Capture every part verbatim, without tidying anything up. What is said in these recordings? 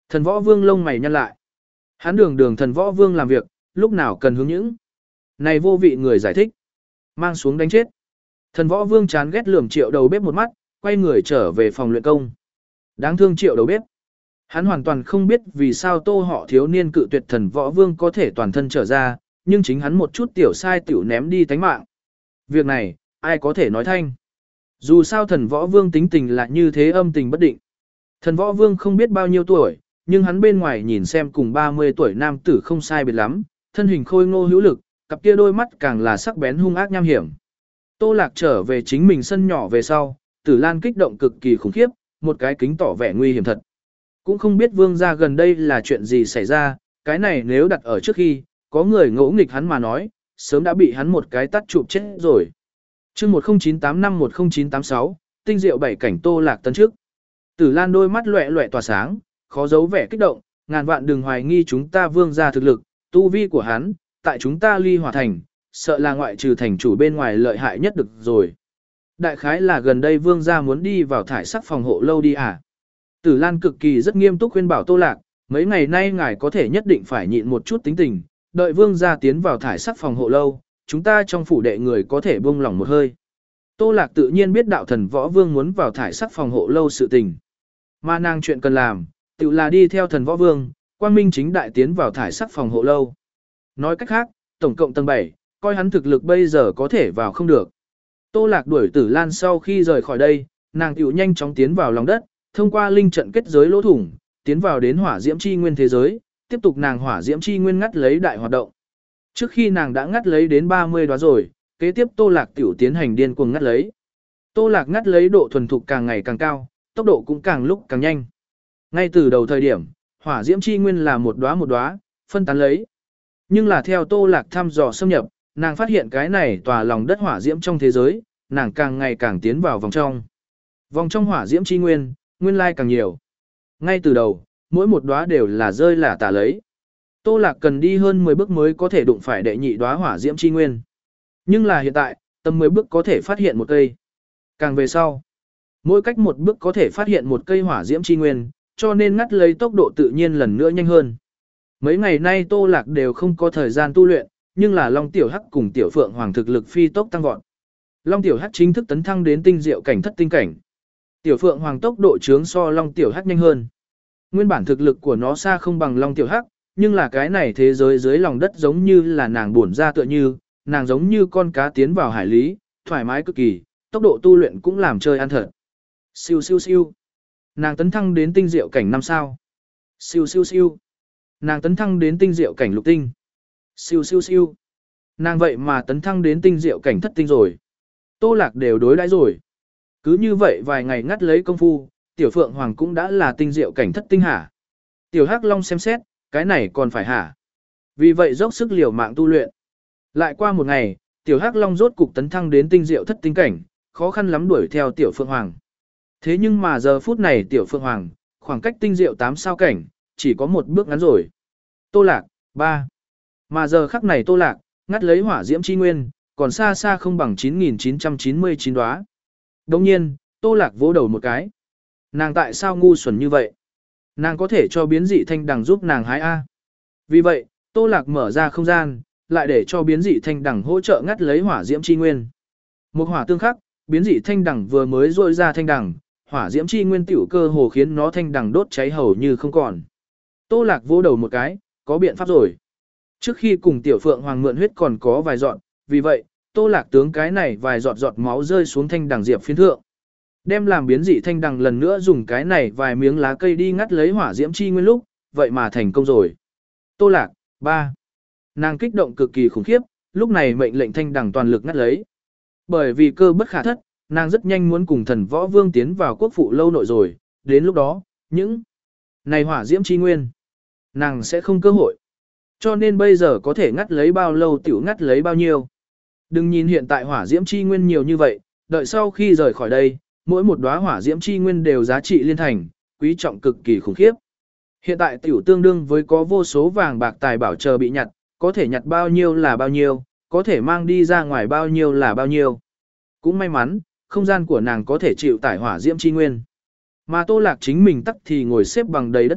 Thần võ vương lông mày nhăn lại. Hắn đường đường thần võ vương làm việc, lúc nào cần hướng những. Này vô vị người giải thích. Mang xuống đánh chết. Thần võ vương chán ghét lườm triệu đầu bếp một mắt, quay người trở về phòng luyện công. Đáng thương triệu đầu bếp. Hắn hoàn toàn không biết vì sao tô họ thiếu niên cự tuyệt thần võ vương có thể toàn thân trở ra, nhưng chính hắn một chút tiểu sai tiểu ném đi tánh mạng. Việc này, ai có thể nói thanh. Dù sao thần võ vương tính tình là như thế âm tình bất định. Thần võ vương không biết bao nhiêu tuổi, nhưng hắn bên ngoài nhìn xem cùng ba mươi tuổi nam tử không sai biệt lắm, thân hình khôi ngô hữu lực, cặp kia đôi mắt càng là sắc bén hung ác nham hiểm. Tô Lạc trở về chính mình sân nhỏ về sau, Tử Lan kích động cực kỳ khủng khiếp, một cái kính tỏ vẻ nguy hiểm thật. Cũng không biết vương gia gần đây là chuyện gì xảy ra, cái này nếu đặt ở trước khi, có người ngỗ nghịch hắn mà nói, sớm đã bị hắn một cái tắt chụp chết rồi. chương một không chín tám năm một không chín tám sáu, tinh diệu bảy cảnh Tô Lạc tấn trước. Tử Lan đôi mắt loẹ loẹ tỏa sáng, khó giấu vẻ kích động, ngàn vạn đừng hoài nghi chúng ta vương gia thực lực, tu vi của hắn, tại chúng ta ly hỏa thành, sợ là ngoại trừ thành chủ bên ngoài lợi hại nhất được rồi. Đại khái là gần đây vương gia muốn đi vào thải sắc phòng hộ lâu đi à. Tử Lan cực kỳ rất nghiêm túc khuyên bảo Tô Lạc, mấy ngày nay ngài có thể nhất định phải nhịn một chút tính tình, đợi vương gia tiến vào thải sắc phòng hộ lâu, chúng ta trong phủ đệ người có thể buông lỏng một hơi. Tô Lạc tự nhiên biết đạo thần võ vương muốn vào thải sắc phòng hộ lâu sự tình. Mà nàng chuyện cần làm, tự là đi theo thần võ vương, quang minh chính đại tiến vào thải sắc phòng hộ lâu. Nói cách khác, tổng cộng tầng bảy, coi hắn thực lực bây giờ có thể vào không được. Tô Lạc đuổi Tử Lan sau khi rời khỏi đây, nàng tiểu nhanh chóng tiến vào lòng đất, thông qua linh trận kết giới lỗ thủng, tiến vào đến hỏa diễm chi nguyên thế giới, tiếp tục nàng hỏa diễm chi nguyên ngắt lấy đại hoạt động. Trước khi nàng đã ngắt lấy đến ba mươi đóa rồi, kế tiếp Tô Lạc tiểu tiến hành điên cuồng ngắt lấy. Tô Lạc ngắt lấy độ thuần thục càng ngày càng cao, tốc độ cũng càng lúc càng nhanh. Ngay từ đầu thời điểm, hỏa diễm chi nguyên là một đóa một đóa, phân tán lấy. Nhưng là theo Tô Lạc thăm dò xâm nhập, nàng phát hiện cái này tòa lòng đất hỏa diễm trong thế giới, nàng càng ngày càng tiến vào vòng trong. Vòng trong hỏa diễm chi nguyên, nguyên lai càng nhiều. Ngay từ đầu, mỗi một đóa đều là rơi là tả lấy. Tô Lạc cần đi hơn mười bước mới có thể đụng phải đệ nhị đóa hỏa diễm chi nguyên. Nhưng là hiện tại, tầm mười bước có thể phát hiện một cây. Càng về sau, mỗi cách một bước có thể phát hiện một cây hỏa diễm chi nguyên, cho nên ngắt lấy tốc độ tự nhiên lần nữa nhanh hơn. Mấy ngày nay Tô Lạc đều không có thời gian tu luyện, nhưng là Long Tiểu Hắc cùng Tiểu Phượng Hoàng thực lực phi tốc tăng vọt. Long Tiểu Hắc chính thức tấn thăng đến tinh diệu cảnh thất tinh cảnh. Tiểu Phượng Hoàng tốc độ chướng so Long Tiểu Hắc nhanh hơn. Nguyên bản thực lực của nó xa không bằng Long Tiểu Hắc, nhưng là cái này thế giới dưới lòng đất giống như là nàng bổn ra tựa như, nàng giống như con cá tiến vào hải lý, thoải mái cực kỳ, tốc độ tu luyện cũng làm chơi ăn thật. Siêu siêu siêu. Nàng tấn thăng đến tinh diệu cảnh năm sao. Siêu siêu siêu. Nàng tấn thăng đến tinh diệu cảnh lục tinh. Siêu siêu siêu. Nàng vậy mà tấn thăng đến tinh diệu cảnh thất tinh rồi. Tô Lạc đều đối đãi rồi. Cứ như vậy vài ngày ngắt lấy công phu, Tiểu Phượng Hoàng cũng đã là tinh diệu cảnh thất tinh hả. Tiểu Hắc Long xem xét, cái này còn phải hả. Vì vậy dốc sức liều mạng tu luyện. Lại qua một ngày, Tiểu Hắc Long rốt cục tấn thăng đến tinh diệu thất tinh cảnh, khó khăn lắm đuổi theo Tiểu Phượng Hoàng. Thế nhưng mà giờ phút này Tiểu Phượng Hoàng, khoảng cách tinh diệu tám sao cảnh, chỉ có một bước ngắn rồi. Tô Lạc, ba. Mà giờ khắc này Tô Lạc, ngắt lấy hỏa diễm chi nguyên, còn xa xa không bằng chín nghìn chín trăm chín mươi chín đóa. Đồng nhiên, Tô Lạc vỗ đầu một cái. Nàng tại sao ngu xuẩn như vậy? Nàng có thể cho biến dị thanh đằng giúp nàng hái A. Vì vậy, Tô Lạc mở ra không gian, lại để cho biến dị thanh đằng hỗ trợ ngắt lấy hỏa diễm chi nguyên. Một hỏa tương khắc, biến dị thanh đằng vừa mới rôi ra thanh đằng, hỏa diễm chi nguyên tiểu cơ hồ khiến nó thanh đằng đốt cháy hầu như không còn. Tô Lạc vỗ đầu một cái, có biện pháp rồi. Trước khi cùng Tiểu Phượng Hoàng mượn huyết còn có vài giọt, vì vậy, Tô Lạc tướng cái này vài giọt giọt máu rơi xuống thanh đằng diệp phiến thượng. Đem làm biến dị thanh đằng lần nữa dùng cái này vài miếng lá cây đi ngắt lấy hỏa diễm chi nguyên lúc, vậy mà thành công rồi. Tô Lạc, ba. Nàng kích động cực kỳ khủng khiếp, lúc này mệnh lệnh thanh đằng toàn lực ngắt lấy. Bởi vì cơ bất khả thất, nàng rất nhanh muốn cùng thần võ vương tiến vào quốc phụ lâu nội rồi, đến lúc đó, những này hỏa diễm chi nguyên, nàng sẽ không cơ hội. Cho nên bây giờ có thể ngắt lấy bao lâu tiểu ngắt lấy bao nhiêu. Đừng nhìn hiện tại hỏa diễm chi nguyên nhiều như vậy, đợi sau khi rời khỏi đây, mỗi một đóa hỏa diễm chi nguyên đều giá trị liên thành, quý trọng cực kỳ khủng khiếp. Hiện tại tiểu tương đương với có vô số vàng bạc tài bảo chờ bị nhặt, có thể nhặt bao nhiêu là bao nhiêu, có thể mang đi ra ngoài bao nhiêu là bao nhiêu. Cũng may mắn, không gian của nàng có thể chịu tải hỏa diễm chi nguyên. Mà Tô Lạc chính mình tắc thì ngồi xếp bằng đầy đất mặt,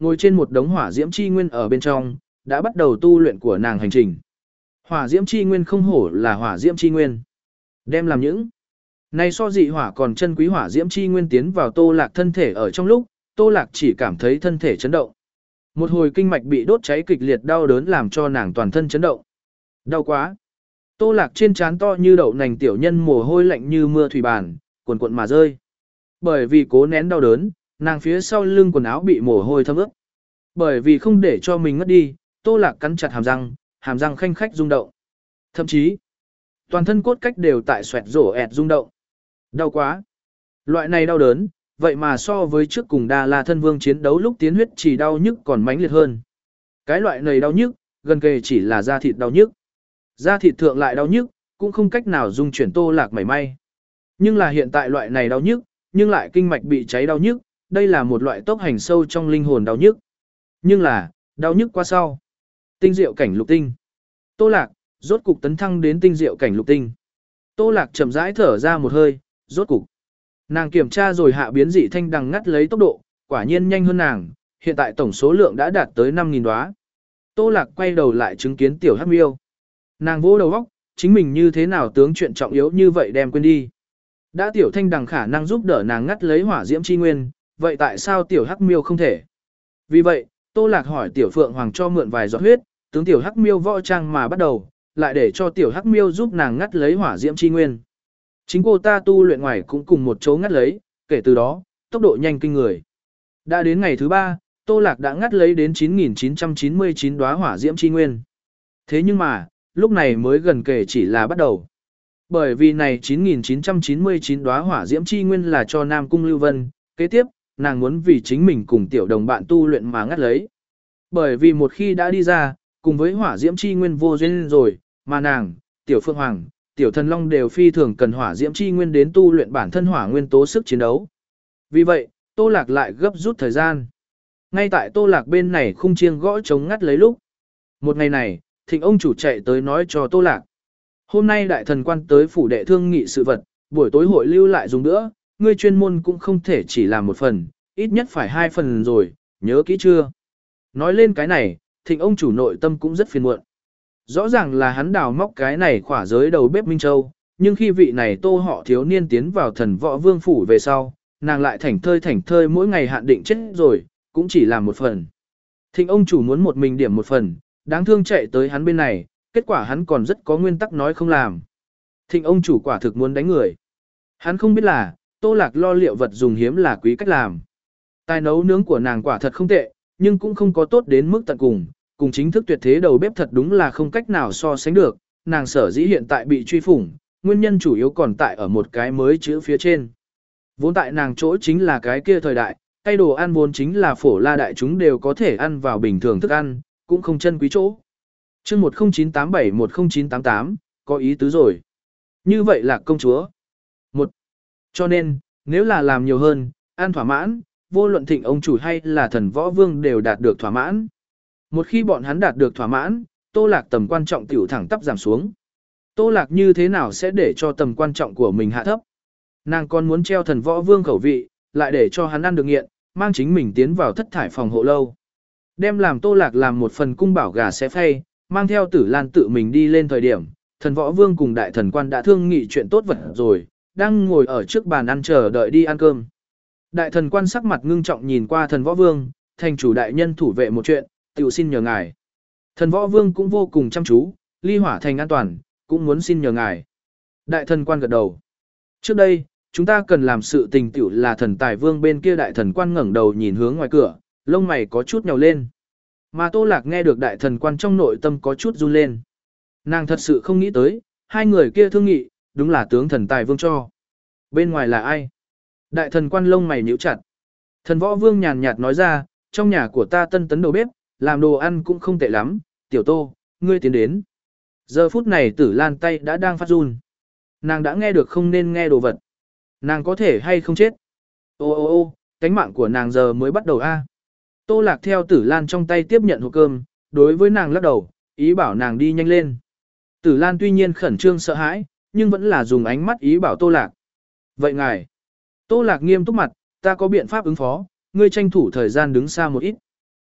ngồi trên một đống hỏa diễm chi nguyên ở bên trong, đã bắt đầu tu luyện của nàng hành trình. Hỏa diễm chi nguyên không hổ là hỏa diễm chi nguyên. Đem làm những này so dị hỏa còn chân quý hỏa diễm chi nguyên tiến vào Tô Lạc thân thể ở trong lúc, Tô Lạc chỉ cảm thấy thân thể chấn động. Một hồi kinh mạch bị đốt cháy kịch liệt đau đớn làm cho nàng toàn thân chấn động. Đau quá. Tô Lạc trên trán to như đậu nành tiểu nhân mồ hôi lạnh như mưa thủy bàn, cuồn cuộn mà rơi. Bởi vì cố nén đau đớn, nàng phía sau lưng quần áo bị mồ hôi thấm ướt. Bởi vì không để cho mình ngất đi, Tô Lạc cắn chặt hàm răng, hàm răng khanh khách rung động. Thậm chí, toàn thân cốt cách đều tại xoẹt rổ ẹt rung động. Đau quá. Loại này đau đớn, vậy mà so với trước cùng Đa La Thân Vương chiến đấu lúc tiến huyết chỉ đau nhức còn mãnh liệt hơn. Cái loại này đau nhức, gần kề chỉ là da thịt đau nhức. Da thịt thượng lại đau nhức, cũng không cách nào dung chuyển Tô Lạc mảy may. Nhưng là hiện tại loại này đau nhức, nhưng lại kinh mạch bị cháy đau nhức, đây là một loại tốc hành sâu trong linh hồn đau nhức. Nhưng là, đau nhức qua sau. Tinh diệu cảnh lục tinh. Tô Lạc, rốt cục tấn thăng đến tinh diệu cảnh lục tinh. Tô Lạc chậm rãi thở ra một hơi, rốt cục. Nàng kiểm tra rồi hạ biến dị thanh đằng ngắt lấy tốc độ, quả nhiên nhanh hơn nàng, hiện tại tổng số lượng đã đạt tới năm nghìn đóa. Tô Lạc quay đầu lại chứng kiến tiểu Hắc Miêu. Nàng vỗ đầu óc, chính mình như thế nào tướng chuyện trọng yếu như vậy đem quên đi. Đã tiểu thanh đằng khả năng giúp đỡ nàng ngắt lấy hỏa diễm chi nguyên, vậy tại sao tiểu Hắc Miêu không thể? Vì vậy, Tô Lạc hỏi tiểu Phượng Hoàng cho mượn vài giọt huyết, tướng tiểu Hắc Miêu võ trang mà bắt đầu, lại để cho tiểu Hắc Miêu giúp nàng ngắt lấy hỏa diễm chi nguyên. Chính cô ta tu luyện ngoài cũng cùng một chỗ ngắt lấy, kể từ đó, tốc độ nhanh kinh người. Đã đến ngày thứ ba, Tô Lạc đã ngắt lấy đến chín nghìn chín trăm chín mươi chín đóa hỏa diễm chi nguyên. Thế nhưng mà, lúc này mới gần kể chỉ là bắt đầu. Bởi vì này chín nghìn chín trăm chín mươi chín đóa hỏa diễm chi nguyên là cho Nam Cung Lưu Vân, kế tiếp, nàng muốn vì chính mình cùng tiểu đồng bạn tu luyện mà ngắt lấy. Bởi vì một khi đã đi ra, cùng với hỏa diễm chi nguyên vô duyên rồi, mà nàng, tiểu Phượng Hoàng, tiểu Thần Long đều phi thường cần hỏa diễm chi nguyên đến tu luyện bản thân hỏa nguyên tố sức chiến đấu. Vì vậy, Tô Lạc lại gấp rút thời gian. Ngay tại Tô Lạc bên này khung chiêng gõ trống ngắt lấy lúc. Một ngày này, Thịnh ông chủ chạy tới nói cho Tô Lạc. Hôm nay đại thần quan tới phủ đệ thương nghị sự vật, buổi tối hội lưu lại dùng nữa, ngươi chuyên môn cũng không thể chỉ làm một phần, ít nhất phải hai phần rồi, nhớ kỹ chưa? Nói lên cái này, Thịnh ông chủ nội tâm cũng rất phiền muộn. Rõ ràng là hắn đào móc cái này khỏa giới đầu bếp Minh Châu, nhưng khi vị này Tô họ thiếu niên tiến vào thần võ vương phủ về sau, nàng lại thảnh thơi thảnh thơi mỗi ngày hạn định chết rồi, cũng chỉ làm một phần. Thịnh ông chủ muốn một mình điểm một phần, đáng thương chạy tới hắn bên này, kết quả hắn còn rất có nguyên tắc nói không làm. Thịnh ông chủ quả thực muốn đánh người. Hắn không biết là, Tô Lạc lo liệu vật dùng hiếm là quý cách làm. Tài nấu nướng của nàng quả thật không tệ, nhưng cũng không có tốt đến mức tận cùng, cùng chính thức tuyệt thế đầu bếp thật đúng là không cách nào so sánh được. Nàng sở dĩ hiện tại bị truy phủng, nguyên nhân chủ yếu còn tại ở một cái mới chữ phía trên. Vốn tại nàng chỗ chính là cái kia thời đại, tay đồ ăn vốn chính là phổ la đại chúng đều có thể ăn vào bình thường thức ăn, cũng không chân quý chỗ. Chương một không chín tám bảy một không chín tám tám, có ý tứ rồi. Như vậy là công chúa. Một. Cho nên, nếu là làm nhiều hơn, ăn thỏa mãn, vô luận Thịnh ông chủ hay là thần võ vương đều đạt được thỏa mãn. Một khi bọn hắn đạt được thỏa mãn, Tô Lạc tầm quan trọng tiểu thẳng tắp giảm xuống. Tô Lạc như thế nào sẽ để cho tầm quan trọng của mình hạ thấp? Nàng còn muốn treo thần võ vương khẩu vị, lại để cho hắn ăn được nghiện, mang chính mình tiến vào thất thải phòng hộ lâu. Đem làm Tô Lạc làm một phần cung bảo gà xé phay, mang theo Tử Lan tự mình đi lên thời điểm, thần võ vương cùng đại thần quan đã thương nghị chuyện tốt vật rồi, đang ngồi ở trước bàn ăn chờ đợi đi ăn cơm. Đại thần quan sắc mặt ngưng trọng nhìn qua thần võ vương, thành chủ đại nhân thủ vệ một chuyện, tiểu xin nhờ ngài. Thần võ vương cũng vô cùng chăm chú, ly hỏa thành an toàn, cũng muốn xin nhờ ngài. Đại thần quan gật đầu. Trước đây, chúng ta cần làm sự tình tiểu là thần tài vương bên kia đại thần quan ngẩng đầu nhìn hướng ngoài cửa, lông mày có chút nhàu lên. Mà Tô Lạc nghe được đại thần quan trong nội tâm có chút run lên. Nàng thật sự không nghĩ tới, hai người kia thương nghị, đúng là tướng thần tài vương cho. Bên ngoài là ai? Đại thần quan lông mày nhíu chặt. Thần võ vương nhàn nhạt nói ra, trong nhà của ta tân tấn đầu bếp, làm đồ ăn cũng không tệ lắm, tiểu Tô, ngươi tiến đến. Giờ phút này Tử Lan tay đã đang phát run. Nàng đã nghe được không nên nghe đồ vật. Nàng có thể hay không chết. Ô ô ô, cánh mạng của nàng giờ mới bắt đầu a. Tô Lạc theo Tử Lan trong tay tiếp nhận hộp cơm, đối với nàng lắc đầu, ý bảo nàng đi nhanh lên. Tử Lan tuy nhiên khẩn trương sợ hãi, nhưng vẫn là dùng ánh mắt ý bảo Tô Lạc. Vậy ngài, Tô Lạc nghiêm túc mặt, ta có biện pháp ứng phó, ngươi tranh thủ thời gian đứng xa một ít.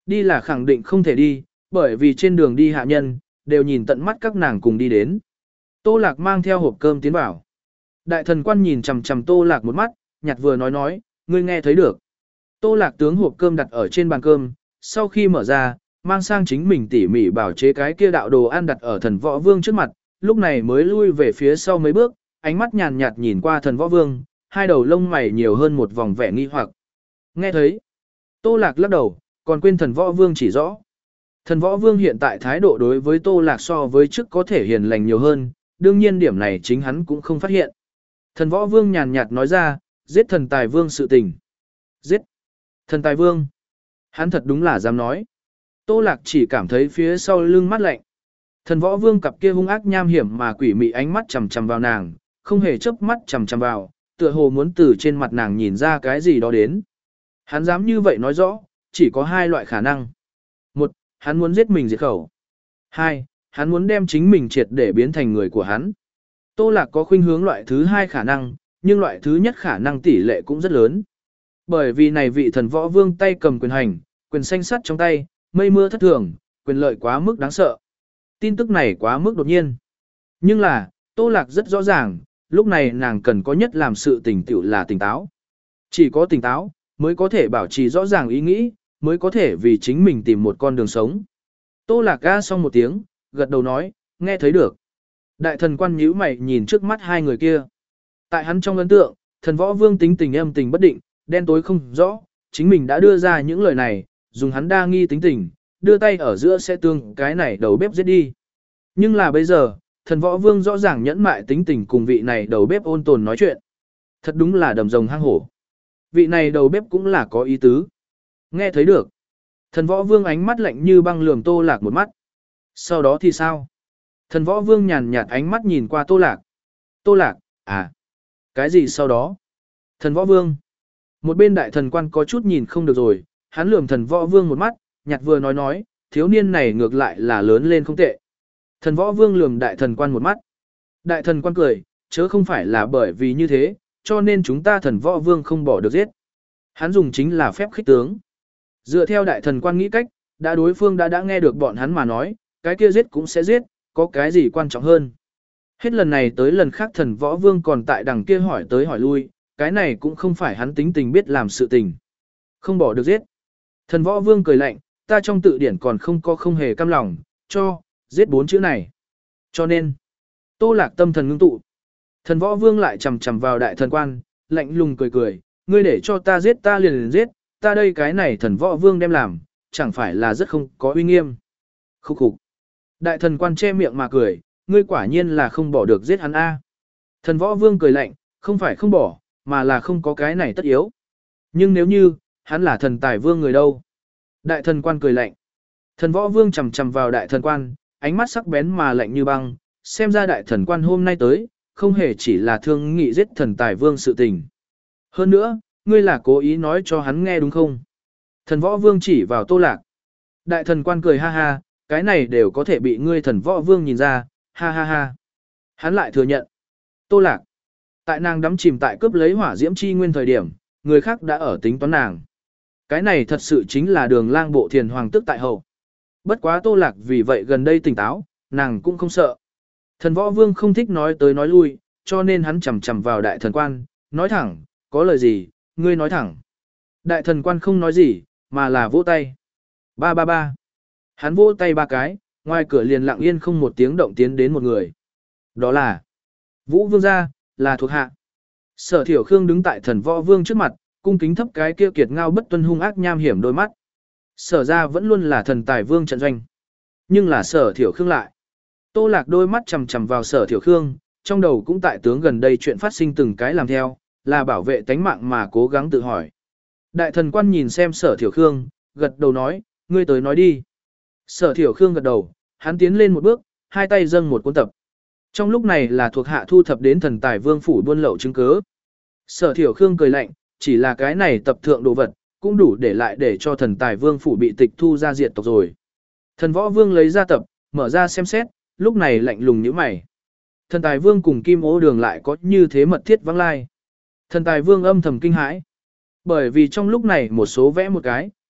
Đi là khẳng định không thể đi, bởi vì trên đường đi hạ nhân, đều nhìn tận mắt các nàng cùng đi đến. Tô Lạc mang theo hộp cơm tiến vào. Đại thần quan nhìn chằm chằm Tô Lạc một mắt, nhặt vừa nói nói, ngươi nghe thấy được. Tô Lạc tướng hộp cơm đặt ở trên bàn cơm, sau khi mở ra, mang sang chính mình tỉ mỉ bảo chế cái kia đạo đồ ăn đặt ở thần võ vương trước mặt, lúc này mới lui về phía sau mấy bước, ánh mắt nhàn nhạt nhìn qua thần võ vương, hai đầu lông mày nhiều hơn một vòng vẻ nghi hoặc. Nghe thấy. Tô Lạc lắc đầu, còn quên thần võ vương chỉ rõ. Thần võ vương hiện tại thái độ đối với Tô Lạc so với trước có thể hiền lành nhiều hơn, đương nhiên điểm này chính hắn cũng không phát hiện. Thần võ vương nhàn nhạt nói ra, giết thần tài vương sự tình. Giết. Thần tài vương. Hắn thật đúng là dám nói. Tô Lạc chỉ cảm thấy phía sau lưng mắt lạnh. Thần võ vương cặp kia hung ác nham hiểm mà quỷ mị ánh mắt chằm chằm vào nàng, không hề chớp mắt chằm chằm vào, tựa hồ muốn từ trên mặt nàng nhìn ra cái gì đó đến. Hắn dám như vậy nói rõ, chỉ có hai loại khả năng. Một, hắn muốn giết mình diệt khẩu. Hai, hắn muốn đem chính mình triệt để biến thành người của hắn. Tô Lạc có khuynh hướng loại thứ hai khả năng, nhưng loại thứ nhất khả năng tỷ lệ cũng rất lớn. Bởi vì này vị thần võ vương tay cầm quyền hành, quyền xanh sắt trong tay, mây mưa thất thường, quyền lợi quá mức đáng sợ. Tin tức này quá mức đột nhiên. Nhưng là, Tô Lạc rất rõ ràng, lúc này nàng cần có nhất làm sự tỉnh tựu là tỉnh táo. Chỉ có tỉnh táo, mới có thể bảo trì rõ ràng ý nghĩ, mới có thể vì chính mình tìm một con đường sống. Tô Lạc ga xong một tiếng, gật đầu nói, nghe thấy được. Đại thần quan nhíu mày nhìn trước mắt hai người kia. Tại hắn trong ấn tượng, thần võ vương tính tình âm tình bất định, đen tối không rõ, chính mình đã đưa ra những lời này, dùng hắn đa nghi tính tình, đưa tay ở giữa sẽ tương cái này đầu bếp giết đi. Nhưng là bây giờ, thần võ vương rõ ràng nhẫn mại tính tình cùng vị này đầu bếp ôn tồn nói chuyện. Thật đúng là đầm rồng hang hổ. Vị này đầu bếp cũng là có ý tứ. Nghe thấy được. Thần võ vương ánh mắt lạnh như băng lườm Tô Lạc một mắt. Sau đó thì sao? Thần võ vương nhàn nhạt ánh mắt nhìn qua Tô Lạc. Tô Lạc, à? Cái gì sau đó? Thần võ vương. Một bên đại thần quan có chút nhìn không được rồi, hắn lườm thần võ vương một mắt, nhạt vừa nói nói, thiếu niên này ngược lại là lớn lên không tệ. Thần võ vương lườm đại thần quan một mắt. Đại thần quan cười, chớ không phải là bởi vì như thế, cho nên chúng ta thần võ vương không bỏ được giết. Hắn dùng chính là phép khích tướng. Dựa theo đại thần quan nghĩ cách, đã đối phương đã đã nghe được bọn hắn mà nói, cái kia giết cũng sẽ giết, có cái gì quan trọng hơn. Hết lần này tới lần khác thần võ vương còn tại đằng kia hỏi tới hỏi lui, cái này cũng không phải hắn tính tình biết làm sự tình. Không bỏ được giết. Thần võ vương cười lạnh, ta trong tự điển còn không có không hề cam lòng, cho, giết bốn chữ này. Cho nên, Tô Lạc tâm thần ngưng tụ. Thần võ vương lại chầm chầm vào đại thần quan, lạnh lùng cười cười, ngươi để cho ta giết ta liền liền giết, ta đây cái này thần võ vương đem làm, chẳng phải là rất không có uy nghiêm. Khúc khục. Đại thần quan che miệng mà cười, ngươi quả nhiên là không bỏ được giết hắn a. Thần võ vương cười lạnh, không phải không bỏ, mà là không có cái này tất yếu. Nhưng nếu như, hắn là thần tài vương người đâu? Đại thần quan cười lạnh. Thần võ vương chầm chầm vào đại thần quan, ánh mắt sắc bén mà lạnh như băng, xem ra đại thần quan hôm nay tới, không hề chỉ là thương nghị giết thần tài vương sự tình. Hơn nữa, ngươi là cố ý nói cho hắn nghe đúng không? Thần võ vương chỉ vào Tô Lạc. Đại thần quan cười ha ha, cái này đều có thể bị ngươi thần võ vương nhìn ra, ha ha ha. Hắn lại thừa nhận. Tô Lạc. Tại nàng đắm chìm tại cướp lấy hỏa diễm chi nguyên thời điểm, người khác đã ở tính toán nàng. Cái này thật sự chính là đường lang bộ thiền hoàng tức tại hậu. Bất quá Tô Lạc vì vậy gần đây tỉnh táo, nàng cũng không sợ. Thần võ vương không thích nói tới nói lui, cho nên hắn chầm chầm vào đại thần quan, nói thẳng, có lời gì, ngươi nói thẳng. Đại thần quan không nói gì, mà là vỗ tay. Ba ba ba. Hắn vỗ tay ba cái, ngoài cửa liền lặng yên không một tiếng động tiến đến một người. Đó là Vũ Vương gia, là thuộc hạ. Sở Thiểu Khương đứng tại thần võ vương trước mặt, cung kính thấp cái kia kiệt ngao bất tuân hung ác nham hiểm đôi mắt. Sở ra vẫn luôn là thần tài vương trận doanh. Nhưng là Sở Thiểu Khương lại. Tô Lạc đôi mắt chằm chằm vào Sở Thiểu Khương, trong đầu cũng tại tướng gần đây chuyện phát sinh từng cái làm theo, là bảo vệ tánh mạng mà cố gắng tự hỏi. Đại thần quan nhìn xem Sở Thiểu Khương, gật đầu nói, ngươi tới nói đi. Sở Thiểu Khương gật đầu, hắn tiến lên một bước, hai tay dâng một cuốn tập. Trong lúc này là thuộc hạ thu thập đến thần tài vương phủ buôn lậu chứng cứ. Sở Thiểu Khương cười lạnh, chỉ là cái này tập thượng đồ vật, cũng đủ để lại để cho thần tài vương phủ bị tịch thu ra diệt tộc rồi. Thần võ vương lấy ra tập, mở ra xem xét, lúc này lạnh lùng nhíu mày. Thần tài vương cùng kim ố đường lại có như thế mật thiết vắng lai. Thần tài vương âm thầm kinh hãi. Bởi vì trong lúc này một số vẽ một cái,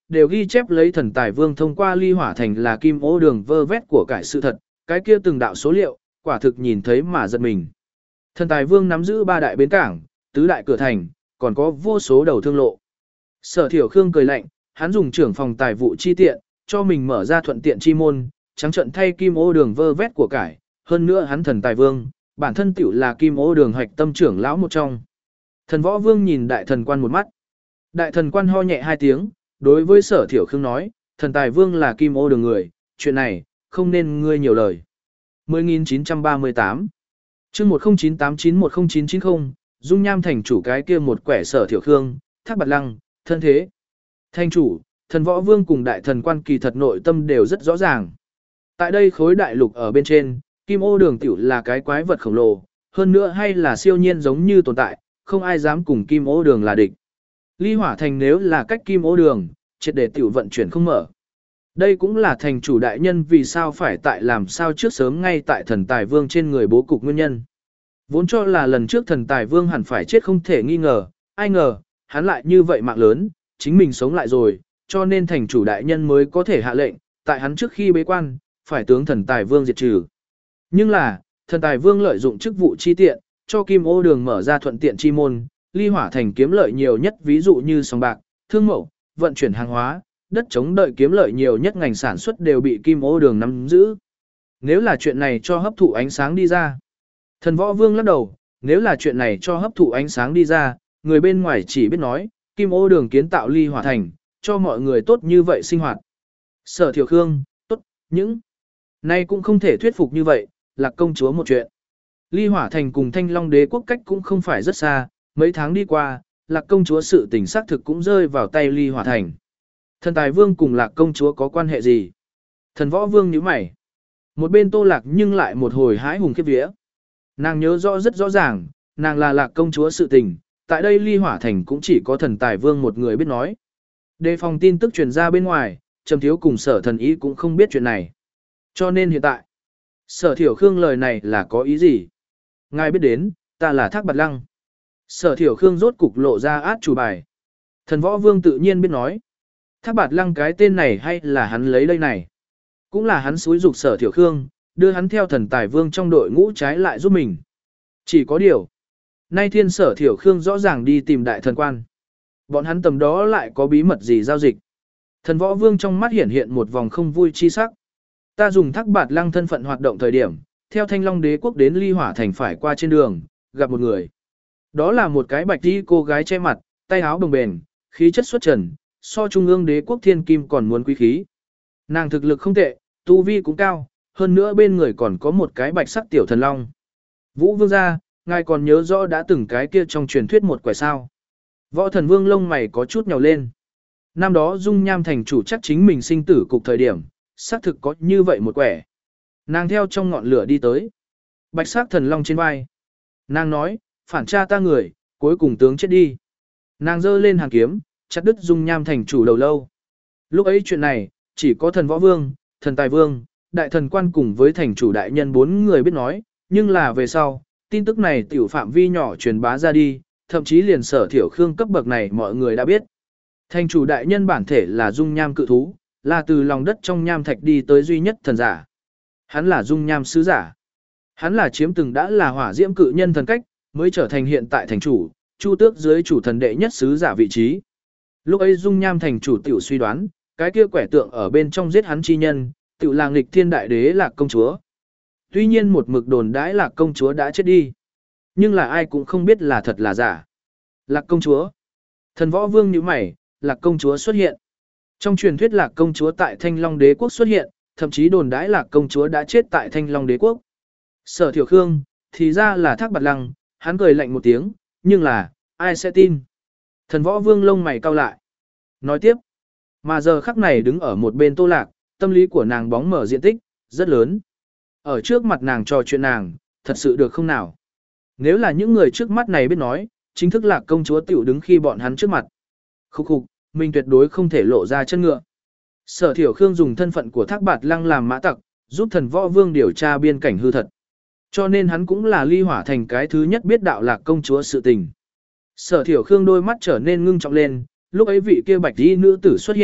đều ghi chép lấy thần tài vương thông qua ly hỏa thành là kim ô đường vơ vét của cải sự thật, cái kia từng đạo số liệu, quả thực nhìn thấy mà giật mình. Thần tài vương nắm giữ ba đại bến cảng, tứ đại cửa thành, còn có vô số đầu thương lộ. Sở Thiểu Khương cười lạnh, hắn dùng trưởng phòng tài vụ chi tiện, cho mình mở ra thuận tiện chi môn, trắng trận thay kim ô đường vơ vét của cải, hơn nữa hắn thần tài vương, bản thân tiểu là kim ô đường hoạch tâm trưởng lão một trong. Thần võ vương nhìn đại thần quan một mắt. Đại thần quan ho nhẹ hai tiếng, đối với Sở Thiểu Khương nói, thần tài vương là kim ô đường người, chuyện này, không nên ngươi nhiều lời. mười nghìn chín trăm ba mươi tám chương một không chín tám chín một không chín chín không, dung nham thành chủ cái kia một quẻ Sở Thiểu Khương, Thác Bạt Lăng, thân thế. Thành chủ, thần võ vương cùng đại thần quan kỳ thật nội tâm đều rất rõ ràng. Tại đây khối đại lục ở bên trên, kim ô đường tiểu là cái quái vật khổng lồ, hơn nữa hay là siêu nhiên giống như tồn tại, không ai dám cùng kim ô đường là địch. Ly hỏa thành nếu là cách kim ô đường, triệt để tiểu vận chuyển không mở. Đây cũng là thành chủ đại nhân vì sao phải tại làm sao trước sớm ngay tại thần tài vương trên người bố cục nguyên nhân. Vốn cho là lần trước thần tài vương hẳn phải chết không thể nghi ngờ, ai ngờ, hắn lại như vậy mạng lớn, chính mình sống lại rồi, cho nên thành chủ đại nhân mới có thể hạ lệnh, tại hắn trước khi bế quan, phải tướng thần tài vương diệt trừ. Nhưng là, thần tài vương lợi dụng chức vụ chi tiện, cho kim ô đường mở ra thuận tiện chi môn, ly hỏa thành kiếm lợi nhiều nhất ví dụ như sòng bạc, thương mậu, vận chuyển hàng hóa, đất chống đợi kiếm lợi nhiều nhất ngành sản xuất đều bị kim ô đường nắm giữ. Nếu là chuyện này cho hấp thụ ánh sáng đi ra. Thần võ vương lắc đầu, nếu là chuyện này cho hấp thụ ánh sáng đi ra, người bên ngoài chỉ biết nói, kim ô đường kiến tạo ly hỏa thành, cho mọi người tốt như vậy sinh hoạt. Sở Thiểu Khương, tốt, những nay cũng không thể thuyết phục như vậy, Lạc công chúa một chuyện. Ly hỏa thành cùng Thanh Long đế quốc cách cũng không phải rất xa, mấy tháng đi qua, Lạc công chúa sự tình xác thực cũng rơi vào tay ly hỏa thành. Thần tài vương cùng Lạc công chúa có quan hệ gì? Thần võ vương nhíu mày. Một bên Tô Lạc nhưng lại một hồi hái hùng khiếp vía. Nàng nhớ rõ rất rõ ràng, nàng là Lạc công chúa sự tình, tại đây ly hỏa thành cũng chỉ có thần tài vương một người biết nói. Đề phòng tin tức truyền ra bên ngoài, Trầm Thiếu cùng Sở Thần Ý cũng không biết chuyện này. Cho nên hiện tại, Sở Thiểu Khương lời này là có ý gì? Ngài biết đến, ta là Thác Bạt Lăng. Sở Thiểu Khương rốt cục lộ ra át chủ bài. Thần võ vương tự nhiên biết nói. Thác Bạt Lăng cái tên này hay là hắn lấy đây này. Cũng là hắn xúi dục Sở Thiểu Khương, đưa hắn theo thần tài vương trong đội ngũ trái lại giúp mình. Chỉ có điều, nay thiên Sở Thiểu Khương rõ ràng đi tìm đại thần quan. Bọn hắn tầm đó lại có bí mật gì giao dịch. Thần võ vương trong mắt hiển hiện một vòng không vui chi sắc. Ta dùng Thác Bạt Lăng thân phận hoạt động thời điểm, theo Thanh Long đế quốc đến ly hỏa thành phải qua trên đường, gặp một người. Đó là một cái bạch tí cô gái che mặt, tay áo bồng bềnh, khí chất xuất trần, so trung ương đế quốc thiên kim còn muốn quý khí. Nàng thực lực không tệ, tu vi cũng cao, hơn nữa bên người còn có một cái bạch sắc tiểu thần long. Vũ vương gia, ngài còn nhớ rõ đã từng cái kia trong truyền thuyết một quẻ sao. Võ thần vương lông mày có chút nhào lên. Năm đó dung nham thành chủ chắc chính mình sinh tử cục thời điểm, xác thực có như vậy một quẻ. Nàng theo trong ngọn lửa đi tới. Bạch sắc thần long trên vai. Nàng nói, phản tra ta người, cuối cùng tướng chết đi. Nàng giơ lên hàng kiếm, chặt đứt dung nham thành chủ đầu lâu. Lúc ấy chuyện này, chỉ có thần võ vương, thần tài vương, đại thần quan cùng với thành chủ đại nhân bốn người biết nói, nhưng là về sau, tin tức này tiểu phạm vi nhỏ truyền bá ra đi, thậm chí liền Sở Thiểu Khương cấp bậc này mọi người đã biết. Thành chủ đại nhân bản thể là dung nham cự thú, là từ lòng đất trong nham thạch đi tới duy nhất thần giả. Hắn là dung nham sứ giả. Hắn là chiếm từng đã là hỏa diễm cự nhân thần cách, mới trở thành hiện tại thành chủ, chu tước dưới chủ thần đệ nhất sứ giả vị trí. Lúc ấy dung nham thành chủ tiểu suy đoán, cái kia quẻ tượng ở bên trong giết hắn chi nhân, tiểu là nghịch thiên đại đế Lạc công chúa. Tuy nhiên một mực đồn đãi Lạc công chúa đã chết đi, nhưng là ai cũng không biết là thật là giả. Lạc công chúa. Thần võ vương nhíu mày, Lạc công chúa xuất hiện. Trong truyền thuyết Lạc công chúa tại Thanh Long đế quốc xuất hiện, thậm chí đồn đãi Lạc công chúa đã chết tại Thanh Long đế quốc. Sở Thiểu Khương, thì ra là Thác Bạt Lăng, hắn cười lạnh một tiếng, nhưng là, ai sẽ tin? Thần võ vương lông mày cau lại. Nói tiếp, mà giờ khắc này đứng ở một bên Tô Lạc, tâm lý của nàng bóng mở diện tích, rất lớn. Ở trước mặt nàng trò chuyện nàng, thật sự được không nào? Nếu là những người trước mắt này biết nói, chính thức Lạc công chúa tiểu đứng khi bọn hắn trước mặt. Khúc khục, mình tuyệt đối không thể lộ ra chân ngựa. Sở Thiểu Khương dùng thân phận của Thác Bạt Lăng làm mã tặc, giúp thần võ vương điều tra biên cảnh hư thật. Cho nên hắn cũng là ly hỏa thành cái thứ nhất biết đạo Lạc công chúa sự tình. Sở Thiểu Khương đôi mắt trở nên ngưng trọng lên, lúc ấy vị kia bạch y nữ tử xuất hiện,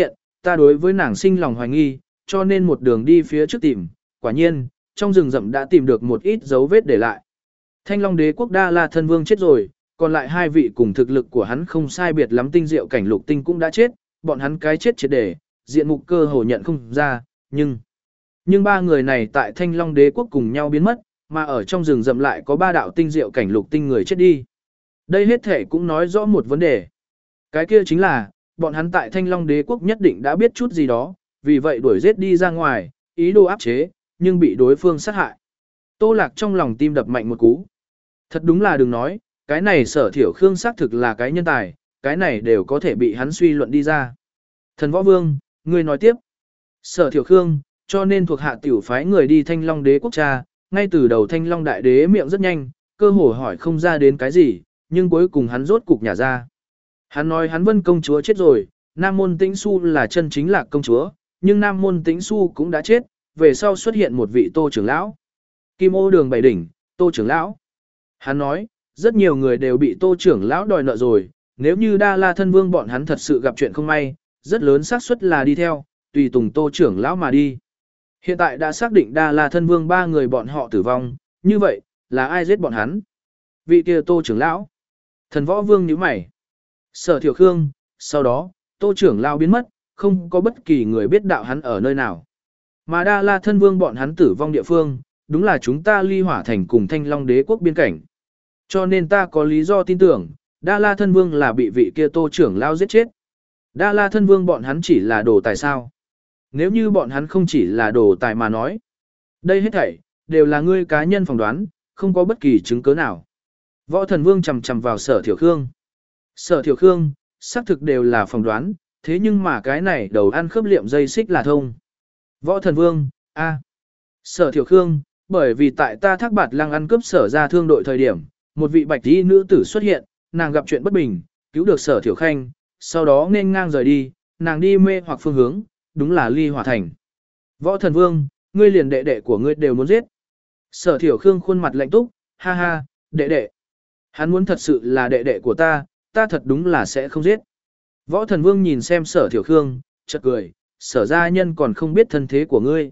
ta đối với nàng sinh lòng hoài nghi, cho nên một đường đi phía trước tìm, quả nhiên, trong rừng rậm đã tìm được một ít dấu vết để lại. Thanh Long đế quốc Đa La thân vương chết rồi, còn lại hai vị cùng thực lực của hắn không sai biệt lắm tinh diệu cảnh lục tinh cũng đã chết, bọn hắn cái chết triệt để, diện mục cơ hồ nhận không ra, nhưng nhưng ba người này tại Thanh Long đế quốc cùng nhau biến mất, mà ở trong rừng rậm lại có ba đạo tinh diệu cảnh lục tinh người chết đi. Đây hết thể cũng nói rõ một vấn đề. Cái kia chính là, bọn hắn tại Thanh Long đế quốc nhất định đã biết chút gì đó, vì vậy đuổi giết đi ra ngoài, ý đồ áp chế, nhưng bị đối phương sát hại. Tô Lạc trong lòng tim đập mạnh một cú. Thật đúng là đừng nói, cái này Sở Thiểu Khương xác thực là cái nhân tài, cái này đều có thể bị hắn suy luận đi ra. Thần Võ Vương, ngươi nói tiếp. Sở Thiểu Khương, cho nên thuộc hạ tiểu phái người đi Thanh Long đế quốc cha, ngay từ đầu Thanh Long đại đế miệng rất nhanh, cơ hồ hỏi không ra đến cái gì, nhưng cuối cùng hắn rốt cục nhả ra. Hắn nói hắn Vân công chúa chết rồi, Nam Môn Tĩnh Xu là chân chính Lạc công chúa, nhưng Nam Môn Tĩnh Xu cũng đã chết, về sau xuất hiện một vị Tô trưởng lão. Kim Ô Đường bảy đỉnh, Tô trưởng lão. Hắn nói, rất nhiều người đều bị Tô trưởng lão đòi nợ rồi, nếu như Đa La thân vương bọn hắn thật sự gặp chuyện không may, rất lớn xác suất là đi theo, tùy tùng Tô trưởng lão mà đi. Hiện tại đã xác định Đa La thân vương ba người bọn họ tử vong, như vậy, là ai giết bọn hắn? Vị kia Tô trưởng lão. Thần Võ Vương nhíu mày. Sở Thiểu Khương, sau đó, Tô trưởng lão biến mất, không có bất kỳ người biết đạo hắn ở nơi nào. Mà Đa La thân vương bọn hắn tử vong địa phương, đúng là chúng ta Ly Hỏa thành cùng Thanh Long đế quốc biên cảnh. Cho nên ta có lý do tin tưởng, Đa La thân vương là bị vị kia Tô trưởng lão giết chết. Đa La thân vương bọn hắn chỉ là đồ tài sao? Nếu như bọn hắn không chỉ là đồ tài mà nói, đây hết thảy đều là ngươi cá nhân phỏng đoán, không có bất kỳ chứng cứ nào. Võ Thần Vương chầm chầm vào Sở Thiểu Khương. Sở Thiểu Khương, xác thực đều là phỏng đoán, thế nhưng mà cái này đầu ăn khớp liệm dây xích là thông. Võ Thần Vương, a, Sở Thiểu Khương, bởi vì tại ta Thác Bạt Lăng ăn cướp Sở ra thương đội thời điểm, một vị bạch y nữ tử xuất hiện, nàng gặp chuyện bất bình, cứu được Sở Thiểu Khanh, sau đó nên ngang rời đi, nàng đi mê hoặc phương hướng, đúng là Ly Hỏa thành. Võ Thần Vương, ngươi liền đệ đệ của ngươi đều muốn giết. Sở Thiểu Khương khuôn mặt lạnh túc, ha ha, đệ đệ. Hắn muốn thật sự là đệ đệ của ta, ta thật đúng là sẽ không giết. Võ Thần Vương nhìn xem Sở Thiểu Khương, chợt cười, Sở gia nhân còn không biết thân thế của ngươi.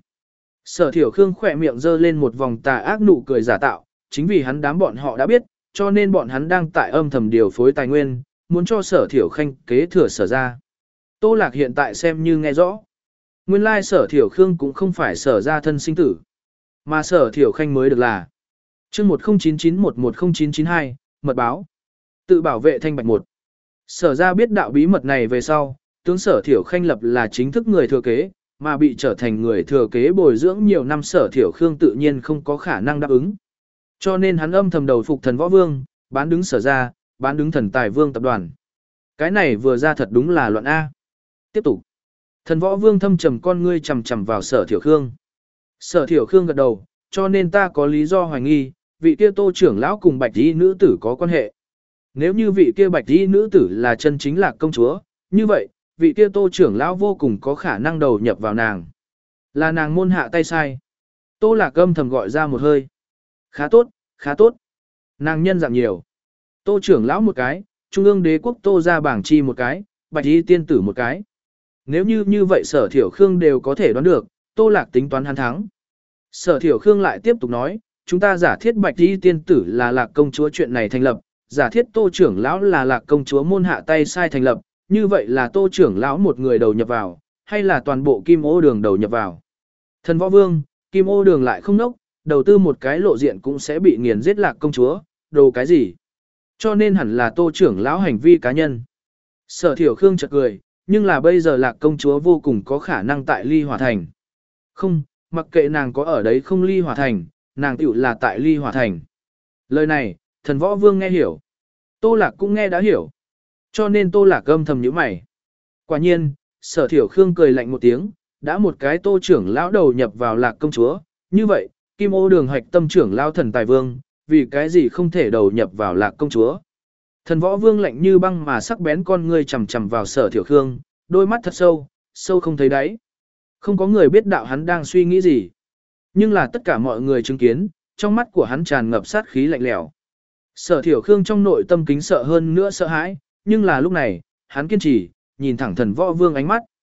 Sở Thiểu Khương khỏe miệng giơ lên một vòng tà ác nụ cười giả tạo, chính vì hắn đám bọn họ đã biết, cho nên bọn hắn đang tại âm thầm điều phối tài nguyên, muốn cho Sở Thiểu Khanh kế thừa Sở gia. Tô Lạc hiện tại xem như nghe rõ. Nguyên lai Sở Thiểu Khương cũng không phải Sở gia thân sinh tử, mà Sở Thiểu Khanh mới được là. Chương một không chín chín một một không chín chín hai, mật báo. Tự bảo vệ thanh bạch một. Sở gia biết đạo bí mật này về sau, tướng Sở Thiểu Khanh lập là chính thức người thừa kế, mà bị trở thành người thừa kế bồi dưỡng nhiều năm Sở Thiểu Khương tự nhiên không có khả năng đáp ứng. Cho nên hắn âm thầm đầu phục Thần Võ Vương, bán đứng Sở gia, bán đứng Thần Tài Vương tập đoàn. Cái này vừa ra thật đúng là loạn A. Tiếp tục. Thần Võ Vương thâm trầm con ngươi chằm chằm vào Sở Thiểu Khương. Sở Thiểu Khương gật đầu, cho nên ta có lý do hoài nghi, vị kia Tô trưởng lão cùng bạch y nữ tử có quan hệ. Nếu như vị kia bạch y nữ tử là chân chính Lạc công chúa, như vậy, vị kia Tô trưởng lão vô cùng có khả năng đầu nhập vào nàng. Là nàng môn hạ tay sai. Tô Lạc âm thầm gọi ra một hơi. Khá tốt, khá tốt. Nàng nhân dạng nhiều. Tô trưởng lão một cái, Trung ương đế quốc Tô gia bảng chi một cái, bạch y tiên tử một cái. Nếu như như vậy Sở Thiểu Khương đều có thể đoán được, Tô Lạc tính toán hắn thắng. Sở Thiểu Khương lại tiếp tục nói, chúng ta giả thiết bạch y tiên tử là Lạc công chúa chuyện này thành lập, giả thiết Tô trưởng lão là Lạc công chúa môn hạ tay sai thành lập, như vậy là Tô trưởng lão một người đầu nhập vào, hay là toàn bộ Kim Ô Đường đầu nhập vào. Thần Võ Vương, Kim Ô Đường lại không nốc, đầu tư một cái lộ diện cũng sẽ bị nghiền giết Lạc công chúa, đồ cái gì. Cho nên hẳn là Tô trưởng lão hành vi cá nhân. Sở Thiểu Khương chợt cười, nhưng là bây giờ Lạc công chúa vô cùng có khả năng tại Ly Hỏa thành. Không, mặc kệ nàng có ở đấy không Ly Hỏa thành, nàng tiểu là tại Ly Hỏa thành. Lời này, Thần Võ Vương nghe hiểu. Tô Lạc cũng nghe đã hiểu. Cho nên Tô Lạc âm thầm nhíu mày. Quả nhiên, Sở Thiểu Khương cười lạnh một tiếng, đã một cái Tô trưởng lão đầu nhập vào Lạc công chúa, như vậy, Kim Ô Đường hạch tâm trưởng lão Thần Tài Vương, vì cái gì không thể đầu nhập vào Lạc công chúa. Thần Võ Vương lạnh như băng mà sắc bén con ngươi chằm chằm vào Sở Thiểu Khương, đôi mắt thật sâu, sâu không thấy đáy. Không có người biết đạo hắn đang suy nghĩ gì. Nhưng là tất cả mọi người chứng kiến, trong mắt của hắn tràn ngập sát khí lạnh lẽo. Sở Thiểu Khương trong nội tâm kính sợ hơn nữa sợ hãi, nhưng là lúc này, hắn kiên trì, nhìn thẳng Thần Võ Vương ánh mắt.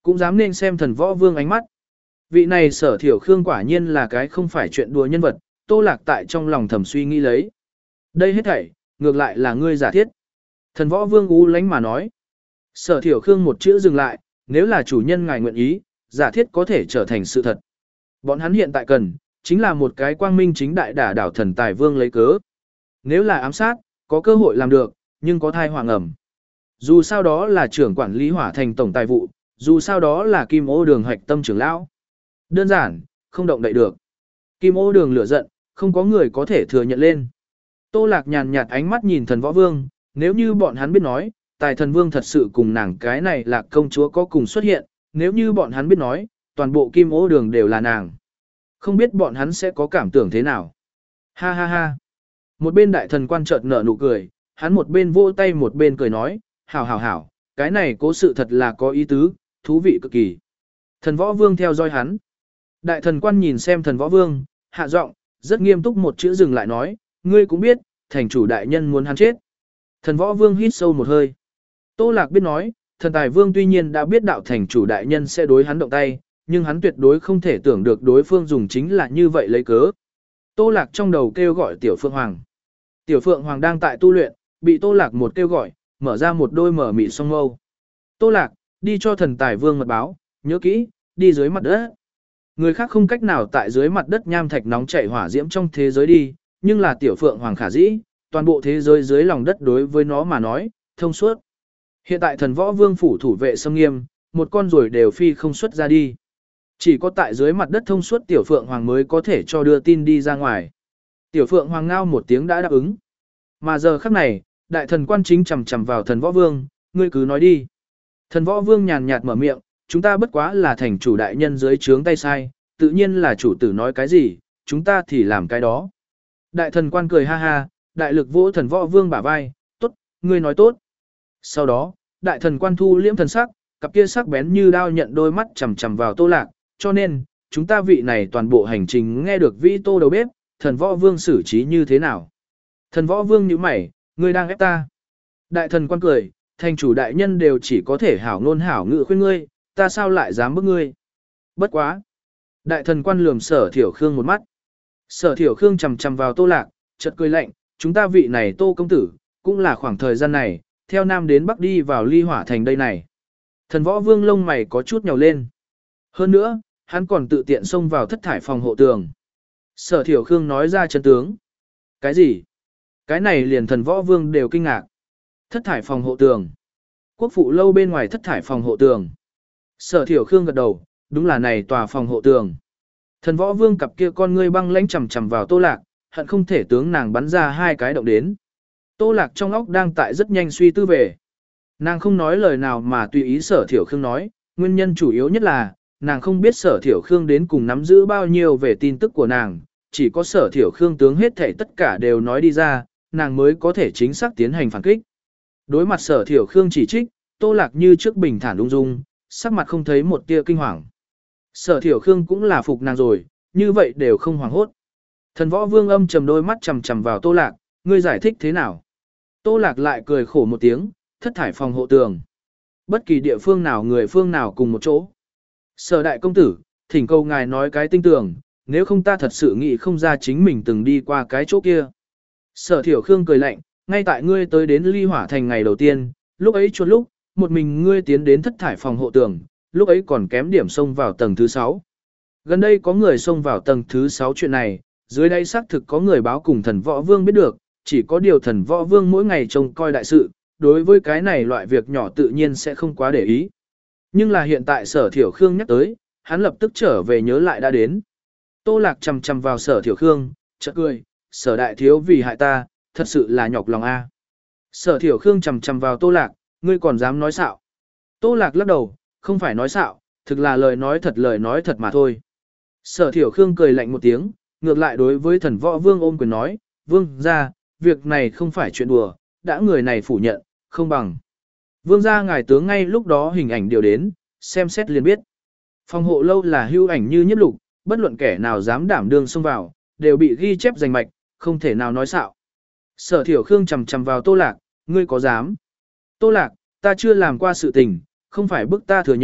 Cũng dám nên xem thần võ vương ánh mắt. Vị này Sở Thiểu Khương quả nhiên là cái không phải chuyện đùa nhân vật, Tô Lạc tại trong lòng thầm suy nghĩ lấy. Đây hết thảy, ngược lại là ngươi giả thiết. Thần võ vương ú lánh mà nói. Sở Thiểu Khương một chữ dừng lại, nếu là chủ nhân ngài nguyện ý, giả thiết có thể trở thành sự thật. Bọn hắn hiện tại cần, chính là một cái quang minh chính đại đả đảo thần tài vương lấy cớ. Nếu là ám sát, có cơ hội làm được, nhưng có thai hoàng ẩm. Dù sao đó là trưởng quản lý hỏa thành tổng tài vụ, dù sao đó là kim ô đường hoạch tâm trưởng lão. Đơn giản, không động đậy được. Kim ô đường lửa giận, không có người có thể thừa nhận lên. Tô Lạc nhàn nhạt ánh mắt nhìn thần võ vương, nếu như bọn hắn biết nói, tài thần vương thật sự cùng nàng cái này là công chúa có cùng xuất hiện, nếu như bọn hắn biết nói, toàn bộ kim ô đường đều là nàng. Không biết bọn hắn sẽ có cảm tưởng thế nào. Ha ha ha. Một bên đại thần quan chợt nở nụ cười, hắn một bên vỗ tay một bên cười nói, hảo hảo hảo, cái này cố sự thật là có ý tứ, thú vị cực kỳ. Thần võ vương theo dõi hắn. Đại thần quan nhìn xem thần võ vương, hạ giọng, rất nghiêm túc một chữ dừng lại nói, ngươi cũng biết, thành chủ đại nhân muốn hắn chết. Thần võ vương hít sâu một hơi. Tô Lạc biết nói, thần tài vương tuy nhiên đã biết đạo thành chủ đại nhân sẽ đối hắn động tay, nhưng hắn tuyệt đối không thể tưởng được đối phương dùng chính là như vậy lấy cớ. Tô Lạc trong đầu kêu gọi Tiểu Phượng Hoàng. Tiểu Phượng Hoàng đang tại tu luyện, bị Tô Lạc một kêu gọi, mở ra một đôi mở mị song mâu. Tô Lạc, đi cho thần tài vương mật báo, nhớ kỹ, đi dưới mặt đất. Người khác không cách nào tại dưới mặt đất nham thạch nóng chảy hỏa diễm trong thế giới đi, nhưng là Tiểu Phượng Hoàng khả dĩ, toàn bộ thế giới dưới lòng đất đối với nó mà nói, thông suốt. Hiện tại thần võ vương phủ thủ vệ xâm nghiêm, một con rồi đều phi không xuất ra đi. Chỉ có tại dưới mặt đất thông suốt Tiểu Phượng Hoàng mới có thể cho đưa tin đi ra ngoài. Tiểu Phượng Hoàng ngao một tiếng đã đáp ứng. Mà giờ khắc này, đại thần quan chính chầm chầm vào thần võ vương, ngươi cứ nói đi. Thần võ vương nhàn nhạt mở miệng, chúng ta bất quá là thành chủ đại nhân dưới trướng tay sai, tự nhiên là chủ tử nói cái gì, chúng ta thì làm cái đó. Đại thần quan cười ha ha, đại lực vỗ thần võ vương bả vai, tốt, ngươi nói tốt. Sau đó, đại thần quan thu liễm thần sắc, cặp kia sắc bén như đao nhận đôi mắt chằm chằm vào Tô Lạc, cho nên, chúng ta vị này toàn bộ hành trình nghe được vĩ Tô đầu bếp, thần võ vương xử trí như thế nào. Thần võ vương nhíu mày, ngươi đang ép ta. Đại thần quan cười, thành chủ đại nhân đều chỉ có thể hảo ngôn hảo ngữ khuyên ngươi, ta sao lại dám bức ngươi. Bất quá. Đại thần quan lườm Sở Thiểu Khương một mắt. Sở Thiểu Khương chằm chằm vào Tô Lạc, chợt cười lạnh, chúng ta vị này Tô công tử, cũng là khoảng thời gian này, theo Nam đến Bắc đi vào ly hỏa thành đây này. Thần võ vương lông mày có chút nhào lên. Hơn nữa, hắn còn tự tiện xông vào thất thải phòng hộ tường. Sở Thiểu Khương nói ra chân tướng. Cái gì? Cái này liền thần võ vương đều kinh ngạc. Thất thải phòng hộ tường. Quốc phụ lâu bên ngoài thất thải phòng hộ tường. Sở Thiểu Khương gật đầu, đúng là này tòa phòng hộ tường. Thần võ vương cặp kia con ngươi băng lãnh chằm chằm vào Tô Lạc, hận không thể tướng nàng bắn ra hai cái động đến. Tô Lạc trong óc đang tại rất nhanh suy tư về. Nàng không nói lời nào mà tùy ý Sở Thiểu Khương nói, nguyên nhân chủ yếu nhất là, nàng không biết Sở Thiểu Khương đến cùng nắm giữ bao nhiêu về tin tức của nàng, chỉ có Sở Thiểu Khương tướng hết thảy tất cả đều nói đi ra, nàng mới có thể chính xác tiến hành phản kích. Đối mặt Sở Thiểu Khương chỉ trích, Tô Lạc như trước bình thản ung dung, sắc mặt không thấy một tia kinh hoàng. Sở Thiểu Khương cũng là phục nàng rồi, như vậy đều không hoảng hốt. Thần võ vương âm trầm đôi mắt chằm chằm vào Tô Lạc, ngươi giải thích thế nào? Tô Lạc lại cười khổ một tiếng, thất thải phòng hộ tường. Bất kỳ địa phương nào người phương nào cùng một chỗ. Sở đại công tử, thỉnh cầu ngài nói cái tinh tường, nếu không ta thật sự nghĩ không ra chính mình từng đi qua cái chỗ kia. Sở Thiểu Khương cười lạnh, ngay tại ngươi tới đến ly hỏa thành ngày đầu tiên, lúc ấy chuột lúc, một mình ngươi tiến đến thất thải phòng hộ tường, lúc ấy còn kém điểm xông vào tầng thứ sáu. Gần đây có người xông vào tầng thứ sáu chuyện này, dưới đây xác thực có người báo cùng thần võ vương biết được, chỉ có điều thần võ vương mỗi ngày trông coi đại sự, đối với cái này loại việc nhỏ tự nhiên sẽ không quá để ý. Nhưng là hiện tại Sở Thiểu Khương nhắc tới, hắn lập tức trở về nhớ lại đã đến. Tô Lạc chằm chằm vào Sở Thiểu Khương, chợt cười, Sở đại thiếu vì hại ta, thật sự là nhọc lòng a. Sở Thiểu Khương chằm chằm vào Tô Lạc, ngươi còn dám nói xạo. Tô Lạc lắc đầu, không phải nói xạo, thực là lời nói thật lời nói thật mà thôi. Sở Thiểu Khương cười lạnh một tiếng, ngược lại đối với thần võ vương ôm quyền nói, vương ra, việc này không phải chuyện đùa, đã người này phủ nhận, không bằng. Vương gia ngài tướng ngay lúc đó hình ảnh điều đến, xem xét liền biết. Phòng hộ lâu là hưu ảnh như nhiếp lục, bất luận kẻ nào dám đảm đương xông vào, đều bị ghi chép danh mạch, không thể nào nói xạo. Sở Thiểu Khương chằm chằm vào Tô Lạc, ngươi có dám? Tô Lạc, ta chưa làm qua sự tình, không phải bức ta thừa nhận,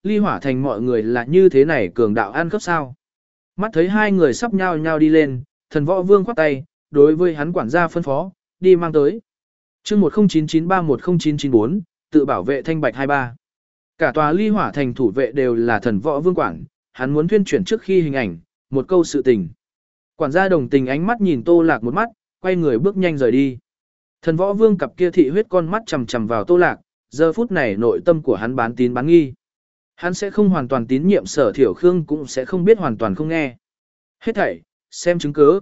ly hỏa thành mọi người là như thế này cường đạo ăn cướp sao. Mắt thấy hai người sắp nhau nhau đi lên, thần võ vương khoát tay, đối với hắn quản gia phân phó, đi mang tới. chương một không chín chín ba một không chín chín bốn, tự bảo vệ thanh bạch hai ba. Cả tòa ly hỏa thành thủ vệ đều là thần võ vương quản, hắn muốn tuyên chuyển trước khi hình ảnh, một câu sự tình. Quản gia đồng tình ánh mắt nhìn Tô Lạc một mắt, quay người bước nhanh rời đi. Thần võ vương cặp kia thị huyết con mắt chằm chằm vào Tô Lạc, giờ phút này nội tâm của hắn bán tín bán nghi. Hắn sẽ không hoàn toàn tín nhiệm Sở Thiểu Khương, cũng sẽ không biết hoàn toàn không nghe. Hết thảy, xem chứng cứ.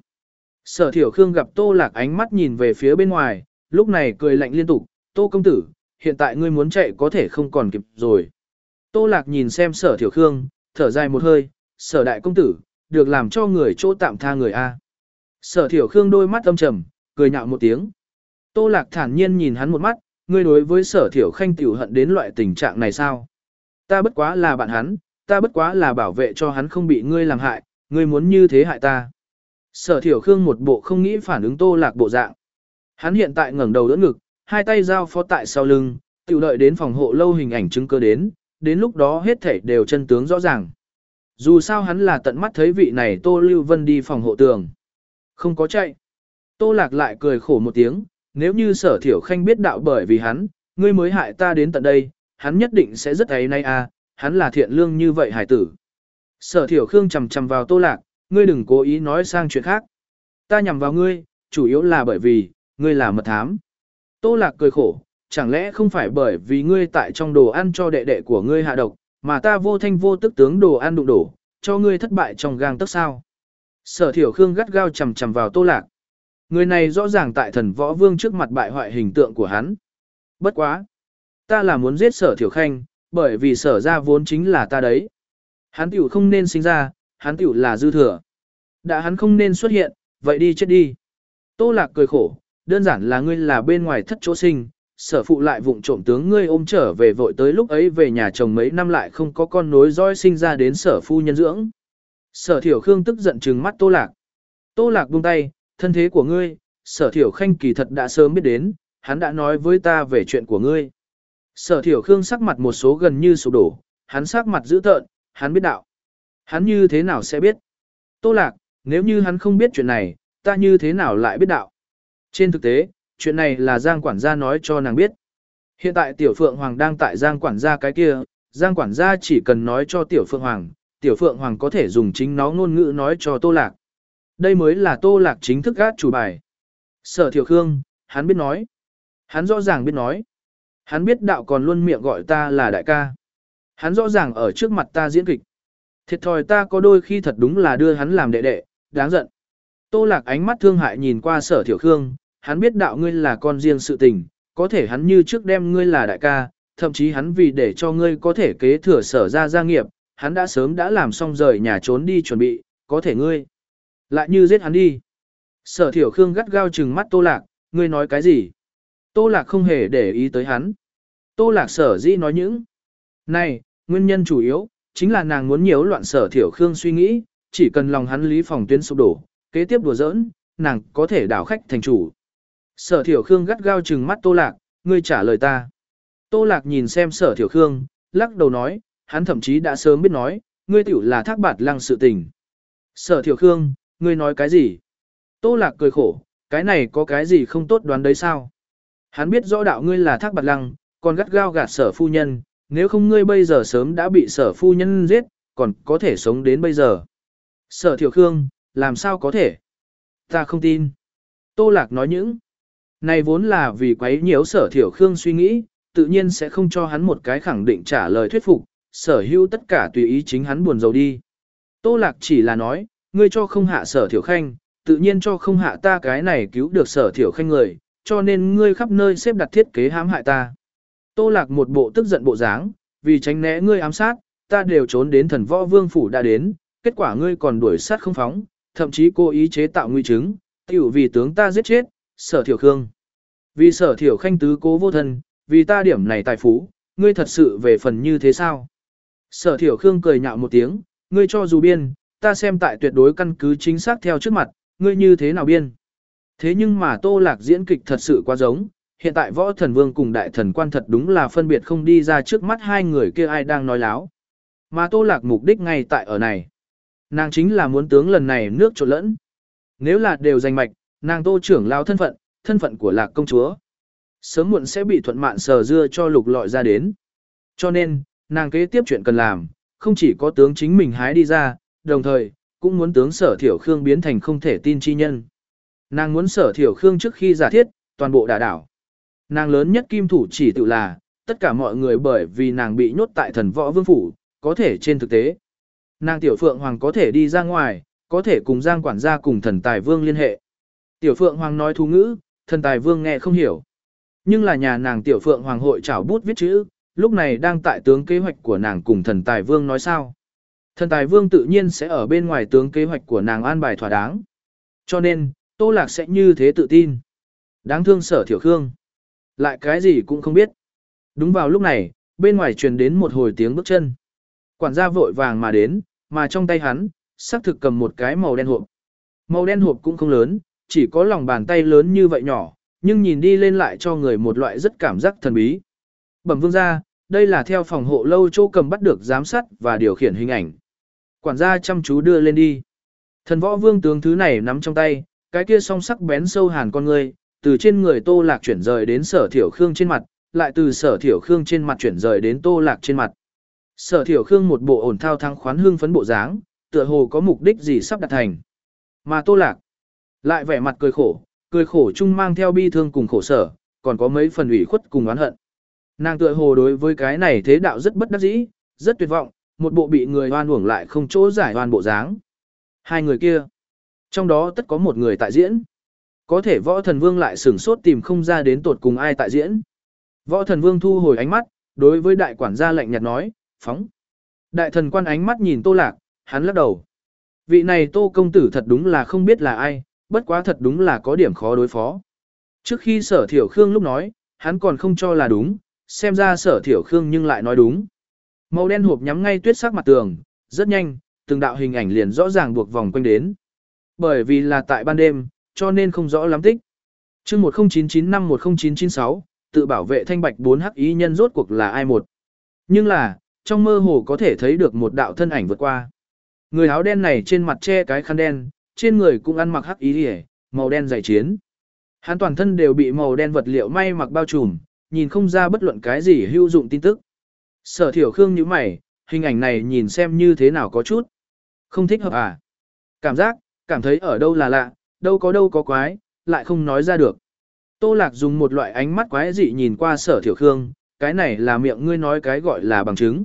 Sở Thiểu Khương gặp Tô Lạc ánh mắt nhìn về phía bên ngoài, lúc này cười lạnh liên tục, Tô công tử, hiện tại ngươi muốn chạy có thể không còn kịp rồi. Tô Lạc nhìn xem Sở Thiểu Khương, thở dài một hơi, Sở đại công tử, được làm cho người chỗ tạm tha người A. Sở Thiểu Khương đôi mắt âm trầm, cười nhạo một tiếng. Tô Lạc thản nhiên nhìn hắn một mắt, ngươi đối với Sở Thiểu Khanh tiểu hận đến loại tình trạng này sao? Ta bất quá là bạn hắn, ta bất quá là bảo vệ cho hắn không bị ngươi làm hại, ngươi muốn như thế hại ta. Sở Thiểu Khương một bộ không nghĩ phản ứng Tô Lạc bộ dạng. Hắn hiện tại ngẩng đầu đỡ ngực, hai tay giao phó tại sau lưng, tiểu đợi đến phòng hộ lâu hình ảnh chứng cơ đến, đến lúc đó hết thảy đều chân tướng rõ ràng. Dù sao hắn là tận mắt thấy vị này Tô Lưu Vân đi phòng hộ tường. Không có chạy. Tô Lạc lại cười khổ một tiếng, nếu như Sở Thiểu Khanh biết đạo bởi vì hắn, ngươi mới hại ta đến tận đây, hắn nhất định sẽ rất ấy nay à, hắn là thiện lương như vậy hải tử. Sở Thiểu Khương chầm chầm vào Tô Lạc, ngươi đừng cố ý nói sang chuyện khác. Ta nhằm vào ngươi, chủ yếu là bởi vì, ngươi là mật thám. Tô Lạc cười khổ, chẳng lẽ không phải bởi vì ngươi tại trong đồ ăn cho đệ đệ của ngươi hạ độc, mà ta vô thanh vô tức tướng đồ ăn đụng đổ, cho ngươi thất bại trong gang tấc sao. Sở Thiểu Khương gắt gao chầm chầm vào Tô Lạc. Người này rõ ràng tại thần võ vương trước mặt bại hoại hình tượng của hắn. Bất quá. Ta là muốn giết Sở Thiểu Khanh, bởi vì Sở ra vốn chính là ta đấy. Hắn tiểu không nên sinh ra, hắn tiểu là dư thừa. Đã hắn không nên xuất hiện, vậy đi chết đi. Tô Lạc cười khổ, đơn giản là ngươi là bên ngoài thất chỗ sinh, Sở phụ lại vụng trộm tướng ngươi ôm trở về vội tới lúc ấy về nhà chồng mấy năm lại không có con nối dõi sinh ra đến Sở phu nhân dưỡng. Sở Thiểu Khương tức giận trừng mắt Tô Lạc. Tô Lạc buông tay, thân thế của ngươi, Sở Thiểu Khanh kỳ thật đã sớm biết đến, hắn đã nói với ta về chuyện của ngươi. Sở Thiểu Khương sắc mặt một số gần như sụp đổ, hắn sắc mặt dữ tợn, hắn biết đạo. Hắn như thế nào sẽ biết? Tô Lạc, nếu như hắn không biết chuyện này, ta như thế nào lại biết đạo? Trên thực tế, chuyện này là Giang quản gia nói cho nàng biết. Hiện tại Tiểu Phượng Hoàng đang tại Giang quản gia cái kia, Giang quản gia chỉ cần nói cho Tiểu Phượng Hoàng, Tiểu Phượng Hoàng có thể dùng chính nó ngôn ngữ nói cho Tô Lạc. Đây mới là Tô Lạc chính thức gác chủ bài. Sở Thiểu Khương, hắn biết nói. Hắn rõ ràng biết nói. Hắn biết đạo còn luôn miệng gọi ta là đại ca. Hắn rõ ràng ở trước mặt ta diễn kịch. Thiệt thòi ta có đôi khi thật đúng là đưa hắn làm đệ đệ, đáng giận. Tô Lạc ánh mắt thương hại nhìn qua Sở Thiểu Khương, hắn biết đạo ngươi là con riêng sự tình, có thể hắn như trước đem ngươi là đại ca, thậm chí hắn vì để cho ngươi có thể kế thừa Sở ra gia nghiệp, hắn đã sớm đã làm xong rời nhà trốn đi chuẩn bị, có thể ngươi lại như giết hắn đi. Sở Thiểu Khương gắt gao trừng mắt Tô Lạc, ngươi nói cái gì? Tô Lạc không hề để ý tới hắn. Tô Lạc sở dĩ nói những này, nguyên nhân chủ yếu, chính là nàng muốn nhiễu loạn Sở Thiểu Khương suy nghĩ, chỉ cần lòng hắn lý phòng tuyến sụp đổ, kế tiếp đùa giỡn, nàng có thể đảo khách thành chủ. Sở Thiểu Khương gắt gao trừng mắt Tô Lạc, ngươi trả lời ta. Tô Lạc nhìn xem Sở Thiểu Khương, lắc đầu nói, hắn thậm chí đã sớm biết nói, ngươi tiểu là Thác Bạt Lăng sự tình. Sở Thiểu Khương, ngươi nói cái gì? Tô Lạc cười khổ, cái này có cái gì không tốt đoán đấy sao? Hắn biết rõ đạo ngươi là Thác Bạt Lăng, còn gắt gao gạt Sở phu nhân, nếu không ngươi bây giờ sớm đã bị Sở phu nhân giết, còn có thể sống đến bây giờ. Sở Thiểu Khương, làm sao có thể? Ta không tin. Tô Lạc nói những này vốn là vì quấy nhiễu Sở Thiểu Khương suy nghĩ, tự nhiên sẽ không cho hắn một cái khẳng định trả lời thuyết phục, sở hữu tất cả tùy ý chính hắn buồn rầu đi. Tô Lạc chỉ là nói, ngươi cho không hạ Sở Thiểu Khanh, tự nhiên cho không hạ ta cái này cứu được Sở Thiểu Khanh người, cho nên ngươi khắp nơi xếp đặt thiết kế hãm hại ta. Tô Lạc một bộ tức giận bộ dáng, vì tránh né ngươi ám sát, ta đều trốn đến Thần Võ Vương phủ đã đến, kết quả ngươi còn đuổi sát không phóng, thậm chí cố ý chế tạo nguy chứng, tiểu vì tướng ta giết chết, Sở Thiểu Khương. Vì Sở Thiểu Khanh tứ cố vô thân, vì ta điểm này tài phú, ngươi thật sự về phần như thế sao? Sở Thiểu Khương cười nhạo một tiếng, ngươi cho dù biên, ta xem tại tuyệt đối căn cứ chính xác theo trước mặt, ngươi như thế nào biên. Thế nhưng mà Tô Lạc diễn kịch thật sự quá giống, hiện tại Võ Thần Vương cùng Đại Thần Quan thật đúng là phân biệt không đi ra trước mắt hai người kia ai đang nói láo. Mà Tô Lạc mục đích ngay tại ở này. Nàng chính là muốn tướng lần này nước trộn lẫn. Nếu là đều giành mạch, nàng Tô trưởng lao thân phận, thân phận của Lạc công chúa, sớm muộn sẽ bị thuận mạn sờ dưa cho lục lọi ra đến. Cho nên, nàng kế tiếp chuyện cần làm, không chỉ có tướng chính mình hái đi ra, đồng thời, cũng muốn tướng Sở Thiểu Khương biến thành không thể tin chi nhân. Nàng muốn Sở Thiểu Khương trước khi giả thiết, toàn bộ đả đảo. Nàng lớn nhất kim thủ chỉ tự là, tất cả mọi người bởi vì nàng bị nhốt tại thần võ vương phủ, có thể trên thực tế. Nàng Tiểu Phượng Hoàng có thể đi ra ngoài, có thể cùng Giang quản gia cùng thần tài vương liên hệ. Tiểu Phượng Hoàng nói thú ngữ, thần tài vương nghe không hiểu. Nhưng là nhà nàng Tiểu Phượng Hoàng hội trảo bút viết chữ, lúc này đang tại tướng kế hoạch của nàng cùng thần tài vương nói sao. Thần tài vương tự nhiên sẽ ở bên ngoài tướng kế hoạch của nàng an bài thỏa đáng. Cho nên, Tô Lạc sẽ như thế tự tin. Đáng thương Sở Thiểu Khương. Lại cái gì cũng không biết. Đúng vào lúc này, bên ngoài truyền đến một hồi tiếng bước chân. Quản gia vội vàng mà đến, mà trong tay hắn, xác thực cầm một cái màu đen hộp. Màu đen hộp cũng không lớn, chỉ có lòng bàn tay lớn như vậy nhỏ, nhưng nhìn đi lên lại cho người một loại rất cảm giác thần bí. Bẩm vương gia, đây là theo phòng hộ lâu chỗ cầm bắt được giám sát và điều khiển hình ảnh. Quản gia chăm chú đưa lên đi. Thần võ vương tướng thứ này nắm trong tay, cái kia song sắc bén sâu hàn con người, từ trên người Tô Lạc chuyển rời đến Sở Thiểu Khương trên mặt, lại từ Sở Thiểu Khương trên mặt chuyển rời đến Tô Lạc trên mặt. Sở Thiểu Khương một bộ ổn thao thăng khoán hương phấn bộ dáng, tựa hồ có mục đích gì sắp đạt thành. Mà Tô Lạc lại vẻ mặt cười khổ, cười khổ chung mang theo bi thương cùng khổ sở, còn có mấy phần ủy khuất cùng oán hận. Nàng tựa hồ đối với cái này thế đạo rất bất đắc dĩ, rất tuyệt vọng, một bộ bị người oan uổng lại không chỗ giải oan bộ dáng. Hai người kia, trong đó tất có một người tại diễn. Có thể Võ Thần Vương lại sửng sốt tìm không ra đến tột cùng ai tại diễn. Võ Thần Vương thu hồi ánh mắt, đối với đại quản gia lạnh nhạt nói, phóng. Đại thần quan ánh mắt nhìn Tô Lạc, hắn lắc đầu. Vị này Tô công tử thật đúng là không biết là ai, bất quá thật đúng là có điểm khó đối phó. Trước khi Sở Thiểu Khương lúc nói, hắn còn không cho là đúng, xem ra Sở Thiểu Khương nhưng lại nói đúng. Màu đen hộp nhắm ngay tuyết sắc mặt tường, rất nhanh, từng đạo hình ảnh liền rõ ràng buộc vòng quanh đến. Bởi vì là tại ban đêm, cho nên không rõ lắm tích. Chương một không chín chín năm một không chín chín sáu, tự bảo vệ thanh bạch bốn hắc ý nhân rốt cuộc là ai một. Nhưng là, trong mơ hồ có thể thấy được một đạo thân ảnh vượt qua. Người áo đen này trên mặt che cái khăn đen, trên người cũng ăn mặc hắc ý liễu, màu đen dày chiến. Hắn toàn thân đều bị màu đen vật liệu may mặc bao trùm, nhìn không ra bất luận cái gì hữu dụng tin tức. Sở Thiểu Khương nhíu mày, hình ảnh này nhìn xem như thế nào có chút không thích hợp à. Cảm giác, cảm thấy ở đâu là lạ, đâu có đâu có quái, lại không nói ra được. Tô Lạc dùng một loại ánh mắt quái dị nhìn qua Sở Thiểu Khương, cái này là miệng ngươi nói cái gọi là bằng chứng.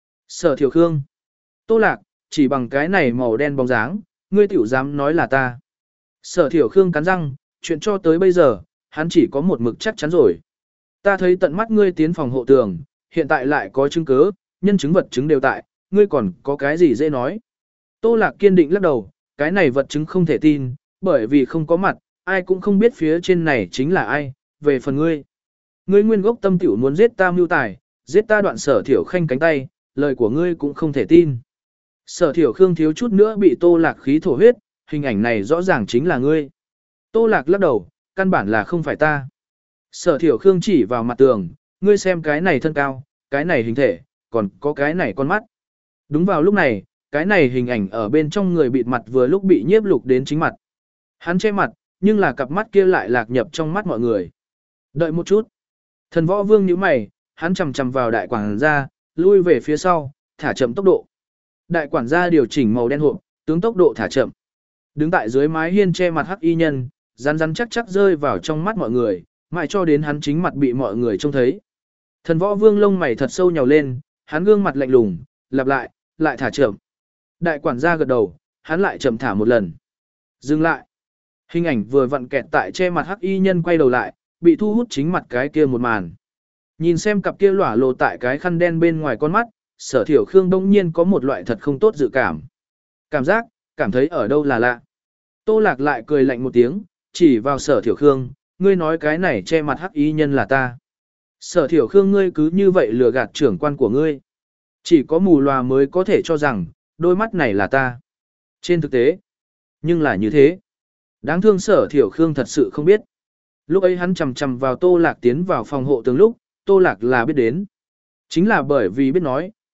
Sở Thiểu Khương. Tô Lạc, chỉ bằng cái này màu đen bóng dáng, ngươi tiểu dám nói là ta. Sở Thiểu Khương cắn răng, chuyện cho tới bây giờ, hắn chỉ có một mực chắc chắn rồi. Ta thấy tận mắt ngươi tiến phòng hộ tường, hiện tại lại có chứng cứ, nhân chứng vật chứng đều tại, ngươi còn có cái gì dễ nói. Tô Lạc kiên định lắc đầu, cái này vật chứng không thể tin, bởi vì không có mặt, ai cũng không biết phía trên này chính là ai, về phần ngươi. Ngươi nguyên gốc tâm tiểu muốn giết ta mưu tài, giết ta đoạn Sở Thiểu Khanh cánh tay, lời của ngươi cũng không thể tin. Sở Thiểu Khương thiếu chút nữa bị Tô Lạc khí thổ huyết, hình ảnh này rõ ràng chính là ngươi. Tô Lạc lắc đầu, căn bản là không phải ta. Sở Thiểu Khương chỉ vào mặt tường, ngươi xem cái này thân cao, cái này hình thể, còn có cái này con mắt. Đúng vào lúc này, cái này hình ảnh ở bên trong người bịt mặt vừa lúc bị nhiếp lục đến chính mặt. Hắn che mặt, nhưng là cặp mắt kia lại lạc nhập trong mắt mọi người. Đợi một chút. Thần Võ Vương nhíu mày, hắn chầm chầm vào đại quản gia, lui về phía sau, thả chậm tốc độ. Đại quản gia điều chỉnh màu đen hộp, tướng tốc độ thả chậm. Đứng tại dưới mái hiên che mặt hắc y nhân, rắn rắn chắc chắc rơi vào trong mắt mọi người, mãi cho đến hắn chính mặt bị mọi người trông thấy. Thần Võ Vương lông mày thật sâu nhào lên, hắn gương mặt lạnh lùng, lặp lại, lại thả chậm. Đại quản gia gật đầu, hắn lại chậm thả một lần. Dừng lại. Hình ảnh vừa vặn kẹt tại che mặt hắc y nhân quay đầu lại, bị thu hút chính mặt cái kia một màn. Nhìn xem cặp kia lỏa lộ tại cái khăn đen bên ngoài con mắt, Sở Thiểu Khương đông nhiên có một loại thật không tốt dự cảm. Cảm giác, cảm thấy ở đâu là lạ. Tô Lạc lại cười lạnh một tiếng, chỉ vào Sở Thiểu Khương, ngươi nói cái này che mặt hắc y nhân là ta. Sở Thiểu Khương ngươi cứ như vậy lừa gạt trưởng quan của ngươi. Chỉ có mù lòa mới có thể cho rằng, đôi mắt này là ta. Trên thực tế, nhưng là như thế. Đáng thương Sở Thiểu Khương thật sự không biết. Lúc ấy hắn chầm chầm vào Tô Lạc tiến vào phòng hộ tường lúc, Tô Lạc là biết đến. Chính là bởi vì biết nói,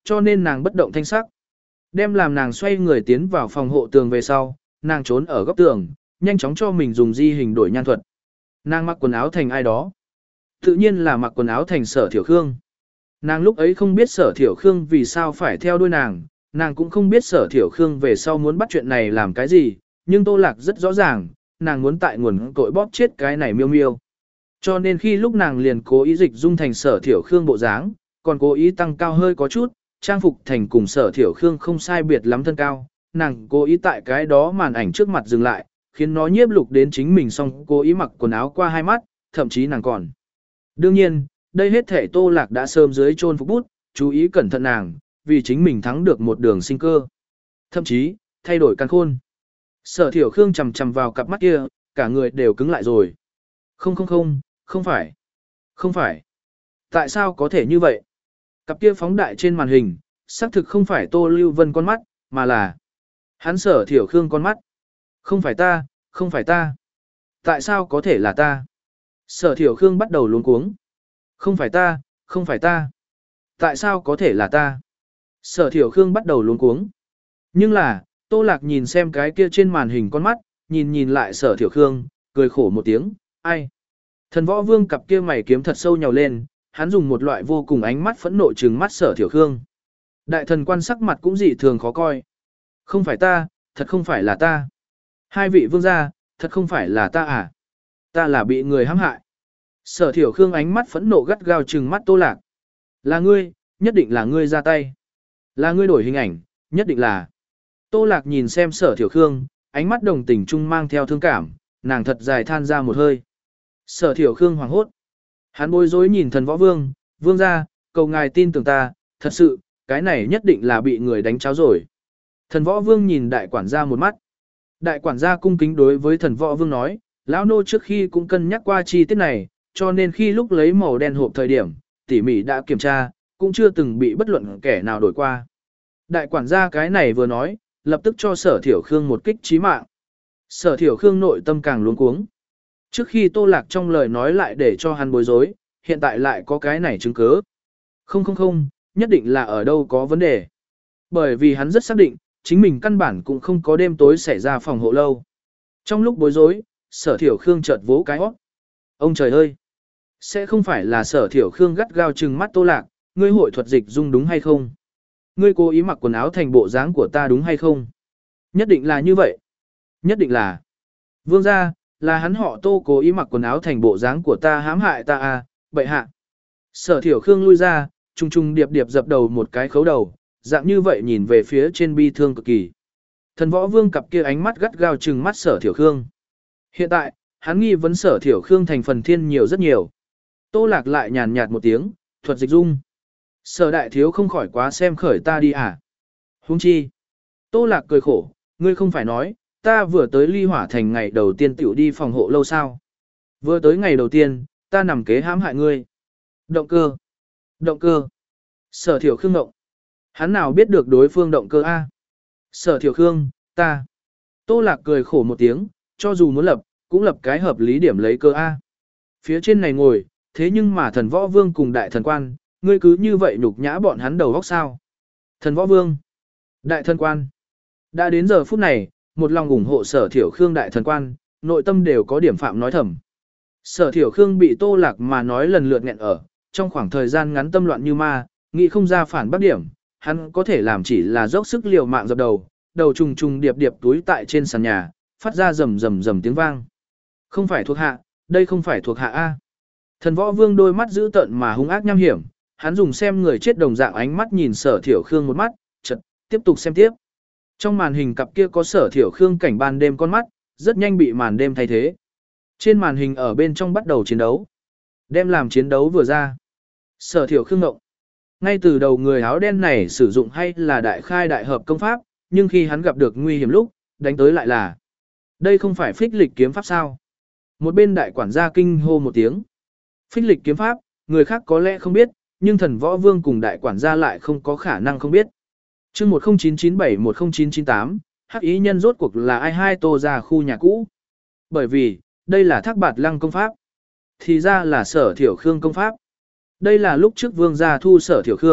cho nên nàng bất động thanh sắc. Đem làm nàng xoay người tiến vào phòng hộ tường về sau, nàng trốn ở góc tường, nhanh chóng cho mình dùng di hình đổi nhan thuật. Nàng mặc quần áo thành ai đó. Tự nhiên là mặc quần áo thành Sở Thiểu Khương. Nàng lúc ấy không biết Sở Thiểu Khương vì sao phải theo đuôi nàng, nàng cũng không biết Sở Thiểu Khương về sau muốn bắt chuyện này làm cái gì, nhưng Tô Lạc rất rõ ràng, nàng muốn tại nguồn tội bóp chết cái này miêu miêu. Cho nên khi lúc nàng liền cố ý dịch dung thành Sở Thiểu Khương bộ dáng, còn cố ý tăng cao hơi có chút, trang phục thành cùng Sở Thiểu Khương không sai biệt lắm thân cao, nàng cố ý tại cái đó màn ảnh trước mặt dừng lại, khiến nó nhiếp lục đến chính mình, xong cố ý mặc quần áo qua hai mắt, thậm chí nàng còn. Đương nhiên, đây hết thể Tô Lạc đã sớm dưới chôn phục bút, chú ý cẩn thận nàng, vì chính mình thắng được một đường sinh cơ. Thậm chí, thay đổi căn khôn. Sở Thiểu Khương chầm chầm vào cặp mắt kia, cả người đều cứng lại rồi. Không không không, không phải. Không phải. Tại sao có thể như vậy? Cặp kia phóng đại trên màn hình, xác thực không phải Tô Lưu Vân con mắt, mà là hắn Sở Thiểu Khương con mắt. Không phải ta, không phải ta. Tại sao có thể là ta? Sở Thiểu Khương bắt đầu luống cuống. Không phải ta, không phải ta. Tại sao có thể là ta? Sở Thiểu Khương bắt đầu luống cuống. Nhưng là, Tô Lạc nhìn xem cái kia trên màn hình con mắt, nhìn nhìn lại Sở Thiểu Khương, cười khổ một tiếng, ai? Thần Võ Vương cặp kia mày kiếm thật sâu nhào lên, hắn dùng một loại vô cùng ánh mắt phẫn nộ trừng mắt Sở Thiểu Khương. Đại thần quan sắc mặt cũng dị thường khó coi. Không phải ta, thật không phải là ta. Hai vị vương gia, thật không phải là ta à? Ta là bị người hãm hại. Sở Thiểu Khương ánh mắt phẫn nộ gắt gao trừng mắt Tô Lạc. Là ngươi, nhất định là ngươi ra tay. Là ngươi đổi hình ảnh, nhất định là. Tô Lạc nhìn xem Sở Thiểu Khương, ánh mắt đồng tình chung mang theo thương cảm, nàng thật dài than ra một hơi. Sở Thiểu Khương hoảng hốt. Hắn bối rối nhìn Thần Võ Vương, vương gia, cầu ngài tin tưởng ta, thật sự, cái này nhất định là bị người đánh cháo rồi. Thần Võ Vương nhìn đại quản gia một mắt. Đại quản gia cung kính đối với Thần Võ Vương nói, lão nô trước khi cũng cân nhắc qua chi tiết này, cho nên khi lúc lấy màu đen hộp thời điểm, tỉ mỉ đã kiểm tra, cũng chưa từng bị bất luận kẻ nào đổi qua. Đại quản gia cái này vừa nói, lập tức cho Sở Thiểu Khương một kích chí mạng. Sở Thiểu Khương nội tâm càng luống cuống. Trước khi Tô Lạc trong lời nói lại để cho hắn bối rối, hiện tại lại có cái này chứng cứ. Không không không, nhất định là ở đâu có vấn đề. Bởi vì hắn rất xác định, chính mình căn bản cũng không có đêm tối xảy ra phòng hộ lâu. Trong lúc bối rối, Sở Thiểu Khương chợt vỗ cái hót. Ông trời ơi! Sẽ không phải là Sở Thiểu Khương gắt gao trừng mắt Tô Lạc, ngươi hội thuật dịch dung đúng hay không? Ngươi cố ý mặc quần áo thành bộ dáng của ta đúng hay không? Nhất định là như vậy. Nhất định là. Vương gia, là hắn họ Tô cố ý mặc quần áo thành bộ dáng của ta hãm hại ta à, bậy hạ. Sở Thiểu Khương lui ra, trung trung điệp điệp dập đầu một cái khấu đầu, dạng như vậy nhìn về phía trên bi thương cực kỳ. Thần Võ Vương cặp kia ánh mắt gắt gao trừng mắt Sở Thiểu Khương. Hiện tại, hắn nghi vấn Sở Thiểu Khương thành phần thiên nhiều rất nhiều. Tô Lạc lại nhàn nhạt một tiếng, thuật dịch dung. Sở đại thiếu không khỏi quá xem khởi ta đi à. Huống chi. Tô Lạc cười khổ, ngươi không phải nói, ta vừa tới Ly Hỏa Thành ngày đầu tiên tiểu đi phòng hộ lâu sao. Vừa tới ngày đầu tiên, ta nằm kế hãm hại ngươi. Động cơ. Động cơ. Sở Thiểu Khương ngộng. Hắn nào biết được đối phương động cơ A. Sở Thiểu Khương, ta. Tô Lạc cười khổ một tiếng, cho dù muốn lập, cũng lập cái hợp lý điểm lấy cơ A. Phía trên này ngồi, thế nhưng mà Thần Võ Vương cùng đại thần quan, ngươi cứ như vậy nhục nhã bọn hắn đầu góc sao. Thần Võ Vương, đại thần quan. Đã đến giờ phút này, một lòng ủng hộ Sở Thiểu Khương đại thần quan, nội tâm đều có điểm phạm nói thầm. Sở Thiểu Khương bị Tô Lạc mà nói lần lượt nghẹn ở, trong khoảng thời gian ngắn tâm loạn như ma, nghĩ không ra phản bác điểm, hắn có thể làm chỉ là dốc sức liều mạng dập đầu, đầu trùng trùng điệp điệp túi tại trên sàn nhà, phát ra rầm rầm rầm tiếng vang. Không phải thuộc hạ, đây không phải thuộc hạ A. Thần Võ Vương đôi mắt dữ tợn mà hung ác nham hiểm, hắn dùng xem người chết đồng dạng ánh mắt nhìn Sở Thiểu Khương một mắt, chợt tiếp tục xem tiếp. Trong màn hình cặp kia có Sở Thiểu Khương cảnh ban đêm con mắt, rất nhanh bị màn đêm thay thế. Trên màn hình ở bên trong bắt đầu chiến đấu. Đem làm chiến đấu vừa ra. Sở Thiểu Khương ngộng. Ngay từ đầu người áo đen này sử dụng hay là đại khai đại hợp công pháp, nhưng khi hắn gặp được nguy hiểm lúc, đánh tới lại là. Đây không phải phích lịch kiếm pháp sao? Một bên đại quản gia kinh hô một tiếng. Phích lịch kiếm pháp, người khác có lẽ không biết, nhưng Thần Võ Vương cùng đại quản gia lại không có khả năng không biết. Chương một không chín chín bảy một không chín chín tám, hắc ý nhân rốt cuộc là ai hai Tô ra khu nhà cũ. Bởi vì, đây là Thác Bạt Lăng công pháp. Thì ra là Sở Thiểu Khương công pháp. Đây là lúc trước Vương gia thu Sở Thiểu Khương,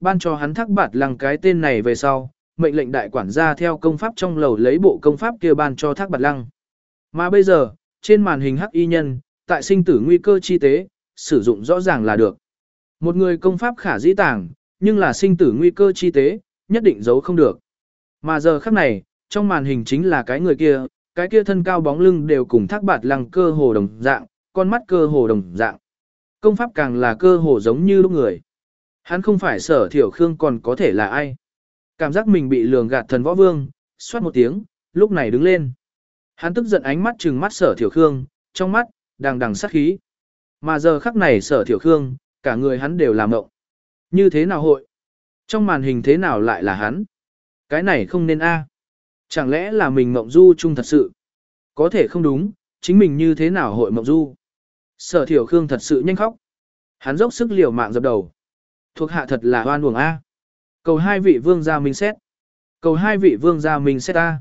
ban cho hắn Thác Bạt Lăng cái tên này về sau, mệnh lệnh đại quản gia theo công pháp trong lầu lấy bộ công pháp kia ban cho Thác Bạt Lăng. Mà bây giờ, trên màn hình hắc y nhân, tại sinh tử nguy cơ chi tế, sử dụng rõ ràng là được. Một người công pháp khả dĩ tàng, nhưng là sinh tử nguy cơ chi tế, nhất định giấu không được. Mà giờ khắc này, trong màn hình chính là cái người kia, cái kia thân cao bóng lưng đều cùng Thác Bạt Lăng cơ hồ đồng dạng, con mắt cơ hồ đồng dạng. Công pháp càng là cơ hồ giống như lúc người. Hắn không phải Sở Thiểu Khương còn có thể là ai. Cảm giác mình bị lường gạt Thần Võ Vương, xoát một tiếng, lúc này đứng lên. Hắn tức giận ánh mắt trừng mắt Sở Thiểu Khương, trong mắt, đằng đằng sát khí. Mà giờ khắc này Sở Thiểu Khương, cả người hắn đều làm mộng. Như thế nào hội? Trong màn hình thế nào lại là hắn? Cái này không nên a. Chẳng lẽ là mình mộng du chung thật sự? Có thể không đúng, chính mình như thế nào hội mộng du? Sở Thiểu Khương thật sự nhanh khóc. Hắn dốc sức liều mạng dập đầu. Thuộc hạ thật là oan uổng a. Cầu hai vị vương gia minh xét. Cầu hai vị vương gia minh xét a.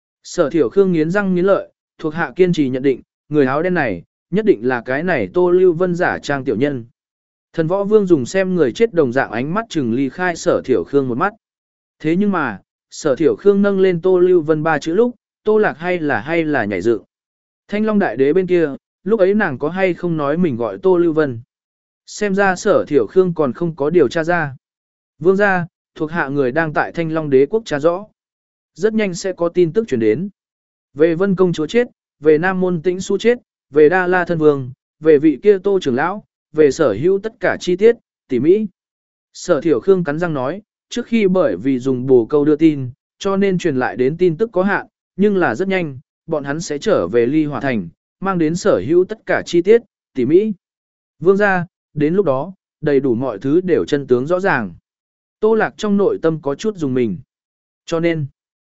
Sở Thiểu Khương nghiến răng nghiến lợi, thuộc hạ kiên trì nhận định, người áo đen này, nhất định là cái này Tô Lưu Vân giả trang tiểu nhân. Thần Võ Vương dùng xem người chết đồng dạng ánh mắt chừng ly khai Sở Thiểu Khương một mắt. Thế nhưng mà, Sở Thiểu Khương nâng lên Tô Lưu Vân ba chữ lúc, Tô Lạc hay là hay là nhảy dựng. Thanh Long Đại Đế bên kia, lúc ấy nàng có hay không nói mình gọi Tô Lưu Vân. Xem ra Sở Thiểu Khương còn không có điều tra ra. Vương gia, thuộc hạ người đang tại Thanh Long Đế quốc tra rõ. Rất nhanh sẽ có tin tức truyền đến. Về Vân Công Chúa chết, về Nam Môn Tĩnh Xu chết, về Đa La Thân Vương, về vị kia Tô trưởng lão, về sở hữu tất cả chi tiết, tỉ mỹ. Sở Thiểu Khương cắn răng nói, trước khi bởi vì dùng bồ câu đưa tin, cho nên truyền lại đến tin tức có hạn, nhưng là rất nhanh, bọn hắn sẽ trở về Ly Hỏa Thành, mang đến sở hữu tất cả chi tiết, tỉ mỹ. Vương gia, đến lúc đó, đầy đủ mọi thứ đều chân tướng rõ ràng. Tô Lạc trong nội tâm có chút dùng mình. Cho nên,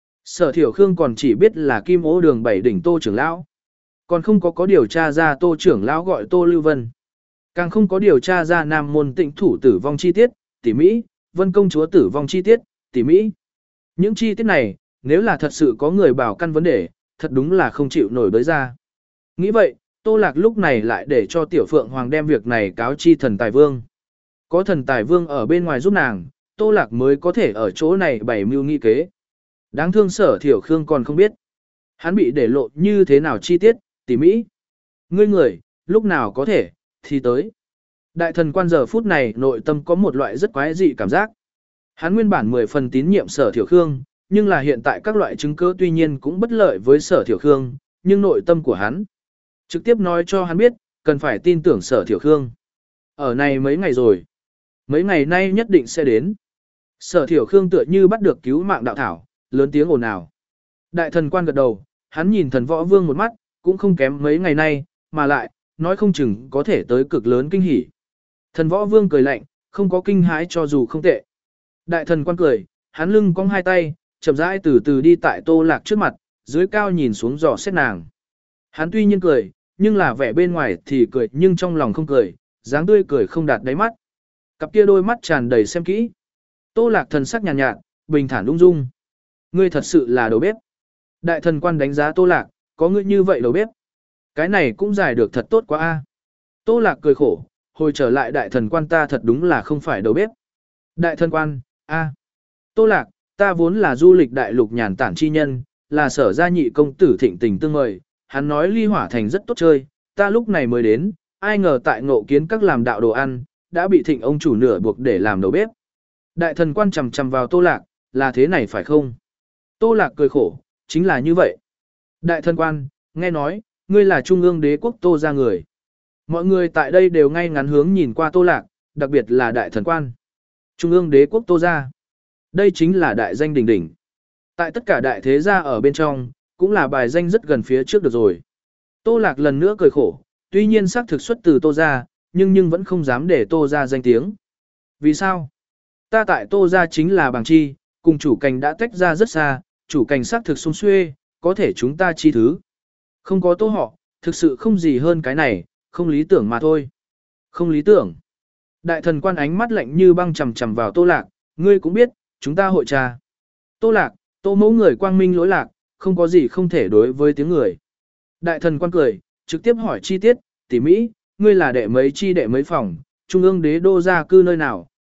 Sở Thiểu Khương còn chỉ biết là Kim Ô Đường bảy đỉnh Tô trưởng lão, còn không có có điều tra ra Tô trưởng lão gọi Tô Lưu Vân, càng không có điều tra ra Nam Môn Tịnh thủ tử vong chi tiết, tỉ mỹ, Vân công chúa tử vong chi tiết, tỉ mỹ. Những chi tiết này, nếu là thật sự có người bảo căn vấn đề, thật đúng là không chịu nổi bới ra. Nghĩ vậy, Tô Lạc lúc này lại để cho Tiểu Phượng Hoàng đem việc này cáo chi Thần Tài Vương. Có Thần Tài Vương ở bên ngoài giúp nàng, Tô Lạc mới có thể ở chỗ này bày mưu nghi kế. Đáng thương Sở Thiểu Khương còn không biết. Hắn bị để lộ như thế nào chi tiết, tỉ mỹ. Ngươi người, lúc nào có thể, thì tới. Đại thần quan giờ phút này nội tâm có một loại rất quái dị cảm giác. Hắn nguyên bản mười phần tín nhiệm Sở Thiểu Khương, nhưng là hiện tại các loại chứng cứ tuy nhiên cũng bất lợi với Sở Thiểu Khương, nhưng nội tâm của hắn trực tiếp nói cho hắn biết, cần phải tin tưởng Sở Thiểu Khương. Ở này mấy ngày rồi, mấy ngày nay nhất định sẽ đến. Sở Thiểu Khương tựa như bắt được cứu mạng đạo thảo, lớn tiếng ồn ào. Đại thần quan gật đầu, hắn nhìn Thần Võ Vương một mắt, cũng không kém mấy ngày nay, mà lại, nói không chừng có thể tới cực lớn kinh hỉ. Thần Võ Vương cười lạnh, không có kinh hãi cho dù không tệ. Đại thần quan cười, hắn lưng cong hai tay, chậm rãi từ từ đi tại Tô Lạc trước mặt, dưới cao nhìn xuống dò xét nàng. Hắn tuy nhiên cười, nhưng là vẻ bên ngoài thì cười nhưng trong lòng không cười, dáng tươi cười không đạt đáy mắt. Cặp kia đôi mắt tràn đầy xem kỹ. Tô Lạc thần sắc nhàn nhạt, nhạt, bình thản ung dung. Ngươi thật sự là đầu bếp. Đại thần quan đánh giá Tô Lạc, có ngươi như vậy đầu bếp. Cái này cũng giải được thật tốt quá a. Tô Lạc cười khổ, hồi trở lại đại thần quan ta thật đúng là không phải đầu bếp. Đại thần quan, a. Tô Lạc, ta vốn là du lịch đại lục nhàn tản chi nhân, là Sở gia nhị công tử thịnh tình tương mời, hắn nói Ly Hỏa Thành rất tốt chơi, ta lúc này mới đến, ai ngờ tại Ngộ Kiến các làm đạo đồ ăn, đã bị thịnh ông chủ nửa buộc để làm đầu bếp. Đại thần quan chằm chằm vào Tô Lạc, là thế này phải không? Tô Lạc cười khổ, chính là như vậy. Đại thần quan, nghe nói, ngươi là trung ương đế quốc Tô gia người. Mọi người tại đây đều ngay ngắn hướng nhìn qua Tô Lạc, đặc biệt là đại thần quan. Trung ương đế quốc Tô gia. Đây chính là đại danh đỉnh đỉnh. Tại tất cả đại thế gia ở bên trong, cũng là bài danh rất gần phía trước được rồi. Tô Lạc lần nữa cười khổ, tuy nhiên xác thực xuất từ Tô gia, nhưng nhưng vẫn không dám để Tô gia danh tiếng. Vì sao? Ta tại Tô gia chính là bằng chi, cùng chủ cảnh đã tách ra rất xa, chủ cảnh xác thực xung xuê, có thể chúng ta chi thứ. Không có Tô họ, thực sự không gì hơn cái này, không lý tưởng mà thôi. Không lý tưởng. Đại thần quan ánh mắt lạnh như băng chằm chằm vào Tô Lạc, ngươi cũng biết, chúng ta hội trà. Tô Lạc, Tô mẫu người quang minh lỗi lạc, không có gì không thể đối với tiếng người. Đại thần quan cười, trực tiếp hỏi chi tiết, tỉ mỹ, ngươi là đệ mấy chi đệ mấy phòng, trung ương đế đô gia cư nơi nào,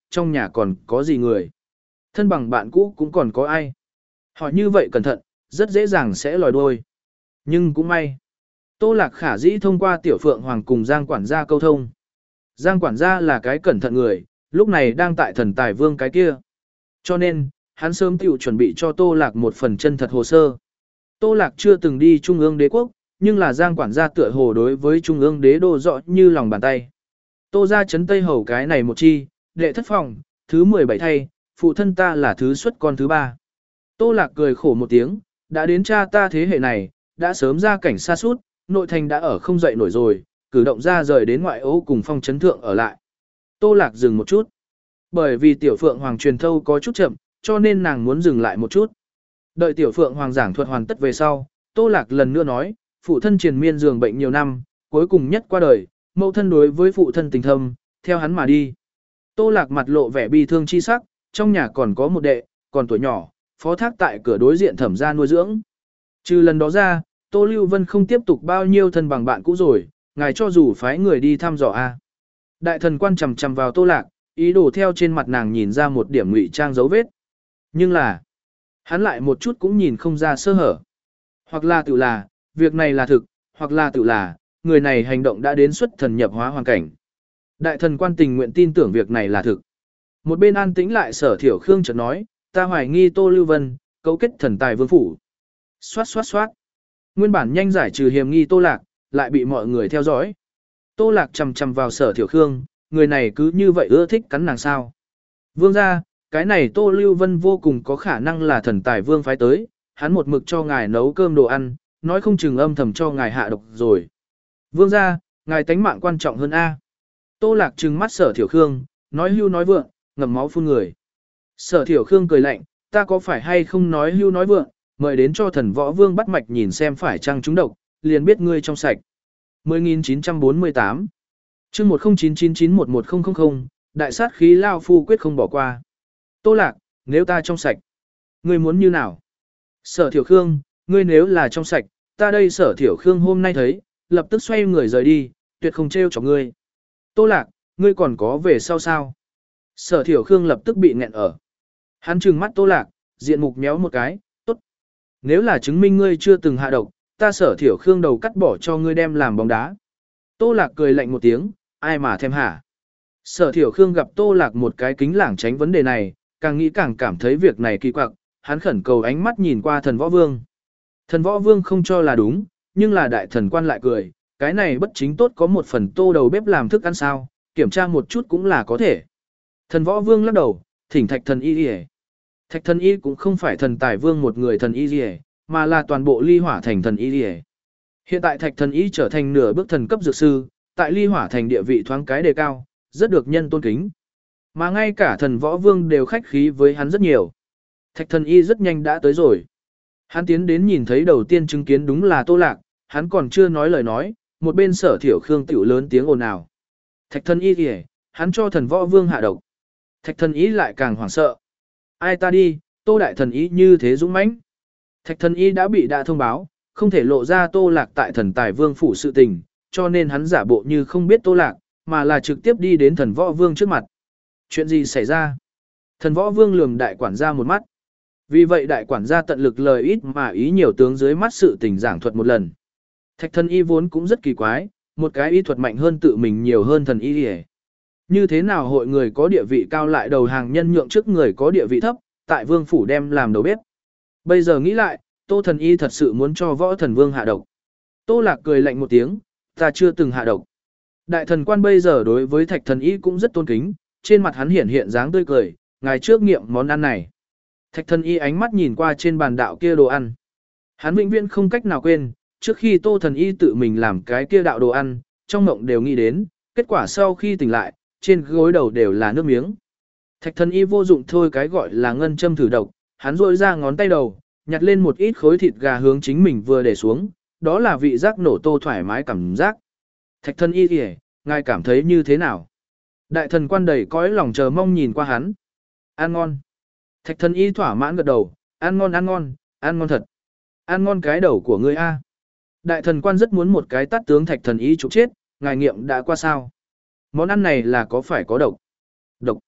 trong nhà còn có gì người. Thân bằng bạn cũ cũng còn có ai. Hỏi như vậy cẩn thận, rất dễ dàng sẽ lòi đuôi. Nhưng cũng may. Tô Lạc khả dĩ thông qua Tiểu Phượng Hoàng cùng Giang quản gia câu thông. Giang quản gia là cái cẩn thận người, lúc này đang tại thần tài vương cái kia. Cho nên, hắn sớm tiểu chuẩn bị cho Tô Lạc một phần chân thật hồ sơ. Tô Lạc chưa từng đi Trung ương đế quốc, nhưng là Giang quản gia tựa hồ đối với Trung ương đế đô rõ như lòng bàn tay. Tô ra chấn Tây Hầu cái này một chi, đệ thất phòng, thứ mười bảy thay, phụ thân ta là thứ xuất con thứ ba. Tô Lạc cười khổ một tiếng, đã đến cha ta thế hệ này, đã sớm ra cảnh xa suốt, nội thành đã ở không dậy nổi rồi, cử động ra rời đến ngoại ô cùng phong chấn thượng ở lại. Tô Lạc dừng một chút. Bởi vì Tiểu Phượng Hoàng truyền thâu có chút chậm, cho nên nàng muốn dừng lại một chút. Đợi Tiểu Phượng Hoàng giảng thuật hoàn tất về sau, Tô Lạc lần nữa nói, phụ thân triền miên giường bệnh nhiều năm, cuối cùng nhất qua đời, mẫu thân đối với phụ thân tình thâm, theo hắn mà đi. Tô Lạc mặt lộ vẻ bi thương chi sắc, trong nhà còn có một đệ, còn tuổi nhỏ, phó thác tại cửa đối diện thẩm gia nuôi dưỡng. Trừ lần đó ra, Tô Lưu Vân không tiếp tục bao nhiêu thân bằng bạn cũ rồi, ngài cho dù phái người đi thăm dò a. Đại thần quan chằm chằm vào Tô Lạc, ý đồ theo trên mặt nàng nhìn ra một điểm ngụy trang dấu vết. Nhưng là, hắn lại một chút cũng nhìn không ra sơ hở. Hoặc là tự là, việc này là thực, hoặc là tự là, người này hành động đã đến xuất thần nhập hóa hoàn cảnh. Đại thần quan tình nguyện tin tưởng việc này là thực. Một bên an tĩnh lại Sở Thiểu Khương chợt nói, ta hoài nghi Tô Lưu Vân, cấu kết thần tài vương phủ. Xoát xoát xoát. Nguyên bản nhanh giải trừ hiểm nghi Tô Lạc, lại bị mọi người theo dõi. Tô Lạc chằm chằm vào Sở Thiểu Khương, người này cứ như vậy ưa thích cắn nàng sao. Vương gia, cái này Tô Lưu Vân vô cùng có khả năng là thần tài vương phái tới, hắn một mực cho ngài nấu cơm đồ ăn, nói không chừng âm thầm cho ngài hạ độc rồi. Vương gia, ngài tánh mạng quan trọng hơn A. Tô Lạc trừng mắt Sở Thiểu Khương, nói hưu nói vượng, ngậm máu phun người. Sở Thiểu Khương cười lạnh, ta có phải hay không nói hưu nói vượng, mời đến cho thần võ vương bắt mạch nhìn xem phải chăng trúng độc, liền biết ngươi trong sạch. mười nghìn chín trăm bốn mươi tám chương một không chín chín chín một một không không không, đại sát khí lao phu quyết không bỏ qua. Tô Lạc, nếu ta trong sạch, ngươi muốn như nào? Sở Thiểu Khương, ngươi nếu là trong sạch, ta đây Sở Thiểu Khương hôm nay thấy, lập tức xoay người rời đi, tuyệt không trêu chọc ngươi. Tô Lạc, ngươi còn có về sau sao? Sở Thiểu Khương lập tức bị nghẹn ở. Hắn trừng mắt Tô Lạc, diện mục méo một cái, tốt. Nếu là chứng minh ngươi chưa từng hạ độc, ta Sở Thiểu Khương đầu cắt bỏ cho ngươi đem làm bóng đá. Tô Lạc cười lạnh một tiếng, ai mà thèm hả? Sở Thiểu Khương gặp Tô Lạc một cái kính lảng tránh vấn đề này, càng nghĩ càng cảm thấy việc này kỳ quặc, hắn khẩn cầu ánh mắt nhìn qua thần võ vương. Thần võ vương không cho là đúng, nhưng là đại thần quan lại cười, cái này bất chính tốt có một phần Tô đầu bếp làm thức ăn sao, kiểm tra một chút cũng là có thể. Thần võ vương lắc đầu, thỉnh thạch thần y đi. Thạch thần y cũng không phải thần tài vương một người thần y đi, mà là toàn bộ ly hỏa thành thần y đi. Hiện tại thạch thần y trở thành nửa bước thần cấp dược sư, tại ly hỏa thành địa vị thoáng cái đề cao, rất được nhân tôn kính. Mà ngay cả thần võ vương đều khách khí với hắn rất nhiều. Thạch thần y rất nhanh đã tới rồi. Hắn tiến đến nhìn thấy đầu tiên chứng kiến đúng là Tô Lạc, hắn còn chưa nói lời nói, một bên Sở Thiểu Khương tiểu lớn tiếng ồn ào. Thạch thần y kìa, hắn cho thần võ vương hạ độc. Thạch thần y lại càng hoảng sợ. Ai ta đi, Tô đại thần y như thế dũng mãnh. Thạch thần y đã bị đã thông báo, không thể lộ ra Tô Lạc tại thần tài vương phủ sự tình, cho nên hắn giả bộ như không biết Tô Lạc, mà là trực tiếp đi đến thần võ vương trước mặt. Chuyện gì xảy ra? Thần võ vương lườm đại quản gia một mắt. Vì vậy đại quản gia tận lực lời ít mà ý nhiều tướng dưới mắt sự tình giảng thuật một lần. Thạch thần y vốn cũng rất kỳ quái, một cái y thuật mạnh hơn tự mình nhiều hơn thần y hề. Như thế nào hội người có địa vị cao lại đầu hàng nhân nhượng trước người có địa vị thấp, tại vương phủ đem làm đầu bếp. Bây giờ nghĩ lại, Tô thần y thật sự muốn cho võ thần vương hạ độc. Tô Lạc cười lạnh một tiếng, ta chưa từng hạ độc. Đại thần quan bây giờ đối với thạch thần y cũng rất tôn kính, trên mặt hắn hiện hiện dáng tươi cười, ngài trước nghiệm món ăn này. Thạch thần y ánh mắt nhìn qua trên bàn đạo kia đồ ăn. Hắn vĩnh viễn không cách nào quên, trước khi Tô thần y tự mình làm cái kia đạo đồ ăn, trong mộng đều nghĩ đến, kết quả sau khi tỉnh lại, trên gối đầu đều là nước miếng. Thạch thần y vô dụng thôi cái gọi là ngân châm thử độc, hắn rôi ra ngón tay đầu, nhặt lên một ít khối thịt gà hướng chính mình vừa để xuống, đó là vị giác nổ tô thoải mái cảm giác. Thạch thần y kìa, ngài cảm thấy như thế nào? Đại thần quan đầy cõi lòng chờ mong nhìn qua hắn. Ăn ngon. Thạch thần y thỏa mãn gật đầu, ăn ngon ăn ngon, ăn ngon thật. Ăn ngon cái đầu của ngươi a. Đại thần quan rất muốn một cái tát tướng thạch thần y trục chết, ngài nghiệm đã qua sao? Món ăn này là có phải có độc? Độc.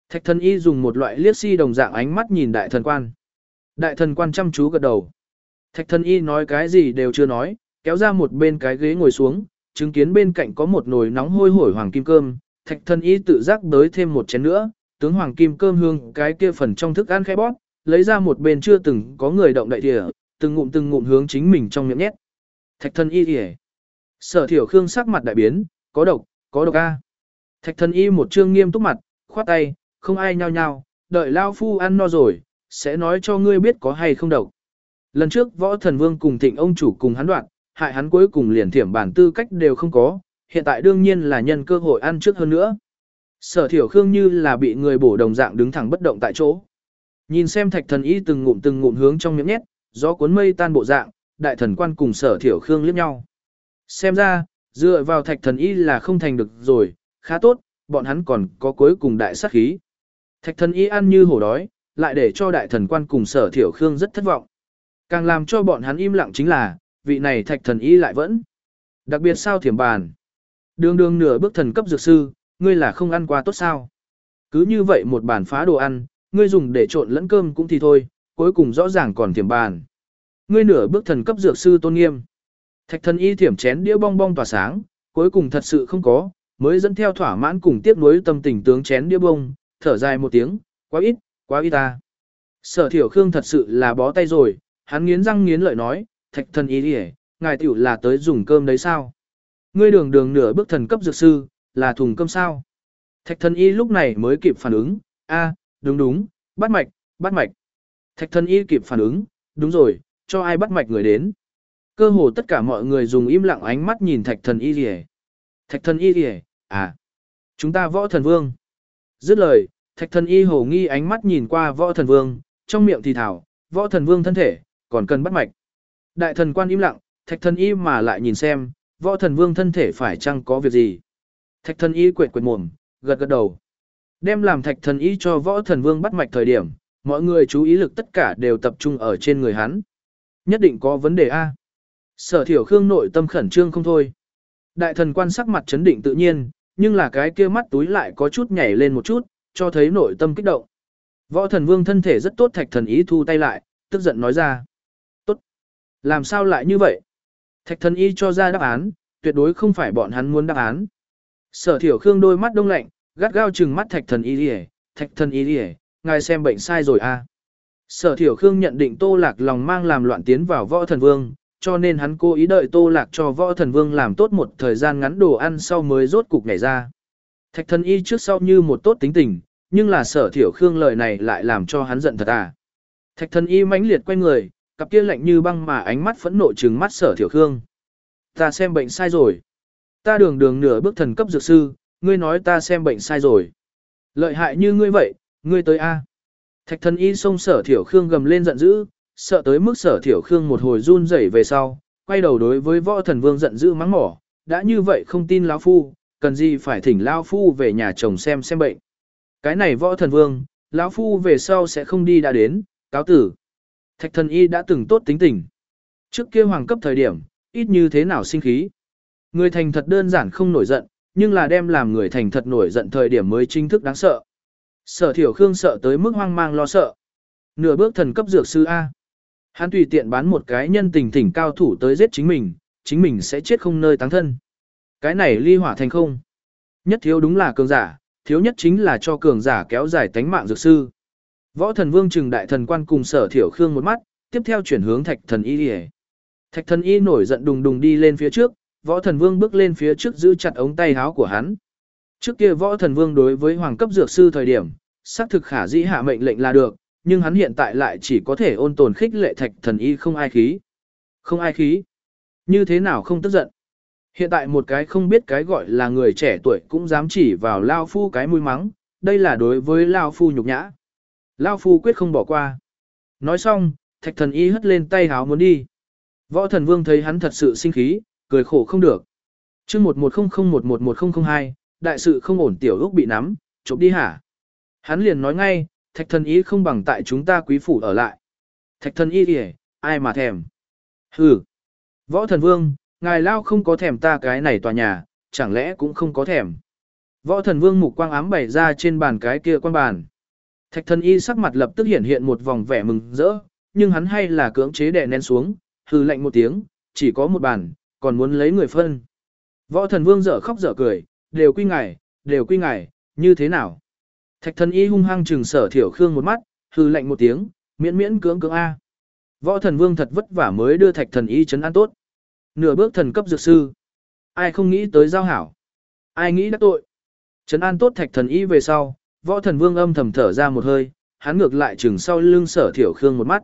Thạch thần y dùng một loại liếc si đồng dạng ánh mắt nhìn đại thần quan. Đại thần quan chăm chú gật đầu. Thạch thần y nói cái gì đều chưa nói, kéo ra một bên cái ghế ngồi xuống, chứng kiến bên cạnh có một nồi nóng hôi hổi hoàng kim cơm. Thạch thần y tự giác đới thêm một chén nữa, tướng hoàng kim cơm hương cái kia phần trong thức ăn khẽ bóp, lấy ra một bên chưa từng có người động đậy thìa, từng ngụm từng ngụm hướng chính mình trong miệng nhét. Thạch thần y kìa. Sở Thiểu Khương sắc mặt đại biến, có độc, có độc a. Thạch thần y một trương nghiêm túc mặt, khoát tay, không ai nhao nhao, đợi lao phu ăn no rồi, sẽ nói cho ngươi biết có hay không độc. Lần trước võ thần vương cùng thịnh ông chủ cùng hắn đoạn, hại hắn cuối cùng liền thiểm bản tư cách đều không có, hiện tại đương nhiên là nhân cơ hội ăn trước hơn nữa. Sở Thiểu Khương như là bị người bổ đồng dạng đứng thẳng bất động tại chỗ. Nhìn xem thạch thần y từng ngụm từng ngụm hướng trong miệng nhét, gió cuốn mây tan bộ dạng, đại thần quan cùng Sở Thiểu Khương liếc nhau. Xem ra, dựa vào thạch thần y là không thành được rồi, khá tốt, bọn hắn còn có cuối cùng đại sát khí. Thạch thần y ăn như hổ đói, lại để cho đại thần quan cùng Sở Thiểu Khương rất thất vọng. Càng làm cho bọn hắn im lặng chính là, vị này thạch thần y lại vẫn. Đặc biệt sao thiểm bàn. Đường đường nửa bước thần cấp dược sư, ngươi là không ăn qua tốt sao. Cứ như vậy một bàn phá đồ ăn, ngươi dùng để trộn lẫn cơm cũng thì thôi, cuối cùng rõ ràng còn thiểm bàn. Ngươi nửa bước thần cấp dược sư tôn nghiêm. Thạch thần y thiểm chén đĩa bong bong tỏa sáng, cuối cùng thật sự không có, mới dẫn theo thỏa mãn cùng tiếp nối tâm tình tướng chén đĩa bông, thở dài một tiếng, quá ít, quá ít ta. Sở Thiểu Khương thật sự là bó tay rồi, hắn nghiến răng nghiến lợi nói, thạch thần y đi ngài tiểu là tới dùng cơm đấy sao? Ngươi đường đường nửa bước thần cấp dược sư, là thùng cơm sao? Thạch thần y lúc này mới kịp phản ứng, a, đúng đúng, bắt mạch, bắt mạch. Thạch thần y kịp phản ứng, đúng rồi, cho ai bắt mạch người đến. Cơ hồ tất cả mọi người dùng im lặng ánh mắt nhìn thạch thần y rìa. Thạch thần y rìa, à, chúng ta võ thần vương. Dứt lời, thạch thần y hồ nghi ánh mắt nhìn qua võ thần vương, trong miệng thì thảo, võ thần vương thân thể, còn cần bắt mạch. Đại thần quan im lặng, thạch thần y mà lại nhìn xem, võ thần vương thân thể phải chăng có việc gì. Thạch thần y quệt quệt mồm, gật gật đầu. Đem làm thạch thần y cho võ thần vương bắt mạch thời điểm, mọi người chú ý lực tất cả đều tập trung ở trên người hắn. Nhất định có vấn đề A. Sở Thiểu Khương nội tâm khẩn trương không thôi. Đại thần quan sắc mặt chấn định tự nhiên, nhưng là cái kia mắt túi lại có chút nhảy lên một chút, cho thấy nội tâm kích động. Võ thần vương thân thể rất tốt, thạch thần y thu tay lại, tức giận nói ra. Tốt. Làm sao lại như vậy? Thạch thần y cho ra đáp án, tuyệt đối không phải bọn hắn muốn đáp án. Sở Thiểu Khương đôi mắt đông lạnh, gắt gao trừng mắt thạch thần y đi, thạch thần y đi, ngài xem bệnh sai rồi a. Sở Thiểu Khương nhận định Tô Lạc lòng mang làm loạn tiến vào võ thần vương, cho nên hắn cố ý đợi Tô Lạc cho võ thần vương làm tốt một thời gian ngắn đồ ăn sau mới rốt cục nhảy ra. Thạch thần y trước sau như một tốt tính tình, nhưng là Sở Thiểu Khương lời này lại làm cho hắn giận thật à. Thạch thần y mãnh liệt quay người, cặp kia lạnh như băng mà ánh mắt phẫn nộ trừng mắt Sở Thiểu Khương. Ta xem bệnh sai rồi. Ta đường đường nửa bước thần cấp dược sư, ngươi nói ta xem bệnh sai rồi. Lợi hại như ngươi vậy, ngươi tới a. Thạch thần y xông Sở Thiểu Khương gầm lên giận dữ, sợ tới mức Sở Thiểu Khương một hồi run rẩy về sau, quay đầu đối với võ thần vương giận dữ mắng mỏ, đã như vậy không tin lão phu, cần gì phải thỉnh lão phu về nhà chồng xem xem bệnh. Cái này võ thần vương, lão phu về sau sẽ không đi đã đến, cáo tử. Thạch thần y đã từng tốt tính tình. Trước kia hoàng cấp thời điểm, ít như thế nào sinh khí. Người thành thật đơn giản không nổi giận, nhưng là đem làm người thành thật nổi giận thời điểm mới chính thức đáng sợ. Sở Thiểu Khương sợ tới mức hoang mang lo sợ. Nửa bước thần cấp dược sư A. Hắn tùy tiện bán một cái nhân tình thỉnh cao thủ tới giết chính mình, chính mình sẽ chết không nơi táng thân. Cái này ly hỏa thành không. Nhất thiếu đúng là cường giả, thiếu nhất chính là cho cường giả kéo dài tánh mạng dược sư. Võ thần vương trừng đại thần quan cùng Sở Thiểu Khương một mắt, tiếp theo chuyển hướng thạch thần y đi. Thạch thần y nổi giận đùng đùng đi lên phía trước, võ thần vương bước lên phía trước giữ chặt ống tay áo của hắn. Trước kia võ thần vương đối với hoàng cấp dược sư thời điểm, xác thực khả dĩ hạ mệnh lệnh là được, nhưng hắn hiện tại lại chỉ có thể ôn tồn khích lệ thạch thần y không ai khí. Không ai khí. Như thế nào không tức giận. Hiện tại một cái không biết cái gọi là người trẻ tuổi cũng dám chỉ vào Lao Phu cái mũi mắng, đây là đối với Lao Phu nhục nhã. Lao Phu quyết không bỏ qua. Nói xong, thạch thần y hất lên tay háo muốn đi. Võ thần vương thấy hắn thật sự sinh khí, cười khổ không được. chương một một không không một một một không không hai, đại sự không ổn tiểu úc bị nắm, chụp đi hả? Hắn liền nói ngay, thạch thần y không bằng tại chúng ta quý phủ ở lại. Thạch thần y kìa, ai mà thèm? Hừ. Võ thần vương, ngài Lao không có thèm ta cái này tòa nhà, chẳng lẽ cũng không có thèm? Võ thần vương mục quang ám bày ra trên bàn cái kia quan bàn. Thạch thần y sắc mặt lập tức hiện hiện một vòng vẻ mừng rỡ, nhưng hắn hay là cưỡng chế đè nén xuống, hừ lạnh một tiếng, chỉ có một bàn, còn muốn lấy người phân. Võ thần vương dở khóc dở cười, đều quy ngài, đều quy ngài, như thế nào? Thạch thần y hung hăng trừng Sở Thiểu Khương một mắt, hừ lạnh một tiếng, miễn miễn cưỡng cưỡng a. Võ thần vương thật vất vả mới đưa thạch thần y trấn an tốt. Nửa bước thần cấp dược sư. Ai không nghĩ tới giao hảo? Ai nghĩ đắc tội? Trấn an tốt thạch thần y về sau, võ thần vương âm thầm thở ra một hơi, hắn ngược lại chừng sau lưng Sở Thiểu Khương một mắt.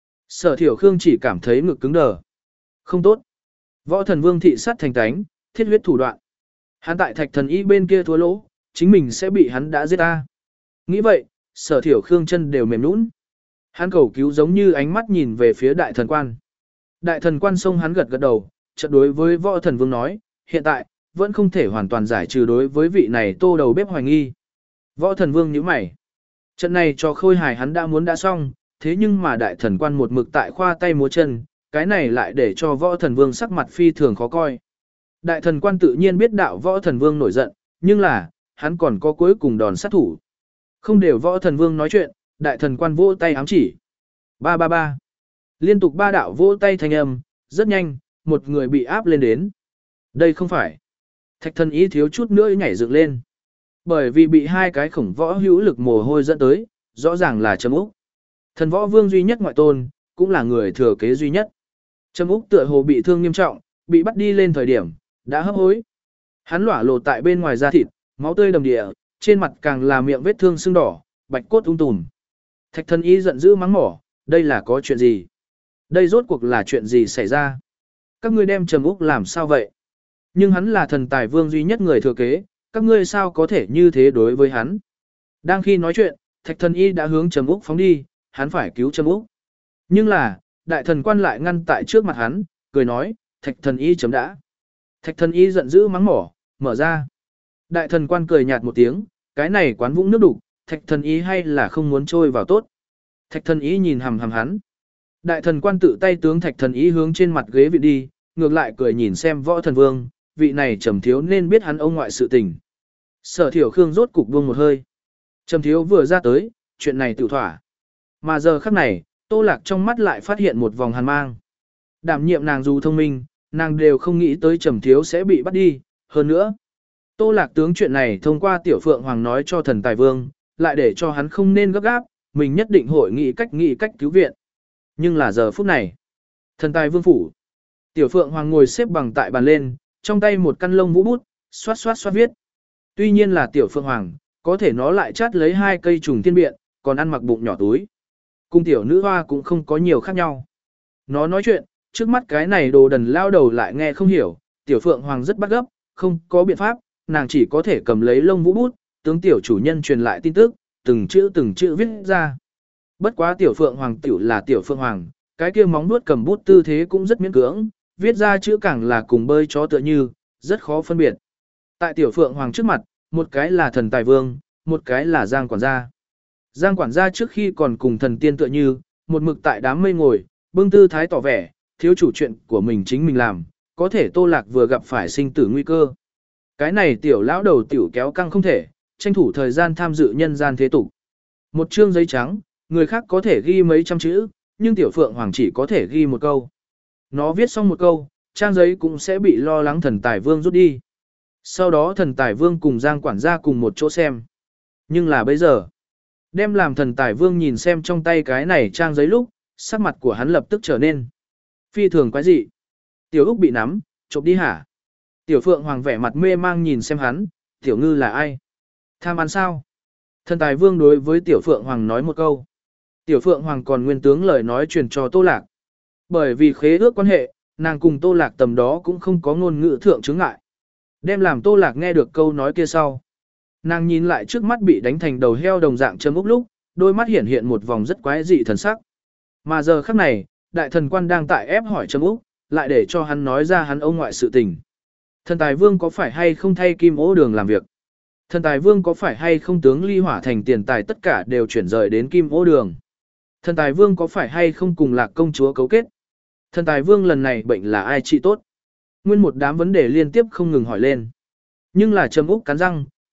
Sở Thiểu Khương chỉ cảm thấy ngực cứng đờ. Không tốt. Võ thần vương thị sát thành tánh, thiết huyết thủ đoạn. Hắn tại thạch thần y bên kia thua lỗ, chính mình sẽ bị hắn đã giết ta. Nghĩ vậy, Sở Thiểu Khương chân đều mềm nũng. Hắn cầu cứu giống như ánh mắt nhìn về phía đại thần quan. Đại thần quan xông hắn gật gật đầu, chợt đối với võ thần vương nói, hiện tại, vẫn không thể hoàn toàn giải trừ đối với vị này tô đầu bếp hoài nghi. Võ thần vương nhíu mày. Trận này cho khôi hài hắn đã muốn đã xong, thế nhưng mà đại thần quan một mực tại khoa tay múa chân, cái này lại để cho võ thần vương sắc mặt phi thường khó coi. Đại thần quan tự nhiên biết đạo võ thần vương nổi giận, nhưng là, hắn còn có cuối cùng đòn sát thủ. Không để võ thần vương nói chuyện, đại thần quan vỗ tay ám chỉ. Ba ba ba. Liên tục ba đạo vỗ tay thanh âm, rất nhanh, một người bị áp lên đến. Đây không phải. Thạch thần ý thiếu chút nữa nhảy dựng lên. Bởi vì bị hai cái khổng võ hữu lực mồ hôi dẫn tới, rõ ràng là Trầm Úc. Thần võ vương duy nhất ngoại tôn, cũng là người thừa kế duy nhất. Trầm Úc tựa hồ bị thương nghiêm trọng, bị bắt đi lên thời điểm, đã hấp hối. Hắn lỏa lộ tại bên ngoài da thịt, máu tươi đầm địa, trên mặt càng là miệng vết thương sưng đỏ, bạch cốt ung tùm. Thạch thần y giận dữ mắng mỏ, đây là có chuyện gì? Đây rốt cuộc là chuyện gì xảy ra? Các ngươi đem Trầm Úc làm sao vậy? Nhưng hắn là thần tài vương duy nhất người thừa kế, các ngươi sao có thể như thế đối với hắn? Đang khi nói chuyện, thạch thần y đã hướng Trầm Úc phóng đi, hắn phải cứu Trầm Úc. Nhưng là, đại thần quan lại ngăn tại trước mặt hắn, cười nói, thạch thần y chấm đã. Thạch thần y giận dữ mắng mỏ, mở ra. Đại thần quan cười nhạt một tiếng, cái này quán vũng nước đục, thạch thần y hay là không muốn trôi vào tốt. Thạch thần y nhìn hằm hằm hắn. Đại thần quan tự tay tướng thạch thần y hướng trên mặt ghế vị đi, ngược lại cười nhìn xem võ thần vương, vị này Trầm thiếu nên biết hắn ông ngoại sự tình. Sở Thiểu Khương rốt cục buông một hơi. Trầm thiếu vừa ra tới, chuyện này tự thỏa. Mà giờ khắc này, Tô Lạc trong mắt lại phát hiện một vòng hàn mang. Đảm nhiệm nàng dù thông minh, nàng đều không nghĩ tới Trầm thiếu sẽ bị bắt đi, hơn nữa. Tô Lạc tướng chuyện này thông qua Tiểu Phượng Hoàng nói cho thần tài vương, lại để cho hắn không nên gấp gáp, mình nhất định hội nghị cách nghị cách cứu viện. Nhưng là giờ phút này, thần tài vương phủ. Tiểu Phượng Hoàng ngồi xếp bằng tại bàn lên, trong tay một căn lông vũ bút, xoát xoát xoát viết. Tuy nhiên là Tiểu Phượng Hoàng, có thể nó lại chát lấy hai cây trùng tiên biện, còn ăn mặc bụng nhỏ túi. Cung tiểu nữ hoa cũng không có nhiều khác nhau. Nó nói chuyện, trước mắt cái này đồ đần lao đầu lại nghe không hiểu, Tiểu Phượng Hoàng rất bắt gấp, không có biện pháp, nàng chỉ có thể cầm lấy lông vũ bút, tướng tiểu chủ nhân truyền lại tin tức, từng chữ từng chữ viết ra. Bất quá Tiểu Phượng Hoàng tiểu là Tiểu Phượng Hoàng, cái kia móng nuốt cầm bút tư thế cũng rất miễn cưỡng, viết ra chữ càng là cùng bơi chó tựa như, rất khó phân biệt. Tại Tiểu Phượng Hoàng trước mặt, một cái là thần tài vương, một cái là Giang quản gia. Giang quản gia trước khi còn cùng thần tiên tựa như, một mực tại đám mây ngồi, bưng tư thái tỏ vẻ, thiếu chủ chuyện của mình chính mình làm, có thể Tô Lạc vừa gặp phải sinh tử nguy cơ. Cái này tiểu lão đầu tiểu kéo căng không thể, tranh thủ thời gian tham dự nhân gian thế tục. Một chương giấy trắng, người khác có thể ghi mấy trăm chữ, nhưng Tiểu Phượng Hoàng chỉ có thể ghi một câu. Nó viết xong một câu, trang giấy cũng sẽ bị lo lắng thần tài vương rút đi. Sau đó thần tài vương cùng Giang quản gia cùng một chỗ xem. Nhưng là bây giờ, đem làm thần tài vương nhìn xem trong tay cái này trang giấy lúc, sắc mặt của hắn lập tức trở nên phi thường quái dị. Tiểu Úc bị nắm, chộp đi hả? Tiểu Phượng Hoàng vẻ mặt mê mang nhìn xem hắn, Tiểu Ngư là ai? Tham ăn sao? Thần tài vương đối với Tiểu Phượng Hoàng nói một câu. Tiểu Phượng Hoàng còn nguyên tướng lời nói truyền cho Tô Lạc. Bởi vì khế ước quan hệ, nàng cùng Tô Lạc tầm đó cũng không có ngôn ngữ thượng chứng ngại. Đem làm Tô Lạc nghe được câu nói kia sau. Nàng nhìn lại trước mắt bị đánh thành đầu heo đồng dạng Trầm Úc lúc, đôi mắt hiện hiện một vòng rất quái dị thần sắc. Mà giờ khắc này, đại thần quan đang tại ép hỏi Trầm Úc, lại để cho hắn nói ra hắn ông ngoại sự tình. Thần tài vương có phải hay không thay Kim Ô Đường làm việc? Thần tài vương có phải hay không tướng ly hỏa thành tiền tài tất cả đều chuyển rời đến Kim Ô Đường? Thần tài vương có phải hay không cùng Lạc công chúa cấu kết? Thần tài vương lần này bệnh là ai trị tốt? Nguyên một đám vấn đề liên tiếp không ngừng hỏi lên. Nhưng là Trầm Úc cắn răng,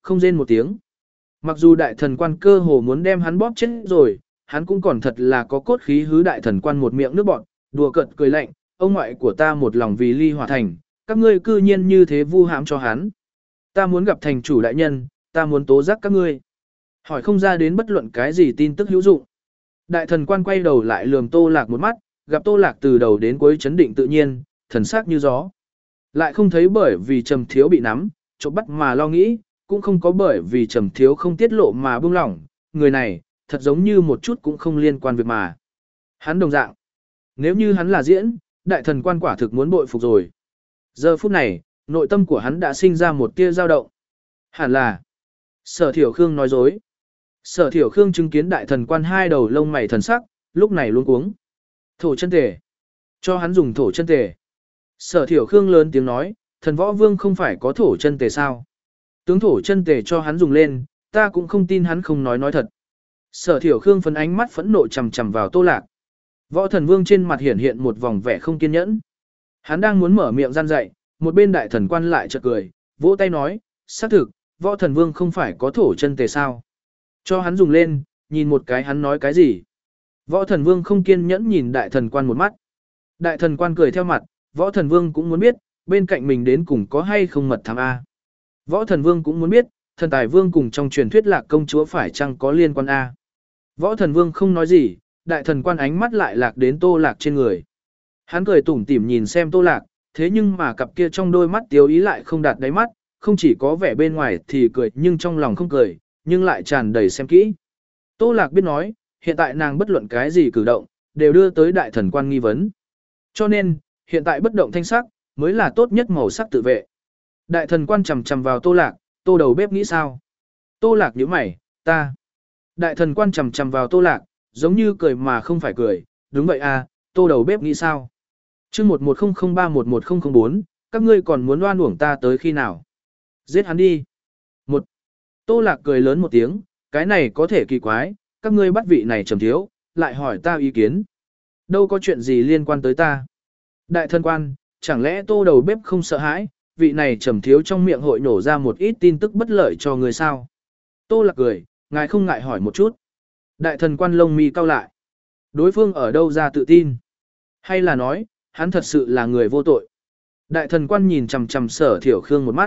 không rên một tiếng. Mặc dù đại thần quan cơ hồ muốn đem hắn bóp chết rồi, hắn cũng còn thật là có cốt khí hứ đại thần quan một miệng nước bọt, đùa cợt cười lạnh, ông ngoại của ta một lòng vì ly hòa thành, các ngươi cư nhiên như thế vu hãm cho hắn. Ta muốn gặp thành chủ đại nhân, ta muốn tố giác các ngươi. Hỏi không ra đến bất luận cái gì tin tức hữu dụng. Đại thần quan quay đầu lại lườm Tô Lạc một mắt, gặp Tô Lạc từ đầu đến cuối chấn định tự nhiên, thần sắc như gió. Lại không thấy bởi vì Trầm Thiếu bị nắm, trộm bắt mà lo nghĩ, cũng không có bởi vì Trầm Thiếu không tiết lộ mà buông lỏng, người này, thật giống như một chút cũng không liên quan việc mà. Hắn đồng dạng. Nếu như hắn là diễn, đại thần quan quả thực muốn bội phục rồi. Giờ phút này, nội tâm của hắn đã sinh ra một tia dao động. Hẳn là Sở Thiểu Khương nói dối. Sở Thiểu Khương chứng kiến đại thần quan hai đầu lông mày thần sắc, lúc này luống cuống. Thổ chân tề. Cho hắn dùng thổ chân tề. Sở Thiểu Khương lớn tiếng nói, thần võ vương không phải có thổ chân tề sao? Tướng thổ chân tề cho hắn dùng lên, ta cũng không tin hắn không nói nói thật. Sở Thiểu Khương phấn ánh mắt phẫn nộ chằm chằm vào Tô Lạc. Võ thần vương trên mặt hiển hiện một vòng vẻ không kiên nhẫn. Hắn đang muốn mở miệng gian dạy, một bên đại thần quan lại chợt cười, vỗ tay nói, xác thực, võ thần vương không phải có thổ chân tề sao? Cho hắn dùng lên, nhìn một cái hắn nói cái gì? Võ thần vương không kiên nhẫn nhìn đại thần quan một mắt. Đại thần quan cười theo mặt, võ thần vương cũng muốn biết, bên cạnh mình đến cùng có hay không mật thám A. Võ thần vương cũng muốn biết, thần tài vương cùng trong truyền thuyết lạc công chúa phải chăng có liên quan A. Võ thần vương không nói gì, đại thần quan ánh mắt lại lạc đến Tô Lạc trên người. Hắn cười tủm tỉm nhìn xem Tô Lạc, thế nhưng mà cặp kia trong đôi mắt tiếu ý lại không đạt đáy mắt, không chỉ có vẻ bên ngoài thì cười nhưng trong lòng không cười, nhưng lại tràn đầy xem kỹ. Tô Lạc biết nói, hiện tại nàng bất luận cái gì cử động, đều đưa tới đại thần quan nghi vấn. Cho nên, hiện tại bất động thanh sắc, mới là tốt nhất màu sắc tự vệ. Đại thần quan chầm chầm vào Tô Lạc, Tô đầu bếp nghĩ sao? Tô Lạc nhíu mày, ta. Đại thần quan chầm chầm vào Tô Lạc, giống như cười mà không phải cười, đúng vậy à, Tô đầu bếp nghĩ sao? chương một một không không ba một một không không bốn, các ngươi còn muốn oan uổng ta tới khi nào? Giết hắn đi. Một. Tô Lạc cười lớn một tiếng, cái này có thể kỳ quái, các ngươi bắt vị này Trầm Thiếu, lại hỏi ta ý kiến. Đâu có chuyện gì liên quan tới ta. Đại thần quan, chẳng lẽ Tô đầu bếp không sợ hãi, vị này Trầm Thiếu trong miệng hội nổ ra một ít tin tức bất lợi cho người sao? Tô Lạc cười, ngài không ngại hỏi một chút. Đại thần quan lông mi cau lại. Đối phương ở đâu ra tự tin? Hay là nói, hắn thật sự là người vô tội? Đại thần quan nhìn chằm chằm Sở Thiểu Khương một mắt.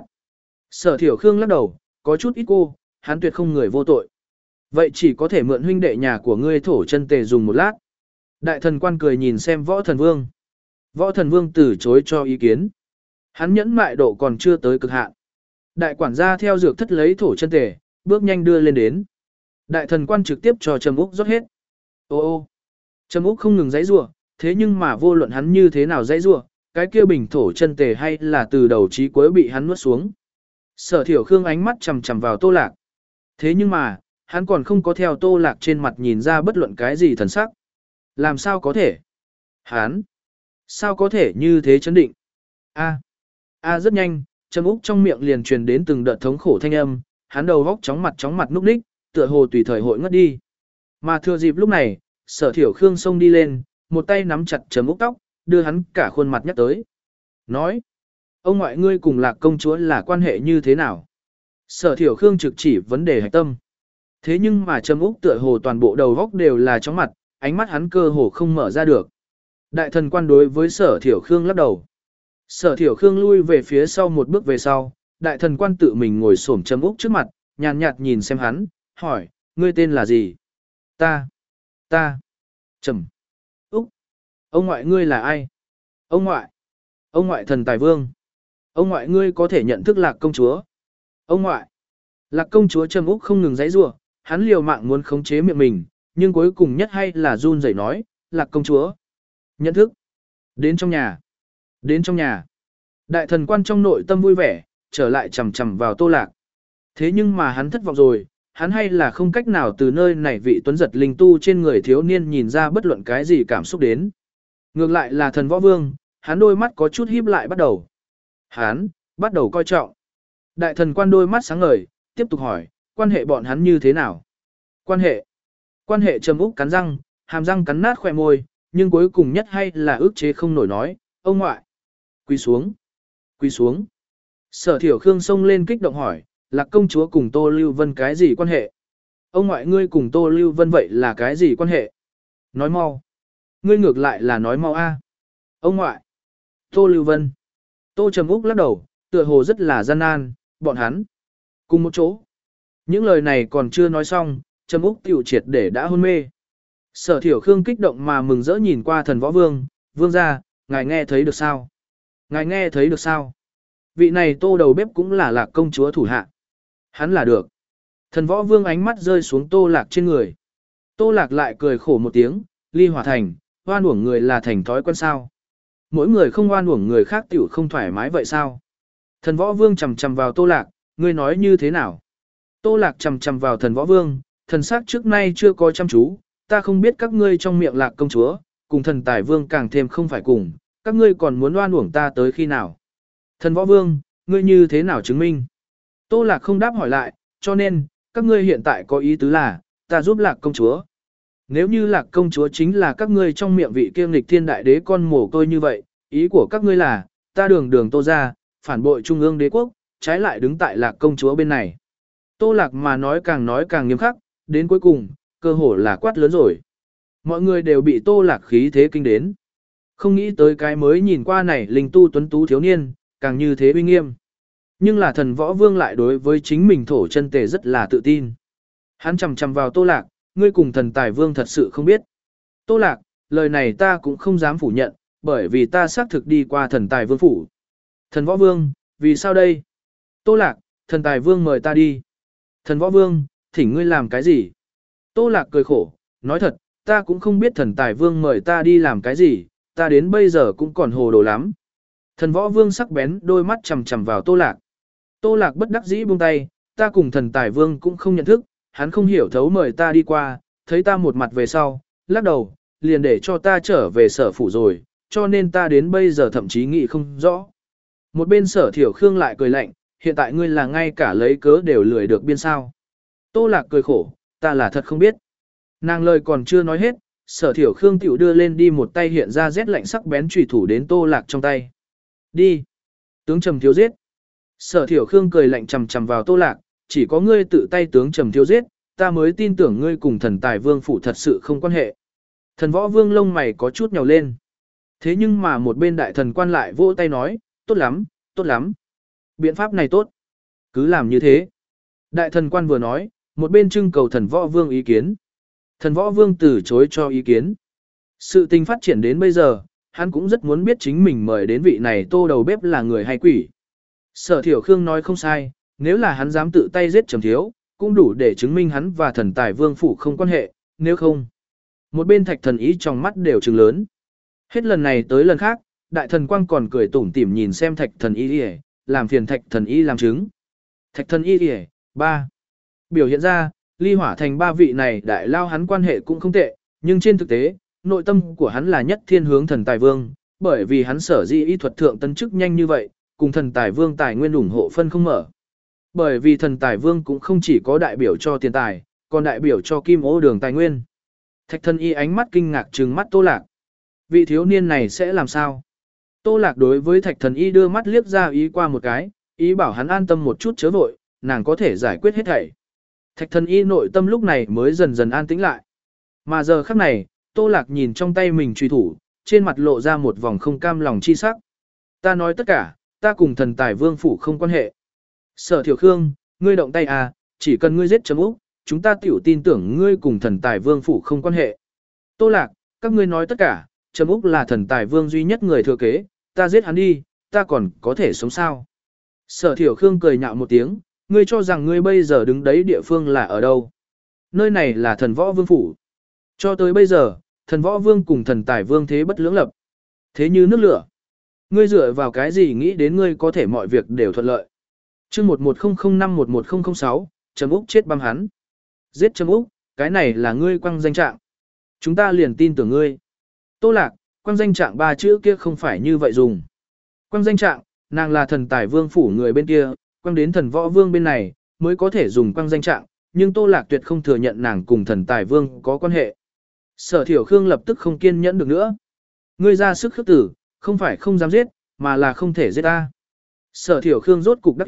Sở Thiểu Khương lắc đầu, có chút ít cô, hắn tuyệt không người vô tội. Vậy chỉ có thể mượn huynh đệ nhà của ngươi thổ chân tề dùng một lát. Đại thần quan cười nhìn xem võ thần vương. Võ thần vương từ chối cho ý kiến. Hắn nhẫn mại độ còn chưa tới cực hạn. Đại quản gia theo dược thất lấy thổ chân tề, bước nhanh đưa lên đến. Đại thần quan trực tiếp cho Trầm Úc rót hết. Ô ô. Trầm Úc không ngừng giãy giụa, thế nhưng mà vô luận hắn như thế nào giãy giụa, cái kia bình thổ chân tề hay là từ đầu chí cuối bị hắn nuốt xuống. Sở Thiểu Khương ánh mắt chằm chằm vào Tô Lạc. Thế nhưng mà, hắn còn không có theo Tô Lạc trên mặt nhìn ra bất luận cái gì thần sắc. Làm sao có thể? Hắn sao có thể như thế chấn định? A. A rất nhanh, Trầm Úc trong miệng liền truyền đến từng đợt thống khổ thanh âm, hắn đầu góc chóng mặt chóng mặt núp ních, tựa hồ tùy thời hội ngất đi. Mà thừa dịp lúc này, Sở Thiểu Khương xông đi lên, một tay nắm chặt Trầm Úc tóc, đưa hắn cả khuôn mặt nhắc tới. Nói, ông ngoại ngươi cùng Lạc công chúa là quan hệ như thế nào? Sở Thiểu Khương trực chỉ vấn đề hạch tâm. Thế nhưng mà Trầm Úc tựa hồ toàn bộ đầu góc đều là chóng mặt, ánh mắt hắn cơ hồ không mở ra được. Đại thần quan đối với Sở Thiểu Khương lắc đầu. Sở Thiểu Khương lui về phía sau một bước về sau, đại thần quan tự mình ngồi xổm Trầm Úc trước mặt, nhàn nhạt nhìn xem hắn, hỏi, ngươi tên là gì? Ta, ta, Trầm Úc. Ông ngoại ngươi là ai? Ông ngoại, ông ngoại thần tài vương. Ông ngoại ngươi có thể nhận thức Lạc công chúa. Ông ngoại, Lạc công chúa Trầm Úc không ngừng giãy giụa, hắn liều mạng muốn khống chế miệng mình, nhưng cuối cùng nhất hay là run rẩy nói, Lạc công chúa. Nhận thức. Đến trong nhà. Đến trong nhà. Đại thần quan trong nội tâm vui vẻ, trở lại chầm chầm vào Tô Lạc. Thế nhưng mà hắn thất vọng rồi, hắn hay là không cách nào từ nơi này vị tuấn giật linh tu trên người thiếu niên nhìn ra bất luận cái gì cảm xúc đến. Ngược lại là thần võ vương, hắn đôi mắt có chút híp lại bắt đầu. Hắn, bắt đầu coi trọng. Đại thần quan đôi mắt sáng ngời, tiếp tục hỏi, quan hệ bọn hắn như thế nào? Quan hệ. Quan hệ Trầm Úc cắn răng, hàm răng cắn nát khóe môi, nhưng cuối cùng nhất hay là ức chế không nổi nói, ông ngoại. Quỳ xuống. Quỳ xuống. Sở Thiểu Khương xông lên kích động hỏi, Lạc công chúa cùng Tô Lưu Vân cái gì quan hệ? Ông ngoại ngươi cùng Tô Lưu Vân vậy là cái gì quan hệ? Nói mau. Ngươi ngược lại là nói mau a. Ông ngoại. Tô Lưu Vân. Tô Trầm Úc lắc đầu, tựa hồ rất là gian nan, bọn hắn. Cùng một chỗ. Những lời này còn chưa nói xong, Trầm Úc tiểu triệt để đã hôn mê. Sở Thiểu Khương kích động mà mừng rỡ nhìn qua thần võ vương, vương ra, ngài nghe thấy được sao? Ngài nghe thấy được sao? Vị này Tô đầu bếp cũng là Lạc công chúa thủ hạ. Hắn là được. Thần võ vương ánh mắt rơi xuống Tô Lạc trên người. Tô Lạc lại cười khổ một tiếng, ly hỏa thành, oan uổng người là thành thói quen sao? Mỗi người không oan uổng người khác tiểu không thoải mái vậy sao? Thần võ vương chầm chầm vào Tô Lạc, ngươi nói như thế nào? Tô Lạc chầm chầm vào thần võ vương, thần sắc trước nay chưa có chăm chú, ta không biết các ngươi trong miệng Lạc công chúa, cùng thần tài vương càng thêm không phải cùng, các ngươi còn muốn oan uổng ta tới khi nào? Thần võ vương, ngươi như thế nào chứng minh? Tô Lạc không đáp hỏi lại, cho nên, các ngươi hiện tại có ý tứ là, ta giúp Lạc công chúa. Nếu như Lạc công chúa chính là các ngươi trong miệng vị kiêm lịch thiên đại đế con mồ côi như vậy, ý của các ngươi là, ta đường đường Tô ra, phản bội trung ương đế quốc, trái lại đứng tại Lạc công chúa bên này. Tô Lạc mà nói càng nói càng nghiêm khắc, đến cuối cùng, cơ hồ là quát lớn rồi. Mọi người đều bị Tô Lạc khí thế kinh đến. Không nghĩ tới cái mới nhìn qua này linh tu tuấn tú thiếu niên, càng như thế uy nghiêm. Nhưng là thần võ vương lại đối với chính mình thổ chân tề rất là tự tin. Hắn chầm chầm vào Tô Lạc, ngươi cùng thần tài vương thật sự không biết. Tô Lạc, lời này ta cũng không dám phủ nhận, bởi vì ta xác thực đi qua thần tài vương phủ. Thần võ vương, vì sao đây? Tô Lạc, thần tài vương mời ta đi. Thần võ vương, thỉnh ngươi làm cái gì? Tô Lạc cười khổ, nói thật, ta cũng không biết thần tài vương mời ta đi làm cái gì, ta đến bây giờ cũng còn hồ đồ lắm. Thần võ vương sắc bén đôi mắt chầm chầm vào Tô Lạc. Tô Lạc bất đắc dĩ buông tay, ta cùng thần tài vương cũng không nhận thức, hắn không hiểu thấu mời ta đi qua, thấy ta một mặt về sau, lắc đầu, liền để cho ta trở về sở phủ rồi, cho nên ta đến bây giờ thậm chí nghĩ không rõ. Một bên Sở Thiểu Khương lại cười lạnh, hiện tại ngươi là ngay cả lấy cớ đều lười được biên sao. Tô Lạc cười khổ, ta là thật không biết. Nàng lời còn chưa nói hết, Sở Thiểu Khương tiểu đưa lên đi một tay hiện ra rét lạnh sắc bén chủy thủ đến Tô Lạc trong tay. Đi. Tướng Trầm Thiếu giết. Sở Thiểu Khương cười lạnh chầm chầm vào Tô Lạc, chỉ có ngươi tự tay tướng Trầm Thiếu giết, ta mới tin tưởng ngươi cùng thần tài vương phủ thật sự không quan hệ. Thần võ vương lông mày có chút nhào lên. Thế nhưng mà một bên đại thần quan lại vỗ tay nói, tốt lắm, tốt lắm. Biện pháp này tốt. Cứ làm như thế. Đại thần quan vừa nói, một bên trưng cầu thần võ vương ý kiến. Thần võ vương từ chối cho ý kiến. Sự tình phát triển đến bây giờ, hắn cũng rất muốn biết chính mình mời đến vị này Tô đầu bếp là người hay quỷ. Sở Thiểu Khương nói không sai, nếu là hắn dám tự tay giết Trầm Thiếu, cũng đủ để chứng minh hắn và thần tài vương phủ không quan hệ, nếu không. Một bên thạch thần ý trong mắt đều trừng lớn. Hết lần này tới lần khác, đại thần quang còn cười tủm tỉm nhìn xem thạch thần ý đi làm phiền thạch thần ý làm chứng. Thạch thần ý đi ba. Biểu hiện ra, ly hỏa thành ba vị này đại lao hắn quan hệ cũng không tệ, nhưng trên thực tế, nội tâm của hắn là nhất thiên hướng thần tài vương, bởi vì hắn sở di y thuật thượng tân chức nhanh như vậy, cùng thần tài vương tài nguyên ủng hộ phân không mở. Bởi vì thần tài vương cũng không chỉ có đại biểu cho tiền tài, còn đại biểu cho kim ô đường tài nguyên. Thạch thần y ánh mắt kinh ngạc trừng mắt Tô Lạc. Vị thiếu niên này sẽ làm sao? Tô Lạc đối với thạch thần y đưa mắt liếc ra ý qua một cái, ý bảo hắn an tâm một chút chớ vội, nàng có thể giải quyết hết thảy. Thạch thần y nội tâm lúc này mới dần dần an tĩnh lại. Mà giờ khắc này, Tô Lạc nhìn trong tay mình truy thủ, trên mặt lộ ra một vòng không cam lòng chi sắc. Ta nói tất cả, ta cùng thần tài vương phủ không quan hệ. Sở Thiểu Khương, ngươi động tay à, chỉ cần ngươi giết Trầm Úc, chúng ta tiểu tin tưởng ngươi cùng thần tài vương phủ không quan hệ. Tô Lạc, các ngươi nói tất cả, Trầm Úc là thần tài vương duy nhất người thừa kế, ta giết hắn đi, ta còn có thể sống sao. Sở Thiểu Khương cười nhạo một tiếng, ngươi cho rằng ngươi bây giờ đứng đấy địa phương là ở đâu. Nơi này là thần võ vương phủ. Cho tới bây giờ, thần võ vương cùng thần tài vương thế bất lưỡng lập. Thế như nước lửa. Ngươi dựa vào cái gì nghĩ đến ngươi có thể mọi việc đều thuận lợi. chương một một không không năm một một không không sáu, Trầm Úc chết băm hắn. Giết Trầm Úc, cái này là ngươi quăng danh trạng. Chúng ta liền tin tưởng ngươi. Tô Lạc, quăng danh trạng ba chữ kia không phải như vậy dùng. Quăng danh trạng, nàng là thần tài vương phủ người bên kia, quăng đến thần võ vương bên này, mới có thể dùng quăng danh trạng, nhưng Tô Lạc tuyệt không thừa nhận nàng cùng thần tài vương có quan hệ. Sở Thiểu Khương lập tức không kiên nhẫn được nữa. Ngươi ra sức khước tử, không phải không dám giết, mà là không thể giết ta. Sở Thiểu Khương rốt cục đắc ý,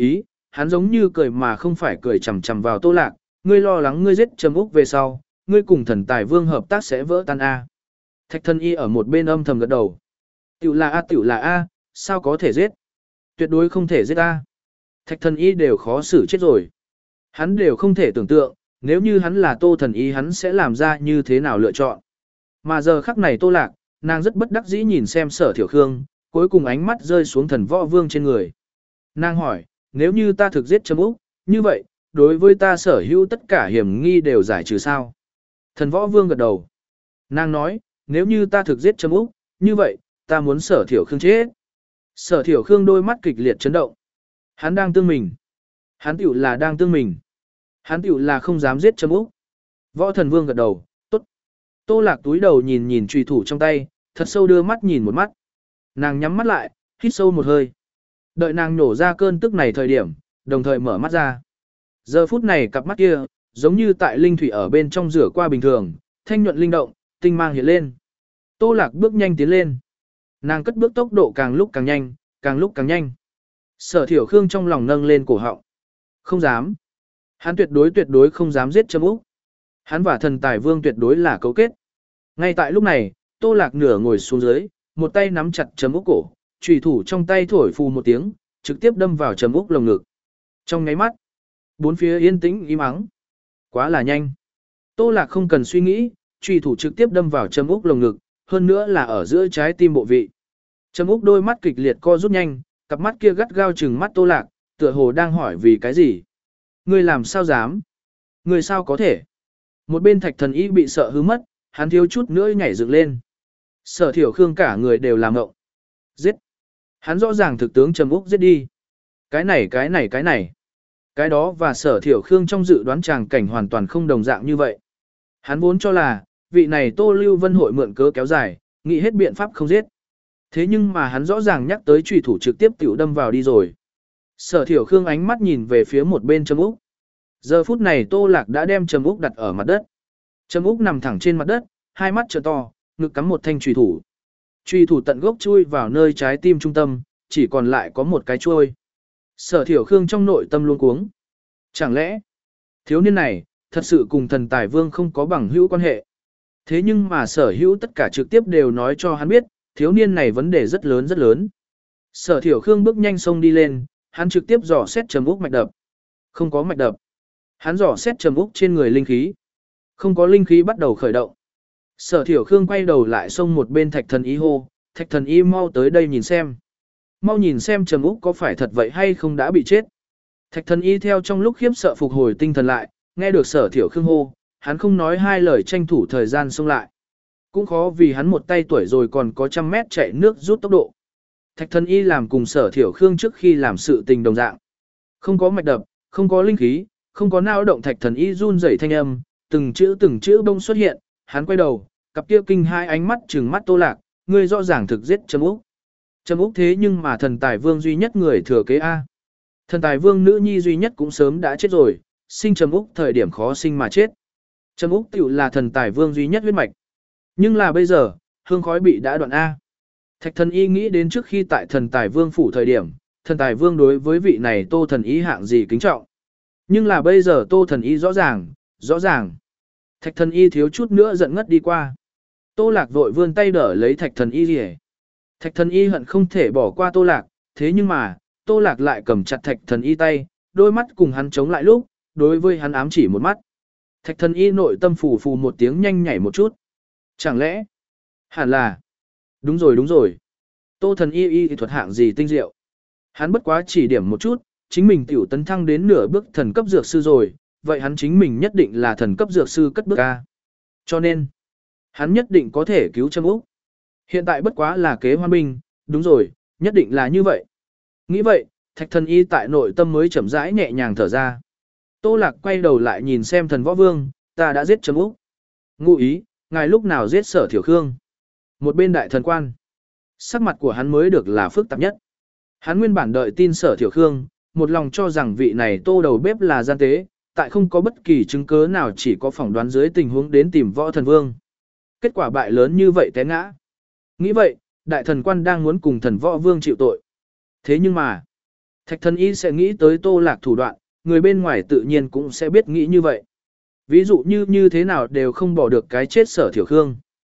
hắn giống như cười mà không phải cười chằm chằm vào Tô Lạc, ngươi lo lắng ngươi giết Trầm Úc về sau, ngươi cùng thần tài vương hợp tác sẽ vỡ tan a. Thạch Thần Y ở một bên âm thầm gật đầu. Tiểu là a tiểu là a, sao có thể giết? Tuyệt đối không thể giết a. Thạch Thần Y đều khó xử chết rồi. Hắn đều không thể tưởng tượng, nếu như hắn là Tô Thần Y hắn sẽ làm ra như thế nào lựa chọn. Mà giờ khắc này Tô Lạc, nàng rất bất đắc dĩ nhìn xem Sở Thiểu Khương, cuối cùng ánh mắt rơi xuống Thần Võ Vương trên người. Nàng hỏi, nếu như ta thực giết Trầm Úc, như vậy, đối với ta sở hữu tất cả hiểm nghi đều giải trừ sao? Thần Võ Vương gật đầu. Nàng nói, nếu như ta thực giết Trầm Úc, như vậy, ta muốn Sở Thiểu Khương chết. Sở Thiểu Khương đôi mắt kịch liệt chấn động. Hắn đang tương mình. Hắn tiểu là đang tương mình. Hắn tiểu là không dám giết Trầm Úc. Võ Thần Vương gật đầu, tốt. Tô Lạc túi đầu nhìn nhìn chùy thủ trong tay, thật sâu đưa mắt nhìn một mắt. Nàng nhắm mắt lại, hít sâu một hơi. Đợi nàng nổ ra cơn tức này thời điểm, đồng thời mở mắt ra. Giờ phút này cặp mắt kia, giống như tại linh thủy ở bên trong rửa qua bình thường, thanh nhuận linh động, tinh mang hiện lên. Tô Lạc bước nhanh tiến lên. Nàng cất bước tốc độ càng lúc càng nhanh, càng lúc càng nhanh. Sở Thiểu Khương trong lòng nâng lên cổ họng. Không dám. Hắn tuyệt đối tuyệt đối không dám giết Trầm Úc. Hắn và thần tài vương tuyệt đối là cấu kết. Ngay tại lúc này, Tô Lạc nửa ngồi xuống dưới, một tay nắm chặt Trầm Úc cổ, chùy thủ trong tay thổi phù một tiếng, trực tiếp đâm vào Trầm Úc lồng ngực. Trong nháy mắt, bốn phía yên tĩnh im ắng. Quá là nhanh. Tô Lạc không cần suy nghĩ, chùy thủ trực tiếp đâm vào Trầm Úc lồng ngực, hơn nữa là ở giữa trái tim bộ vị. Trầm Úc đôi mắt kịch liệt co rút nhanh, cặp mắt kia gắt gao trừng mắt Tô Lạc, tựa hồ đang hỏi vì cái gì. Ngươi làm sao dám? Ngươi sao có thể? Một bên Thạch Thần Y bị sợ hứ mất, hắn thiếu chút nữa nhảy dựng lên. Sở Thiểu Khương cả người đều làm ngộng. Giết! Hắn rõ ràng thực tướng Trầm Úc giết đi. Cái này cái này cái này. Cái đó và Sở Thiểu Khương trong dự đoán tràng cảnh hoàn toàn không đồng dạng như vậy. Hắn vốn cho là, vị này Tô Lưu Vân hội mượn cớ kéo dài, nghĩ hết biện pháp không giết. Thế nhưng mà hắn rõ ràng nhắc tới chùy thủ trực tiếp tiểu đâm vào đi rồi. Sở Thiểu Khương ánh mắt nhìn về phía một bên Trầm Úc. Giờ phút này Tô Lạc đã đem Trầm Úc đặt ở mặt đất. Trầm Úc nằm thẳng trên mặt đất, hai mắt trợn to, ngực cắm một thanh chùy thủ. Chùy thủ tận gốc chui vào nơi trái tim trung tâm, chỉ còn lại có một cái chuôi. Sở Thiểu Khương trong nội tâm luống cuống. Chẳng lẽ, thiếu niên này, thật sự cùng thần tài vương không có bằng hữu quan hệ. Thế nhưng mà sở hữu tất cả trực tiếp đều nói cho hắn biết, thiếu niên này vấn đề rất lớn rất lớn. Sở Thiểu Khương bước nhanh xông đi lên, hắn trực tiếp dò xét Trầm Úc mạch đập. Không có mạch đập. Hắn dò xét Trầm Úc trên người linh khí. Không có linh khí bắt đầu khởi động. Sở Thiểu Khương quay đầu lại xông một bên Thạch Thần Y hô, Thạch Thần Y mau tới đây nhìn xem. Mau nhìn xem Trầm Úc có phải thật vậy hay không đã bị chết. Thạch Thần Y theo trong lúc khiếp sợ phục hồi tinh thần lại, nghe được Sở Thiểu Khương hô, hắn không nói hai lời tranh thủ thời gian xông lại. Cũng khó vì hắn một tay tuổi rồi còn có trăm mét chạy nước rút tốc độ. Thạch Thần Y làm cùng Sở Thiểu Khương trước khi làm sự tình đồng dạng. Không có mạch đập, không có linh khí, không có nao động. Thạch Thần Y run rẩy thanh âm, từng chữ từng chữ bông xuất hiện, hắn quay đầu, cặp kia kinh hai ánh mắt trừng mắt Tô Lạc, ngươi rõ ràng thực giết Trầm Úc. Trầm Úc thế nhưng mà thần tài vương duy nhất người thừa kế A. Thần tài vương nữ nhi duy nhất cũng sớm đã chết rồi, sinh Trầm Úc thời điểm khó sinh mà chết. Trầm Úc tiểu là thần tài vương duy nhất huyết mạch. Nhưng là bây giờ, hương khói bị đã đoạn A. Thạch Thần Y nghĩ đến trước khi tại thần tài vương phủ thời điểm, thần tài vương đối với vị này Tô Thần Y hạng gì kính trọng. Nhưng là bây giờ Tô Thần Y rõ ràng, rõ ràng. Thạch Thần Y thiếu chút nữa giận ngất đi qua. Tô Lạc vội vươn tay đỡ lấy Thạch Thần Y rìa. Thạch Thần Y hận không thể bỏ qua Tô Lạc, thế nhưng mà, Tô Lạc lại cầm chặt Thạch Thần Y tay, đôi mắt cùng hắn chống lại lúc, đối với hắn ám chỉ một mắt. Thạch Thần Y nội tâm phù phù một tiếng nhanh nhảy một chút. Chẳng lẽ, hẳn là, đúng rồi đúng rồi. Tô Thần Y y thuật hạng gì tinh diệu. Hắn bất quá chỉ điểm một chút, chính mình tiểu tấn thăng đến nửa bước thần cấp dược sư rồi, vậy hắn chính mình nhất định là thần cấp dược sư cất bước A. Cho nên, hắn nhất định có thể cứu Trầm Úc. Hiện tại bất quá là kế hoan binh, đúng rồi, nhất định là như vậy. Nghĩ vậy, Thạch Thần Y tại nội tâm mới chậm rãi nhẹ nhàng thở ra. Tô Lạc quay đầu lại nhìn xem Thần Võ Vương, ta đã giết Trầm Úc. Ngụ ý, ngài lúc nào giết Sở Thiểu Khương. Một bên đại thần quan, sắc mặt của hắn mới được là phức tạp nhất. Hắn nguyên bản đợi tin Sở Thiểu Khương, một lòng cho rằng vị này Tô đầu bếp là gian tế, tại không có bất kỳ chứng cứ nào chỉ có phỏng đoán dưới tình huống đến tìm Võ Thần Vương. Kết quả bại lớn như vậy té ngã. Nghĩ vậy, đại thần quan đang muốn cùng Thần Võ Vương chịu tội. Thế nhưng mà, Thạch thần y sẽ nghĩ tới Tô Lạc thủ đoạn, người bên ngoài tự nhiên cũng sẽ biết nghĩ như vậy. Ví dụ như như thế nào đều không bỏ được cái chết Sở Thiểu Khương.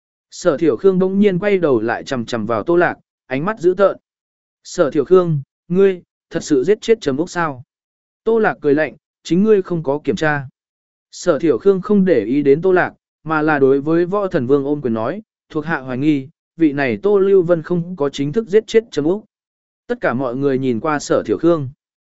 Sở Thiểu Khương bỗng nhiên quay đầu lại chằm chằm vào Tô Lạc, ánh mắt dữ tợn. Sở Thiểu Khương, ngươi, thật sự giết chết Trầm Úc sao? Tô Lạc cười lạnh, chính ngươi không có kiểm tra. Sở Thiểu Khương không để ý đến Tô Lạc, mà là đối với Võ Thần Vương ôm quyền nói, thuộc hạ hoài nghi, vị này Tô Lưu Vân không có chính thức giết chết Trầm Úc. Tất cả mọi người nhìn qua Sở Thiểu Khương.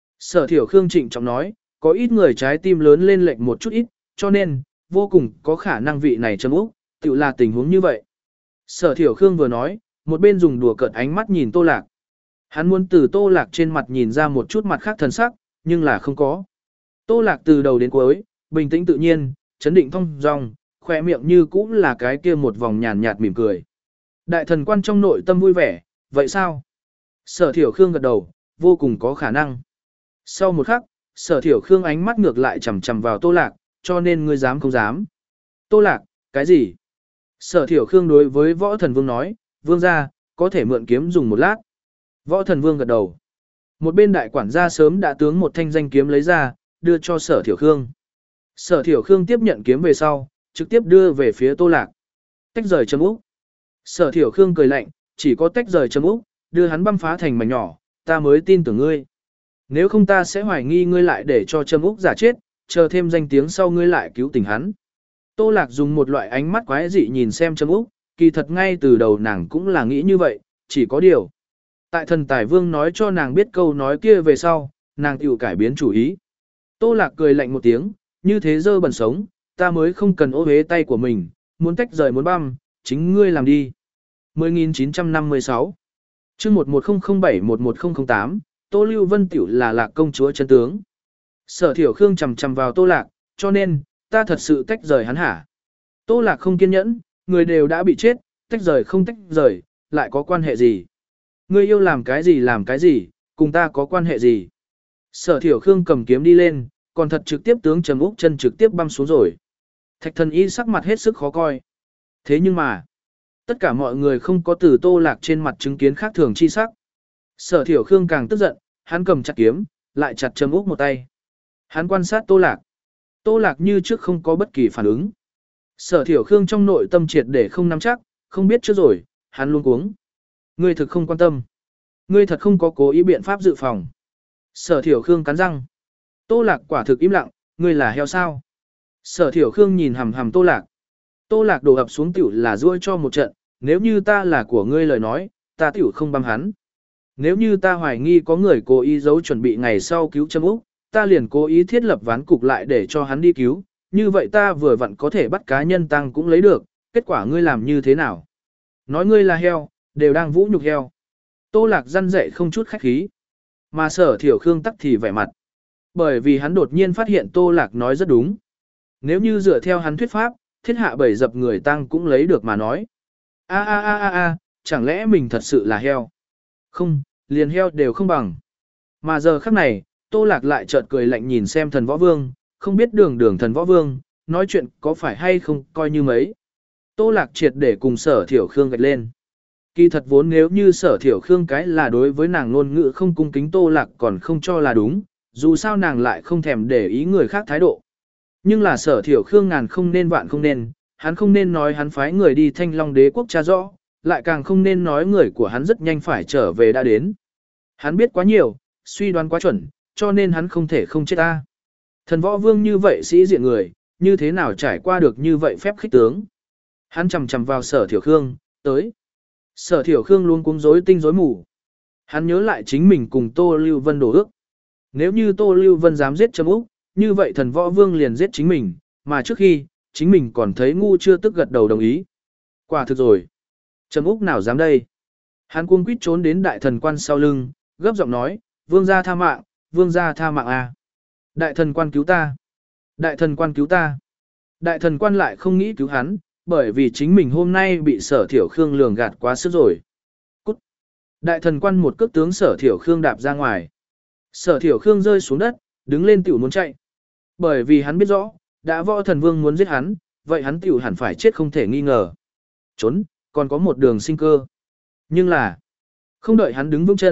Sở Thiểu Khương trịnh trọng nói, có ít người trái tim lớn lên lệch một chút ít, cho nên, vô cùng có khả năng vị này Trầm Úc, tự là tình huống như vậy. Sở Thiểu Khương vừa nói, một bên dùng đùa cợt ánh mắt nhìn Tô Lạc. Hắn muốn từ Tô Lạc trên mặt nhìn ra một chút mặt khác thần sắc, nhưng là không có. Tô Lạc từ đầu đến cuối, bình tĩnh tự nhiên, chấn định thong dong, khỏe miệng như cũng là cái kia một vòng nhàn nhạt mỉm cười. Đại thần quan trong nội tâm vui vẻ, vậy sao? Sở Thiểu Khương gật đầu, vô cùng có khả năng. Sau một khắc, Sở Thiểu Khương ánh mắt ngược lại chằm chằm vào Tô Lạc, cho nên ngươi dám không dám. Tô Lạc, cái gì? Sở Thiểu Khương đối với Võ Thần Vương nói, vương gia, có thể mượn kiếm dùng một lát. Võ Thần Vương gật đầu. Một bên đại quản gia sớm đã tướng một thanh danh kiếm lấy ra, đưa cho Sở Thiểu Khương. Sở Thiểu Khương tiếp nhận kiếm về sau, trực tiếp đưa về phía Tô Lạc. Tách rời Trầm Úc. Sở Thiểu Khương cười lạnh, chỉ có tách rời Trầm Úc, đưa hắn băm phá thành mảnh nhỏ, ta mới tin tưởng ngươi. Nếu không ta sẽ hoài nghi ngươi lại để cho Trầm Úc giả chết, chờ thêm danh tiếng sau ngươi lại cứu tình hắn. Tô Lạc dùng một loại ánh mắt quái dị nhìn xem Trầm Úc, kỳ thật ngay từ đầu nàng cũng là nghĩ như vậy, chỉ có điều. Tại thần tài vương nói cho nàng biết câu nói kia về sau, nàng tiểu cải biến chủ ý. Tô Lạc cười lạnh một tiếng, như thế dơ bẩn sống, ta mới không cần ô hế tay của mình, muốn tách rời muốn băm, chính ngươi làm đi. mười nghìn chín trăm năm mươi sáu chương một một không không bảy một một không không tám, Tô Lưu Vân tiểu là Lạc công chúa chân tướng. Sở Thiểu Khương chầm chầm vào Tô Lạc, cho nên, ta thật sự tách rời hắn hả? Tô Lạc không kiên nhẫn, người đều đã bị chết, tách rời không tách rời, lại có quan hệ gì? Ngươi yêu làm cái gì làm cái gì, cùng ta có quan hệ gì? Sở Thiểu Khương cầm kiếm đi lên, còn thật trực tiếp tướng Trầm Úc chân trực tiếp băm xuống rồi. Thạch thần y sắc mặt hết sức khó coi. Thế nhưng mà, tất cả mọi người không có từ Tô Lạc trên mặt chứng kiến khác thường chi sắc. Sở Thiểu Khương càng tức giận, hắn cầm chặt kiếm, lại chặt Trầm Úc một tay. Hắn quan sát Tô Lạc. Tô Lạc như trước không có bất kỳ phản ứng. Sở Thiểu Khương trong nội tâm triệt để không nắm chắc, không biết trước rồi, hắn luôn cuống. Ngươi thực không quan tâm. Ngươi thật không có cố ý biện pháp dự phòng. Sở Thiểu Khương cắn răng. Tô Lạc quả thực im lặng, ngươi là heo sao? Sở Thiểu Khương nhìn hằm hằm Tô Lạc. Tô Lạc đổ ập xuống tiểu là ruôi cho một trận, nếu như ta là của ngươi lời nói, ta tiểu không băm hắn. Nếu như ta hoài nghi có người cố ý giấu chuẩn bị ngày sau cứu Trầm Úc, ta liền cố ý thiết lập ván cục lại để cho hắn đi cứu, như vậy ta vừa vặn có thể bắt cá nhân tăng cũng lấy được, kết quả ngươi làm như thế nào? Nói ngươi là heo, đều đang vũ nhục heo. Tô Lạc răn dạy không chút khách khí. Mà Sở Thiểu Khương tắc thì vẻ mặt. Bởi vì hắn đột nhiên phát hiện Tô Lạc nói rất đúng. Nếu như dựa theo hắn thuyết pháp, thiết hạ bảy dập người tăng cũng lấy được mà nói. A a a a a, chẳng lẽ mình thật sự là heo? Không, liền heo đều không bằng. Mà giờ khắc này, Tô Lạc lại chợt cười lạnh nhìn xem thần võ vương, không biết đường đường thần võ vương, nói chuyện có phải hay không coi như mấy. Tô Lạc triệt để cùng Sở Thiểu Khương gạch lên. Kỳ thật vốn nếu như Sở Thiểu Khương cái là đối với nàng ngôn ngữ không cung kính Tô Lạc còn không cho là đúng, dù sao nàng lại không thèm để ý người khác thái độ. Nhưng là Sở Thiểu Khương ngàn không nên vạn không nên, hắn không nên nói hắn phái người đi Thanh Long Đế quốc tra rõ, lại càng không nên nói người của hắn rất nhanh phải trở về đã đến. Hắn biết quá nhiều, suy đoán quá chuẩn, cho nên hắn không thể không chết ta. Thần võ vương như vậy sĩ diện người, như thế nào trải qua được như vậy phép khích tướng. Hắn chầm chầm vào Sở Thiểu Khương, tới. Sở Thiểu Khương luôn cuống rối tinh rối mù. Hắn nhớ lại chính mình cùng Tô Lưu Vân đổ ước. Nếu như Tô Lưu Vân dám giết Trầm Úc, như vậy thần võ vương liền giết chính mình, mà trước khi, chính mình còn thấy ngu chưa tức gật đầu đồng ý. Quả thực rồi. Trầm Úc nào dám đây? Hắn cuống quýt trốn đến đại thần quan sau lưng, gấp giọng nói, vương gia tha mạng, vương gia tha mạng a. Đại thần quan cứu ta. Đại thần quan cứu ta. Đại thần quan lại không nghĩ cứu hắn, bởi vì chính mình hôm nay bị Sở Thiểu Khương lường gạt quá sức rồi. Cút. Đại thần quan một cước tướng Sở Thiểu Khương đạp ra ngoài. Sở Thiểu Khương rơi xuống đất, đứng lên tiểu muốn chạy. Bởi vì hắn biết rõ, đã Võ Thần Vương muốn giết hắn, vậy hắn tiểu hẳn phải chết không thể nghi ngờ. Trốn, còn có một đường sinh cơ. Nhưng là, không đợi hắn đứng vững chân,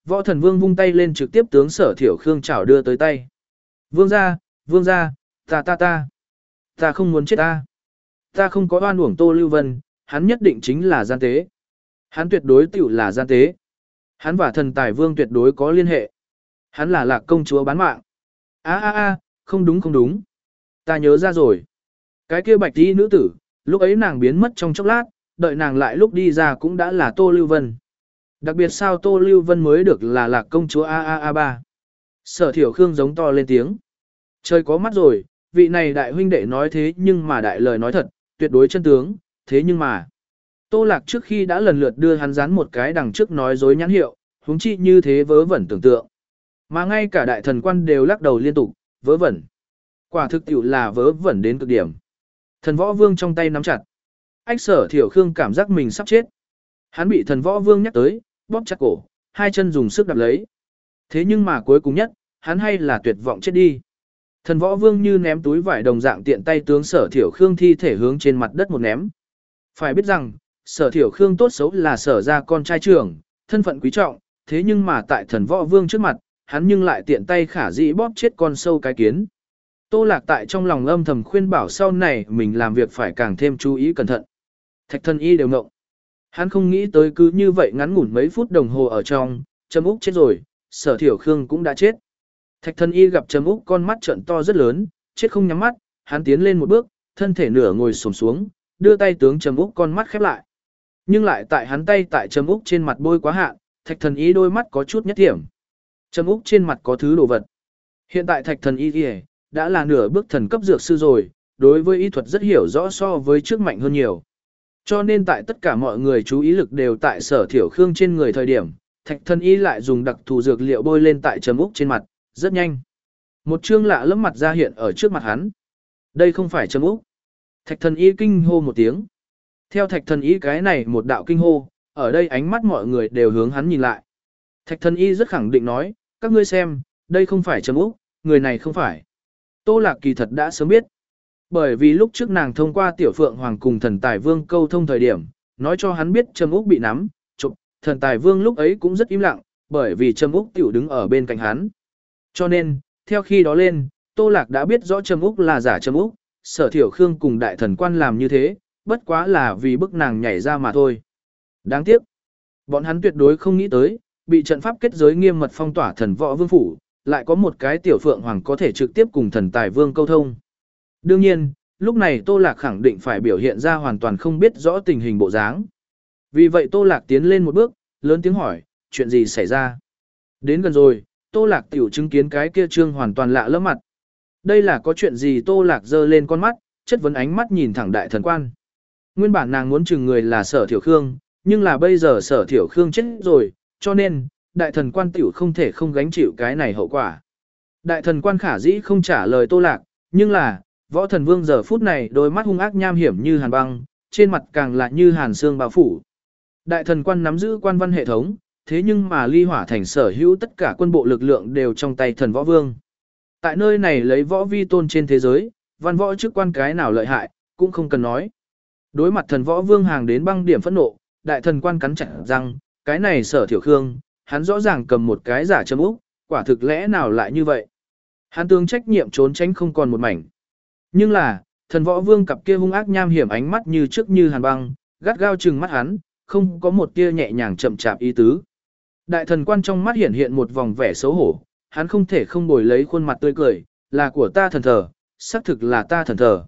Võ Thần Vương vung tay lên trực tiếp tướng Sở Thiểu Khương chảo đưa tới tay. Vương gia, vương gia, ta ta ta. Ta không muốn chết ta. Ta không có oan uổng Tô Lưu Vân, hắn nhất định chính là gian tế. Hắn tuyệt đối tiểu là gian tế. Hắn và thần tài vương tuyệt đối có liên hệ. Hắn là Lạc công chúa bán mạng. A a a, không đúng không đúng. Ta nhớ ra rồi. Cái kia bạch y nữ tử, lúc ấy nàng biến mất trong chốc lát, đợi nàng lại lúc đi ra cũng đã là Tô Lưu Vân. Đặc biệt sao Tô Lưu Vân mới được là Lạc công chúa a a a ba. Sở Thiểu Khương giống to lên tiếng. Trời có mắt rồi, vị này đại huynh đệ nói thế nhưng mà đại lời nói thật, tuyệt đối chân tướng, thế nhưng mà. Tô Lạc trước khi đã lần lượt đưa hắn dán một cái đằng trước nói dối nhãn hiệu, huống chi như thế vớ vẩn tưởng tượng. Mà ngay cả đại thần quan đều lắc đầu liên tục, vớ vẩn. Quả thực tiểu là vớ vẩn đến cực điểm. Thần võ vương trong tay nắm chặt. Ách Sở Thiểu Khương cảm giác mình sắp chết. Hắn bị thần võ vương nhắc tới, bóp chặt cổ, hai chân dùng sức đạp lấy. Thế nhưng mà cuối cùng nhất, hắn hay là tuyệt vọng chết đi. Thần võ vương như ném túi vải đồng dạng tiện tay tướng Sở Thiểu Khương thi thể hướng trên mặt đất một ném. Phải biết rằng, Sở Thiểu Khương tốt xấu là sở ra con trai trưởng, thân phận quý trọng, thế nhưng mà tại thần võ vương trước mặt, hắn nhưng lại tiện tay khả dĩ bóp chết con sâu cái kiến. Tô Lạc tại trong lòng âm thầm khuyên bảo sau này mình làm việc phải càng thêm chú ý cẩn thận. Thạch Thần Y đều ngộng. Hắn không nghĩ tới cứ như vậy ngắn ngủn mấy phút đồng hồ ở trong, Trầm Úc chết rồi, Sở Thiểu Khương cũng đã chết. Thạch Thần Y gặp Trầm Úc con mắt trợn to rất lớn, chết không nhắm mắt, hắn tiến lên một bước, thân thể nửa ngồi xổm xuống, đưa tay tướng Trầm Úc con mắt khép lại. Nhưng lại tại hắn tay tại Trầm Úc trên mặt bôi quá hạn, Thạch Thần Y đôi mắt có chút nhất thiểm. Trầm Úc trên mặt có thứ đồ vật. Hiện tại Thạch Thần Y kìa, đã là nửa bước thần cấp dược sư rồi, đối với y thuật rất hiểu rõ so với trước mạnh hơn nhiều. Cho nên tại tất cả mọi người chú ý lực đều tại Sở Thiểu Khương trên người thời điểm, Thạch Thần Y lại dùng đặc thù dược liệu bôi lên tại Trầm Úc trên mặt, rất nhanh. Một chương lạ lẫm mặt ra hiện ở trước mặt hắn. Đây không phải Trầm Úc. Thạch Thần Y kinh hô một tiếng. Theo Thạch Thần Y cái này một đạo kinh hô, ở đây ánh mắt mọi người đều hướng hắn nhìn lại. Thạch Thần Y rất khẳng định nói, các ngươi xem, đây không phải Trầm Úc, người này không phải. Tô Lạc kỳ thật đã sớm biết. Bởi vì lúc trước nàng thông qua Tiểu Phượng Hoàng cùng Thần Tài Vương câu thông thời điểm, nói cho hắn biết Trầm Úc bị nắm, chụp, Thần Tài Vương lúc ấy cũng rất im lặng, bởi vì Trầm Úc tiểu đứng ở bên cạnh hắn. Cho nên, theo khi đó lên, Tô Lạc đã biết rõ Trầm Úc là giả Trầm Úc, Sở Thiểu Khương cùng đại thần quan làm như thế, bất quá là vì bức nàng nhảy ra mà thôi. Đáng tiếc, bọn hắn tuyệt đối không nghĩ tới, bị trận pháp kết giới nghiêm mật phong tỏa thần võ vương phủ, lại có một cái Tiểu Phượng Hoàng có thể trực tiếp cùng Thần Tài Vương câu thông. Đương nhiên, lúc này Tô Lạc khẳng định phải biểu hiện ra hoàn toàn không biết rõ tình hình bộ dáng. Vì vậy Tô Lạc tiến lên một bước, lớn tiếng hỏi, chuyện gì xảy ra? Đến gần rồi, Tô Lạc tiểu chứng kiến cái kia trương hoàn toàn lạ lẫm mặt. Đây là có chuyện gì? Tô Lạc giơ lên con mắt, chất vấn ánh mắt nhìn thẳng đại thần quan. Nguyên bản nàng muốn chừng người là Sở Thiểu Khương, nhưng là bây giờ Sở Thiểu Khương chết rồi, cho nên, đại thần quan tiểu không thể không gánh chịu cái này hậu quả. Đại thần quan khả dĩ không trả lời Tô Lạc, nhưng là, Võ Thần Vương giờ phút này đôi mắt hung ác nham hiểm như hàn băng, trên mặt càng là như hàn xương bao phủ. Đại thần quan nắm giữ quan văn hệ thống, thế nhưng mà Ly Hỏa Thành sở hữu tất cả quân bộ lực lượng đều trong tay thần võ vương. Tại nơi này lấy võ vi tôn trên thế giới, văn võ chức quan cái nào lợi hại, cũng không cần nói. Đối mặt thần võ vương hàng đến băng điểm phẫn nộ, đại thần quan cắn chặt răng, cái này Sở Thiểu Khương, hắn rõ ràng cầm một cái giả Trầm Úc, quả thực lẽ nào lại như vậy. Hắn tướng trách nhiệm trốn tránh không còn một mảnh. Nhưng là, thần võ vương cặp kia hung ác nham hiểm ánh mắt như trước như hàn băng, gắt gao trừng mắt hắn, không có một tia nhẹ nhàng chậm chạp ý tứ. Đại thần quan trong mắt hiện hiện một vòng vẻ xấu hổ, hắn không thể không bồi lấy khuôn mặt tươi cười, là của ta thần thờ, xác thực là ta thần thờ.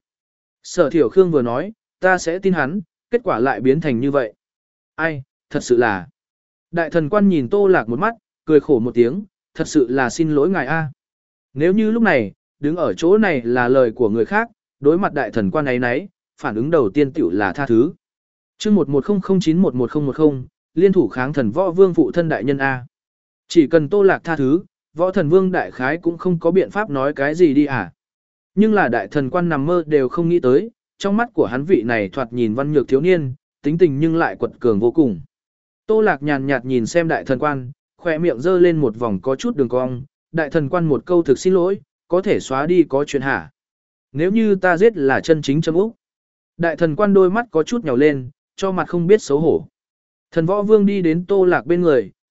Sở Thiểu Khương vừa nói, ta sẽ tin hắn, kết quả lại biến thành như vậy. Ai, thật sự là. Đại thần quan nhìn Tô Lạc một mắt, cười khổ một tiếng, thật sự là xin lỗi ngài a. Nếu như lúc này, đứng ở chỗ này là lời của người khác, đối mặt đại thần quan ấy nấy, phản ứng đầu tiên tiểu là tha thứ. Chương một một không không chín một một không một không, liên thủ kháng thần võ vương phụ thân đại nhân a. Chỉ cần Tô Lạc tha thứ, võ thần vương đại khái cũng không có biện pháp nói cái gì đi à. Nhưng là đại thần quan nằm mơ đều không nghĩ tới, trong mắt của hắn vị này thoạt nhìn văn nhược thiếu niên, tính tình nhưng lại quật cường vô cùng. Tô Lạc nhàn nhạt nhìn xem đại thần quan, khỏe miệng giơ lên một vòng có chút đường cong, đại thần quan một câu thực xin lỗi, có thể xóa đi có chuyện hả? Nếu như ta giết là chân chính Trầm Úc. Đại thần quan đôi mắt có chút nhào lên, cho mặt không biết xấu hổ. Thần võ vương đi đến Tô Lạc bên người,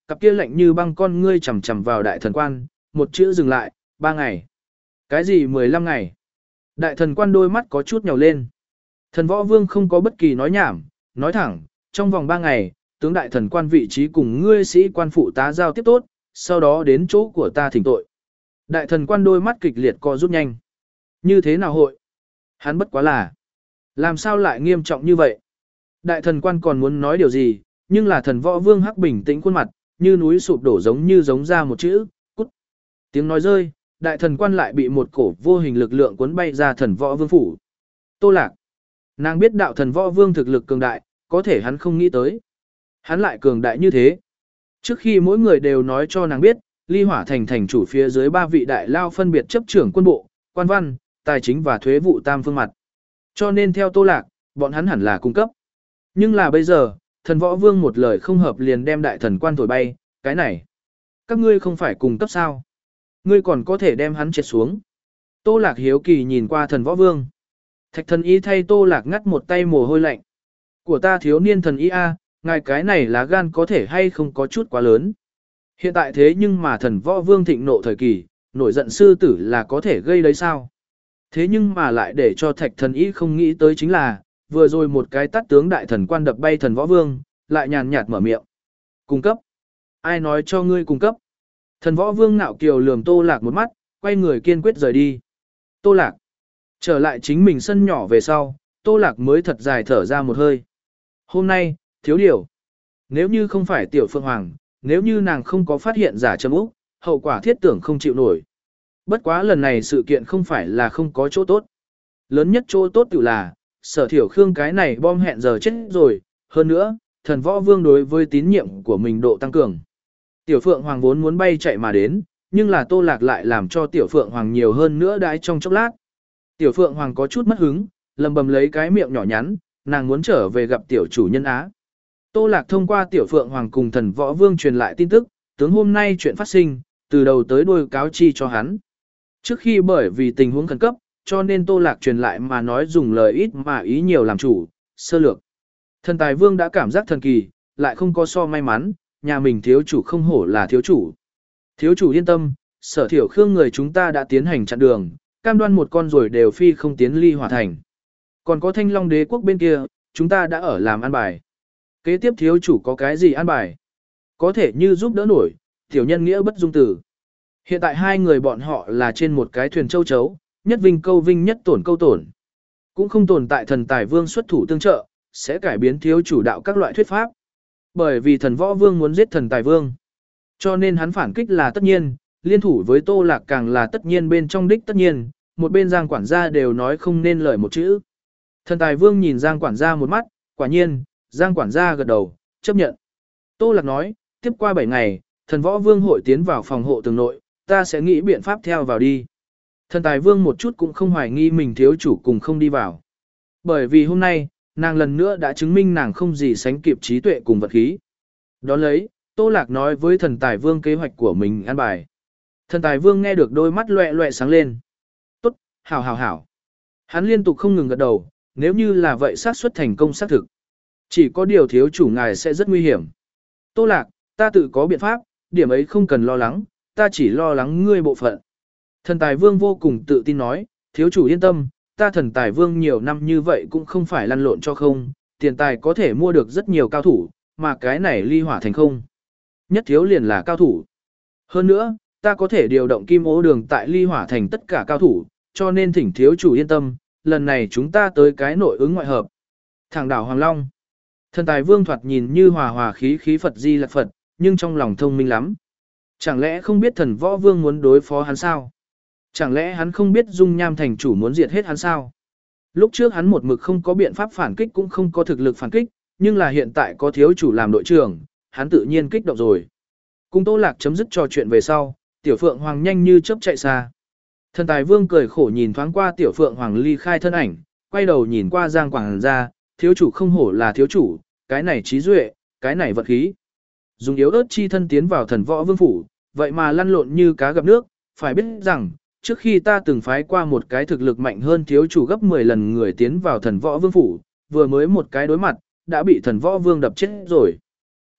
cặp kia lạnh như băng con ngươi chằm chằm vào đại thần quan, một chữ dừng lại, ba ngày. Cái gì mười lăm ngày? Đại thần quan đôi mắt có chút nhào lên. Thần võ vương không có bất kỳ nói nhảm, nói thẳng, trong vòng ba ngày, tướng đại thần quan vị trí cùng ngươi sĩ quan phụ tá giao tiếp tốt, sau đó đến chỗ của ta thỉnh tội. Đại thần quan đôi mắt kịch liệt co rút nhanh. Như thế nào hội? Hắn bất quá là. Làm sao lại nghiêm trọng như vậy? Đại thần quan còn muốn nói điều gì, nhưng là thần võ vương hắc bình tĩnh khuôn mặt, như núi sụp đổ giống như giống ra một chữ, cút. Tiếng nói rơi, đại thần quan lại bị một cổ vô hình lực lượng cuốn bay ra thần võ vương phủ. Tô Lạc. Nàng biết đạo thần võ vương thực lực cường đại, có thể hắn không nghĩ tới. Hắn lại cường đại như thế. Trước khi mỗi người đều nói cho nàng biết, Ly Hỏa thành thành chủ phía dưới ba vị đại lao phân biệt chấp trưởng quân bộ, quan văn, tài chính và thuế vụ tam phương mặt. Cho nên theo Tô Lạc, bọn hắn hẳn là cung cấp. Nhưng là bây giờ, thần võ vương một lời không hợp liền đem đại thần quan thổi bay, cái này. Các ngươi không phải cung cấp sao? Ngươi còn có thể đem hắn triệt xuống. Tô Lạc hiếu kỳ nhìn qua thần võ vương. Thạch thần y thay Tô Lạc ngắt một tay mồ hôi lạnh. Của ta thiếu niên thần y a, ngài cái này lá gan có thể hay không có chút quá lớn. Hiện tại thế nhưng mà thần võ vương thịnh nộ thời kỳ, nổi giận sư tử là có thể gây đấy sao? Thế nhưng mà lại để cho thạch thần y không nghĩ tới chính là, vừa rồi một cái tát tướng đại thần quan đập bay thần võ vương, lại nhàn nhạt mở miệng. Cung cấp. Ai nói cho ngươi cung cấp? Thần võ vương ngạo kiều lườm Tô Lạc một mắt, quay người kiên quyết rời đi. Tô Lạc. Trở lại chính mình sân nhỏ về sau, Tô Lạc mới thật dài thở ra một hơi. Hôm nay, thiếu điều. Nếu như không phải tiểu Phượng Hoàng, nếu như nàng không có phát hiện giả Trầm Úc, hậu quả thiết tưởng không chịu nổi. Bất quá lần này sự kiện không phải là không có chỗ tốt. Lớn nhất chỗ tốt tự là, Sở Thiểu Khương cái này bom hẹn giờ chết rồi, hơn nữa, thần võ vương đối với tín nhiệm của mình độ tăng cường. Tiểu Phượng Hoàng vốn muốn bay chạy mà đến, nhưng là Tô Lạc lại làm cho Tiểu Phượng Hoàng nhiều hơn nữa đãi trong chốc lát. Tiểu Phượng Hoàng có chút mất hứng, lầm bầm lấy cái miệng nhỏ nhắn, nàng muốn trở về gặp tiểu chủ nhân Á. Tô Lạc thông qua Tiểu Phượng Hoàng cùng thần võ vương truyền lại tin tức, tướng hôm nay chuyện phát sinh, từ đầu tới đuôi cáo chi cho hắn. Trước khi bởi vì tình huống khẩn cấp, cho nên Tô Lạc truyền lại mà nói dùng lời ít mà ý nhiều làm chủ, sơ lược. Thần tài vương đã cảm giác thần kỳ, lại không có so may mắn, nhà mình thiếu chủ không hổ là thiếu chủ. Thiếu chủ yên tâm, Sở Thiểu Khương người chúng ta đã tiến hành chặn đường, cam đoan một con rồi đều phi không tiến Ly Hỏa thành. Còn có Thanh Long đế quốc bên kia, chúng ta đã ở làm an bài. Kế tiếp thiếu chủ có cái gì an bài? Có thể như giúp đỡ nổi, tiểu nhân nghĩa bất dung tử. Hiện tại hai người bọn họ là trên một cái thuyền châu chấu, nhất vinh câu vinh nhất tổn câu tổn. Cũng không tồn tại thần tài vương xuất thủ tương trợ, sẽ cải biến thiếu chủ đạo các loại thuyết pháp. Bởi vì thần võ vương muốn giết thần tài vương. Cho nên hắn phản kích là tất nhiên, liên thủ với Tô Lạc càng là tất nhiên bên trong đích tất nhiên, một bên Giang quản gia đều nói không nên lời một chữ. Thần tài vương nhìn Giang quản gia một mắt, quả nhiên, Giang quản gia gật đầu, chấp nhận. Tô Lạc nói, tiếp qua bảy ngày, thần võ vương hội tiến vào phòng hộ tường nội, ta sẽ nghĩ biện pháp theo vào đi. Thần tài vương một chút cũng không hoài nghi mình thiếu chủ cùng không đi vào. Bởi vì hôm nay, nàng lần nữa đã chứng minh nàng không gì sánh kịp trí tuệ cùng vật khí. Đón lấy, Tô Lạc nói với thần tài vương kế hoạch của mình an bài. Thần tài vương nghe được đôi mắt loẹ loẹ sáng lên. Tốt, hảo hảo hảo. Hắn liên tục không ngừng gật đầu, nếu như là vậy xác suất thành công xác thực. Chỉ có điều thiếu chủ ngài sẽ rất nguy hiểm. Tô Lạc, ta tự có biện pháp, điểm ấy không cần lo lắng, ta chỉ lo lắng ngươi bộ phận. Thần tài vương vô cùng tự tin nói, thiếu chủ yên tâm, ta thần tài vương nhiều năm như vậy cũng không phải lăn lộn cho không, tiền tài có thể mua được rất nhiều cao thủ, mà cái này Ly Hỏa thành không. Nhất thiếu liền là cao thủ. Hơn nữa, ta có thể điều động kim ố đường tại Ly Hỏa thành tất cả cao thủ, cho nên thỉnh thiếu chủ yên tâm, lần này chúng ta tới cái nội ứng ngoại hợp. Thẳng đảo Hoàng Long. Thần tài vương thoạt nhìn như hòa hòa khí khí Phật Di Lặc Phật, nhưng trong lòng thông minh lắm. Chẳng lẽ không biết thần võ vương muốn đối phó hắn sao? Chẳng lẽ hắn không biết dung nham thành chủ muốn diệt hết hắn sao? Lúc trước hắn một mực không có biện pháp phản kích cũng không có thực lực phản kích, nhưng là hiện tại có thiếu chủ làm đội trưởng, hắn tự nhiên kích động rồi. Cùng Tô Lạc chấm dứt trò chuyện về sau, Tiểu Phượng Hoàng nhanh như chớp chạy xa. Thần tài vương cười khổ nhìn thoáng qua Tiểu Phượng Hoàng ly khai thân ảnh, quay đầu nhìn qua Giang Quảng ra, thiếu chủ không hổ là thiếu chủ, cái này trí duệ, cái này vật khí. Dùng yếu ớt chi thân tiến vào thần võ vương phủ, vậy mà lăn lộn như cá gặp nước, phải biết rằng, trước khi ta từng phái qua một cái thực lực mạnh hơn thiếu chủ gấp mười lần người tiến vào thần võ vương phủ, vừa mới một cái đối mặt, đã bị thần võ vương đập chết rồi.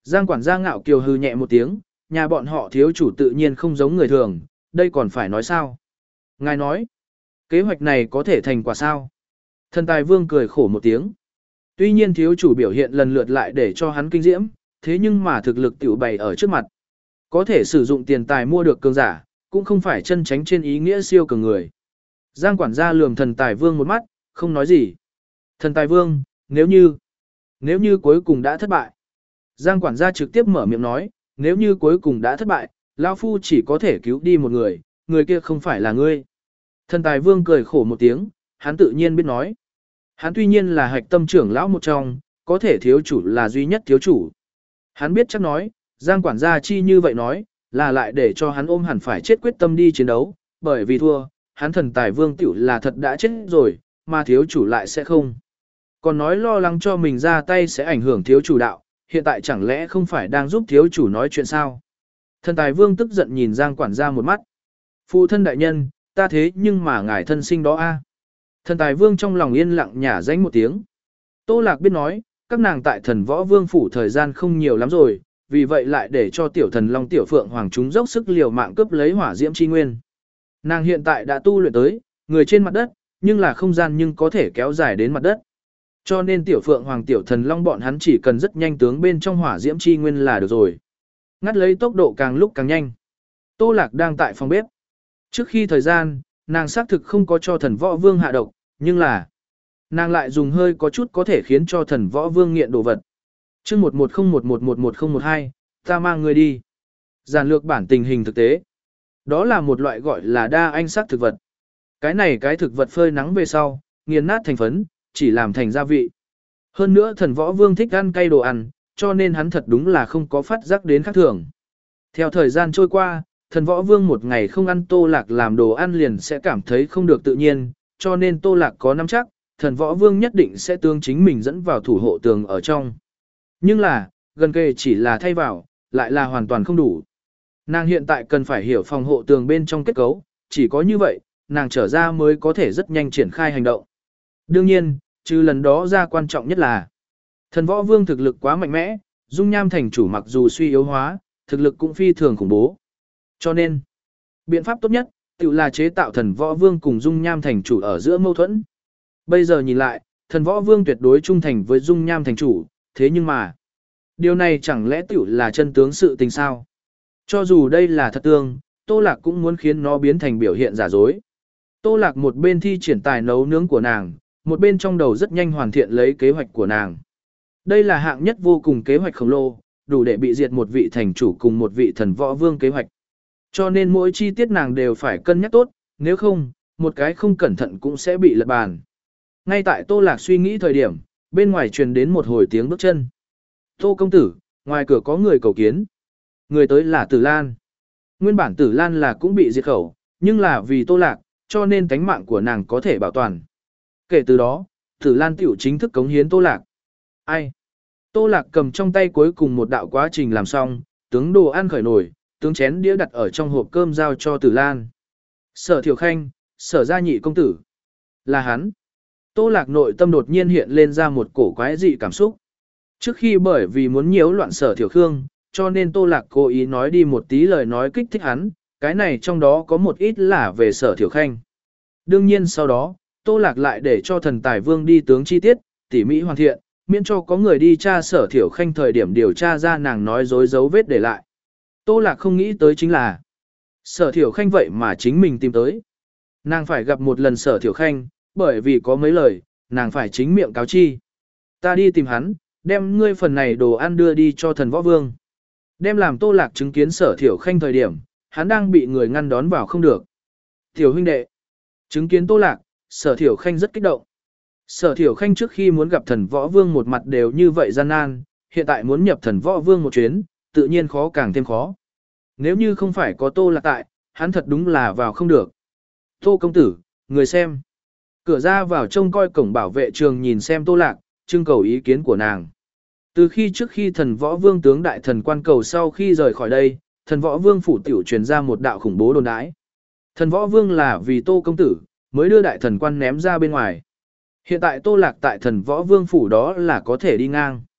Giang quản gia ngạo kiều hừ nhẹ một tiếng, nhà bọn họ thiếu chủ tự nhiên không giống người thường, đây còn phải nói sao? Ngài nói, kế hoạch này có thể thành quả sao? Thần tài vương cười khổ một tiếng. Tuy nhiên thiếu chủ biểu hiện lần lượt lại để cho hắn kinh diễm, thế nhưng mà thực lực tiểu bày ở trước mặt. Có thể sử dụng tiền tài mua được cường giả, cũng không phải chân tránh trên ý nghĩa siêu cường người. Giang quản gia lườm thần tài vương một mắt, không nói gì. Thần tài vương, nếu như, nếu như cuối cùng đã thất bại. Giang quản gia trực tiếp mở miệng nói, nếu như cuối cùng đã thất bại, lão phu chỉ có thể cứu đi một người, người kia không phải là ngươi. Thần tài vương cười khổ một tiếng, hắn tự nhiên biết nói. Hắn tuy nhiên là hạch tâm trưởng lão một trong, có thể thiếu chủ là duy nhất thiếu chủ. Hắn biết chắc nói, Giang quản gia chi như vậy nói, là lại để cho hắn ôm hẳn phải chết quyết tâm đi chiến đấu, bởi vì thua, hắn thần tài vương tiểu là thật đã chết rồi, mà thiếu chủ lại sẽ không. Còn nói lo lắng cho mình ra tay sẽ ảnh hưởng thiếu chủ đạo, hiện tại chẳng lẽ không phải đang giúp thiếu chủ nói chuyện sao? Thần tài vương tức giận nhìn Giang quản gia một mắt. Phụ thân đại nhân, ta thế nhưng mà ngài thân sinh đó a. Thần tài vương trong lòng yên lặng nhả danh một tiếng. Tô Lạc biết nói, các nàng tại thần võ vương phủ thời gian không nhiều lắm rồi, vì vậy lại để cho tiểu thần long tiểu phượng hoàng chúng dốc sức liều mạng cướp lấy hỏa diễm chi nguyên. Nàng hiện tại đã tu luyện tới, người trên mặt đất, nhưng là không gian nhưng có thể kéo dài đến mặt đất. Cho nên tiểu phượng hoàng tiểu thần long bọn hắn chỉ cần rất nhanh tướng bên trong hỏa diễm chi nguyên là được rồi. Ngắt lấy tốc độ càng lúc càng nhanh. Tô Lạc đang tại phòng bếp. Trước khi thời gian, nàng xác thực không có cho thần võ vương hạ độc, nhưng là nàng lại dùng hơi có chút có thể khiến cho thần võ vương nghiện đồ vật. Chương một một không một một một một không một hai, ta mang người đi. Giản lược bản tình hình thực tế. Đó là một loại gọi là đa anh sắc thực vật. Cái này cái thực vật phơi nắng về sau, nghiền nát thành phấn, chỉ làm thành gia vị. Hơn nữa thần võ vương thích ăn cay đồ ăn, cho nên hắn thật đúng là không có phát giác đến khác thường. Theo thời gian trôi qua, thần võ vương một ngày không ăn Tô Lạc làm đồ ăn liền sẽ cảm thấy không được tự nhiên, cho nên Tô Lạc có nắm chắc, thần võ vương nhất định sẽ tương chính mình dẫn vào thủ hộ tường ở trong. Nhưng là, gần kề chỉ là thay vào, lại là hoàn toàn không đủ. Nàng hiện tại cần phải hiểu phòng hộ tường bên trong kết cấu, chỉ có như vậy, nàng trở ra mới có thể rất nhanh triển khai hành động. Đương nhiên, trừ lần đó ra quan trọng nhất là thần võ vương thực lực quá mạnh mẽ, dung nham thành chủ mặc dù suy yếu hóa, thực lực cũng phi thường khủng bố. Cho nên, biện pháp tốt nhất, tự là chế tạo thần võ vương cùng dung nham thành chủ ở giữa mâu thuẫn. Bây giờ nhìn lại, thần võ vương tuyệt đối trung thành với dung nham thành chủ, thế nhưng mà, điều này chẳng lẽ tiểu là chân tướng sự tình sao? Cho dù đây là thật tương, Tô Lạc cũng muốn khiến nó biến thành biểu hiện giả dối. Tô Lạc một bên thi triển tài nấu nướng của nàng, một bên trong đầu rất nhanh hoàn thiện lấy kế hoạch của nàng. Đây là hạng nhất vô cùng kế hoạch khổng lồ, đủ để bị diệt một vị thành chủ cùng một vị thần võ vương kế hoạch. Cho nên mỗi chi tiết nàng đều phải cân nhắc tốt, nếu không, một cái không cẩn thận cũng sẽ bị lật bàn. Ngay tại Tô Lạc suy nghĩ thời điểm, bên ngoài truyền đến một hồi tiếng bước chân. Tô công tử, ngoài cửa có người cầu kiến. Người tới là Tử Lan. Nguyên bản Tử Lan là cũng bị diệt khẩu, nhưng là vì Tô Lạc, cho nên tánh mạng của nàng có thể bảo toàn. Kể từ đó, Tử Lan tiểu chính thức cống hiến Tô Lạc. Ai? Tô Lạc cầm trong tay cuối cùng một đạo quá trình làm xong, tướng đồ ăn khởi nổi, tướng chén đĩa đặt ở trong hộp cơm giao cho Tử Lan. Sở Thiểu Khanh, Sở gia nhị công tử. Là hắn. Tô Lạc nội tâm đột nhiên hiện lên ra một cổ quái dị cảm xúc. Trước khi bởi vì muốn nhiễu loạn Sở Thiểu Khương, cho nên Tô Lạc cố ý nói đi một tí lời nói kích thích hắn, cái này trong đó có một ít là về Sở Thiểu Khanh. Đương nhiên sau đó, Tô Lạc lại để cho thần tài vương đi tướng chi tiết, tỉ mỹ hoàn thiện, miễn cho có người đi tra Sở Thiểu Khanh thời điểm điều tra ra nàng nói dối dấu vết để lại. Tô Lạc không nghĩ tới chính là Sở Thiểu Khanh vậy mà chính mình tìm tới. Nàng phải gặp một lần Sở Thiểu Khanh, bởi vì có mấy lời, nàng phải chính miệng cáo chi. Ta đi tìm hắn, đem ngươi phần này đồ ăn đưa đi cho thần võ vương. Đem làm Tô Lạc chứng kiến Sở Thiểu Khanh thời điểm, hắn đang bị người ngăn đón vào không được. Tiểu huynh đệ, chứng kiến Tô Lạc, Sở Thiểu Khanh rất kích động. Sở Thiểu Khanh trước khi muốn gặp thần võ vương một mặt đều như vậy gian nan, hiện tại muốn nhập thần võ vương một chuyến, tự nhiên khó càng thêm khó. Nếu như không phải có Tô Lạc tại, hắn thật đúng là vào không được. Tô công tử, người xem. Cửa ra vào trông coi cổng bảo vệ trường nhìn xem Tô Lạc, trưng cầu ý kiến của nàng. Từ khi trước khi thần võ vương tướng đại thần quan cầu sau khi rời khỏi đây, thần võ vương phủ tiểu truyền ra một đạo khủng bố đồn đãi. Thần võ vương là vì Tô công tử, mới đưa đại thần quan ném ra bên ngoài. Hiện tại Tô Lạc tại thần võ vương phủ đó là có thể đi ngang.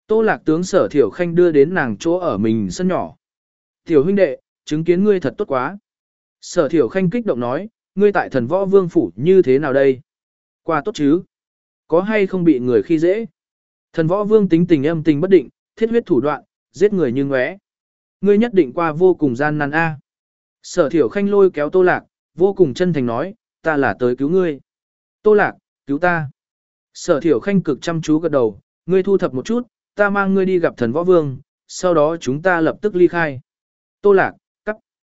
Tô Lạc tướng Sở Thiểu Khanh đưa đến nàng chỗ ở mình sân nhỏ. Tiểu huynh đệ, chứng kiến ngươi thật tốt quá. Sở Thiểu Khanh kích động nói, ngươi tại Thần Võ Vương phủ như thế nào đây? Qua tốt chứ? Có hay không bị người khi dễ? Thần Võ Vương tính tình âm tình bất định, thiết huyết thủ đoạn, giết người như ngóe. Ngươi nhất định qua vô cùng gian nan a. Sở Thiểu Khanh lôi kéo Tô Lạc, vô cùng chân thành nói, ta là tới cứu ngươi. Tô Lạc, cứu ta. Sở Thiểu Khanh cực chăm chú gật đầu, ngươi thu thập một chút, ta mang ngươi đi gặp Thần Võ Vương, sau đó chúng ta lập tức ly khai. Tô Lạc, cắt.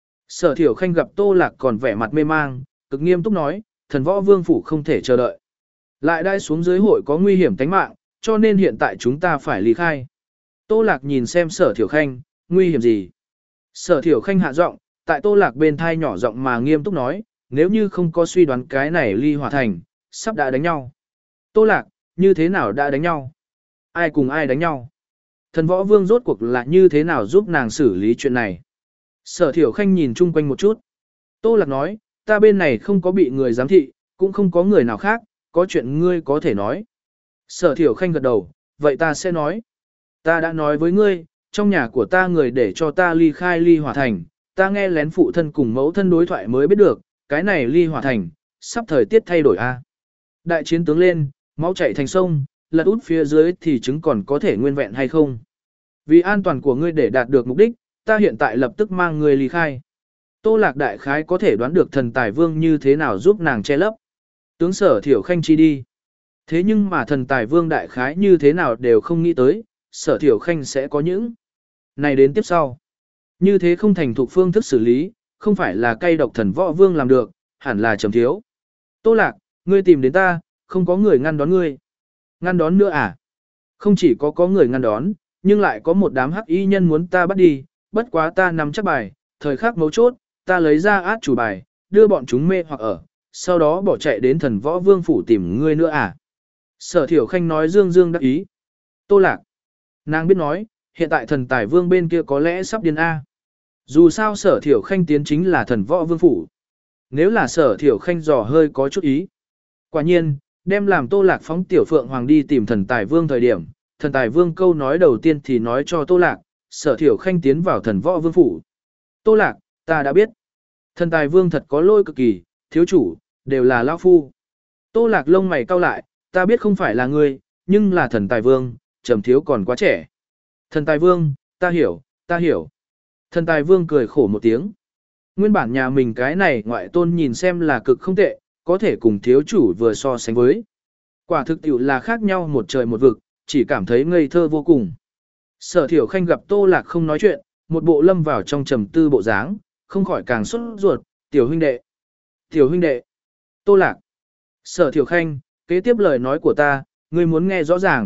Sở Thiểu Khanh gặp Tô Lạc còn vẻ mặt mê mang, cực nghiêm túc nói, Thần Võ Vương phủ không thể chờ đợi. Lại đai xuống dưới hội có nguy hiểm tính mạng, cho nên hiện tại chúng ta phải ly khai. Tô Lạc nhìn xem Sở Thiểu Khanh, nguy hiểm gì? Sở Thiểu Khanh hạ giọng, tại Tô Lạc bên thai nhỏ giọng mà nghiêm túc nói, nếu như không có suy đoán cái này ly hỏa thành, sắp đã đánh nhau. Tô Lạc, như thế nào đã đánh nhau? Ai cùng ai đánh nhau? Thần Võ Vương rốt cuộc là như thế nào giúp nàng xử lý chuyện này? Sở Thiểu Khanh nhìn chung quanh một chút. Tô Lạc nói, ta bên này không có bị người giám thị, cũng không có người nào khác, có chuyện ngươi có thể nói. Sở Thiểu Khanh gật đầu, vậy ta sẽ nói. Ta đã nói với ngươi, trong nhà của ta người để cho ta ly khai ly hỏa thành, ta nghe lén phụ thân cùng mẫu thân đối thoại mới biết được, cái này ly hỏa thành, sắp thời tiết thay đổi a. Đại chiến tướng lên, máu chảy thành sông, lật út phía dưới thì chứng còn có thể nguyên vẹn hay không. Vì an toàn của ngươi để đạt được mục đích, ta hiện tại lập tức mang ngươi ly khai. Tô Lạc đại khái có thể đoán được thần tài vương như thế nào giúp nàng che lấp. Tướng Sở Thiểu Khanh chi đi. Thế nhưng mà thần tài vương đại khái như thế nào đều không nghĩ tới, Sở Thiểu Khanh sẽ có những này đến tiếp sau. Như thế không thành thục phương thức xử lý, không phải là cay độc thần võ vương làm được, hẳn là trầm thiếu. Tô Lạc, ngươi tìm đến ta, không có người ngăn đón ngươi. Ngăn đón nữa à? Không chỉ có có người ngăn đón, nhưng lại có một đám hắc y nhân muốn ta bắt đi, bất quá ta nắm chắc bài, thời khắc mấu chốt, ta lấy ra át chủ bài, đưa bọn chúng mê hoặc ở, sau đó bỏ chạy đến thần võ vương phủ tìm ngươi nữa à? Sở Thiểu Khanh nói dương dương đắc ý. Tô Lạc. Nàng biết nói, hiện tại thần tài vương bên kia có lẽ sắp điên A. Dù sao Sở Thiểu Khanh tiến chính là thần võ vương phủ. Nếu là Sở Thiểu Khanh dò hơi có chút ý. Quả nhiên, đem làm Tô Lạc phóng Tiểu Phượng Hoàng đi tìm thần tài vương thời điểm, thần tài vương câu nói đầu tiên thì nói cho Tô Lạc, Sở Thiểu Khanh tiến vào thần võ vương phủ. Tô Lạc, ta đã biết. Thần tài vương thật có lôi cực kỳ, thiếu chủ, đều là lão phu. Tô Lạc lông mày cau lại, ta biết không phải là ngươi, nhưng là thần tài vương, trầm thiếu còn quá trẻ. Thần tài vương, ta hiểu, ta hiểu. Thần tài vương cười khổ một tiếng. Nguyên bản nhà mình cái này ngoại tôn nhìn xem là cực không tệ, có thể cùng thiếu chủ vừa so sánh với. Quả thực tiểu là khác nhau một trời một vực, chỉ cảm thấy ngây thơ vô cùng. Sở Thiểu Khanh gặp Tô Lạc không nói chuyện, một bộ lâm vào trong trầm tư bộ dáng, không khỏi càng sốt ruột, tiểu huynh đệ. Tiểu huynh đệ. Tô Lạc. Sở Thiểu Khanh, kế tiếp lời nói của ta, ngươi muốn nghe rõ ràng.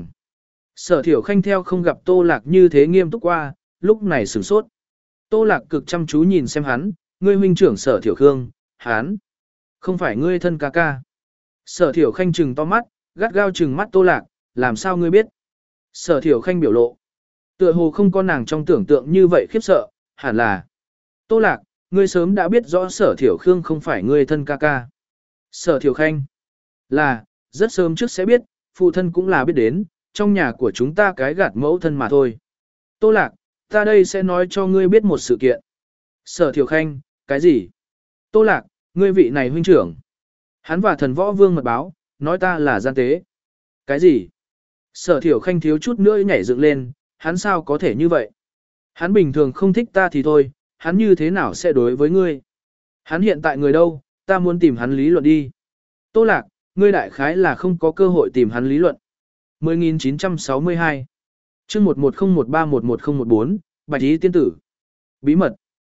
Sở Thiểu Khanh theo không gặp Tô Lạc như thế nghiêm túc qua, lúc này sửng sốt. Tô Lạc cực chăm chú nhìn xem hắn, ngươi huynh trưởng Sở Thiểu Khương, hắn. Không phải ngươi thân ca ca. Sở Thiểu Khanh trừng to mắt, gắt gao trừng mắt Tô Lạc, làm sao ngươi biết? Sở Thiểu Khanh biểu lộ. Tựa hồ không có nàng trong tưởng tượng như vậy khiếp sợ, hẳn là. Tô Lạc, ngươi sớm đã biết rõ Sở Thiểu Khương không phải ngươi thân ca ca. Sở Thiểu Khanh. Là, rất sớm trước sẽ biết, phụ thân cũng là biết đến, trong nhà của chúng ta cái gạt mẫu thân mà thôi. Tô Lạc, ta đây sẽ nói cho ngươi biết một sự kiện. Sở Thiểu Khanh, cái gì? Tô Lạc, ngươi vị này huynh trưởng. Hắn và thần võ vương mật báo, nói ta là gian tế. Cái gì? Sở Thiểu Khanh thiếu chút nữa nhảy dựng lên, hắn sao có thể như vậy? Hắn bình thường không thích ta thì thôi, hắn như thế nào sẽ đối với ngươi? Hắn hiện tại người đâu, ta muốn tìm hắn lý luận đi. Tô Lạc, ngươi đại khái là không có cơ hội tìm hắn lý luận. mười nghìn chín trăm sáu mươi hai chương một một không một ba một một không một bốn, Bạch Ý tiên tử. Bí mật.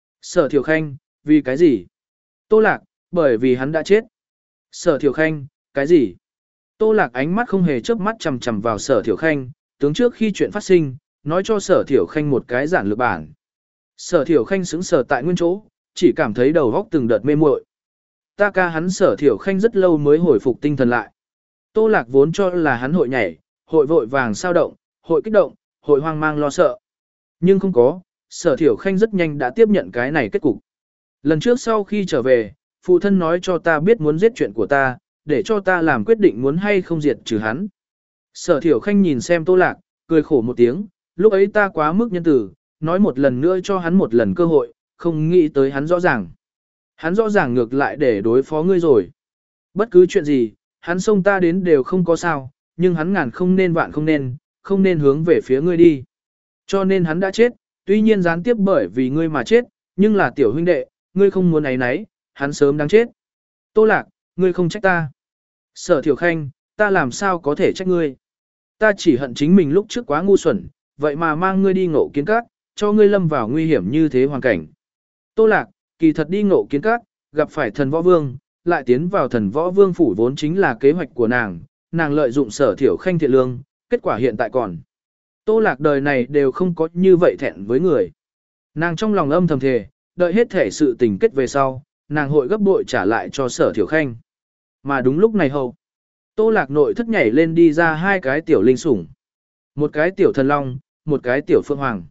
Sở Thiểu Khanh, vì cái gì? Tô Lạc, bởi vì hắn đã chết. Sở Thiểu Khanh, cái gì? Tô Lạc ánh mắt không hề chớp mắt chằm chằm vào Sở Thiểu Khanh, tướng trước khi chuyện phát sinh, nói cho Sở Thiểu Khanh một cái giản lược bản. Sở Thiểu Khanh sững sờ tại nguyên chỗ, chỉ cảm thấy đầu óc từng đợt mê muội. Ta ca hắn Sở Thiểu Khanh rất lâu mới hồi phục tinh thần lại. Tô Lạc vốn cho là hắn hội nhảy, hội vội vàng sao động, hội kích động, hội hoang mang lo sợ. Nhưng không có, Sở Thiểu Khanh rất nhanh đã tiếp nhận cái này kết cục. Lần trước sau khi trở về, phụ thân nói cho ta biết muốn giết chuyện của ta, để cho ta làm quyết định muốn hay không diệt trừ hắn. Sở Thiểu Khanh nhìn xem Tô Lạc, Cười khổ một tiếng, lúc ấy ta quá mức nhân từ, nói một lần nữa cho hắn một lần cơ hội, không nghĩ tới hắn rõ ràng. Hắn rõ ràng ngược lại để đối phó ngươi rồi. Bất cứ chuyện gì, hắn xông ta đến đều không có sao, nhưng hắn ngàn không nên vạn không nên, không nên hướng về phía ngươi đi. Cho nên hắn đã chết, tuy nhiên gián tiếp bởi vì ngươi mà chết, nhưng là tiểu huynh đệ, ngươi không muốn ấy nấy, hắn sớm đáng chết. Tô Lạc, ngươi không trách ta. Sở Thiểu Khanh, ta làm sao có thể trách ngươi. Ta chỉ hận chính mình lúc trước quá ngu xuẩn, vậy mà mang ngươi đi ngộ kiến các, cho ngươi lâm vào nguy hiểm như thế hoàn cảnh. Tô Lạc, kỳ thật đi ngộ kiến các, gặp phải thần võ vương, lại tiến vào thần võ vương phủ vốn chính là kế hoạch của nàng, nàng lợi dụng Sở Thiểu Khanh thiện lương, kết quả hiện tại còn. Tô Lạc đời này đều không có như vậy thẹn với người. Nàng trong lòng âm thầm thề, đợi hết thể sự tình kết về sau, nàng hội gấp bội trả lại cho Sở Thiểu Khanh. Mà đúng lúc này hầu, Tô Lạc nội thất nhảy lên đi ra hai cái tiểu linh sủng. Một cái tiểu thần long, một cái tiểu phượng hoàng.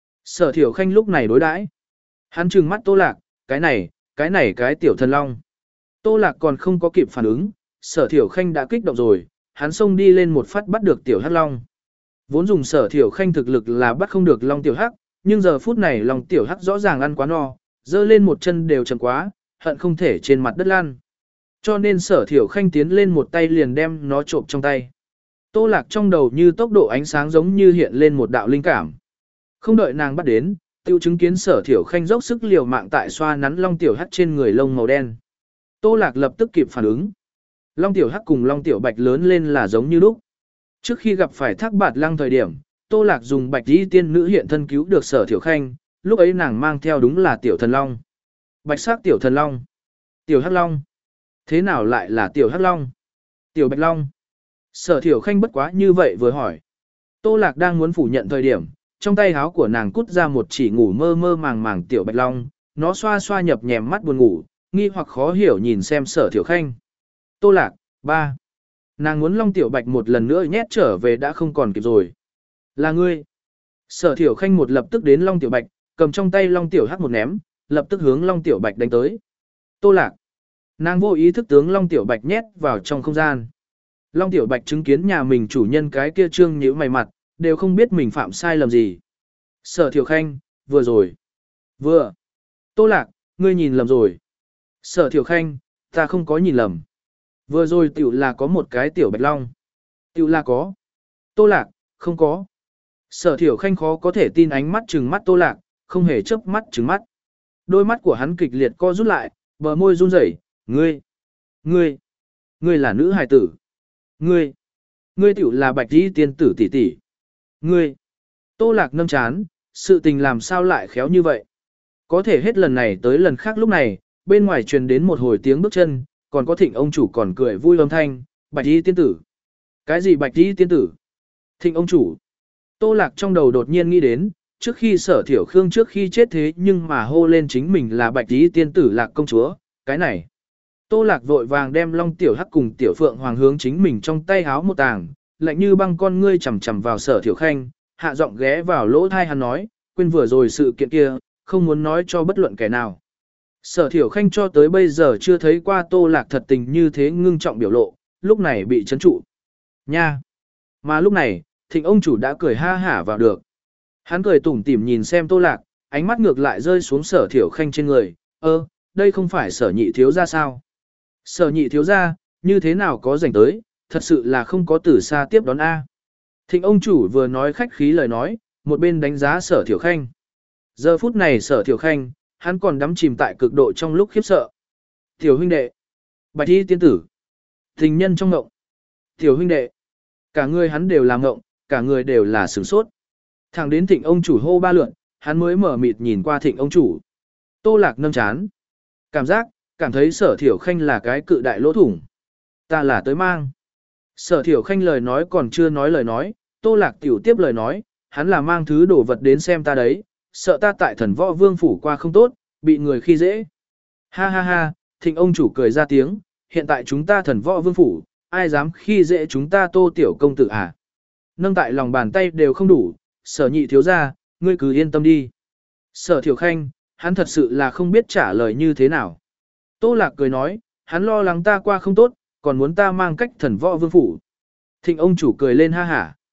Sở Thiểu Khanh lúc này đối đãi. Hắn trừng mắt Tô Lạc, cái này, cái này cái tiểu thần long. Tô Lạc còn không có kịp phản ứng, Sở Thiểu Khanh đã kích động rồi, hắn xông đi lên một phát bắt được tiểu hắc long. Vốn dùng Sở Thiểu Khanh thực lực là bắt không được long tiểu hắc, nhưng giờ phút này long tiểu hắc rõ ràng ăn quá no, dơ lên một chân đều chậm quá, hận không thể trên mặt đất lăn. Cho nên Sở Thiểu Khanh tiến lên một tay liền đem nó trộm trong tay. Tô Lạc trong đầu như tốc độ ánh sáng giống như hiện lên một đạo linh cảm. Không đợi nàng bắt đến, tiêu chứng kiến Sở Thiểu Khanh dốc sức liều mạng tại xoa nắn long tiểu hắc trên người lông màu đen. Tô Lạc lập tức kịp phản ứng. Long tiểu hắc cùng long tiểu bạch lớn lên là giống như lúc. Trước khi gặp phải Thác Bạt Lăng thời điểm, Tô Lạc dùng bạch y tiên nữ hiện thân cứu được Sở Thiểu Khanh, lúc ấy nàng mang theo đúng là tiểu thần long. Bạch sắc tiểu thần long. Tiểu hắc long. Thế nào lại là tiểu hắc long? Tiểu bạch long. Sở Thiểu Khanh bất quá như vậy vừa hỏi. Tô Lạc đang muốn phủ nhận thời điểm, trong tay háo của nàng cút ra một chỉ ngủ mơ mơ màng màng tiểu bạch long, nó xoa xoa nhập nhèm mắt buồn ngủ, nghi hoặc khó hiểu nhìn xem Sở Thiểu Khanh. Tô Lạc, ba. Nàng muốn long tiểu bạch một lần nữa nhét trở về đã không còn kịp rồi. Là ngươi. Sở Thiểu Khanh một lập tức đến long tiểu bạch, cầm trong tay long tiểu hắc một ném, lập tức hướng long tiểu bạch đánh tới. Tô Lạc. Nàng vô ý thức tướng long tiểu bạch nhét vào trong không gian. Long tiểu bạch chứng kiến nhà mình chủ nhân cái kia trương nhíu mày mặt, đều không biết mình phạm sai lầm gì. Sở Thiểu Khanh, vừa rồi. Vừa. Tô Lạc, ngươi nhìn lầm rồi. Sở Thiểu Khanh, ta không có nhìn lầm. Vừa rồi tiểu là có một cái tiểu bạch long. Tiểu là có. Tô Lạc, không có. Sở Thiểu Khanh khó có thể tin ánh mắt trừng mắt Tô Lạc, không hề chớp mắt trừng mắt. Đôi mắt của hắn kịch liệt co rút lại, bờ môi run rẩy, ngươi, ngươi, ngươi là nữ hài tử. Ngươi, ngươi tiểu là bạch y tiên tử tỷ tỷ. Ngươi, Tô Lạc nâm chán, sự tình làm sao lại khéo như vậy. Có thể hết lần này tới lần khác lúc này, bên ngoài truyền đến một hồi tiếng bước chân, còn có Thịnh ông chủ còn cười vui âm thanh, bạch y tiên tử. Cái gì bạch y tiên tử? Thịnh ông chủ. Tô Lạc trong đầu đột nhiên nghĩ đến, trước khi Sở Thiểu Khương trước khi chết thế nhưng mà hô lên chính mình là bạch y tiên tử Lạc công chúa, cái này. Tô Lạc vội vàng đem long tiểu hắc cùng tiểu phượng hoàng hướng chính mình trong tay háo một tàng, lạnh như băng con ngươi chằm chằm vào Sở Thiểu Khanh, hạ giọng ghé vào lỗ thai hắn nói, quên vừa rồi sự kiện kia, không muốn nói cho bất luận kẻ nào. Sở Thiểu Khanh cho tới bây giờ chưa thấy qua Tô Lạc thật tình như thế ngưng trọng biểu lộ, lúc này bị chấn trụ. Nha! Mà lúc này, Thịnh ông chủ đã cười ha hả vào được. Hắn cười tủm tỉm nhìn xem Tô Lạc, ánh mắt ngược lại rơi xuống Sở Thiểu Khanh trên người, ơ, đây không phải Sở nhị thiếu ra sao? Sở nhị thiếu ra, như thế nào có rảnh tới, thật sự là không có từ xa tiếp đón A. Thịnh ông chủ vừa nói khách khí lời nói, một bên đánh giá Sở Thiểu Khanh. Giờ phút này Sở Thiểu Khanh, hắn còn đắm chìm tại cực độ trong lúc khiếp sợ. Tiểu huynh đệ, bạch y tiên tử, tình nhân trong ngộng. Tiểu huynh đệ, cả người hắn đều là ngộng, cả người đều là sửng sốt. Thẳng đến Thịnh ông chủ hô ba lượn, hắn mới mở mịt nhìn qua Thịnh ông chủ. Tô Lạc nâng chán. Cảm giác, cảm thấy Sở Thiểu Khanh là cái cự đại lỗ thủng. Ta là tới mang. Sở Thiểu Khanh lời nói còn chưa nói lời nói, Tô Lạc tiểu tiếp lời nói, hắn là mang thứ đồ vật đến xem ta đấy, sợ ta tại thần võ vương phủ qua không tốt, bị người khi dễ. Ha ha ha, Thịnh ông chủ cười ra tiếng, hiện tại chúng ta thần võ vương phủ, ai dám khi dễ chúng ta Tô tiểu công tử à? Nâng tại lòng bàn tay đều không đủ, Sở nhị thiếu ra, ngươi cứ yên tâm đi. Sở Thiểu Khanh, hắn thật sự là không biết trả lời như thế nào. Tô Lạc cười nói, hắn lo lắng ta qua không tốt, còn muốn ta mang cách thần võ vương phủ. Thịnh ông chủ cười lên ha hả.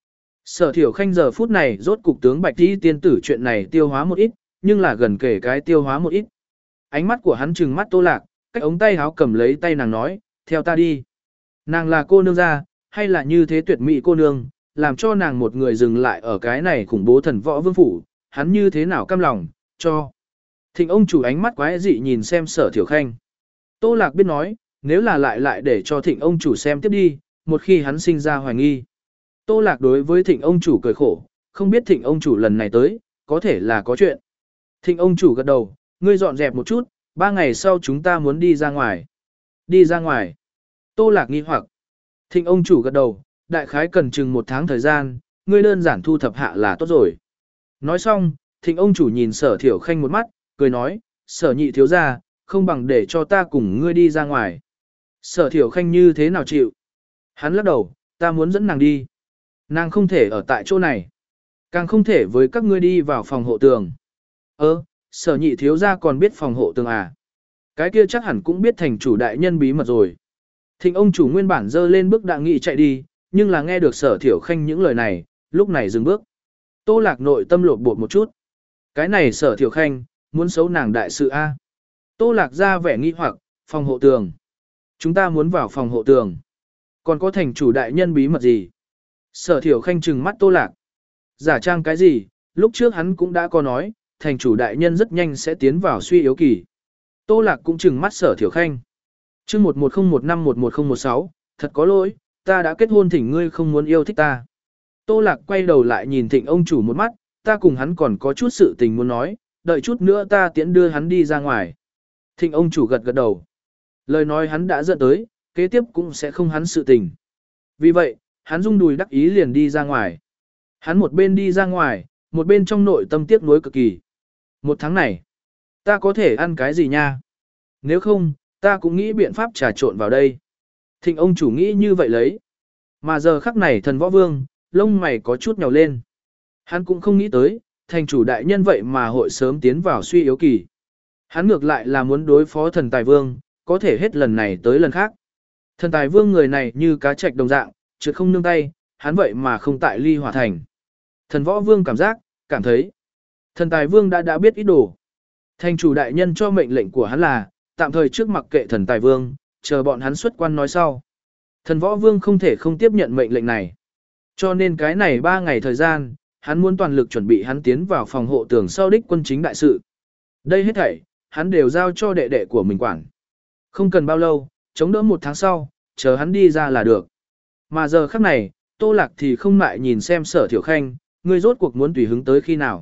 Sở Thiểu Khanh giờ phút này rốt cục tướng Bạch Y tiên tử chuyện này tiêu hóa một ít, nhưng là gần kể cái tiêu hóa một ít. Ánh mắt của hắn trừng mắt Tô Lạc, cách ống tay áo cầm lấy tay nàng nói, theo ta đi. Nàng là cô nương gia, hay là như thế tuyệt mỹ cô nương, làm cho nàng một người dừng lại ở cái này khủng bố thần võ vương phủ, hắn như thế nào cam lòng, cho. Thịnh ông chủ ánh mắt quái dị nhìn xem Sở Thiểu Khanh. Tô Lạc biết nói, nếu là lại lại để cho thịnh ông chủ xem tiếp đi, một khi hắn sinh ra hoài nghi. Tô Lạc đối với thịnh ông chủ cười khổ, không biết thịnh ông chủ lần này tới, có thể là có chuyện. Thịnh ông chủ gật đầu, ngươi dọn dẹp một chút, ba ngày sau chúng ta muốn đi ra ngoài. Đi ra ngoài. Tô Lạc nghi hoặc. Thịnh ông chủ gật đầu, đại khái cần chừng một tháng thời gian, ngươi đơn giản thu thập hạ là tốt rồi. Nói xong, thịnh ông chủ nhìn Sở Thiểu Khanh một mắt, cười nói, Sở nhị thiếu gia, không bằng để cho ta cùng ngươi đi ra ngoài. Sở Thiểu Khanh như thế nào chịu? Hắn lắc đầu, ta muốn dẫn nàng đi. Nàng không thể ở tại chỗ này. Càng không thể với các ngươi đi vào phòng hộ tường. Ơ, Sở nhị thiếu gia còn biết phòng hộ tường à? Cái kia chắc hẳn cũng biết thành chủ đại nhân bí mật rồi. Thịnh ông chủ nguyên bản dơ lên bước đặng nghị chạy đi, nhưng là nghe được Sở Thiểu Khanh những lời này, lúc này dừng bước. Tô Lạc nội tâm lột bột một chút. Cái này Sở Thiểu Khanh, muốn xấu nàng đại sự A. Tô Lạc ra vẻ nghi hoặc, phòng hộ tường. Chúng ta muốn vào phòng hộ tường. Còn có thành chủ đại nhân bí mật gì? Sở Thiểu Khanh trừng mắt Tô Lạc. Giả trang cái gì? Lúc trước hắn cũng đã có nói, thành chủ đại nhân rất nhanh sẽ tiến vào suy yếu kỳ. Tô Lạc cũng trừng mắt Sở Thiểu Khanh. Chương một một không một năm một một không một sáu, thật có lỗi, ta đã kết hôn thỉnh ngươi không muốn yêu thích ta. Tô Lạc quay đầu lại nhìn thịnh ông chủ một mắt, ta cùng hắn còn có chút sự tình muốn nói, đợi chút nữa ta tiễn đưa hắn đi ra ngoài. Thịnh ông chủ gật gật đầu. Lời nói hắn đã dẫn tới, kế tiếp cũng sẽ không hắn sự tình. Vì vậy, hắn rung đùi đắc ý liền đi ra ngoài. Hắn một bên đi ra ngoài, một bên trong nội tâm tiếc nuối cực kỳ. Một tháng này, ta có thể ăn cái gì nha? Nếu không, ta cũng nghĩ biện pháp trà trộn vào đây. Thịnh ông chủ nghĩ như vậy lấy. Mà giờ khắc này thần võ vương, lông mày có chút nhào lên. Hắn cũng không nghĩ tới, thành chủ đại nhân vậy mà hội sớm tiến vào suy yếu kỳ. Hắn ngược lại là muốn đối phó thần tài vương, có thể hết lần này tới lần khác. Thần tài vương người này như cá trạch đồng dạng, trượt không nương tay, hắn vậy mà không tại ly hỏa thành. Thần võ vương cảm giác, cảm thấy. Thần tài vương đã đã biết ý đồ. Thành chủ đại nhân cho mệnh lệnh của hắn là, tạm thời trước mặc kệ thần tài vương, chờ bọn hắn xuất quan nói sau. Thần võ vương không thể không tiếp nhận mệnh lệnh này. Cho nên cái này ba ngày thời gian, hắn muốn toàn lực chuẩn bị hắn tiến vào phòng hộ tường sau đích quân chính đại sự. Đây hết thảy, hắn đều giao cho đệ đệ của mình quản. Không cần bao lâu, chống đỡ một tháng sau, chờ hắn đi ra là được. Mà giờ khắc này, Tô Lạc thì không lại nhìn xem Sở Thiểu Khanh, ngươi rốt cuộc muốn tùy hứng tới khi nào.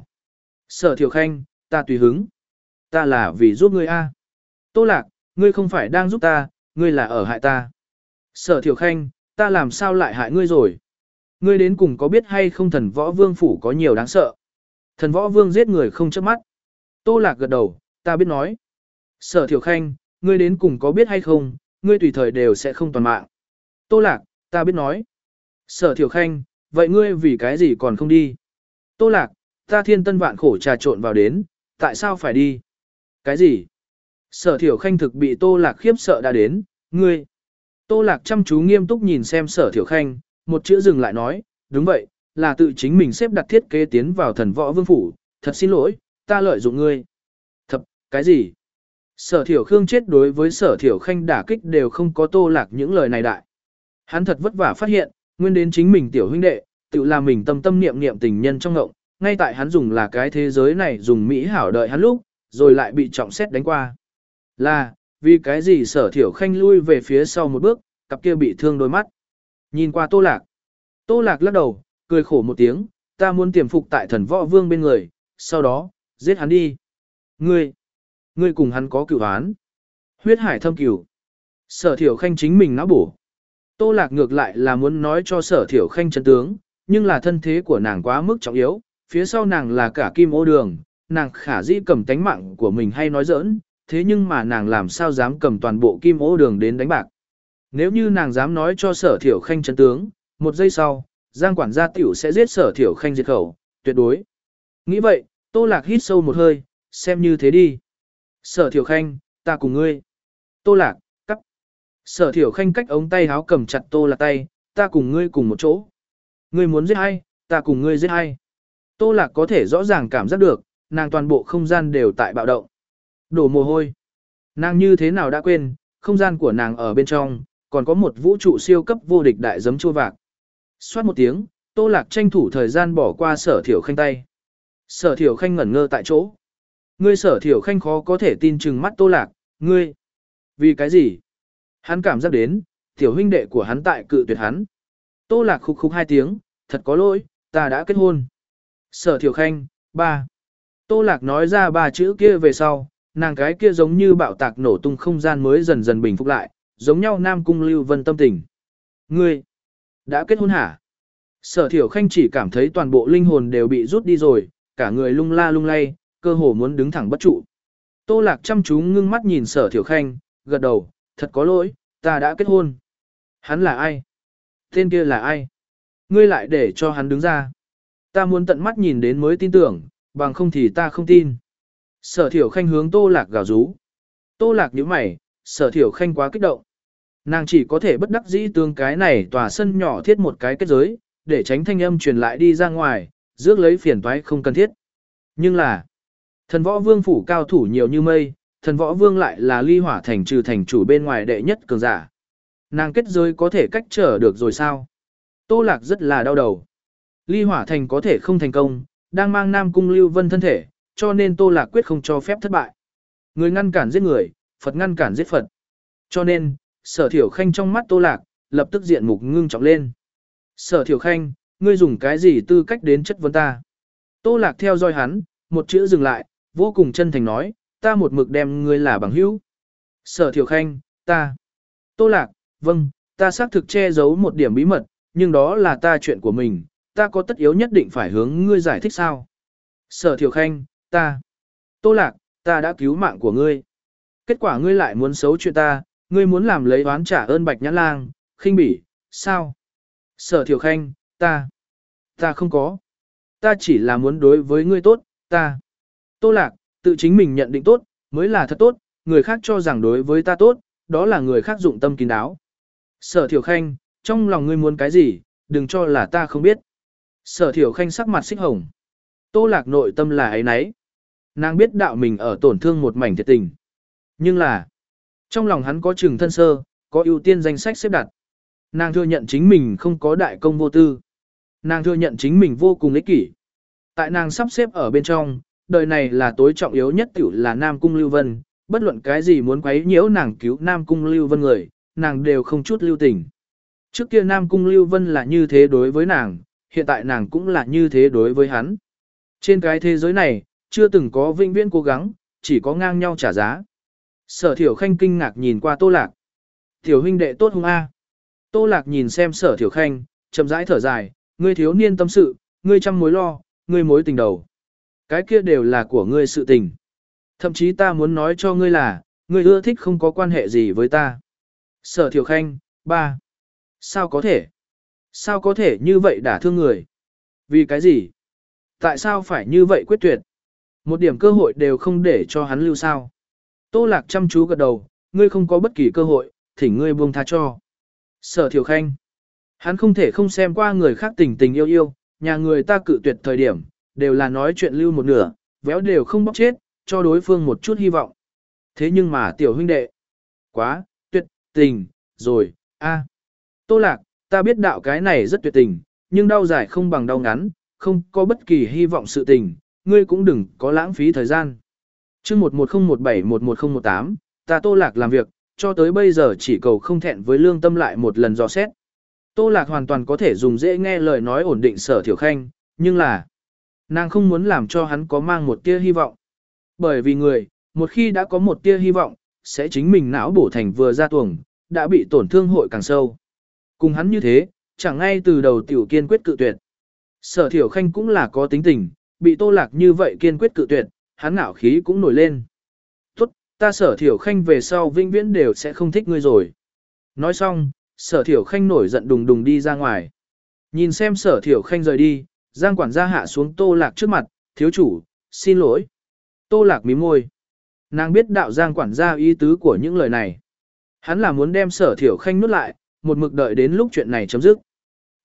Sở Thiểu Khanh, ta tùy hứng. Ta là vì giúp ngươi a. Tô Lạc, ngươi không phải đang giúp ta, ngươi là ở hại ta. Sở Thiểu Khanh, ta làm sao lại hại ngươi rồi? Ngươi đến cùng có biết hay không thần võ vương phủ có nhiều đáng sợ? Thần võ vương giết người không chớp mắt. Tô Lạc gật đầu, ta biết nói. Sở Thiểu Khanh, ngươi đến cùng có biết hay không, ngươi tùy thời đều sẽ không toàn mạng. Tô Lạc, ta biết nói. Sở Thiểu Khanh, vậy ngươi vì cái gì còn không đi? Tô Lạc, ta thiên tân vạn khổ trà trộn vào đến, tại sao phải đi? Cái gì? Sở Thiểu Khanh thực bị Tô Lạc khiếp sợ đã đến, ngươi. Tô Lạc chăm chú nghiêm túc nhìn xem Sở Thiểu Khanh, một chữ dừng lại nói, đúng vậy, là tự chính mình xếp đặt thiết kế tiến vào thần võ vương phủ, thật xin lỗi, ta lợi dụng ngươi. Thập, cái gì? Sở Thiểu Khương chết đối với Sở Thiểu Khanh đả kích đều không có Tô Lạc những lời này đại. Hắn thật vất vả phát hiện, nguyên đến chính mình tiểu huynh đệ, tự làm mình tâm tâm niệm niệm tình nhân trong ngộng, ngay tại hắn dùng là cái thế giới này dùng mỹ hảo đợi hắn lúc, rồi lại bị trọng xét đánh qua. Là, vì cái gì Sở Thiểu Khanh lui về phía sau một bước, cặp kia bị thương đôi mắt. Nhìn qua Tô Lạc. Tô Lạc lắc đầu, cười khổ một tiếng, ta muốn tiềm phục tại thần võ vương bên người, sau đó, giết hắn đi. Ngươi, ngươi cùng hắn có cửu án. Huyết hải thâm cửu. Sở Thiểu Khanh chính mình não bổ. Tô Lạc ngược lại là muốn nói cho Sở Thiểu Khanh chân tướng, nhưng là thân thế của nàng quá mức trọng yếu, phía sau nàng là cả kim ô đường, nàng khả dĩ cầm tánh mạng của mình hay nói giỡn, thế nhưng mà nàng làm sao dám cầm toàn bộ kim ô đường đến đánh bạc. Nếu như nàng dám nói cho Sở Thiểu Khanh chân tướng, một giây sau, Giang quản gia tiểu sẽ giết Sở Thiểu Khanh diệt khẩu, tuyệt đối. Nghĩ vậy, Tô Lạc hít sâu một hơi, xem như thế đi. Sở Thiểu Khanh, ta cùng ngươi. Tô Lạc, cắt. Sở Thiểu Khanh cách ống tay háo cầm chặt Tô Lạc tay, ta cùng ngươi cùng một chỗ. Ngươi muốn giết hay, ta cùng ngươi giết hay. Tô Lạc có thể rõ ràng cảm giác được, nàng toàn bộ không gian đều tại bạo động. Đổ mồ hôi. Nàng như thế nào đã quên, không gian của nàng ở bên trong, còn có một vũ trụ siêu cấp vô địch đại giấm chua vạc. Xoát một tiếng, Tô Lạc tranh thủ thời gian bỏ qua Sở Thiểu Khanh tay. Sở Thiểu Khanh ngẩn ngơ tại chỗ. Ngươi Sở Thiểu Khanh khó có thể tin chừng mắt Tô Lạc, ngươi. Vì cái gì? Hắn cảm giác đến, tiểu huynh đệ của hắn tại cự tuyệt hắn. Tô Lạc khục khục hai tiếng, thật có lỗi, ta đã kết hôn. Sở Thiểu Khanh, ba. Tô Lạc nói ra ba chữ kia về sau, nàng cái kia giống như bạo tạc nổ tung không gian mới dần dần bình phục lại, giống nhau Nam Cung Lưu Vân tâm tình. Ngươi, đã kết hôn hả? Sở Thiểu Khanh chỉ cảm thấy toàn bộ linh hồn đều bị rút đi rồi, cả người lung la lung lay, cơ hồ muốn đứng thẳng bất trụ. Tô Lạc chăm chú ngưng mắt nhìn Sở Thiểu Khanh, gật đầu, thật có lỗi, ta đã kết hôn. Hắn là ai? Tên kia là ai? Ngươi lại để cho hắn đứng ra. Ta muốn tận mắt nhìn đến mới tin tưởng, bằng không thì ta không tin. Sở Thiểu Khanh hướng Tô Lạc gào rú. Tô Lạc nhíu mày, Sở Thiểu Khanh quá kích động. Nàng chỉ có thể bất đắc dĩ tương cái này tòa sân nhỏ thiết một cái kết giới, để tránh thanh âm truyền lại đi ra ngoài, rước lấy phiền toái không cần thiết. Nhưng là, thần võ vương phủ cao thủ nhiều như mây, thần võ vương lại là ly hỏa thành trừ thành chủ bên ngoài đệ nhất cường giả. Nàng kết giới có thể cách trở được rồi sao? Tô Lạc rất là đau đầu. Ly hỏa thành có thể không thành công, đang mang Nam Cung Lưu Vân thân thể, cho nên Tô Lạc quyết không cho phép thất bại. Người ngăn cản giết người, Phật ngăn cản giết Phật. Cho nên, Sở Thiểu Khanh trong mắt Tô Lạc, lập tức diện mục ngưng trọng lên. Sở Thiểu Khanh, ngươi dùng cái gì tư cách đến chất vấn ta? Tô Lạc theo dõi hắn, một chữ dừng lại, vô cùng chân thành nói, ta một mực đem ngươi là bằng hữu. Sở Thiểu Khanh, ta. Tô Lạc, vâng, ta xác thực che giấu một điểm bí mật, nhưng đó là ta chuyện của mình, ta có tất yếu nhất định phải hướng ngươi giải thích sao? Sở Thiểu Khanh, ta. Tô Lạc, ta đã cứu mạng của ngươi. Kết quả ngươi lại muốn xấu chuyện ta, ngươi muốn làm lấy oán trả ơn Bạch Nhã Lang, khinh bỉ, sao? Sở Thiểu Khanh, ta. Ta không có. Ta chỉ là muốn đối với ngươi tốt, ta. Tô Lạc, tự chính mình nhận định tốt, mới là thật tốt, người khác cho rằng đối với ta tốt, đó là người khác dụng tâm kín đáo. Sở Thiểu Khanh, trong lòng ngươi muốn cái gì, đừng cho là ta không biết. Sở Thiểu Khanh sắc mặt xích hồng. Tô Lạc nội tâm là ấy nấy. Nàng biết đạo mình ở tổn thương một mảnh thiệt tình. Nhưng là, trong lòng hắn có chừng thân sơ, có ưu tiên danh sách xếp đặt. Nàng thừa nhận chính mình không có đại công vô tư. Nàng thừa nhận chính mình vô cùng ích kỷ. Tại nàng sắp xếp ở bên trong, đời này là tối trọng yếu nhất tiểu là Nam Cung Lưu Vân, bất luận cái gì muốn quấy nhiễu nàng cứu Nam Cung Lưu Vân người, nàng đều không chút lưu tình. Trước kia Nam Cung Lưu Vân là như thế đối với nàng, hiện tại nàng cũng là như thế đối với hắn. Trên cái thế giới này, chưa từng có vĩnh viễn cố gắng, chỉ có ngang nhau trả giá. Sở Thiểu Khanh kinh ngạc nhìn qua Tô Lạc. Tiểu huynh đệ tốt hung a. Tô Lạc nhìn xem Sở Thiểu Khanh, chậm rãi thở dài, ngươi thiếu niên tâm sự, ngươi trăm mối lo, ngươi mối tình đầu. Cái kia đều là của ngươi sự tình. Thậm chí ta muốn nói cho ngươi là, ngươi ưa thích không có quan hệ gì với ta. Sở Thiểu Khanh, ba. Sao có thể? Sao có thể như vậy đả thương người? Vì cái gì? Tại sao phải như vậy quyết tuyệt? Một điểm cơ hội đều không để cho hắn lưu sao? Tô Lạc chăm chú gật đầu, ngươi không có bất kỳ cơ hội, thỉnh ngươi buông tha cho. Sở Thiểu Khanh. Hắn không thể không xem qua người khác tình tình yêu yêu, nhà người ta cự tuyệt thời điểm, đều là nói chuyện lưu một nửa, véo đều không bóc chết, cho đối phương một chút hy vọng. Thế nhưng mà tiểu huynh đệ, quá, tuyệt, tình, rồi, a. Tô Lạc, ta biết đạo cái này rất tuyệt tình, nhưng đau dài không bằng đau ngắn, không có bất kỳ hy vọng sự tình, ngươi cũng đừng có lãng phí thời gian. Chương một một không một bảy một một không một tám, ta Tô Lạc làm việc, cho tới bây giờ chỉ cầu không thẹn với lương tâm lại một lần dò xét. Tô Lạc hoàn toàn có thể dùng dễ nghe lời nói ổn định Sở Thiểu Khanh, nhưng là nàng không muốn làm cho hắn có mang một tia hy vọng. Bởi vì người, một khi đã có một tia hy vọng, sẽ chính mình não bổ thành vừa ra tuồng, đã bị tổn thương hội càng sâu. Cùng hắn như thế, chẳng ngay từ đầu tiểu kiên quyết cự tuyệt. Sở Thiểu Khanh cũng là có tính tình, bị Tô Lạc như vậy kiên quyết cự tuyệt, hắn ngạo khí cũng nổi lên. Tốt, ta Sở Thiểu Khanh về sau vĩnh viễn đều sẽ không thích ngươi rồi. Nói xong, Sở Thiểu Khanh nổi giận đùng đùng đi ra ngoài. Nhìn xem Sở Thiểu Khanh rời đi, Giang quản gia hạ xuống Tô Lạc trước mặt, thiếu chủ, xin lỗi. Tô Lạc mím môi. Nàng biết đạo Giang quản gia ý tứ của những lời này. Hắn là muốn đem Sở Thiểu Khanh nuốt lại, một mực đợi đến lúc chuyện này chấm dứt.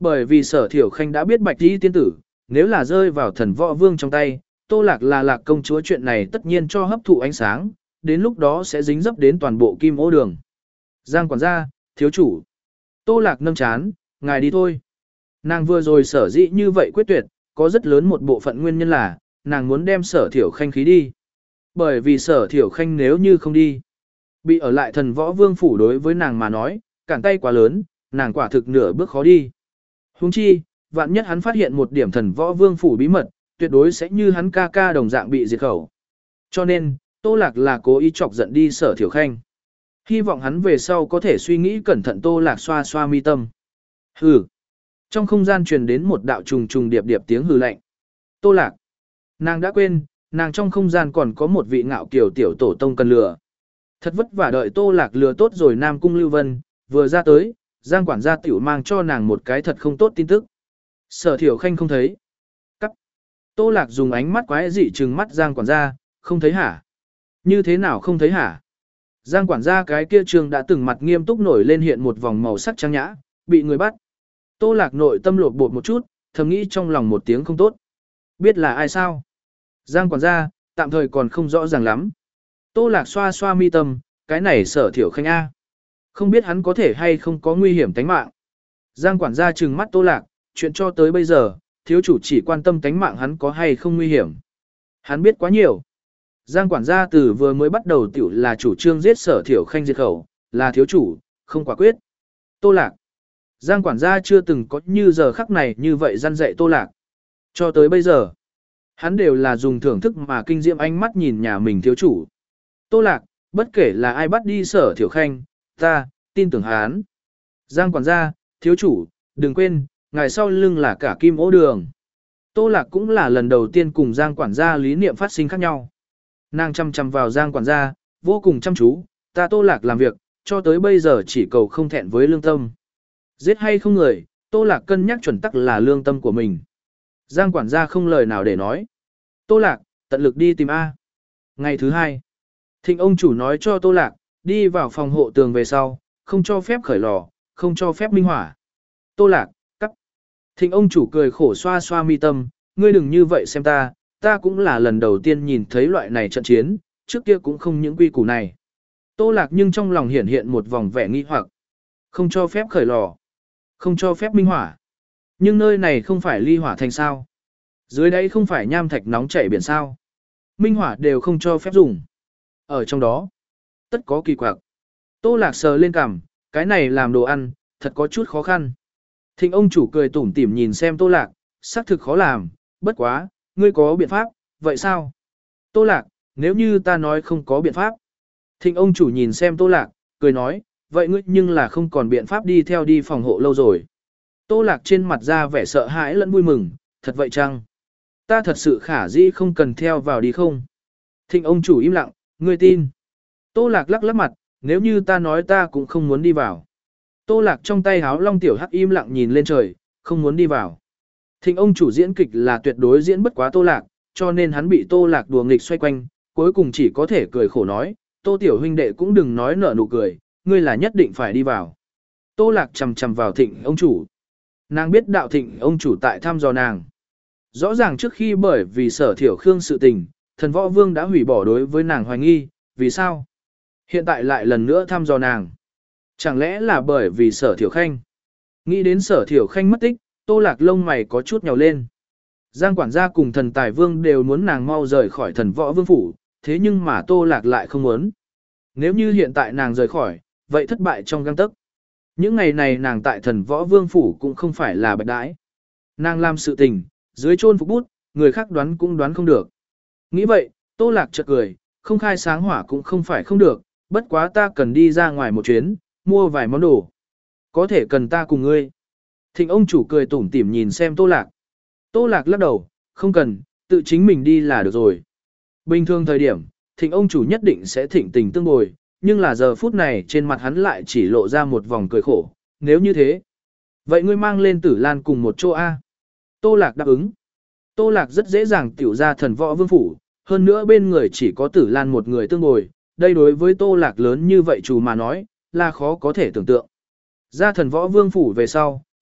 Bởi vì Sở Thiểu Khanh đã biết Bạch Y tiên tử, nếu là rơi vào thần võ vương trong tay, Tô Lạc là Lạc công chúa chuyện này tất nhiên cho hấp thụ ánh sáng, đến lúc đó sẽ dính dấp đến toàn bộ Kim Ô Đường. Giang quản gia, thiếu chủ. Tô Lạc nâng chán, ngài đi thôi. Nàng vừa rồi sở dĩ như vậy quyết tuyệt, có rất lớn một bộ phận nguyên nhân là, nàng muốn đem Sở Thiểu Khanh khí đi. Bởi vì Sở Thiểu Khanh nếu như không đi, bị ở lại thần võ vương phủ đối với nàng mà nói, cản tay quá lớn, nàng quả thực nửa bước khó đi. Huống chi, vạn nhất hắn phát hiện một điểm thần võ vương phủ bí mật, tuyệt đối sẽ như hắn ca ca đồng dạng bị diệt khẩu. Cho nên, Tô Lạc là cố ý chọc giận đi Sở Thiểu Khanh. Hy vọng hắn về sau có thể suy nghĩ cẩn thận. Tô Lạc xoa xoa mi tâm. Hừ. Trong không gian truyền đến một đạo trùng trùng điệp điệp tiếng hừ lạnh. Tô Lạc. Nàng đã quên, nàng trong không gian còn có một vị ngạo kiều tiểu tổ tông cần lừa. Thật vất vả đợi Tô Lạc lừa tốt rồi Nam Cung Lưu Vân, vừa ra tới, Giang quản gia tiểu mang cho nàng một cái thật không tốt tin tức. Sở Thiểu Khanh không thấy. Cắt. Tô Lạc dùng ánh mắt quái dị trừng mắt Giang quản gia, không thấy hả? Như thế nào không thấy hả? Giang quản gia cái kia trường đã từng mặt nghiêm túc nổi lên hiện một vòng màu sắc trang nhã, bị người bắt. Tô Lạc nội tâm lột bột một chút, thầm nghĩ trong lòng một tiếng không tốt. Biết là ai sao? Giang quản gia, tạm thời còn không rõ ràng lắm. Tô Lạc xoa xoa mi tâm, cái này Sở Thiểu Khanh A. Không biết hắn có thể hay không có nguy hiểm tánh mạng. Giang quản gia trừng mắt Tô Lạc, chuyện cho tới bây giờ, thiếu chủ chỉ quan tâm tánh mạng hắn có hay không nguy hiểm. Hắn biết quá nhiều. Giang quản gia từ vừa mới bắt đầu tiểu là chủ trương giết Sở Thiểu Khanh diệt khẩu, là thiếu chủ, không quả quyết. Tô Lạc. Giang quản gia chưa từng có như giờ khắc này như vậy răn dạy Tô Lạc. Cho tới bây giờ, hắn đều là dùng thưởng thức mà kinh diệm ánh mắt nhìn nhà mình thiếu chủ. Tô Lạc, bất kể là ai bắt đi Sở Thiểu Khanh, ta, tin tưởng hắn. Giang quản gia, thiếu chủ, đừng quên, ngài sau lưng là cả Kim Ô Đường. Tô Lạc cũng là lần đầu tiên cùng Giang quản gia lý niệm phát sinh khác nhau. Nàng chăm chăm vào Giang quản gia, vô cùng chăm chú, ta Tô Lạc làm việc, cho tới bây giờ chỉ cầu không thẹn với lương tâm. Giết hay không người, Tô Lạc cân nhắc chuẩn tắc là lương tâm của mình. Giang quản gia không lời nào để nói. Tô Lạc, tận lực đi tìm A. Ngày thứ hai, Thịnh ông chủ nói cho Tô Lạc, đi vào phòng hộ tường về sau, không cho phép khởi lò, không cho phép minh hỏa. Tô Lạc, cắt. Thịnh ông chủ cười khổ xoa xoa mi tâm, ngươi đừng như vậy xem ta, ta cũng là lần đầu tiên nhìn thấy loại này trận chiến, trước kia cũng không những quy củ này. Tô Lạc nhưng trong lòng hiển hiện một vòng vẻ nghi hoặc. Không cho phép khởi lò, không cho phép minh hỏa. Nhưng nơi này không phải ly hỏa thành sao. Dưới đây không phải nham thạch nóng chảy biển sao. Minh hỏa đều không cho phép dùng. Ở trong đó, tất có kỳ quặc. Tô Lạc sờ lên cằm, cái này làm đồ ăn, thật có chút khó khăn. Thịnh ông chủ cười tủm tỉm nhìn xem Tô Lạc, xác thực khó làm, bất quá, ngươi có biện pháp, vậy sao? Tô Lạc, nếu như ta nói không có biện pháp. Thịnh ông chủ nhìn xem Tô Lạc, cười nói, vậy ngươi nhưng là không còn biện pháp đi theo đi phòng hộ lâu rồi. Tô Lạc trên mặt ra vẻ sợ hãi lẫn vui mừng, thật vậy chăng? Ta thật sự khả dĩ không cần theo vào đi không? Thịnh ông chủ im lặng, ngươi tin. Tô Lạc lắc lắc mặt, nếu như ta nói ta cũng không muốn đi vào. Tô Lạc trong tay háo long tiểu hắc im lặng nhìn lên trời, không muốn đi vào. Thịnh ông chủ diễn kịch là tuyệt đối diễn bất quá Tô Lạc, cho nên hắn bị Tô Lạc đùa nghịch xoay quanh, cuối cùng chỉ có thể cười khổ nói, Tô tiểu huynh đệ cũng đừng nói nở nụ cười, ngươi là nhất định phải đi vào. Tô Lạc chầm chầm vào thịnh ông chủ. Nàng biết đạo thịnh ông chủ tại thăm dò nàng. Rõ ràng trước khi bởi vì Sở Thiểu Khương sự tình, thần võ vương đã hủy bỏ đối với nàng hoài nghi, vì sao? Hiện tại lại lần nữa thăm dò nàng. Chẳng lẽ là bởi vì Sở Thiểu Khanh? Nghĩ đến Sở Thiểu Khanh mất tích, Tô Lạc lông mày có chút nhào lên. Giang quản gia cùng thần tài vương đều muốn nàng mau rời khỏi thần võ vương phủ, thế nhưng mà Tô Lạc lại không muốn. Nếu như hiện tại nàng rời khỏi, vậy thất bại trong gang tấc. Những ngày này nàng tại thần võ vương phủ cũng không phải là bạch đãi. Nàng làm sự tình, dưới chôn phục bút, người khác đoán cũng đoán không được. Nghĩ vậy, Tô Lạc chợt cười, không khai sáng hỏa cũng không phải không được, bất quá ta cần đi ra ngoài một chuyến, mua vài món đồ. Có thể cần ta cùng ngươi. Thịnh ông chủ cười tủm tỉm nhìn xem Tô Lạc. Tô Lạc lắc đầu, không cần, tự chính mình đi là được rồi. Bình thường thời điểm, thịnh ông chủ nhất định sẽ thịnh tình tương bồi, nhưng là giờ phút này trên mặt hắn lại chỉ lộ ra một vòng cười khổ, nếu như thế. Vậy ngươi mang lên Tử Lan cùng một chỗ A. Tô Lạc đáp ứng. Tô Lạc rất dễ dàng tiểu ra thần võ vương phủ, hơn nữa bên người chỉ có Tử Lan một người tương bồi, đây đối với Tô Lạc lớn như vậy chủ mà nói, là khó có thể tưởng tượng. Ra thần võ vương phủ về sau,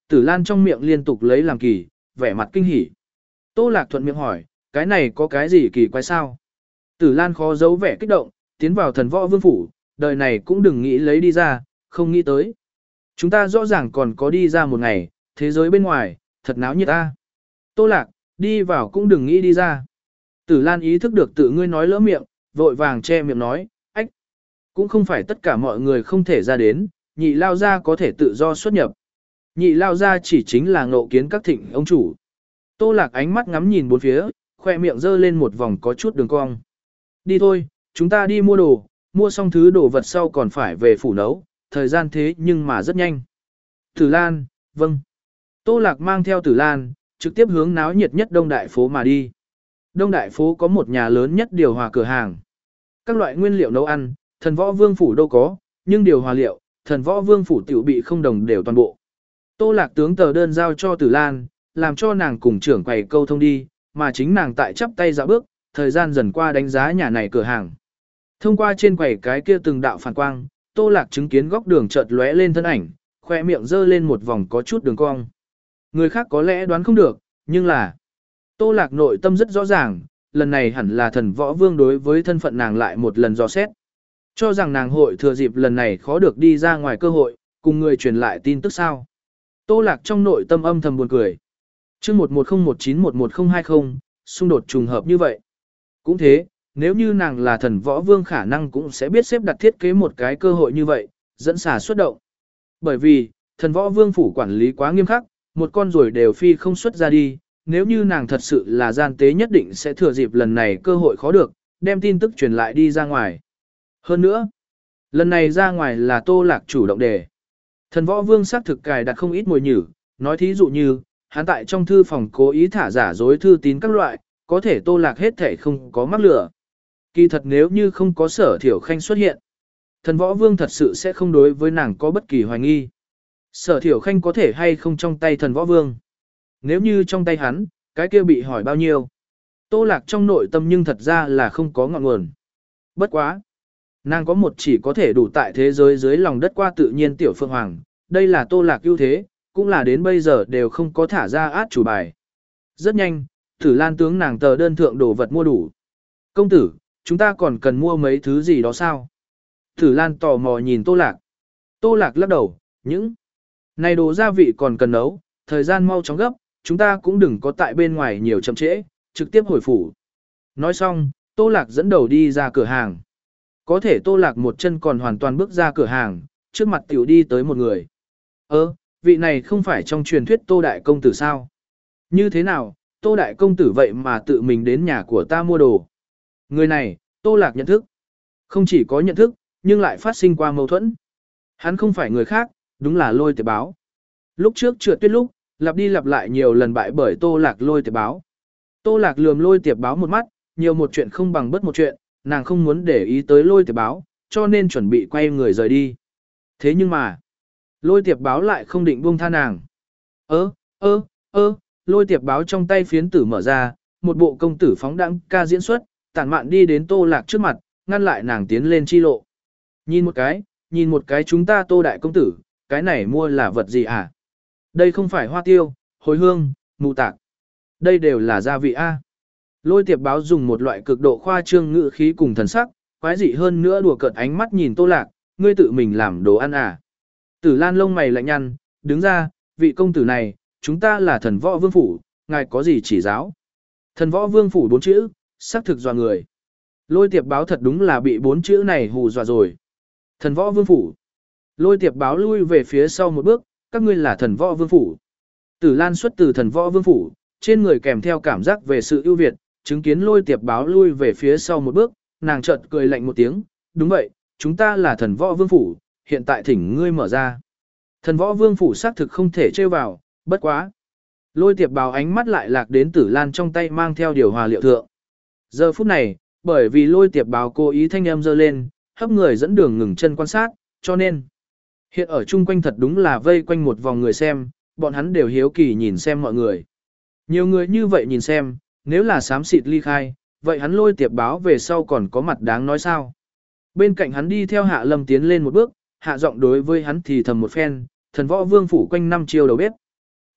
Tử Lan trong miệng liên tục lấy làm kỳ, vẻ mặt kinh hỉ. Tô Lạc thuận miệng hỏi, cái này có cái gì kỳ quái sao? Tử Lan khó giấu vẻ kích động, tiến vào thần võ vương phủ, đời này cũng đừng nghĩ lấy đi ra, không nghĩ tới. Chúng ta rõ ràng còn có đi ra một ngày, thế giới bên ngoài, thật náo nhiệt ta. Tô Lạc, đi vào cũng đừng nghĩ đi ra. Tử Lan ý thức được tự ngươi nói lỡ miệng, vội vàng che miệng nói, ách. Cũng không phải tất cả mọi người không thể ra đến, nhị lao ra có thể tự do xuất nhập. Nhị lao ra chỉ chính là ngộ kiến các thịnh ông chủ. Tô Lạc ánh mắt ngắm nhìn bốn phía, khoe miệng dơ lên một vòng có chút đường cong. Đi thôi, chúng ta đi mua đồ, mua xong thứ đồ vật sau còn phải về phủ nấu, thời gian thế nhưng mà rất nhanh. Tử Lan, vâng. Tô Lạc mang theo Tử Lan, trực tiếp hướng náo nhiệt nhất Đông Đại phố mà đi. Đông Đại phố có một nhà lớn nhất điều hòa cửa hàng. Các loại nguyên liệu nấu ăn, thần võ vương phủ đâu có, nhưng điều hòa liệu, thần võ vương phủ tiểu bị không đồng đều toàn bộ. Tô Lạc tướng tờ đơn giao cho Tử Lan, làm cho nàng cùng trưởng quầy câu thông đi, mà chính nàng tại chắp tay dạo bước, thời gian dần qua đánh giá nhà này cửa hàng. Thông qua trên quầy cái kia từng đạo phản quang, Tô Lạc chứng kiến góc đường chợt lóe lên thân ảnh, khoe miệng dơ lên một vòng có chút đường cong. Người khác có lẽ đoán không được, nhưng là Tô Lạc nội tâm rất rõ ràng, lần này hẳn là thần võ vương đối với thân phận nàng lại một lần dò xét. Cho rằng nàng hội thừa dịp lần này khó được đi ra ngoài cơ hội, cùng người truyền lại tin tức sao. Tô Lạc trong nội tâm âm thầm buồn cười. Chương một một không một chín một một không hai không, xung đột trùng hợp như vậy. Cũng thế, nếu như nàng là thần võ vương khả năng cũng sẽ biết xếp đặt thiết kế một cái cơ hội như vậy, dẫn xà xuất động. Bởi vì, thần võ vương phủ quản lý quá nghiêm khắc, một con rồi đều phi không xuất ra đi, nếu như nàng thật sự là gian tế nhất định sẽ thừa dịp lần này cơ hội khó được, đem tin tức truyền lại đi ra ngoài. Hơn nữa, lần này ra ngoài là Tô Lạc chủ động đề. Thần võ vương xác thực cài đặt không ít mồi nhử, nói thí dụ như, hắn tại trong thư phòng cố ý thả giả dối thư tín các loại, có thể Tô Lạc hết thể không có mắc lửa. Kỳ thật nếu như không có Sở Thiểu Khanh xuất hiện, thần võ vương thật sự sẽ không đối với nàng có bất kỳ hoài nghi. Sở Thiểu Khanh có thể hay không trong tay thần võ vương. Nếu như trong tay hắn, cái kia bị hỏi bao nhiêu. Tô Lạc trong nội tâm nhưng thật ra là không có ngọn nguồn. Bất quá. Nàng có một chỉ có thể đủ tại thế giới dưới lòng đất qua tự nhiên tiểu phượng hoàng. Đây là Tô Lạc ưu thế, cũng là đến bây giờ đều không có thả ra át chủ bài. Rất nhanh, Tử Lan tướng nàng tờ đơn thượng đồ vật mua đủ. Công tử, chúng ta còn cần mua mấy thứ gì đó sao? Tử Lan tò mò nhìn Tô Lạc. Tô Lạc lắc đầu, những này đồ gia vị còn cần nấu, thời gian mau chóng gấp, chúng ta cũng đừng có tại bên ngoài nhiều chậm trễ, trực tiếp hồi phủ. Nói xong, Tô Lạc dẫn đầu đi ra cửa hàng. Có thể Tô Lạc một chân còn hoàn toàn bước ra cửa hàng, trước mặt tiểu đi tới một người. Ơ, vị này không phải trong truyền thuyết Tô Đại Công Tử sao? Như thế nào, Tô Đại Công Tử vậy mà tự mình đến nhà của ta mua đồ? Người này, Tô Lạc nhận thức. Không chỉ có nhận thức, nhưng lại phát sinh qua mâu thuẫn. Hắn không phải người khác, đúng là Lôi Tiệp Báo. Lúc trước trượt tuyết lúc, lặp đi lặp lại nhiều lần bại bởi Tô Lạc Lôi Tiệp Báo. Tô Lạc lườm Lôi Tiệp Báo một mắt, nhiều một chuyện không bằng bất một chuyện, nàng không muốn để ý tới Lôi Tiệp Báo, cho nên chuẩn bị quay người rời đi. Thế nhưng mà, Lôi Tiệp Báo lại không định buông tha nàng. Ơ, ơ, ơ, Lôi Tiệp Báo trong tay phiến tử mở ra, một bộ công tử phóng đãng ca diễn xuất, tản mạn đi đến Tô Lạc trước mặt, ngăn lại nàng tiến lên chi lộ. Nhìn một cái, nhìn một cái chúng ta Tô Đại Công Tử, cái này mua là vật gì hả? Đây không phải hoa tiêu, hồi hương, mù tạc. Đây đều là gia vị A. Lôi Tiệp Báo dùng một loại cực độ khoa trương ngữ khí cùng thần sắc, quái dị hơn nữa đùa cợt ánh mắt nhìn Tô Lạc, ngươi tự mình làm đồ ăn à. Tử Lan lông mày lạnh nhăn, đứng ra, vị công tử này, chúng ta là thần võ vương phủ, ngài có gì chỉ giáo? Thần võ vương phủ bốn chữ, xác thực dọa người. Lôi Tiệp Báo thật đúng là bị bốn chữ này hù dọa rồi. Thần võ vương phủ. Lôi Tiệp Báo lui về phía sau một bước, các ngươi là thần võ vương phủ. Tử Lan xuất từ thần võ vương phủ, trên người kèm theo cảm giác về sự ưu việt, chứng kiến Lôi Tiệp Báo lui về phía sau một bước, nàng chợt cười lạnh một tiếng, đúng vậy, chúng ta là thần võ vương phủ, hiện tại thỉnh ngươi mở ra. Thần võ vương phủ xác thực không thể trêu vào, bất quá. Lôi Tiệp Báo ánh mắt lại lạc đến Tử Lan trong tay mang theo điều hòa liệu thượng. Giờ phút này, bởi vì Lôi Tiệp Báo cố ý thanh âm dơ lên, hấp người dẫn đường ngừng chân quan sát, cho nên hiện ở chung quanh thật đúng là vây quanh một vòng người xem, bọn hắn đều hiếu kỳ nhìn xem mọi người. Nhiều người như vậy nhìn xem, nếu là xám xịt ly khai, vậy hắn Lôi Tiệp Báo về sau còn có mặt đáng nói sao. Bên cạnh hắn đi theo Hạ Lâm tiến lên một bước, hạ giọng đối với hắn thì thầm một phen, thần võ vương phủ quanh năm chiêu đầu bếp.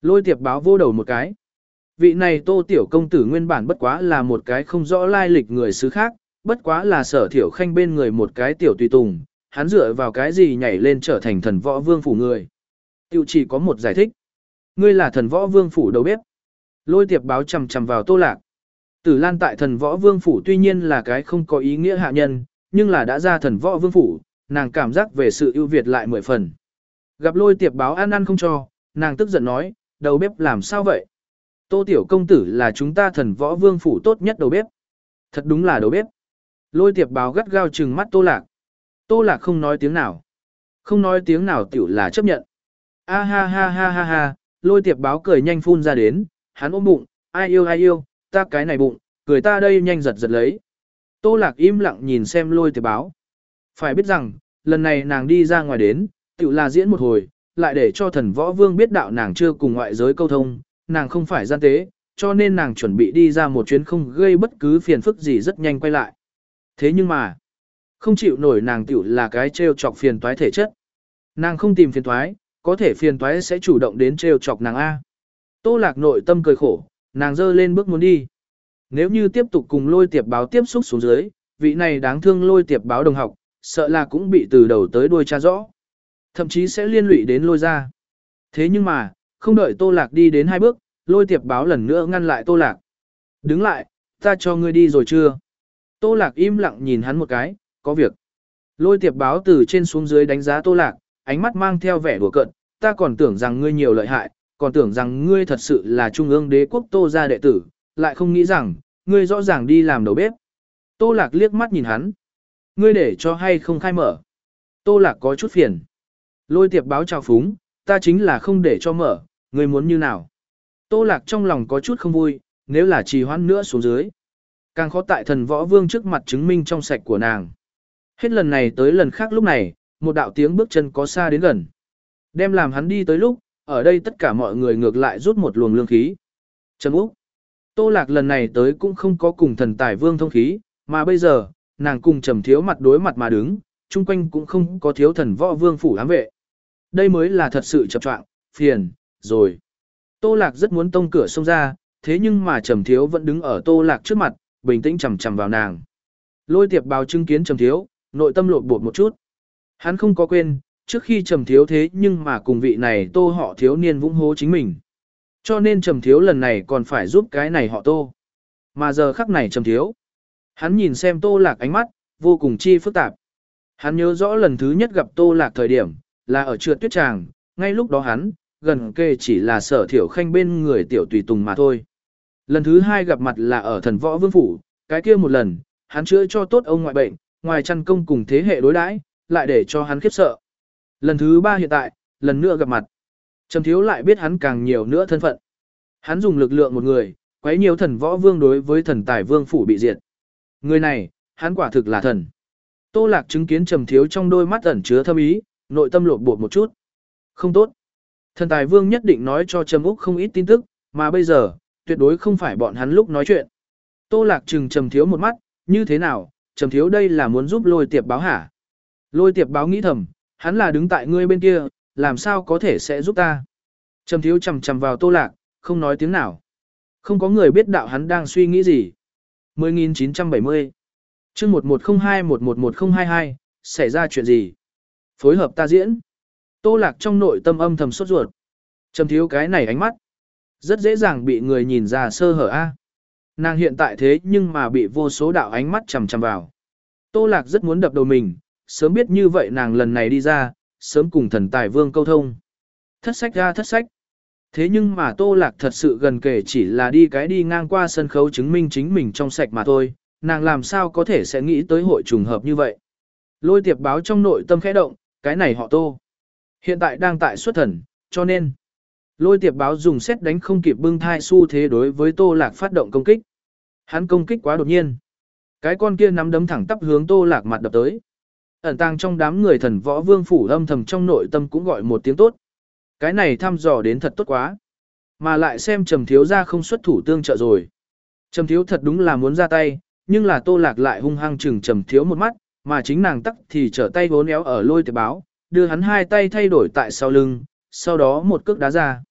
Lôi tiệp báo vô đầu một cái. Vị này Tô tiểu công tử nguyên bản bất quá là một cái không rõ lai lịch người xứ khác, bất quá là Sở Thiểu Khanh bên người một cái tiểu tùy tùng, hắn dựa vào cái gì nhảy lên trở thành thần võ vương phủ người. Tiểu chỉ có một giải thích. Ngươi là thần võ vương phủ đầu bếp. Lôi tiệp báo chằm chằm vào Tô Lạc. Tử Lan tại thần võ vương phủ tuy nhiên là cái không có ý nghĩa hạ nhân, nhưng là đã ra thần võ vương phủ, nàng cảm giác về sự ưu việt lại mười phần. Gặp lôi tiệp báo ăn ăn không cho, nàng tức giận nói, đầu bếp làm sao vậy? Tô tiểu công tử là chúng ta thần võ vương phủ tốt nhất đầu bếp. Thật đúng là đầu bếp. Lôi tiệp báo gắt gao trừng mắt Tô Lạc. Tô Lạc không nói tiếng nào. Không nói tiếng nào tiểu là chấp nhận. A ha ha ha ha ha, lôi tiệp báo cười nhanh phun ra đến, hắn ôm bụng, ai yêu ai yêu, ta cái này bụng, cười ta đây nhanh giật giật lấy. Tô Lạc im lặng nhìn xem lôi tiệp báo. Phải biết rằng, lần này nàng đi ra ngoài đến, tiểu là diễn một hồi, lại để cho thần võ vương biết đạo nàng chưa cùng ngoại giới câu thông, nàng không phải gian tế, cho nên nàng chuẩn bị đi ra một chuyến không gây bất cứ phiền phức gì rất nhanh quay lại. Thế nhưng mà, không chịu nổi nàng tiểu là cái trêu chọc phiền toái thể chất. Nàng không tìm phiền toái, có thể phiền toái sẽ chủ động đến trêu chọc nàng A. Tô Lạc nội tâm cười khổ, nàng dơ lên bước muốn đi. Nếu như tiếp tục cùng lôi tiệp báo tiếp xúc xuống dưới, vị này đáng thương lôi tiệp báo đồng học, sợ là cũng bị từ đầu tới đuôi tra rõ. Thậm chí sẽ liên lụy đến lôi ra. Thế nhưng mà, không đợi Tô Lạc đi đến hai bước, lôi tiệp báo lần nữa ngăn lại Tô Lạc. Đứng lại, ta cho ngươi đi rồi chưa? Tô Lạc im lặng nhìn hắn một cái, có việc. Lôi tiệp báo từ trên xuống dưới đánh giá Tô Lạc, ánh mắt mang theo vẻ đùa cợt, ta còn tưởng rằng ngươi nhiều lợi hại, còn tưởng rằng ngươi thật sự là trung ương đế quốc Tô gia đệ tử, lại không nghĩ rằng, ngươi rõ ràng đi làm đầu bếp. Tô Lạc liếc mắt nhìn hắn. Ngươi để cho hay không khai mở. Tô Lạc có chút phiền. Lôi tiệp báo chào phúng, ta chính là không để cho mở, ngươi muốn như nào. Tô Lạc trong lòng có chút không vui, nếu là trì hoãn nữa xuống dưới. Càng khó tại thần võ vương trước mặt chứng minh trong sạch của nàng. Hết lần này tới lần khác lúc này, một đạo tiếng bước chân có xa đến gần. Đem làm hắn đi tới lúc, ở đây tất cả mọi người ngược lại rút một luồng lương khí. Trầm Úc. Tô Lạc lần này tới cũng không có cùng thần tài vương thông khí, mà bây giờ, nàng cùng Trầm Thiếu mặt đối mặt mà đứng, chung quanh cũng không có thiếu thần võ vương phủ ám vệ. Đây mới là thật sự chập choạng, phiền, rồi. Tô Lạc rất muốn tông cửa xông ra, thế nhưng mà Trầm Thiếu vẫn đứng ở Tô Lạc trước mặt, bình tĩnh chằm chằm vào nàng. Lôi tiệp báo chứng kiến Trầm Thiếu, nội tâm lột bột một chút. Hắn không có quên, trước khi Trầm Thiếu thế nhưng mà cùng vị này Tô họ thiếu niên vũng hố chính mình. Cho nên Trầm Thiếu lần này còn phải giúp cái này họ Tô. Mà giờ khắc này Trầm Thiếu. Hắn nhìn xem Tô Lạc ánh mắt, vô cùng chi phức tạp. Hắn nhớ rõ lần thứ nhất gặp Tô Lạc thời điểm, là ở trượt tuyết tràng, ngay lúc đó hắn, gần kề chỉ là Sở Thiểu Khanh bên người tiểu tùy tùng mà thôi. Lần thứ hai gặp mặt là ở thần võ vương phủ, cái kia một lần, hắn chữa cho tốt ông ngoại bệnh, ngoài chăn công cùng thế hệ đối đãi, lại để cho hắn khiếp sợ. Lần thứ ba hiện tại, lần nữa gặp mặt. Trầm Thiếu lại biết hắn càng nhiều nữa thân phận. Hắn dùng lực lượng một người, quấy nhiều thần võ vương đối với thần tài vương phủ bị diệt. Người này, hắn quả thực là thần. Tô Lạc chứng kiến Trầm Thiếu trong đôi mắt ẩn chứa thâm ý, nội tâm lột bột một chút. Không tốt. Thần tài vương nhất định nói cho Trầm Úc không ít tin tức, mà bây giờ, tuyệt đối không phải bọn hắn lúc nói chuyện. Tô Lạc trừng Trầm Thiếu một mắt, như thế nào, Trầm Thiếu đây là muốn giúp lôi tiệp báo hả? Lôi tiệp báo nghĩ thầm, hắn là đứng tại ngươi bên kia, làm sao có thể sẽ giúp ta? Trầm Thiếu chầm chầm vào Tô Lạc, không nói tiếng nào. Không có người biết đạo hắn đang suy nghĩ gì. mười nghìn chín trăm bảy mươi chương một một không hai một một một không hai hai, xảy ra chuyện gì? Phối hợp ta diễn. Tô Lạc trong nội tâm âm thầm sốt ruột. Trầm Thiếu cái này ánh mắt, rất dễ dàng bị người nhìn ra sơ hở a. Nàng hiện tại thế nhưng mà bị vô số đạo ánh mắt chằm chằm vào. Tô Lạc rất muốn đập đầu mình, sớm biết như vậy nàng lần này đi ra, sớm cùng thần tài vương câu thông. Thất sách ra thất sách. Thế nhưng mà Tô Lạc thật sự gần kể chỉ là đi cái đi ngang qua sân khấu chứng minh chính mình trong sạch mà thôi, nàng làm sao có thể sẽ nghĩ tới hội trùng hợp như vậy. Lôi tiệp báo trong nội tâm khẽ động, cái này họ Tô. Hiện tại đang tại xuất thần, cho nên lôi tiệp báo dùng xét đánh không kịp bưng thai xu thế đối với Tô Lạc phát động công kích. Hắn công kích quá đột nhiên. Cái con kia nắm đấm thẳng tắp hướng Tô Lạc mặt đập tới. Ẩn tàng trong đám người thần võ vương phủ âm thầm trong nội tâm cũng gọi một tiếng tốt. Cái này thăm dò đến thật tốt quá. Mà lại xem Trầm Thiếu ra không xuất thủ tương trợ rồi. Trầm Thiếu thật đúng là muốn ra tay, nhưng là Tô Lạc lại hung hăng chừng Trầm Thiếu một mắt, mà chính nàng tắc thì trở tay vốn éo ở lôi tiệp báo, đưa hắn hai tay thay đổi tại sau lưng, sau đó một cước đá ra.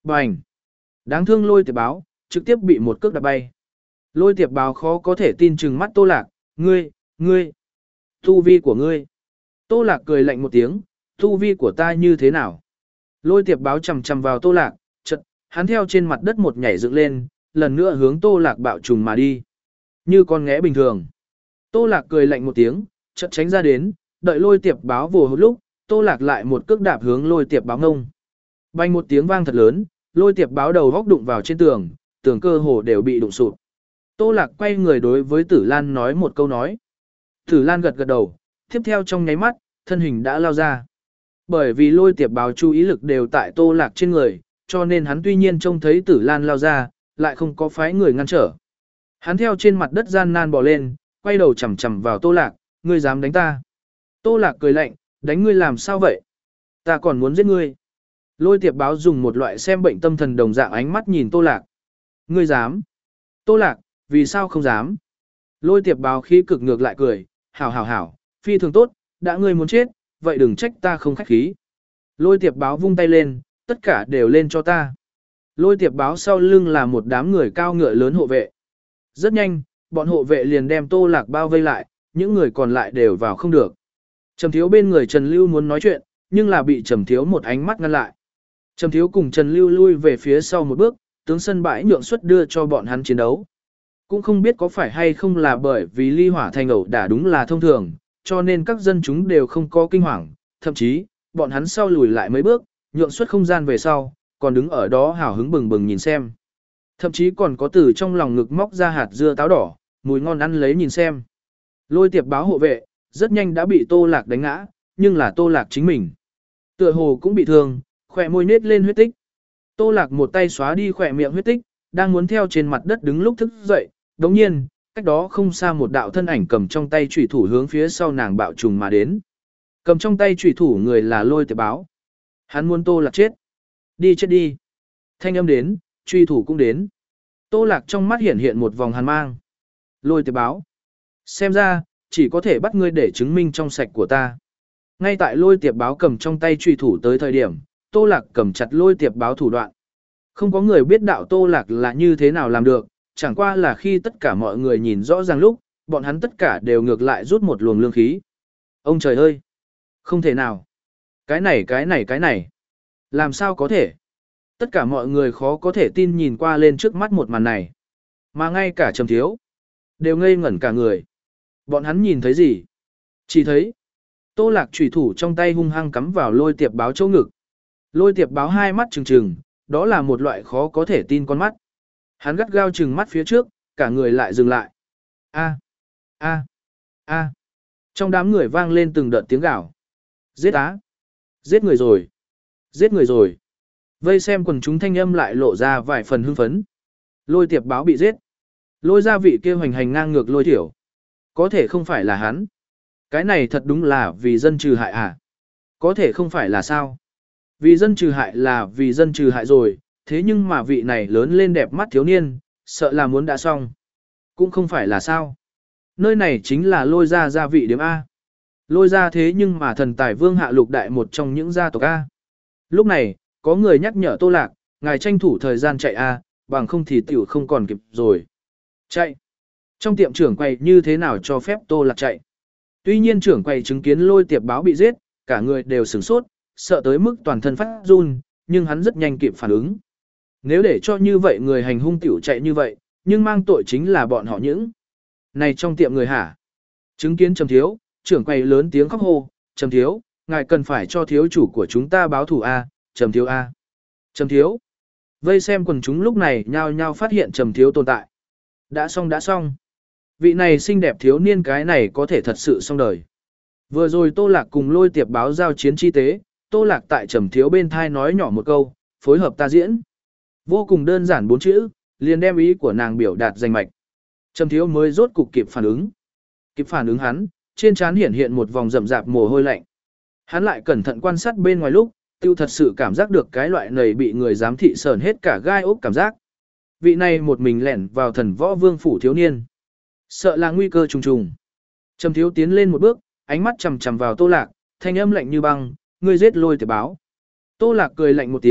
Bành! Đáng thương Lôi Tiệp Báo, trực tiếp bị một cước đạp bay. Lôi Tiệp Báo khó có thể tin chừng mắt Tô Lạc, ngươi, ngươi, tu vi của ngươi. Tô Lạc cười lạnh một tiếng, tu vi của ta như thế nào? Lôi Tiệp Báo chầm chầm vào Tô Lạc, chợt, hắn theo trên mặt đất một nhảy dựng lên, lần nữa hướng Tô Lạc bạo trùng mà đi. Như con nghé bình thường. Tô Lạc cười lạnh một tiếng, chợt tránh ra đến, đợi Lôi Tiệp Báo vồ hút lúc, Tô Lạc lại một cước đạp hướng Lôi Tiệp Báo ngông. Bành một tiếng vang thật lớn, Lôi Tiệp Báo đầu góc đụng vào trên tường, tường cơ hồ đều bị đụng sụp. Tô Lạc quay người đối với Tử Lan nói một câu nói. Tử Lan gật gật đầu, tiếp theo trong nháy mắt, thân hình đã lao ra. Bởi vì Lôi Tiệp Báo chú ý lực đều tại Tô Lạc trên người, cho nên hắn tuy nhiên trông thấy Tử Lan lao ra, lại không có phái người ngăn trở. Hắn theo trên mặt đất gian nan bò lên, quay đầu chằm chằm vào Tô Lạc, ngươi dám đánh ta. Tô Lạc cười lạnh, đánh ngươi làm sao vậy? Ta còn muốn giết ngươi. Lôi Tiệp Báo dùng một loại xem bệnh tâm thần đồng dạng ánh mắt nhìn Tô Lạc. Ngươi dám? Tô Lạc, vì sao không dám? Lôi Tiệp Báo khí cực ngược lại cười, hảo hảo hảo, phi thường tốt, đã ngươi muốn chết, vậy đừng trách ta không khách khí. Lôi Tiệp Báo vung tay lên, tất cả đều lên cho ta. Lôi Tiệp Báo sau lưng là một đám người cao ngựa lớn hộ vệ. Rất nhanh, bọn hộ vệ liền đem Tô Lạc bao vây lại, những người còn lại đều vào không được. Trầm Thiếu bên người Trần Lưu muốn nói chuyện, nhưng là bị Trầm Thiếu một ánh mắt ngăn lại. Trầm Thiếu cùng Trần Lưu lui về phía sau một bước, tướng sân bãi nhượng suất đưa cho bọn hắn chiến đấu. Cũng không biết có phải hay không là bởi vì ly hỏa thành ẩu đả đúng là thông thường, cho nên các dân chúng đều không có kinh hoàng, thậm chí, bọn hắn sau lùi lại mấy bước, nhượng suất không gian về sau, còn đứng ở đó hào hứng bừng bừng nhìn xem. Thậm chí còn có từ trong lòng ngực móc ra hạt dưa táo đỏ, mùi ngon ăn lấy nhìn xem. Lôi Tiệp Báo hộ vệ, rất nhanh đã bị Tô Lạc đánh ngã, nhưng là Tô Lạc chính mình. Tựa hồ cũng bị thương, khỏe môi nết lên huyết tích. Tô Lạc một tay xóa đi khỏe miệng huyết tích, đang muốn theo trên mặt đất đứng lúc thức dậy, đồng nhiên, cách đó không xa một đạo thân ảnh cầm trong tay chủy thủ hướng phía sau nàng bạo trùng mà đến. Cầm trong tay chủy thủ người là Lôi Tiệp Báo. Hắn muốn Tô Lạc chết. Đi chết đi. Thanh âm đến, truy thủ cũng đến. Tô Lạc trong mắt hiện hiện một vòng hàn mang. Lôi Tiệp Báo. Xem ra, chỉ có thể bắt ngươi để chứng minh trong sạch của ta. Ngay tại Lôi Tiệp Báo cầm trong tay truy thủ tới thời điểm, Tô Lạc cầm chặt Lôi Tiệp Báo thủ đoạn. Không có người biết đạo Tô Lạc là như thế nào làm được, chẳng qua là khi tất cả mọi người nhìn rõ ràng lúc, bọn hắn tất cả đều ngược lại rút một luồng lương khí. Ông trời ơi! Không thể nào! Cái này cái này cái này! Làm sao có thể? Tất cả mọi người khó có thể tin nhìn qua lên trước mắt một màn này. Mà ngay cả Trầm Thiếu, đều ngây ngẩn cả người. Bọn hắn nhìn thấy gì? Chỉ thấy, Tô Lạc chủy thủ trong tay hung hăng cắm vào Lôi Tiệp Báo chỗ ngực. Lôi Tiệp Báo hai mắt trừng trừng, đó là một loại khó có thể tin con mắt. Hắn gắt gao trừng mắt phía trước, cả người lại dừng lại. A, a, a. Trong đám người vang lên từng đợt tiếng gào. Giết á! Giết người rồi! Giết người rồi! Vây xem quần chúng thanh âm lại lộ ra vài phần hưng phấn. Lôi Tiệp Báo bị giết. Lôi gia vị kia hoành hành ngang ngược Lôi Thiểu. Có thể không phải là hắn. Cái này thật đúng là vì dân trừ hại à? Có thể không phải là sao? Vì dân trừ hại là vì dân trừ hại rồi, thế nhưng mà vị này lớn lên đẹp mắt thiếu niên, sợ là muốn đã xong. Cũng không phải là sao? Nơi này chính là Lôi gia gia vị điểm A. Lôi gia thế nhưng mà thần tài vương hạ lục đại một trong những gia tộc A. Lúc này, có người nhắc nhở Tô Lạc, ngài tranh thủ thời gian chạy A, bằng không thì tiểu không còn kịp rồi. Chạy. Trong tiệm trưởng quầy như thế nào cho phép Tô Lạc chạy? Tuy nhiên trưởng quầy chứng kiến Lôi Tiệp Báo bị giết, cả người đều sửng sốt, sợ tới mức toàn thân phát run, nhưng hắn rất nhanh kịp phản ứng. Nếu để cho như vậy người hành hung tiểu chạy như vậy, nhưng mang tội chính là bọn họ những. Này trong tiệm người hả? Chứng kiến Trầm Thiếu, trưởng quầy lớn tiếng khóc hô, Trầm Thiếu, ngài cần phải cho thiếu chủ của chúng ta báo thù A, Trầm Thiếu A. Trầm Thiếu. Vây xem quần chúng lúc này nhao nhao phát hiện Trầm Thiếu tồn tại. Đã xong đã xong. Vị này xinh đẹp thiếu niên cái này có thể thật sự xong đời. Vừa rồi Tô Lạc cùng Lôi Tiệp Báo giao chiến chi tế, Tô Lạc tại Trầm Thiếu bên thai nói nhỏ một câu, phối hợp ta diễn. Vô cùng đơn giản bốn chữ, liền đem ý của nàng biểu đạt rành mạch. Trầm Thiếu mới rốt cục kịp phản ứng. Kịp phản ứng hắn, trên trán hiển hiện một vòng rậm rạp mồ hôi lạnh. Hắn lại cẩn thận quan sát bên ngoài lúc, tiêu thật sự cảm giác được cái loại này bị người giám thị sờn hết cả gai ốc cảm giác. Vị này một mình lẻn vào thần võ vương phủ thiếu niên. Sợ là nguy cơ trùng trùng. Trầm Thiếu tiến lên một bước, ánh mắt chằm chằm vào Tô Lạc, thanh âm lạnh như băng, ngươi giết Lôi Tiệp Báo. Tô Lạc cười lạnh một tiếng,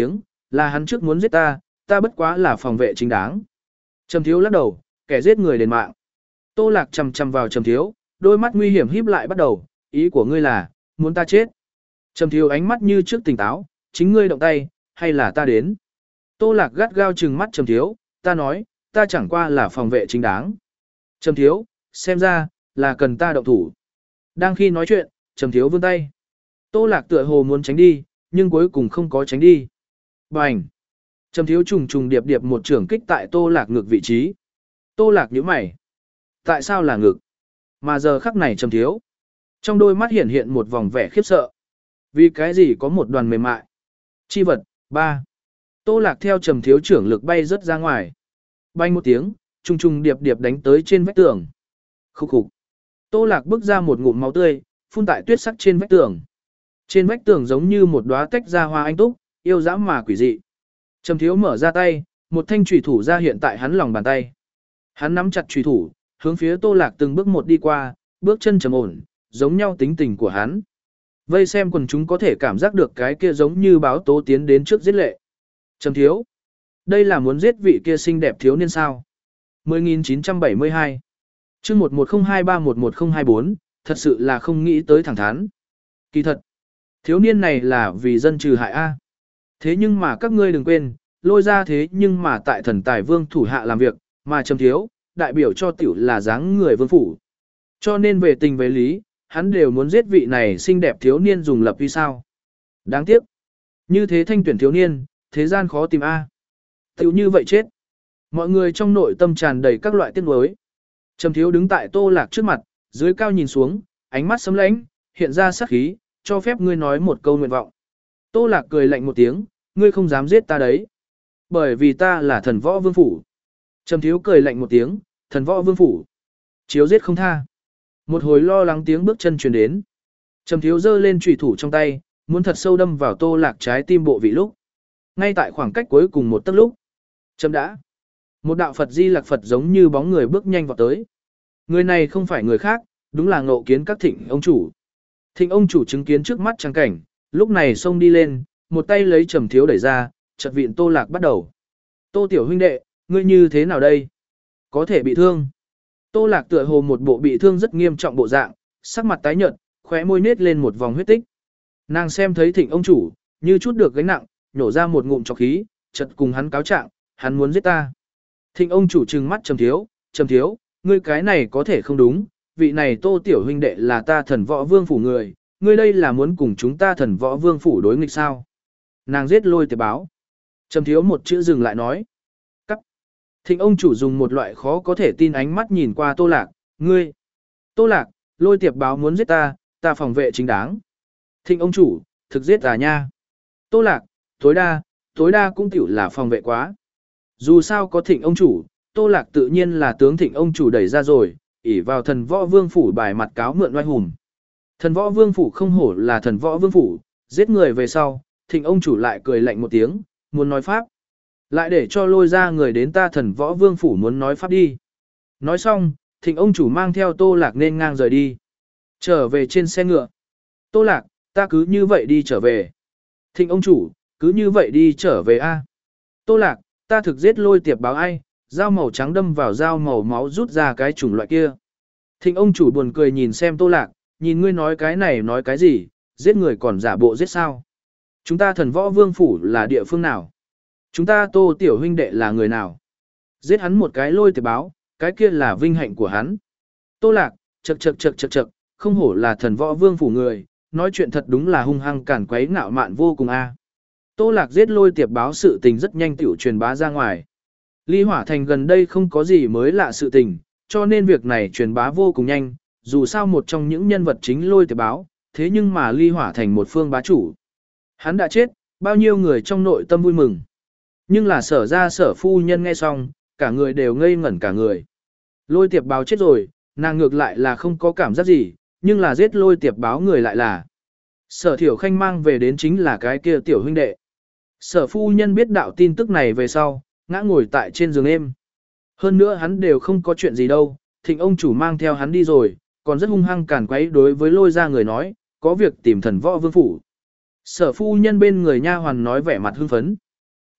Là hắn trước muốn giết ta, ta bất quá là phòng vệ chính đáng. Trầm Thiếu lắc đầu, kẻ giết người đền mạng. Tô Lạc chằm chằm vào Trầm Thiếu, đôi mắt nguy hiểm híp lại bắt đầu, ý của ngươi là, muốn ta chết. Trầm Thiếu ánh mắt như trước tỉnh táo, chính ngươi động tay, hay là ta đến. Tô Lạc gắt gao trừng mắt Trầm Thiếu, ta nói, ta chẳng qua là phòng vệ chính đáng. Trầm Thiếu, xem ra, là cần ta động thủ. Đang khi nói chuyện, Trầm Thiếu vươn tay. Tô Lạc tựa hồ muốn tránh đi, nhưng cuối cùng không có tránh đi. Bành! Trầm Thiếu trùng trùng điệp điệp một trưởng kích tại Tô Lạc ngực vị trí. Tô Lạc nhíu mày. Tại sao là ngực? Mà giờ khắc này Trầm Thiếu. Trong đôi mắt hiện hiện một vòng vẻ khiếp sợ. Vì cái gì có một đoàn mềm mại? Chi vật, ba. Tô Lạc theo Trầm Thiếu trưởng lực bay rất ra ngoài. Bành một tiếng, trùng trùng điệp điệp đánh tới trên vách tường. Khúc khục. Tô Lạc bước ra một ngụm máu tươi, phun tại tuyết sắc trên vách tường. Trên vách tường giống như một đóa tách ra hoa anh túc, yêu dã mà quỷ dị. Trầm Thiếu mở ra tay, một thanh chủy thủ ra hiện tại hắn lòng bàn tay. Hắn nắm chặt chủy thủ, hướng phía Tô Lạc từng bước một đi qua, bước chân trầm ổn, giống nhau tính tình của hắn. Vây xem quần chúng có thể cảm giác được cái kia giống như báo tố tiến đến trước giết lệ. Trầm Thiếu, đây là muốn giết vị kia xinh đẹp thiếu niên sao? mười nghìn chín trăm bảy mươi hai Chương một một không hai ba một một không hai bốn, thật sự là không nghĩ tới thẳng thắn. Kỳ thật, thiếu niên này là vì dân trừ hại A. Thế nhưng mà các ngươi đừng quên, lôi ra thế nhưng mà tại thần tài vương thủ hạ làm việc, mà Trầm Thiếu, đại biểu cho tiểu là dáng người vương phủ. Cho nên về tình về lý, hắn đều muốn giết vị này xinh đẹp thiếu niên dùng lập uy sao. Đáng tiếc. Như thế thanh tuyển thiếu niên, thế gian khó tìm A. Tiểu như vậy chết. Mọi người trong nội tâm tràn đầy các loại tiếc nuối. Trầm Thiếu đứng tại Tô Lạc trước mặt, dưới cao nhìn xuống, ánh mắt sấm lãnh, hiện ra sát khí, cho phép ngươi nói một câu nguyện vọng. Tô Lạc cười lạnh một tiếng, ngươi không dám giết ta đấy. Bởi vì ta là thần võ vương phủ. Trầm Thiếu cười lạnh một tiếng, thần võ vương phủ. Chiếu giết không tha. Một hồi lo lắng tiếng bước chân truyền đến. Trầm Thiếu giơ lên chủy thủ trong tay, muốn thật sâu đâm vào Tô Lạc trái tim bộ vị lúc. Ngay tại khoảng cách cuối cùng một tấc lúc. Trầm đã. Một đạo Phật Di Lặc Phật giống như bóng người bước nhanh vào tới. Người này không phải người khác, đúng là Ngộ Kiến các Thịnh ông chủ. Thịnh ông chủ chứng kiến trước mắt trang cảnh, lúc này xông đi lên, một tay lấy Trầm Thiếu đẩy ra, chợt vịn Tô Lạc bắt đầu. Tô tiểu huynh đệ, ngươi như thế nào đây? Có thể bị thương. Tô Lạc tựa hồ một bộ bị thương rất nghiêm trọng bộ dạng, sắc mặt tái nhợt, khóe môi nết lên một vòng huyết tích. Nàng xem thấy Thịnh ông chủ, như chút được gánh nặng, nhổ ra một ngụm trọc khí, chợt cùng hắn cáo trạng, hắn muốn giết ta. Thịnh ông chủ trừng mắt Trầm Thiếu, Trầm Thiếu, ngươi cái này có thể không đúng, vị này Tô tiểu huynh đệ là ta thần võ vương phủ người, ngươi đây là muốn cùng chúng ta thần võ vương phủ đối nghịch sao? Nàng giết Lôi Tiệp báo. Trầm Thiếu một chữ dừng lại nói. Cắt. Thịnh ông chủ dùng một loại khó có thể tin ánh mắt nhìn qua Tô Lạc, ngươi. Tô Lạc, Lôi Tiệp báo muốn giết ta, ta phòng vệ chính đáng. Thịnh ông chủ, thực giết à nha. Tô Lạc, tối đa, tối đa cũng tiểu là phòng vệ quá. Dù sao có Thịnh ông chủ, Tô Lạc tự nhiên là tướng Thịnh ông chủ đẩy ra rồi, ỷ vào thần võ vương phủ bài mặt cáo mượn oai hùng. Thần võ vương phủ không hổ là thần võ vương phủ, giết người về sau, Thịnh ông chủ lại cười lạnh một tiếng, muốn nói pháp. Lại để cho lôi ra người đến ta thần võ vương phủ muốn nói pháp đi. Nói xong, Thịnh ông chủ mang theo Tô Lạc nên ngang rời đi. Trở về trên xe ngựa. Tô Lạc, ta cứ như vậy đi trở về. Thịnh ông chủ, cứ như vậy đi trở về a. Tô Lạc, ta thực giết Lôi Tiệp báo ai, dao màu trắng đâm vào dao màu máu rút ra cái chủng loại kia. Thịnh ông chủ buồn cười nhìn xem Tô Lạc, nhìn ngươi nói cái này nói cái gì, giết người còn giả bộ giết sao. Chúng ta thần võ vương phủ là địa phương nào? Chúng ta Tô tiểu huynh đệ là người nào? Giết hắn một cái Lôi Tiệp báo, cái kia là vinh hạnh của hắn. Tô Lạc, chậc chậc chậc chậc chậc, không hổ là thần võ vương phủ người, nói chuyện thật đúng là hung hăng cản quấy ngạo mạn vô cùng a. Tô Lạc giết Lôi Tiệp báo sự tình rất nhanh tiểu truyền bá ra ngoài. Ly Hỏa Thành gần đây không có gì mới lạ sự tình, cho nên việc này truyền bá vô cùng nhanh, dù sao một trong những nhân vật chính Lôi Tiệp báo, thế nhưng mà Ly Hỏa Thành một phương bá chủ. Hắn đã chết, bao nhiêu người trong nội tâm vui mừng. Nhưng là Sở ra Sở phu nhân nghe xong, cả người đều ngây ngẩn cả người. Lôi Tiệp báo chết rồi, nàng ngược lại là không có cảm giác gì, nhưng là giết Lôi Tiệp báo người lại là Sở Thiểu Khanh mang về đến chính là cái kia tiểu huynh đệ. Sở phu nhân biết đạo tin tức này về sau, ngã ngồi tại trên giường êm. Hơn nữa hắn đều không có chuyện gì đâu, Thịnh ông chủ mang theo hắn đi rồi, còn rất hung hăng cản quấy đối với Lôi ra người nói, có việc tìm thần võ vương phủ. Sở phu nhân bên người nha hoàn nói vẻ mặt hưng phấn.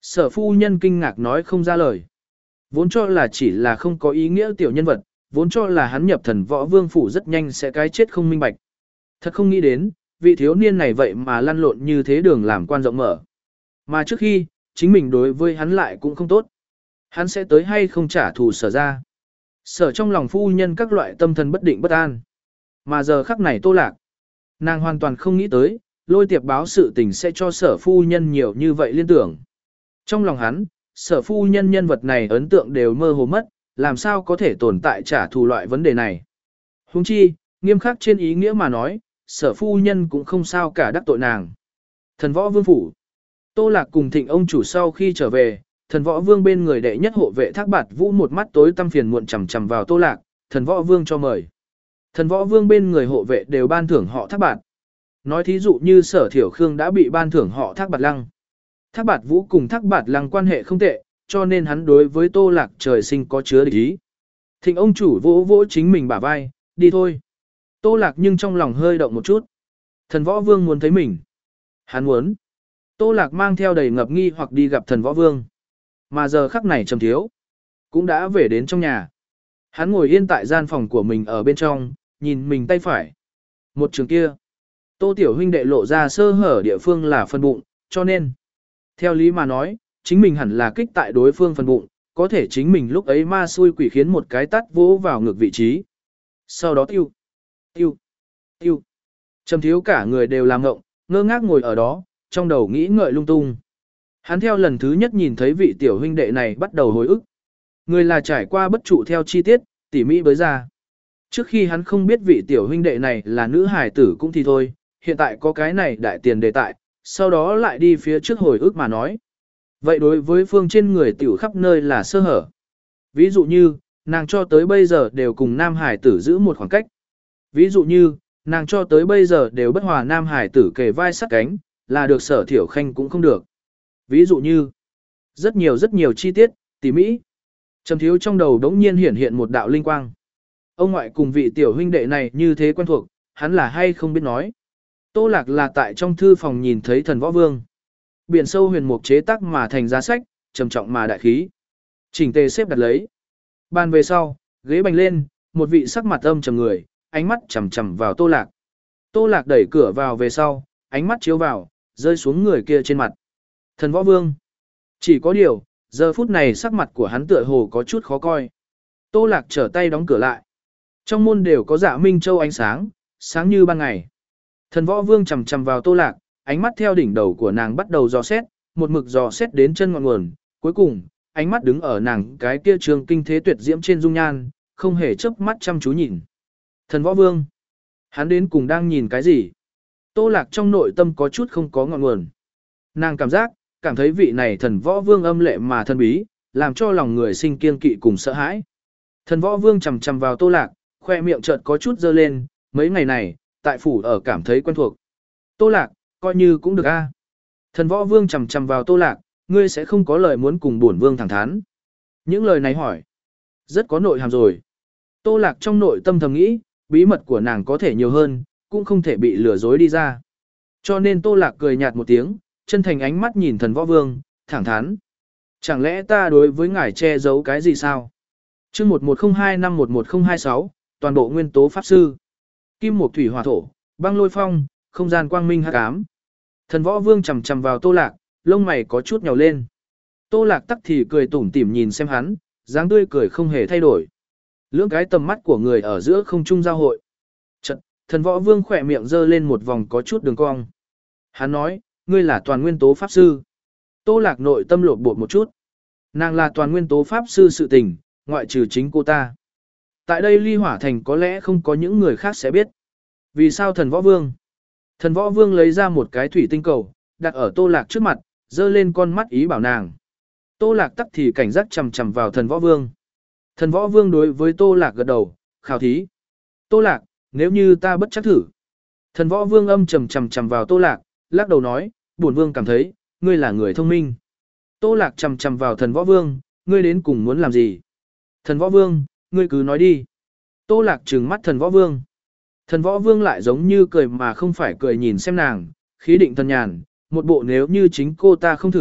Sở phu nhân kinh ngạc nói không ra lời. Vốn cho là chỉ là không có ý nghĩa tiểu nhân vật, vốn cho là hắn nhập thần võ vương phủ rất nhanh sẽ cái chết không minh bạch. Thật không nghĩ đến, vị thiếu niên này vậy mà lăn lộn như thế đường làm quan rộng mở. Mà trước khi, chính mình đối với hắn lại cũng không tốt. Hắn sẽ tới hay không trả thù sở ra. Sở trong lòng phu nhân các loại tâm thần bất định bất an. Mà giờ khắc này Tô Lạc. Nàng hoàn toàn không nghĩ tới, lôi tiệp báo sự tình sẽ cho sở phu nhân nhiều như vậy liên tưởng. Trong lòng hắn, sở phu nhân nhân vật này ấn tượng đều mơ hồ mất, làm sao có thể tồn tại trả thù loại vấn đề này. Huống chi, nghiêm khắc trên ý nghĩa mà nói, sở phu nhân cũng không sao cả đắc tội nàng. Thần võ vương phủ. Tô Lạc cùng Thịnh ông chủ sau khi trở về, thần võ vương bên người đệ nhất hộ vệ Thác Bạt Vũ một mắt tối tăm phiền muộn chằm chằm vào Tô Lạc, thần võ vương cho mời. Thần võ vương bên người hộ vệ đều ban thưởng họ Thác Bạt. Nói thí dụ như Sở Thiểu Khương đã bị ban thưởng họ Thác Bạt Lăng. Thác Bạt Vũ cùng Thác Bạt Lăng quan hệ không tệ, cho nên hắn đối với Tô Lạc trời sinh có chứa địch ý. Thịnh ông chủ vỗ vỗ chính mình bả vai, đi thôi. Tô Lạc nhưng trong lòng hơi động một chút. Thần võ vương muốn thấy mình. Hắn muốn. Tô Lạc mang theo đầy ngập nghi hoặc đi gặp thần võ vương. Mà giờ khắc này Trầm Thiếu cũng đã về đến trong nhà. Hắn ngồi yên tại gian phòng của mình ở bên trong, nhìn mình tay phải. Một trường kia. Tô Tiểu huynh đệ lộ ra sơ hở địa phương là phần bụng, cho nên. Theo lý mà nói, chính mình hẳn là kích tại đối phương phần bụng, có thể chính mình lúc ấy ma xui quỷ khiến một cái tát vỗ vào ngược vị trí. Sau đó tiêu, tiêu, tiêu. Trầm Thiếu cả người đều làm ngộng, ngơ ngác ngồi ở đó, trong đầu nghĩ ngợi lung tung. Hắn theo lần thứ nhất nhìn thấy vị tiểu huynh đệ này bắt đầu hồi ức. Người là trải qua bất trụ theo chi tiết, tỉ mỹ bới ra. Trước khi hắn không biết vị tiểu huynh đệ này là nữ hài tử cũng thì thôi, hiện tại có cái này đại tiền đề tại, sau đó lại đi phía trước hồi ức mà nói. Vậy đối với phương trên người tiểu khắp nơi là sơ hở. Ví dụ như, nàng cho tới bây giờ đều cùng nam hải tử giữ một khoảng cách. Ví dụ như, nàng cho tới bây giờ đều bất hòa nam hải tử kề vai sát cánh, là được Sở Thiểu Khanh cũng không được. Ví dụ như, rất nhiều rất nhiều chi tiết, tỉ mỹ. Trầm Thiếu trong đầu đống nhiên hiển hiện một đạo linh quang. Ông ngoại cùng vị tiểu huynh đệ này như thế quen thuộc, hắn là hay không biết nói. Tô Lạc là tại trong thư phòng nhìn thấy thần võ vương. Biển sâu huyền mục chế tác mà thành giá sách, trầm trọng mà đại khí. Chỉnh tề xếp đặt lấy. Bàn về sau, ghế bành lên, một vị sắc mặt âm trầm người, ánh mắt chằm chằm vào Tô Lạc. Tô Lạc đẩy cửa vào về sau, ánh mắt chiếu vào, rơi xuống người kia trên mặt. Thần võ vương. Chỉ có điều, giờ phút này sắc mặt của hắn tựa hồ có chút khó coi. Tô Lạc trở tay đóng cửa lại. Trong môn đều có Dạ Minh Châu ánh sáng, sáng như ban ngày. Thần võ vương chằm chằm vào Tô Lạc, ánh mắt theo đỉnh đầu của nàng bắt đầu dò xét, một mực dò xét đến chân ngọn nguồn, cuối cùng, ánh mắt đứng ở nàng cái kia trường kinh thế tuyệt diễm trên dung nhan, không hề chớp mắt chăm chú nhìn. Thần võ vương, hắn đến cùng đang nhìn cái gì? Tô Lạc trong nội tâm có chút không có ngọn nguồn. Nàng cảm giác, cảm thấy vị này thần võ vương âm lệ mà thân bí, làm cho lòng người sinh kiêng kỵ cùng sợ hãi. Thần võ vương chằm chằm vào Tô Lạc, khoe miệng chợt có chút dơ lên, mấy ngày này, tại phủ ở cảm thấy quen thuộc. Tô Lạc, coi như cũng được a. Thần võ vương chằm chằm vào Tô Lạc, ngươi sẽ không có lời muốn cùng bổn vương thẳng thắn. Những lời này hỏi, rất có nội hàm rồi. Tô Lạc trong nội tâm thầm nghĩ, bí mật của nàng có thể nhiều hơn, cũng không thể bị lừa dối đi ra. Cho nên Tô Lạc cười nhạt một tiếng, chân thành ánh mắt nhìn thần võ vương, thẳng thắn. Chẳng lẽ ta đối với ngài che giấu cái gì sao? Chương một một không hai năm một một không hai sáu, toàn bộ nguyên tố pháp sư. Kim mộc thủy hỏa thổ, băng lôi phong, không gian quang minh hắc ám. Thần võ vương chằm chằm vào Tô Lạc, lông mày có chút nhào lên. Tô Lạc tắc thì cười tủm tỉm nhìn xem hắn, dáng tươi cười không hề thay đổi. Lưỡng cái tầm mắt của người ở giữa không trung giao hội. Chật, thần võ vương khỏe miệng giơ lên một vòng có chút đường cong. Hắn nói, ngươi là toàn nguyên tố pháp sư. Tô Lạc nội tâm lột bột một chút. Nàng là toàn nguyên tố pháp sư sự tình, ngoại trừ chính cô ta. Tại đây ly hỏa thành có lẽ không có những người khác sẽ biết. Vì sao thần võ vương? Thần võ vương lấy ra một cái thủy tinh cầu, đặt ở Tô Lạc trước mặt, dơ lên con mắt ý bảo nàng. Tô Lạc tắc thì cảnh giác chằm chằm vào thần võ vương. Thần võ vương đối với Tô Lạc gật đầu, khảo thí. Tô Lạc, nếu như ta bất chắc thử. Thần võ vương âm trầm chằm chằm vào Tô Lạc, lắc đầu nói, bổn vương cảm thấy, ngươi là người thông minh. Tô Lạc chằm chằm vào thần võ vương, ngươi đến cùng muốn làm gì? Thần võ vương, ngươi cứ nói đi. Tô Lạc trừng mắt thần võ vương. Thần võ vương lại giống như cười mà không phải cười nhìn xem nàng, khí định thần nhàn, một bộ nếu như chính cô ta không thử,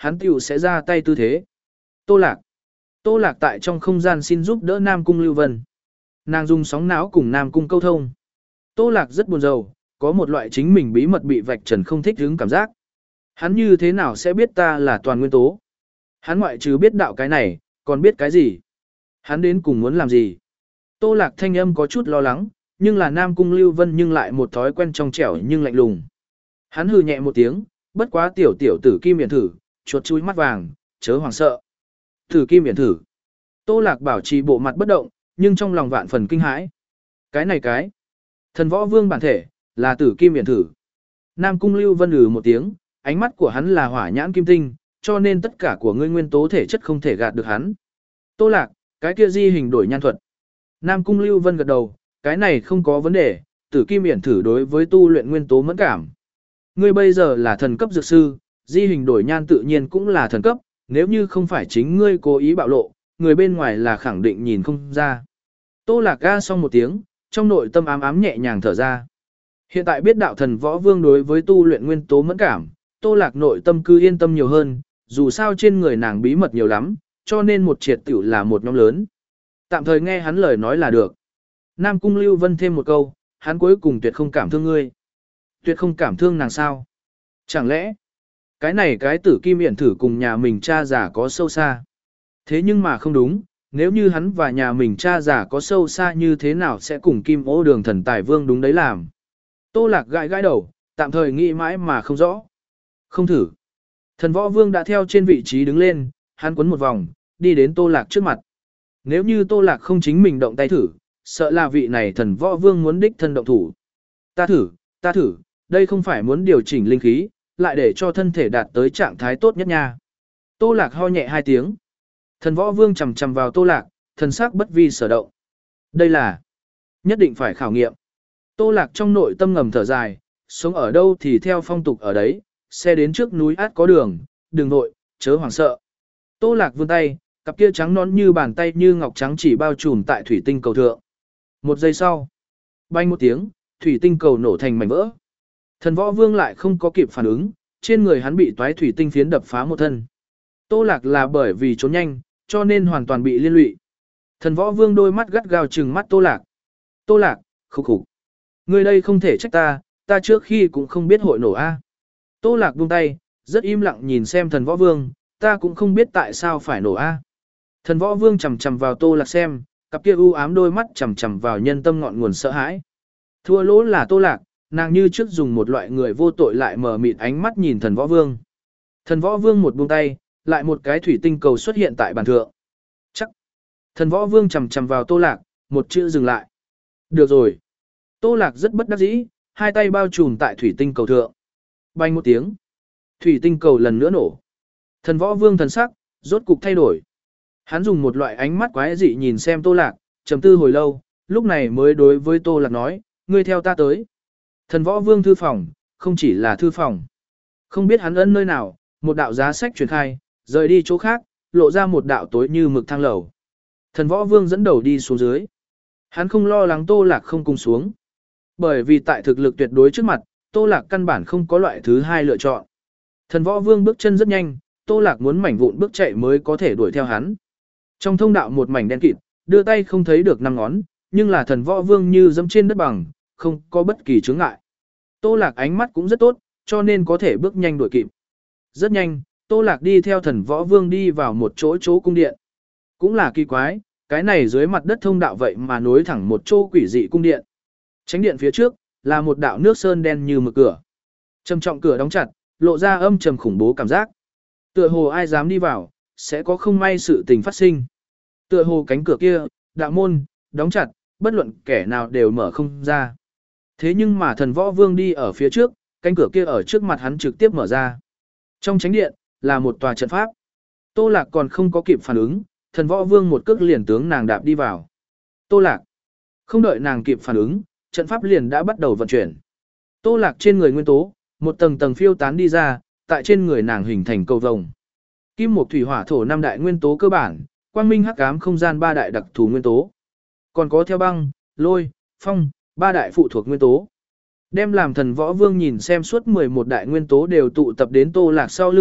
hắn tiểu sẽ ra tay tư thế. Tô Lạc. Tô Lạc tại trong không gian xin giúp đỡ Nam Cung Lưu Vân. Nàng dùng sóng não cùng Nam Cung câu thông. Tô Lạc rất buồn rầu, có một loại chính mình bí mật bị vạch trần không thích hứng cảm giác. Hắn như thế nào sẽ biết ta là toàn nguyên tố? Hắn ngoại trừ biết đạo cái này, còn biết cái gì? Hắn đến cùng muốn làm gì? Tô Lạc thanh âm có chút lo lắng, nhưng là Nam Cung Lưu Vân nhưng lại một thói quen trong trẻo nhưng lạnh lùng. Hắn hừ nhẹ một tiếng, bất quá tiểu tiểu tử kim miễn thử, chuột chui mắt vàng, chớ hoàng sợ. Thử kim miễn thử. Tô Lạc bảo trì bộ mặt bất động, nhưng trong lòng vạn phần kinh hãi. Cái này cái. Thần võ vương bản thể, là tử kim miễn thử. Nam Cung Lưu Vân ừ một tiếng, ánh mắt của hắn là hỏa nhãn kim tinh, cho nên tất cả của ngươi nguyên tố thể chất không thể gạt được hắn. Tô Lạc, cái kia di hình đổi nhan thuật. Nam Cung Lưu Vân gật đầu, cái này không có vấn đề, tử kim miễn thử đối với tu luyện nguyên tố mẫn cảm. Ngươi bây giờ là thần cấp dược sư, di hình đổi nhan tự nhiên cũng là thần cấp, nếu như không phải chính ngươi cố ý bạo lộ, người bên ngoài là khẳng định nhìn không ra. Tô Lạc ga xong một tiếng, trong nội tâm ám ám nhẹ nhàng thở ra. Hiện tại biết đạo thần võ vương đối với tu luyện nguyên tố mẫn cảm, Tô Lạc nội tâm cứ yên tâm nhiều hơn, dù sao trên người nàng bí mật nhiều lắm, cho nên một triệt tiểu là một nhóm lớn. Tạm thời nghe hắn lời nói là được. Nam Cung Lưu Vân thêm một câu, hắn cuối cùng tuyệt không cảm thương ngươi. Tuyệt không cảm thương nàng sao? Chẳng lẽ, cái này cái tử kim miễn thử cùng nhà mình cha già có sâu xa? Thế nhưng mà không đúng, nếu như hắn và nhà mình cha già có sâu xa như thế nào sẽ cùng kim ô đường thần tài vương đúng đấy làm? Tô Lạc gãi gãi đầu, tạm thời nghĩ mãi mà không rõ. Không thử. Thần võ vương đã theo trên vị trí đứng lên, hắn quấn một vòng, đi đến Tô Lạc trước mặt. Nếu như Tô Lạc không chính mình động tay thử, sợ là vị này thần võ vương muốn đích thân động thủ. Ta thử, ta thử, đây không phải muốn điều chỉnh linh khí, lại để cho thân thể đạt tới trạng thái tốt nhất nha. Tô Lạc ho nhẹ hai tiếng. Thần võ vương chầm chầm vào Tô Lạc, thần sắc bất vi sở động. Đây là nhất định phải khảo nghiệm. Tô Lạc trong nội tâm ngầm thở dài, sống ở đâu thì theo phong tục ở đấy, xe đến trước núi át có đường, đừng nội, chớ hoảng sợ. Tô Lạc vươn tay, cặp kia trắng nón như bàn tay như ngọc trắng chỉ bao trùm tại thủy tinh cầu thượng. Một giây sau, bay một tiếng, thủy tinh cầu nổ thành mảnh vỡ. Thần võ vương lại không có kịp phản ứng, trên người hắn bị toái thủy tinh phiến đập phá một thân. Tô Lạc là bởi vì trốn nhanh, cho nên hoàn toàn bị liên lụy. Thần võ vương đôi mắt gắt gao trừng mắt Tô Lạc. Tô Lạc, khục khục. Ngươi đây không thể trách ta, ta trước khi cũng không biết hội nổ a. Tô Lạc buông tay, rất im lặng nhìn xem thần võ vương, ta cũng không biết tại sao phải nổ a. Thần võ vương chầm chầm vào Tô Lạc xem, cặp kia u ám đôi mắt chầm chầm vào nhân tâm ngọn nguồn sợ hãi. Thua lỗ là Tô Lạc, nàng như trước dùng một loại người vô tội lại mờ mịt ánh mắt nhìn thần võ vương. Thần võ vương một buông tay, lại một cái thủy tinh cầu xuất hiện tại bàn thượng. Chắc. Thần võ vương chầm chầm vào Tô Lạc, một chữ dừng lại. Được rồi. Tô Lạc rất bất đắc dĩ, hai tay bao trùm tại thủy tinh cầu thượng. Bành một tiếng. Thủy tinh cầu lần nữa nổ. Thần võ vương thần sắc, rốt cục thay đổi. Hắn dùng một loại ánh mắt quái dị nhìn xem Tô Lạc, trầm tư hồi lâu, lúc này mới đối với Tô Lạc nói, ngươi theo ta tới. Thần võ vương thư phòng, không chỉ là thư phòng. Không biết hắn ân nơi nào, một đạo giá sách truyền khai, rời đi chỗ khác, lộ ra một đạo tối như mực thang lầu. Thần võ vương dẫn đầu đi xuống dưới. Hắn không lo lắng Tô Lạc không cùng xuống. Bởi vì tại thực lực tuyệt đối trước mặt, Tô Lạc căn bản không có loại thứ hai lựa chọn. Thần võ vương bước chân rất nhanh, Tô Lạc muốn mảnh vụn bước chạy mới có thể đuổi theo hắn. Trong thông đạo một mảnh đen kịt, đưa tay không thấy được năm ngón, nhưng là thần võ vương như dẫm trên đất bằng, không có bất kỳ chướng ngại. Tô Lạc ánh mắt cũng rất tốt, cho nên có thể bước nhanh đuổi kịp. Rất nhanh, Tô Lạc đi theo thần võ vương đi vào một chỗ chỗ cung điện. Cũng là kỳ quái, cái này dưới mặt đất thông đạo vậy mà nối thẳng một chỗ quỷ dị cung điện. Chánh điện phía trước, là một đạo nước sơn đen như mực cửa. Trầm trọng cửa đóng chặt, lộ ra âm trầm khủng bố cảm giác. Tựa hồ ai dám đi vào, sẽ có không may sự tình phát sinh. Tựa hồ cánh cửa kia, đạo môn, đóng chặt, bất luận kẻ nào đều mở không ra. Thế nhưng mà thần võ vương đi ở phía trước, cánh cửa kia ở trước mặt hắn trực tiếp mở ra. Trong chánh điện, là một tòa trận pháp. Tô Lạc còn không có kịp phản ứng, thần võ vương một cước liền tướng nàng đạp đi vào. Tô Lạc, không đợi nàng kịp phản ứng, trận pháp liền đã bắt đầu vận chuyển. Tô Lạc trên người nguyên tố, một tầng tầng phiêu tán đi ra, tại trên người nàng hình thành cầu vồng. Kim mộc thủy hỏa thổ năm đại nguyên tố cơ bản, quang minh hắc ám không gian ba đại đặc thù nguyên tố. Còn có theo băng, lôi, phong, ba đại phụ thuộc nguyên tố. Đem làm thần võ vương nhìn xem suốt mười một đại nguyên tố đều tụ tập đến Tô Lạc sau lưng lúc,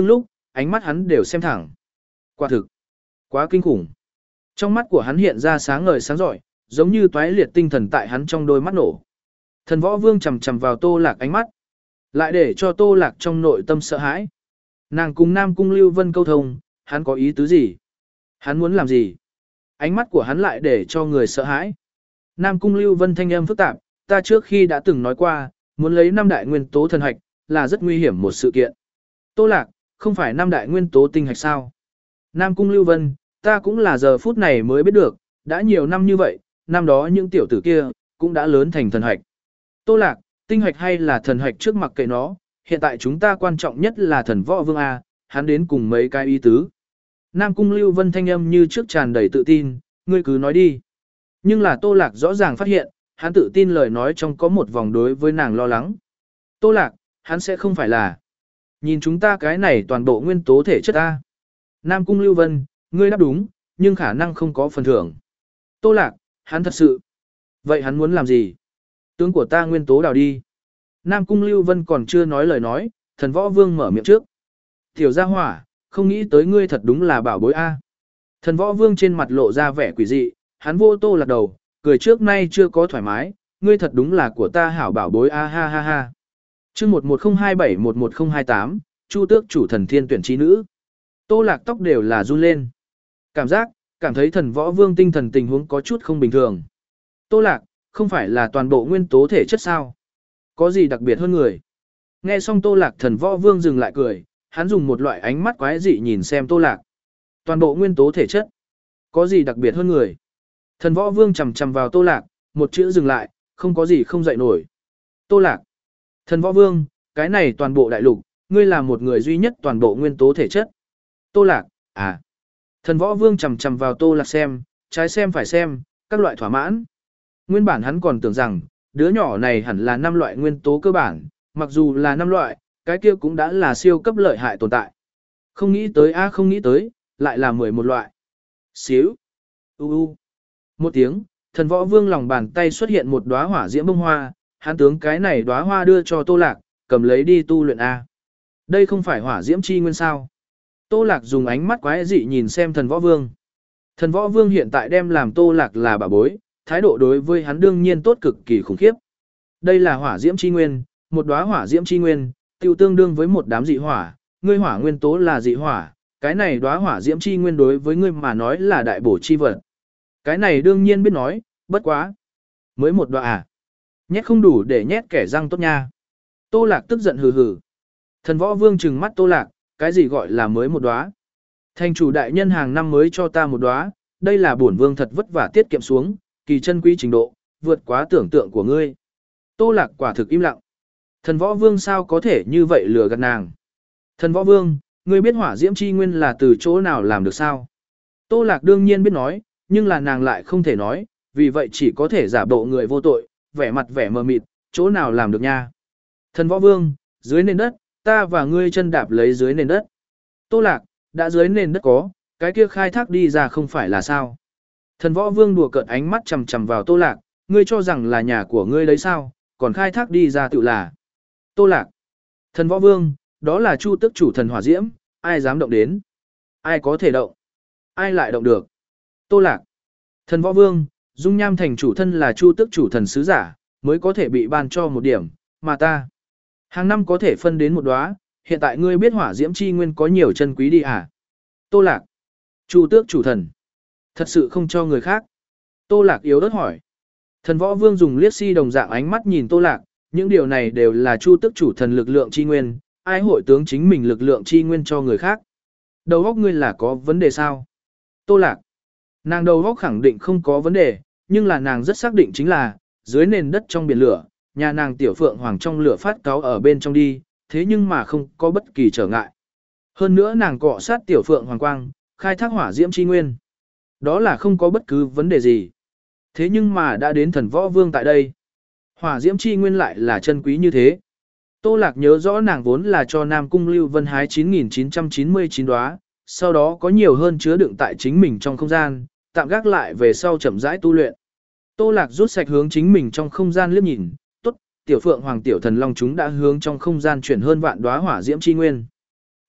ánh mắt hắn đều xem thẳng. Quả thực, quá kinh khủng. Trong mắt của hắn hiện ra sáng ngời sáng rọi, giống như toái liệt tinh thần tại hắn trong đôi mắt nổ. Thần Võ Vương chầm chầm vào Tô Lạc ánh mắt, lại để cho Tô Lạc trong nội tâm sợ hãi. Nàng cùng Nam Cung Lưu Vân câu thông, hắn có ý tứ gì? Hắn muốn làm gì? Ánh mắt của hắn lại để cho người sợ hãi. Nam Cung Lưu Vân thanh âm phức tạp, ta trước khi đã từng nói qua, muốn lấy năm đại nguyên tố thần hạch, là rất nguy hiểm một sự kiện. Tô Lạc, không phải năm đại nguyên tố tinh hạch sao? Nam Cung Lưu Vân, ta cũng là giờ phút này mới biết được, đã nhiều năm như vậy, năm đó những tiểu tử kia, cũng đã lớn thành thần hạch. Tô Lạc, tinh hạch hay là thần hạch trước mặt kệ nó, hiện tại chúng ta quan trọng nhất là thần võ vương A, hắn đến cùng mấy cái ý tứ. Nam Cung Lưu Vân thanh âm như trước tràn đầy tự tin, ngươi cứ nói đi. Nhưng là Tô Lạc rõ ràng phát hiện, hắn tự tin lời nói trong có một vòng đối với nàng lo lắng. Tô Lạc, hắn sẽ không phải là. Nhìn chúng ta cái này toàn bộ nguyên tố thể chất A. Nam Cung Lưu Vân, ngươi đáp đúng, nhưng khả năng không có phần thưởng. Tô Lạc, hắn thật sự. Vậy hắn muốn làm gì? Tướng của ta nguyên tố đào đi. Nam Cung Lưu Vân còn chưa nói lời nói, thần võ vương mở miệng trước. Tiểu gia hỏa, không nghĩ tới ngươi thật đúng là bảo bối A. Thần võ vương trên mặt lộ ra vẻ quỷ dị, hắn vô Tô Lạc đầu, cười trước nay chưa có thoải mái, ngươi thật đúng là của ta hảo bảo bối A ha ha ha. Chương một một không hai bảy một một không hai tám, Chu Tước chủ thần thiên tuyển trí nữ. Tô Lạc tóc đều là run lên. Cảm giác, cảm thấy thần võ vương tinh thần tình huống có chút không bình thường. Tô Lạc, không phải là toàn bộ nguyên tố thể chất sao? Có gì đặc biệt hơn người? Nghe xong Tô Lạc thần võ vương dừng lại cười, hắn dùng một loại ánh mắt quái dị nhìn xem Tô Lạc. Toàn bộ nguyên tố thể chất. Có gì đặc biệt hơn người? Thần võ vương chầm chầm vào Tô Lạc, một chữ dừng lại, không có gì không dậy nổi. Tô Lạc. Thần võ vương, cái này toàn bộ đại lục, ngươi là một người duy nhất toàn bộ nguyên tố thể chất. Tô Lạc, à. Thần võ vương chầm chầm vào Tô Lạc xem, trái xem phải xem, các loại thỏa mãn. Nguyên bản hắn còn tưởng rằng, đứa nhỏ này hẳn là năm loại nguyên tố cơ bản, mặc dù là năm loại, cái kia cũng đã là siêu cấp lợi hại tồn tại. Không nghĩ tới a không nghĩ tới, lại là mười một loại. Xíu. U u. Một tiếng, thần võ vương lòng bàn tay xuất hiện một đóa hỏa diễm bông hoa, hắn tướng cái này đóa hoa đưa cho Tô Lạc, cầm lấy đi tu luyện a. Đây không phải hỏa diễm chi nguyên sao? Tô Lạc dùng ánh mắt quái dị nhìn xem thần võ vương. Thần võ vương hiện tại đem làm Tô Lạc là bà bối, thái độ đối với hắn đương nhiên tốt cực kỳ khủng khiếp. Đây là hỏa diễm chi nguyên, một đóa hỏa diễm chi nguyên, tiêu tương đương với một đám dị hỏa, ngươi hỏa nguyên tố là dị hỏa, cái này đóa hỏa diễm chi nguyên đối với ngươi mà nói là đại bổ chi vật. Cái này đương nhiên biết nói, bất quá. Mới một đóa à? Nhét không đủ để nhét kẻ răng tốt nha. Tô Lạc tức giận hừ hừ. Thần võ vương trừng mắt Tô Lạc, cái gì gọi là mới một đóa? Thành chủ đại nhân hàng năm mới cho ta một đóa, đây là bổn vương thật vất vả tiết kiệm xuống, kỳ chân quý trình độ, vượt quá tưởng tượng của ngươi. Tô Lạc quả thực im lặng. Thần võ vương sao có thể như vậy lừa gạt nàng? Thần võ vương, ngươi biết hỏa diễm chi nguyên là từ chỗ nào làm được sao? Tô Lạc đương nhiên biết nói, nhưng là nàng lại không thể nói, vì vậy chỉ có thể giả bộ người vô tội, vẻ mặt vẻ mờ mịt, chỗ nào làm được nha? Thần võ vương, dưới nền đất, ta và ngươi chân đạp lấy dưới nền đất. Tô Lạc, đã dưới nền đất có, cái kia khai thác đi ra không phải là sao? Thần võ vương đùa cợt ánh mắt chằm chằm vào Tô Lạc, ngươi cho rằng là nhà của ngươi đấy sao, còn khai thác đi ra tự là. Tô Lạc, thần võ vương, đó là Chu Tước chủ thần hỏa diễm, ai dám động đến? Ai có thể động? Ai lại động được? Tô Lạc, thần võ vương, dung nham thành chủ thân là Chu Tước chủ thần sứ giả, mới có thể bị ban cho một điểm, mà ta hàng năm có thể phân đến một đóa, hiện tại ngươi biết hỏa diễm chi nguyên có nhiều chân quý đi à? Tô Lạc, Chu Tước chủ thần, thật sự không cho người khác. Tô Lạc yếu ớt hỏi. Thần võ vương dùng liếc si đồng dạng ánh mắt nhìn Tô Lạc, những điều này đều là Chu Tước chủ thần lực lượng chi nguyên, ai hội tướng chính mình lực lượng chi nguyên cho người khác. Đầu óc ngươi là có vấn đề sao? Tô Lạc, nàng đầu óc khẳng định không có vấn đề, nhưng là nàng rất xác định chính là, dưới nền đất trong biển lửa, nhà nàng tiểu phượng hoàng trong lửa phát cáo ở bên trong đi, thế nhưng mà không có bất kỳ trở ngại. Hơn nữa nàng cọ sát tiểu phượng hoàng quang, khai thác hỏa diễm chi nguyên. Đó là không có bất cứ vấn đề gì. Thế nhưng mà đã đến thần võ vương tại đây. Hỏa diễm chi nguyên lại là chân quý như thế. Tô Lạc nhớ rõ nàng vốn là cho Nam Cung Lưu Vân hái chín nghìn chín trăm chín mươi chín đóa, sau đó có nhiều hơn chứa đựng tại chính mình trong không gian, tạm gác lại về sau chậm rãi tu luyện. Tô Lạc rút sạch hướng chính mình trong không gian liếc nhìn, tốt, tiểu phượng hoàng tiểu thần long chúng đã hướng trong không gian chuyển hơn vạn đóa hỏa diễm chi nguyên.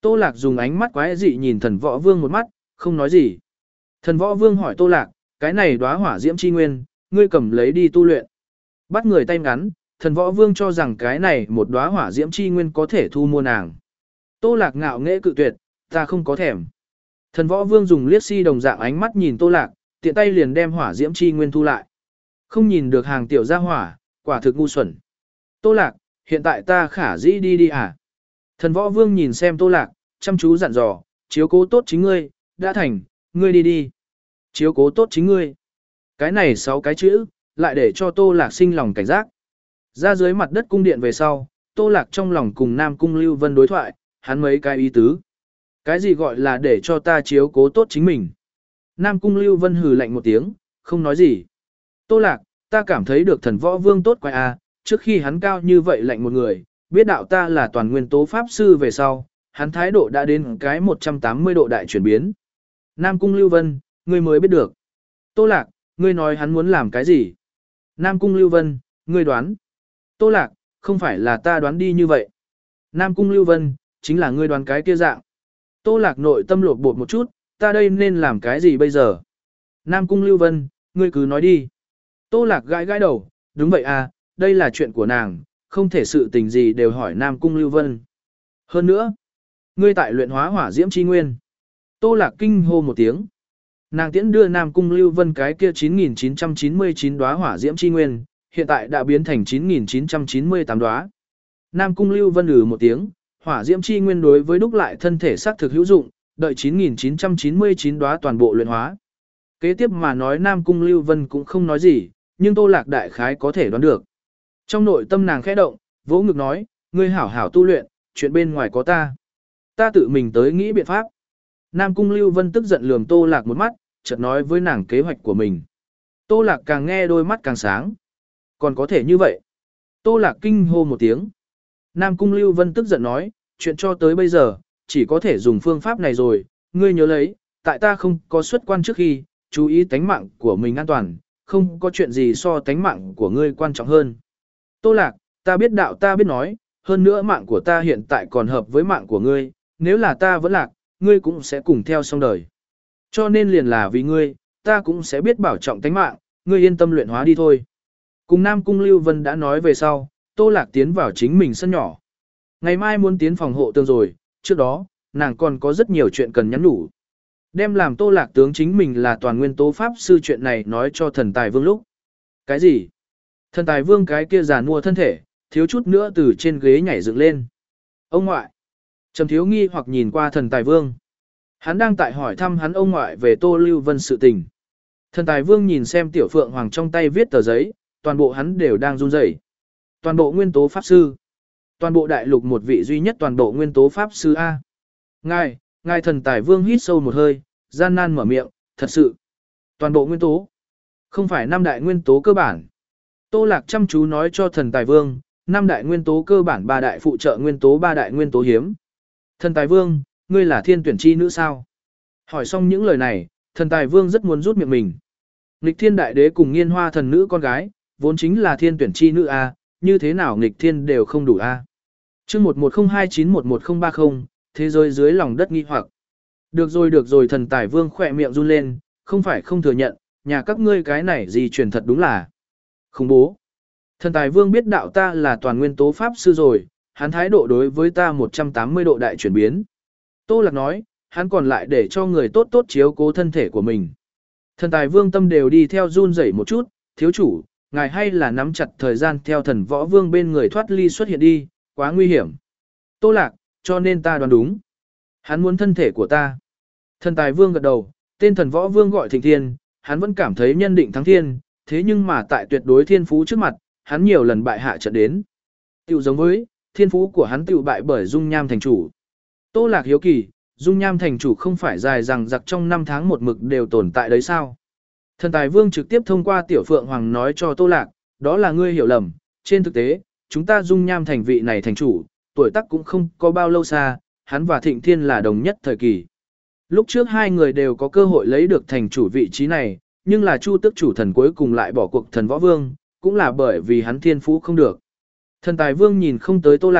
Tô Lạc dùng ánh mắt quái dị nhìn thần võ vương một mắt, không nói gì. Thần võ vương hỏi Tô Lạc, cái này đóa hỏa diễm chi nguyên, ngươi cầm lấy đi tu luyện. Bắt người tay ngắn, thần võ vương cho rằng cái này một đóa hỏa diễm chi nguyên có thể thu mua nàng. Tô Lạc ngạo nghễ cự tuyệt, ta không có thèm. Thần võ vương dùng liếc si đồng dạng ánh mắt nhìn Tô Lạc, tiện tay liền đem hỏa diễm chi nguyên thu lại. Không nhìn được hàng tiểu gia hỏa, quả thực ngu xuẩn. Tô Lạc, hiện tại ta khả dĩ đi đi à? Thần võ vương nhìn xem Tô Lạc, chăm chú dặn dò, chiếu cố tốt chính ngươi, đã thành, ngươi đi đi. Chiếu cố tốt chính ngươi. Cái này sáu cái chữ, lại để cho Tô Lạc sinh lòng cảnh giác. Ra dưới mặt đất cung điện về sau, Tô Lạc trong lòng cùng Nam Cung Lưu Vân đối thoại, hắn mấy cái ý tứ. Cái gì gọi là để cho ta chiếu cố tốt chính mình? Nam Cung Lưu Vân hừ lạnh một tiếng, không nói gì. Tô Lạc, ta cảm thấy được thần võ vương tốt quái a, trước khi hắn cao như vậy lạnh một người, biết đạo ta là toàn nguyên tố pháp sư về sau, hắn thái độ đã đến cái một trăm tám mươi độ đại chuyển biến. Nam Cung Lưu Vân, ngươi mới biết được. Tô Lạc, ngươi nói hắn muốn làm cái gì? Nam Cung Lưu Vân, ngươi đoán. Tô Lạc, không phải là ta đoán đi như vậy. Nam Cung Lưu Vân, chính là ngươi đoán cái kia dạng. Tô Lạc nội tâm lột bột một chút, ta đây nên làm cái gì bây giờ? Nam Cung Lưu Vân, ngươi cứ nói đi. Tô Lạc gãi gãi đầu, đúng vậy à, đây là chuyện của nàng, không thể sự tình gì đều hỏi Nam Cung Lưu Vân. Hơn nữa, ngươi tại luyện hóa hỏa diễm chi nguyên. Tô Lạc kinh hô một tiếng. Nàng tiễn đưa Nam Cung Lưu Vân cái kia chín nghìn chín trăm chín mươi chín đóa hỏa diễm chi nguyên, hiện tại đã biến thành chín nghìn chín trăm chín mươi tám đóa. Nam Cung Lưu Vân ừ một tiếng, hỏa diễm chi nguyên đối với đúc lại thân thể xác thực hữu dụng, đợi chín nghìn chín trăm chín mươi chín đóa toàn bộ luyện hóa. Kế tiếp mà nói Nam Cung Lưu Vân cũng không nói gì, nhưng Tô Lạc đại khái có thể đoán được. Trong nội tâm nàng khẽ động, vỗ ngực nói, ngươi hảo hảo tu luyện, chuyện bên ngoài có ta. Ta tự mình tới nghĩ biện pháp. Nam Cung Lưu Vân tức giận lườm Tô Lạc một mắt, chợt nói với nàng kế hoạch của mình. Tô Lạc càng nghe đôi mắt càng sáng. Còn có thể như vậy. Tô Lạc kinh hô một tiếng. Nam Cung Lưu Vân tức giận nói, chuyện cho tới bây giờ, chỉ có thể dùng phương pháp này rồi, ngươi nhớ lấy, tại ta không có xuất quan trước khi, chú ý tánh mạng của mình an toàn, không có chuyện gì so tánh mạng của ngươi quan trọng hơn. Tô Lạc, ta biết đạo ta biết nói, hơn nữa mạng của ta hiện tại còn hợp với mạng của ngươi, nếu là ta vẫn lạc, ngươi cũng sẽ cùng theo xong đời. Cho nên liền là vì ngươi, ta cũng sẽ biết bảo trọng tánh mạng, ngươi yên tâm luyện hóa đi thôi. Cùng Nam Cung Lưu Vân đã nói về sau, Tô Lạc tiến vào chính mình sân nhỏ. Ngày mai muốn tiến phòng hộ tường rồi, trước đó, nàng còn có rất nhiều chuyện cần nhắn nhủ. Đem làm Tô Lạc tướng chính mình là toàn nguyên tố pháp sư chuyện này nói cho thần tài vương lúc. Cái gì? Thần tài vương cái kia già nua thân thể, thiếu chút nữa từ trên ghế nhảy dựng lên. Ông ngoại. Trầm thiếu nghi hoặc nhìn qua thần tài vương. Hắn đang tại hỏi thăm hắn ông ngoại về Tô Lưu Vân sự tình. Thần tài vương nhìn xem tiểu phượng hoàng trong tay viết tờ giấy, toàn bộ hắn đều đang run rẩy. Toàn bộ nguyên tố pháp sư. Toàn bộ đại lục một vị duy nhất toàn bộ nguyên tố pháp sư A. Ngài, ngài thần tài vương hít sâu một hơi, gian nan mở miệng, thật sự. Toàn bộ nguyên tố. Không phải năm đại nguyên tố cơ bản. Tô Lạc chăm chú nói cho thần tài vương, năm đại nguyên tố cơ bản ba đại phụ trợ nguyên tố ba đại nguyên tố hiếm. Thần tài vương, ngươi là thiên tuyển chi nữ sao? Hỏi xong những lời này, thần tài vương rất muốn rút miệng mình. Nghịch thiên đại đế cùng nghiên hoa thần nữ con gái, vốn chính là thiên tuyển chi nữ A, như thế nào nghịch thiên đều không đủ A. chương một một không hai chín một một không ba không, thế giới dưới lòng đất nghi hoặc. Được rồi được rồi thần tài vương khỏe miệng run lên, không phải không thừa nhận, nhà các ngươi cái này gì truyền thật đúng là khủng bố. Thần tài vương biết đạo ta là toàn nguyên tố pháp sư rồi, hắn thái độ đối với ta một trăm tám mươi độ đại chuyển biến. Tô Lạc nói, hắn còn lại để cho người tốt tốt chiếu cố thân thể của mình. Thần tài vương tâm đều đi theo run rẩy một chút, thiếu chủ, ngài hay là nắm chặt thời gian theo thần võ vương bên người thoát ly xuất hiện đi, quá nguy hiểm. Tô Lạc, cho nên ta đoán đúng. Hắn muốn thân thể của ta. Thần tài vương gật đầu, tên thần võ vương gọi Thịnh Thiên, hắn vẫn cảm thấy nhân định thắng thiên, thế nhưng mà tại tuyệt đối thiên phú trước mặt, hắn nhiều lần bại hạ trận đến. Tiểu giống với, thiên phú của hắn tiểu bại bởi Dung Nham thành chủ. Tô Lạc hiếu kỳ, Dung Nham thành chủ không phải dài rằng giặc trong năm tháng một mực đều tồn tại đấy sao? Thần tài vương trực tiếp thông qua tiểu phượng hoàng nói cho Tô Lạc, đó là ngươi hiểu lầm, trên thực tế, chúng ta Dung Nham thành vị này thành chủ, tuổi tác cũng không có bao lâu xa, hắn và Thịnh Thiên là đồng nhất thời kỳ. Lúc trước hai người đều có cơ hội lấy được thành chủ vị trí này, nhưng là Chu Tước chủ thần cuối cùng lại bỏ cuộc thần võ vương, cũng là bởi vì hắn thiên phú không được. Thần tài vương nhìn không tới Tô Lạc,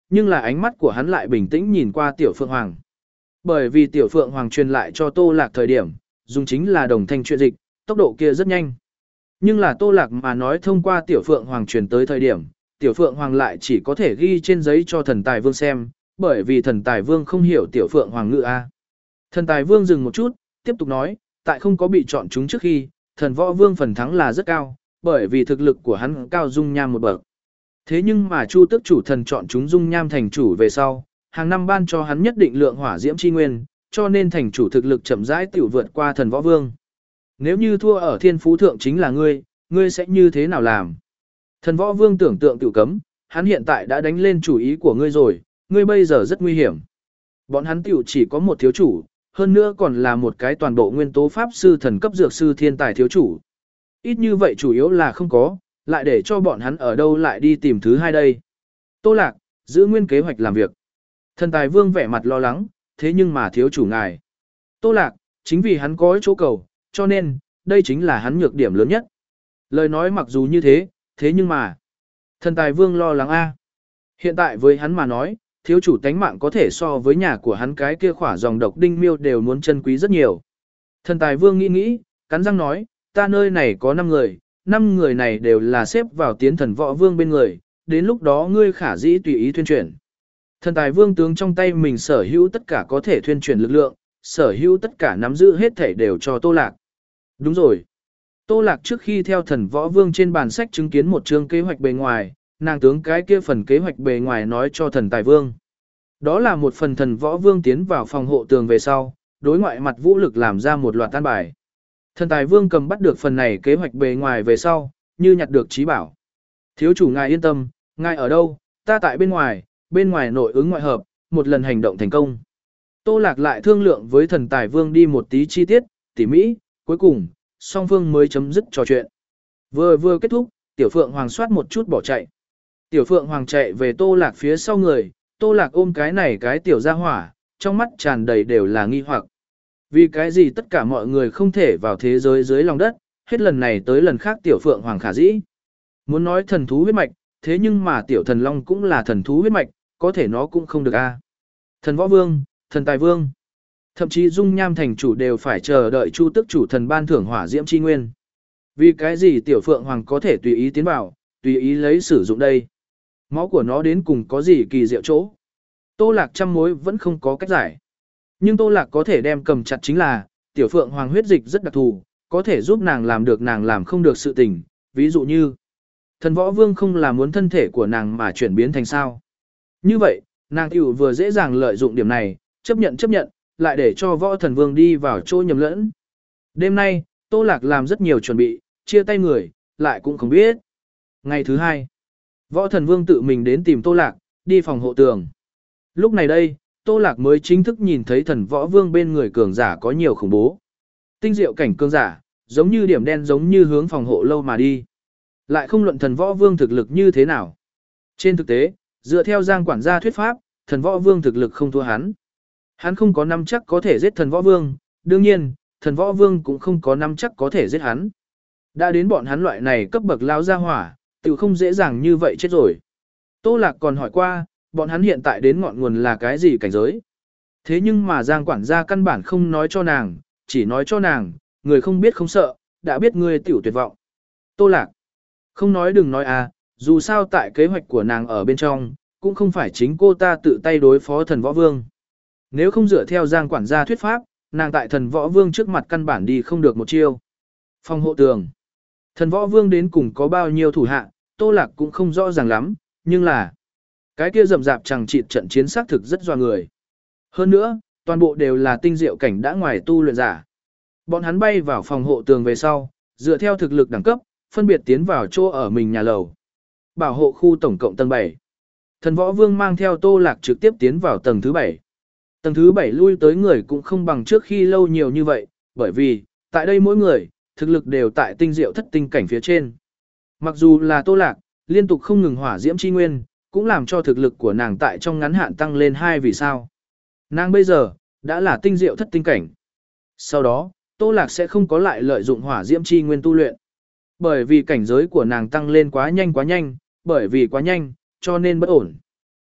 nhưng là ánh mắt của hắn lại bình tĩnh nhìn qua Tiểu Phượng Hoàng. Bởi vì Tiểu Phượng Hoàng truyền lại cho Tô Lạc thời điểm, dùng chính là đồng thanh truyện dịch, tốc độ kia rất nhanh. Nhưng là Tô Lạc mà nói thông qua Tiểu Phượng Hoàng truyền tới thời điểm, Tiểu Phượng Hoàng lại chỉ có thể ghi trên giấy cho Thần Tài Vương xem, bởi vì Thần Tài Vương không hiểu Tiểu Phượng Hoàng ngữ A. Thần Tài Vương dừng một chút, tiếp tục nói, tại không có bị chọn chúng trước khi, Thần Võ Vương phần thắng là rất cao, bởi vì thực lực của hắn cao dung nham một bậc. Thế nhưng mà Chu Tước chủ thần chọn chúng dung nham thành chủ về sau, hàng năm ban cho hắn nhất định lượng hỏa diễm chi nguyên, cho nên thành chủ thực lực chậm rãi tiểu vượt qua Thần Võ Vương. Nếu như thua ở thiên phú thượng chính là ngươi, ngươi sẽ như thế nào làm? Thần Võ Vương tưởng tượng tiểu cấm, hắn hiện tại đã đánh lên chủ ý của ngươi rồi, ngươi bây giờ rất nguy hiểm. Bọn hắn tiểu chỉ có một thiếu chủ, hơn nữa còn là một cái toàn bộ nguyên tố pháp sư thần cấp dược sư thiên tài thiếu chủ. Ít như vậy chủ yếu là không có, lại để cho bọn hắn ở đâu lại đi tìm thứ hai đây. Tô Lạc, giữ nguyên kế hoạch làm việc. Thần Tài Vương vẻ mặt lo lắng, thế nhưng mà thiếu chủ ngài. Tô Lạc, chính vì hắn có chỗ cầu, cho nên, đây chính là hắn nhược điểm lớn nhất. Lời nói mặc dù như thế, thế nhưng mà. Thần Tài Vương lo lắng a. Hiện tại với hắn mà nói, thiếu chủ tánh mạng có thể so với nhà của hắn cái kia khỏa dòng độc đinh miêu đều muốn chân quý rất nhiều. Thần Tài Vương nghĩ nghĩ, cắn răng nói, ta nơi này có năm người, năm người này đều là xếp vào tiến Thần Võ Vương bên người, đến lúc đó ngươi khả dĩ tùy ý thuyên chuyển. Thần Tài Vương tướng trong tay mình sở hữu tất cả có thể thuyên chuyển lực lượng, sở hữu tất cả nắm giữ hết thể đều cho Tô Lạc. Đúng rồi. Tô Lạc trước khi theo Thần Võ Vương trên bàn sách chứng kiến một chương kế hoạch bề ngoài, nàng tướng cái kia phần kế hoạch bề ngoài nói cho Thần Tài Vương. Đó là một phần Thần Võ Vương tiến vào phòng hộ tường về sau, đối ngoại mặt vũ lực làm ra một loạt tan bài. Thần Tài Vương cầm bắt được phần này kế hoạch bề ngoài về sau, như nhặt được trí bảo. Thiếu chủ ngài yên tâm, ngài ở đâu, ta tại bên ngoài, bên ngoài nội ứng ngoại hợp, một lần hành động thành công. Tô Lạc lại thương lượng với Thần Tài Vương đi một tí chi tiết, tỉ mỹ, cuối cùng, song phương mới chấm dứt trò chuyện. Vừa vừa kết thúc, Tiểu Phượng Hoàng soát một chút bỏ chạy. Tiểu Phượng Hoàng chạy về Tô Lạc phía sau người, Tô Lạc ôm cái này cái tiểu gia hỏa, trong mắt tràn đầy đều là nghi hoặc. Vì cái gì tất cả mọi người không thể vào thế giới dưới lòng đất, hết lần này tới lần khác Tiểu Phượng Hoàng khả dĩ. Muốn nói thần thú huyết mạch, thế nhưng mà Tiểu Thần Long cũng là thần thú huyết mạch, có thể nó cũng không được a. Thần Võ Vương, Thần Tài Vương, thậm chí Dung Nham thành chủ đều phải chờ đợi Chu Tước chủ thần ban thưởng hỏa diễm chi nguyên. Vì cái gì Tiểu Phượng Hoàng có thể tùy ý tiến vào, tùy ý lấy sử dụng đây? Máu của nó đến cùng có gì kỳ diệu chỗ? Tô Lạc trăm mối vẫn không có cách giải. Nhưng Tô Lạc có thể đem cầm chặt chính là, Tiểu Phượng Hoàng huyết dịch rất đặc thù, có thể giúp nàng làm được nàng làm không được sự tình, ví dụ như Thần Võ Vương không là muốn thân thể của nàng mà chuyển biến thành sao. Như vậy, nàng tiểu vừa dễ dàng lợi dụng điểm này, chấp nhận chấp nhận, lại để cho Võ Thần Vương đi vào chỗ nhầm lẫn. Đêm nay, Tô Lạc làm rất nhiều chuẩn bị, chia tay người, lại cũng không biết. Ngày thứ hai, Võ Thần Vương tự mình đến tìm Tô Lạc, đi phòng hộ tường. Lúc này đây, Tô Lạc mới chính thức nhìn thấy Thần Võ Vương bên người cường giả có nhiều khủng bố. Tinh diệu cảnh cường giả, giống như điểm đen giống như hướng phòng hộ lâu mà đi. Lại không luận Thần Võ Vương thực lực như thế nào. Trên thực tế, dựa theo Giang quản gia thuyết pháp, Thần Võ Vương thực lực không thua hắn. Hắn không có nắm chắc có thể giết Thần Võ Vương, đương nhiên, Thần Võ Vương cũng không có nắm chắc có thể giết hắn. Đã đến bọn hắn loại này cấp bậc lao ra hỏa, tự không dễ dàng như vậy chết rồi. Tô Lạc còn hỏi qua, bọn hắn hiện tại đến ngọn nguồn là cái gì cảnh giới. Thế nhưng mà Giang quản gia căn bản không nói cho nàng, chỉ nói cho nàng, người không biết không sợ, đã biết người tiểu tuyệt vọng. Tô Lạc, không nói đừng nói à, dù sao tại kế hoạch của nàng ở bên trong, cũng không phải chính cô ta tự tay đối phó Thần Võ Vương. Nếu không dựa theo Giang quản gia thuyết pháp, nàng tại Thần Võ Vương trước mặt căn bản đi không được một chiêu. Phòng hộ tường. Thần Võ Vương đến cùng có bao nhiêu thủ hạ, Tô Lạc cũng không rõ ràng lắm, nhưng là cái kia rậm rạp chẳng chịt trận chiến xác thực rất doa người. Hơn nữa, toàn bộ đều là tinh diệu cảnh đã ngoài tu luyện giả. Bọn hắn bay vào phòng hộ tường về sau, dựa theo thực lực đẳng cấp, phân biệt tiến vào chỗ ở mình nhà lầu. Bảo hộ khu tổng cộng tầng bảy. Thần Võ Vương mang theo Tô Lạc trực tiếp tiến vào tầng thứ bảy. Tầng thứ bảy lui tới người cũng không bằng trước khi lâu nhiều như vậy, bởi vì, tại đây mỗi người, thực lực đều tại tinh diệu thất tinh cảnh phía trên. Mặc dù là Tô Lạc, liên tục không ngừng hỏa diễm chi nguyên, cũng làm cho thực lực của nàng tại trong ngắn hạn tăng lên hai vì sao. Nàng bây giờ, đã là tinh diệu thất tinh cảnh. Sau đó, Tô Lạc sẽ không có lại lợi dụng hỏa diễm chi nguyên tu luyện. Bởi vì cảnh giới của nàng tăng lên quá nhanh quá nhanh, bởi vì quá nhanh, cho nên bất ổn.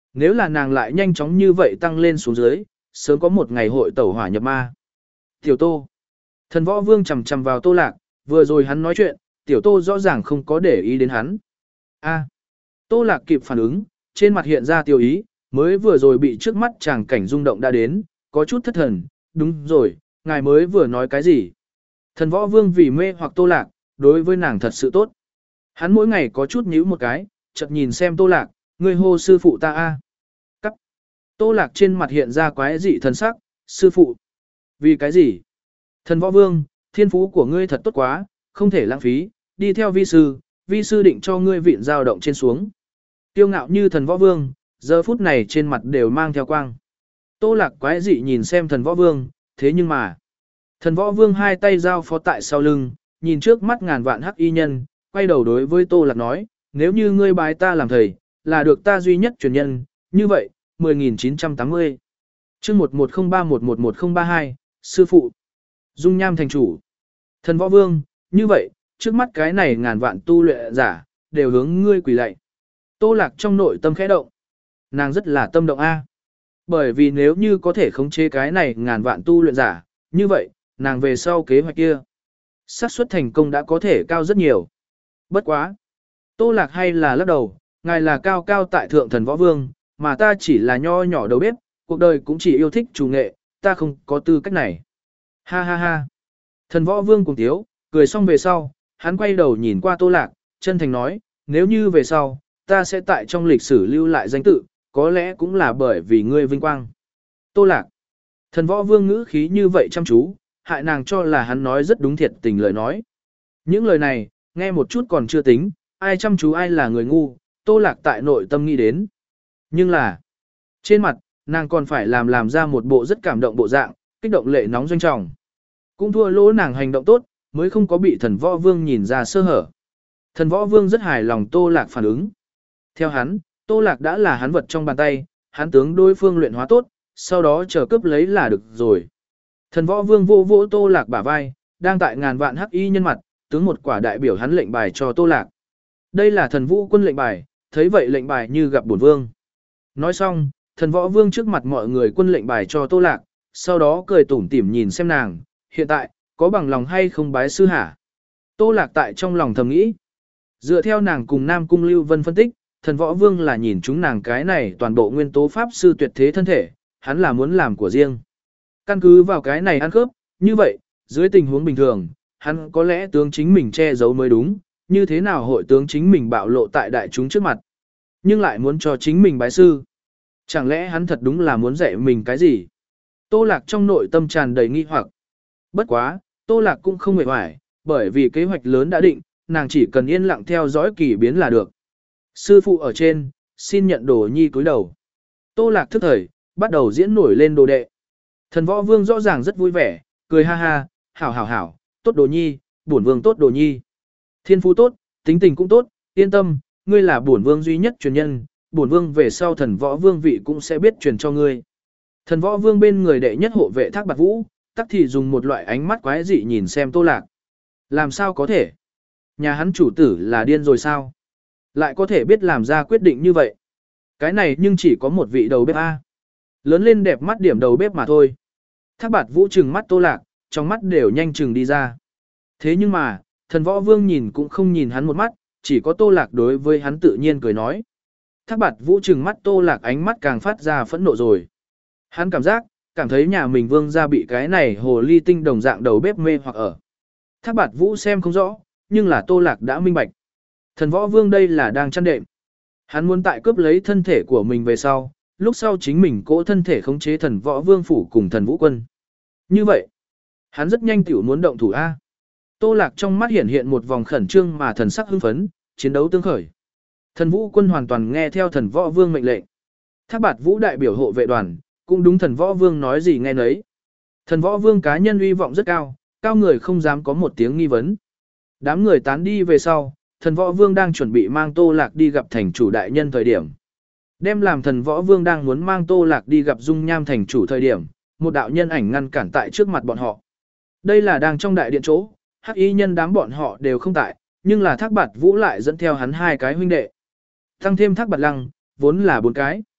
Nếu là nàng lại nhanh chóng như vậy tăng lên xuống dưới, sớm có một ngày hội tẩu hỏa nhập ma. Tiểu Tô. Thần Võ Vương chầm chầm vào Tô Lạc, vừa rồi hắn nói chuyện, Tiểu Tô rõ ràng không có để ý đến hắn. A. Tô Lạc kịp phản ứng, trên mặt hiện ra tiêu ý, mới vừa rồi bị trước mắt chàng cảnh rung động đã đến, có chút thất thần, đúng rồi, ngài mới vừa nói cái gì? Thần Võ Vương vì mê hoặc Tô Lạc, đối với nàng thật sự tốt. Hắn mỗi ngày có chút nhíu một cái, chợt nhìn xem Tô Lạc, ngươi hô sư phụ ta a. Cắt. Tô Lạc trên mặt hiện ra quái dị thần sắc, sư phụ. Vì cái gì? Thần Võ Vương, thiên phú của ngươi thật tốt quá, không thể lãng phí, đi theo vi sư, vi sư định cho ngươi vịn dao động trên xuống. Tiêu ngạo như thần Võ Vương, giờ phút này trên mặt đều mang theo quang. Tô Lạc quái dị nhìn xem thần Võ Vương, thế nhưng mà. Thần Võ Vương hai tay giao phó tại sau lưng, nhìn trước mắt ngàn vạn hắc y nhân, quay đầu đối với Tô Lạc nói, nếu như ngươi bái ta làm thầy, là được ta duy nhất truyền nhân, như vậy, mười nghìn chín trăm tám mươi. Chương một một không ba một một một không ba hai, sư phụ. Dung Nham thành chủ. Thần Võ Vương, như vậy, trước mắt cái này ngàn vạn tu luyện giả, đều hướng ngươi quỳ lạy. Tô Lạc trong nội tâm khẽ động. Nàng rất là tâm động a. Bởi vì nếu như có thể khống chế cái này ngàn vạn tu luyện giả, như vậy, nàng về sau kế hoạch kia, xác suất thành công đã có thể cao rất nhiều. Bất quá. Tô Lạc hay là lắc đầu, ngài là cao cao tại thượng thần Võ Vương, mà ta chỉ là nho nhỏ đầu bếp, cuộc đời cũng chỉ yêu thích chủ nghệ, ta không có tư cách này. Ha ha ha. Thần Võ Vương cùng tiếu, cười xong về sau, hắn quay đầu nhìn qua Tô Lạc, chân thành nói, nếu như về sau, ta sẽ tại trong lịch sử lưu lại danh tự, có lẽ cũng là bởi vì ngươi vinh quang. Tô Lạc. Thần Võ Vương ngữ khí như vậy chăm chú, hại nàng cho là hắn nói rất đúng thiệt tình lời nói. Những lời này, nghe một chút còn chưa tính, ai chăm chú ai là người ngu, Tô Lạc tại nội tâm nghĩ đến. Nhưng là, trên mặt, nàng còn phải làm làm ra một bộ rất cảm động bộ dạng, kích động lệ nóng doanh trọng. Cũng thua lỗ nàng hành động tốt, mới không có bị thần Võ Vương nhìn ra sơ hở. Thần Võ Vương rất hài lòng Tô Lạc phản ứng. Theo hắn, Tô Lạc đã là hắn vật trong bàn tay, hắn tướng đối phương luyện hóa tốt, sau đó chờ cướp lấy là được rồi. Thần Võ Vương vô vỗ Tô Lạc bả vai, đang tại ngàn vạn hắc y nhân mặt, tướng một quả đại biểu hắn lệnh bài cho Tô Lạc. Đây là thần vũ quân lệnh bài, thấy vậy lệnh bài như gặp bổn vương. Nói xong, thần Võ Vương trước mặt mọi người quân lệnh bài cho Tô Lạc, sau đó cười tủm tỉm nhìn xem nàng, hiện tại, có bằng lòng hay không bái sư hả? Tô Lạc tại trong lòng thầm nghĩ. Dựa theo nàng cùng Nam Cung Lưu Vân phân tích, thần Võ Vương là nhìn chúng nàng cái này toàn bộ nguyên tố pháp sư tuyệt thế thân thể, hắn là muốn làm của riêng. Căn cứ vào cái này ăn khớp, như vậy, dưới tình huống bình thường, hắn có lẽ tướng chính mình che giấu mới đúng, như thế nào hội tướng chính mình bạo lộ tại đại chúng trước mặt, nhưng lại muốn cho chính mình bái sư. Chẳng lẽ hắn thật đúng là muốn dạy mình cái gì? Tô Lạc trong nội tâm tràn đầy nghi hoặc. Bất quá, Tô Lạc cũng không mệt mỏi, bởi vì kế hoạch lớn đã định, nàng chỉ cần yên lặng theo dõi kỳ biến là được. Sư phụ ở trên, xin nhận đồ nhi cúi đầu. Tô Lạc thức thời, bắt đầu diễn nổi lên đồ đệ. Thần Võ Vương rõ ràng rất vui vẻ, cười ha ha, hảo hảo hảo, tốt đồ nhi, bổn vương tốt đồ nhi. Thiên phú tốt, tính tình cũng tốt, yên tâm, ngươi là bổn vương duy nhất truyền nhân, bổn vương về sau thần Võ Vương vị cũng sẽ biết truyền cho ngươi. Thần Võ Vương bên người đệ nhất hộ vệ Thác Bạt Vũ, tắc thì dùng một loại ánh mắt quái dị nhìn xem Tô Lạc. Làm sao có thể? Nhà hắn chủ tử là điên rồi sao? Lại có thể biết làm ra quyết định như vậy. Cái này nhưng chỉ có một vị đầu bếp A. Lớn lên đẹp mắt điểm đầu bếp mà thôi. Thác Bạt Vũ trừng mắt Tô Lạc, trong mắt đều nhanh trừng đi ra. Thế nhưng mà, thần Võ Vương nhìn cũng không nhìn hắn một mắt, chỉ có Tô Lạc đối với hắn tự nhiên cười nói. Thác Bạt Vũ trừng mắt Tô Lạc ánh mắt càng phát ra phẫn nộ rồi. Hắn cảm giác, cảm thấy nhà mình vương gia bị cái này hồ ly tinh đồng dạng đầu bếp mê hoặc ở. Thác Bạt Vũ xem không rõ, nhưng là Tô Lạc đã minh bạch. Thần Võ Vương đây là đang chăn đệm. Hắn muốn tại cướp lấy thân thể của mình về sau, lúc sau chính mình cỗ thân thể khống chế thần Võ Vương phủ cùng thần Vũ quân. Như vậy, hắn rất nhanh tiểu muốn động thủ A. Tô Lạc trong mắt hiện hiện một vòng khẩn trương mà thần sắc hưng phấn, chiến đấu tương khởi. Thần Vũ quân hoàn toàn nghe theo thần Võ Vương mệnh lệnh. Thác Bạt Vũ đại biểu hộ vệ đoàn, cũng đúng thần Võ Vương nói gì nghe nấy. Thần Võ Vương cá nhân uy vọng rất cao, cao người không dám có một tiếng nghi vấn. Đám người tán đi về sau, thần Võ Vương đang chuẩn bị mang Tô Lạc đi gặp thành chủ đại nhân thời điểm. Đem làm thần Võ Vương đang muốn mang Tô Lạc đi gặp Dung Nham thành chủ thời điểm, một đạo nhân ảnh ngăn cản tại trước mặt bọn họ. Đây là đang trong đại điện chỗ, hắc y nhân đám bọn họ đều không tại, nhưng là Thác Bạt Vũ lại dẫn theo hắn hai cái huynh đệ. Tăng thêm Thác Bạt Lăng, vốn là bốn cái.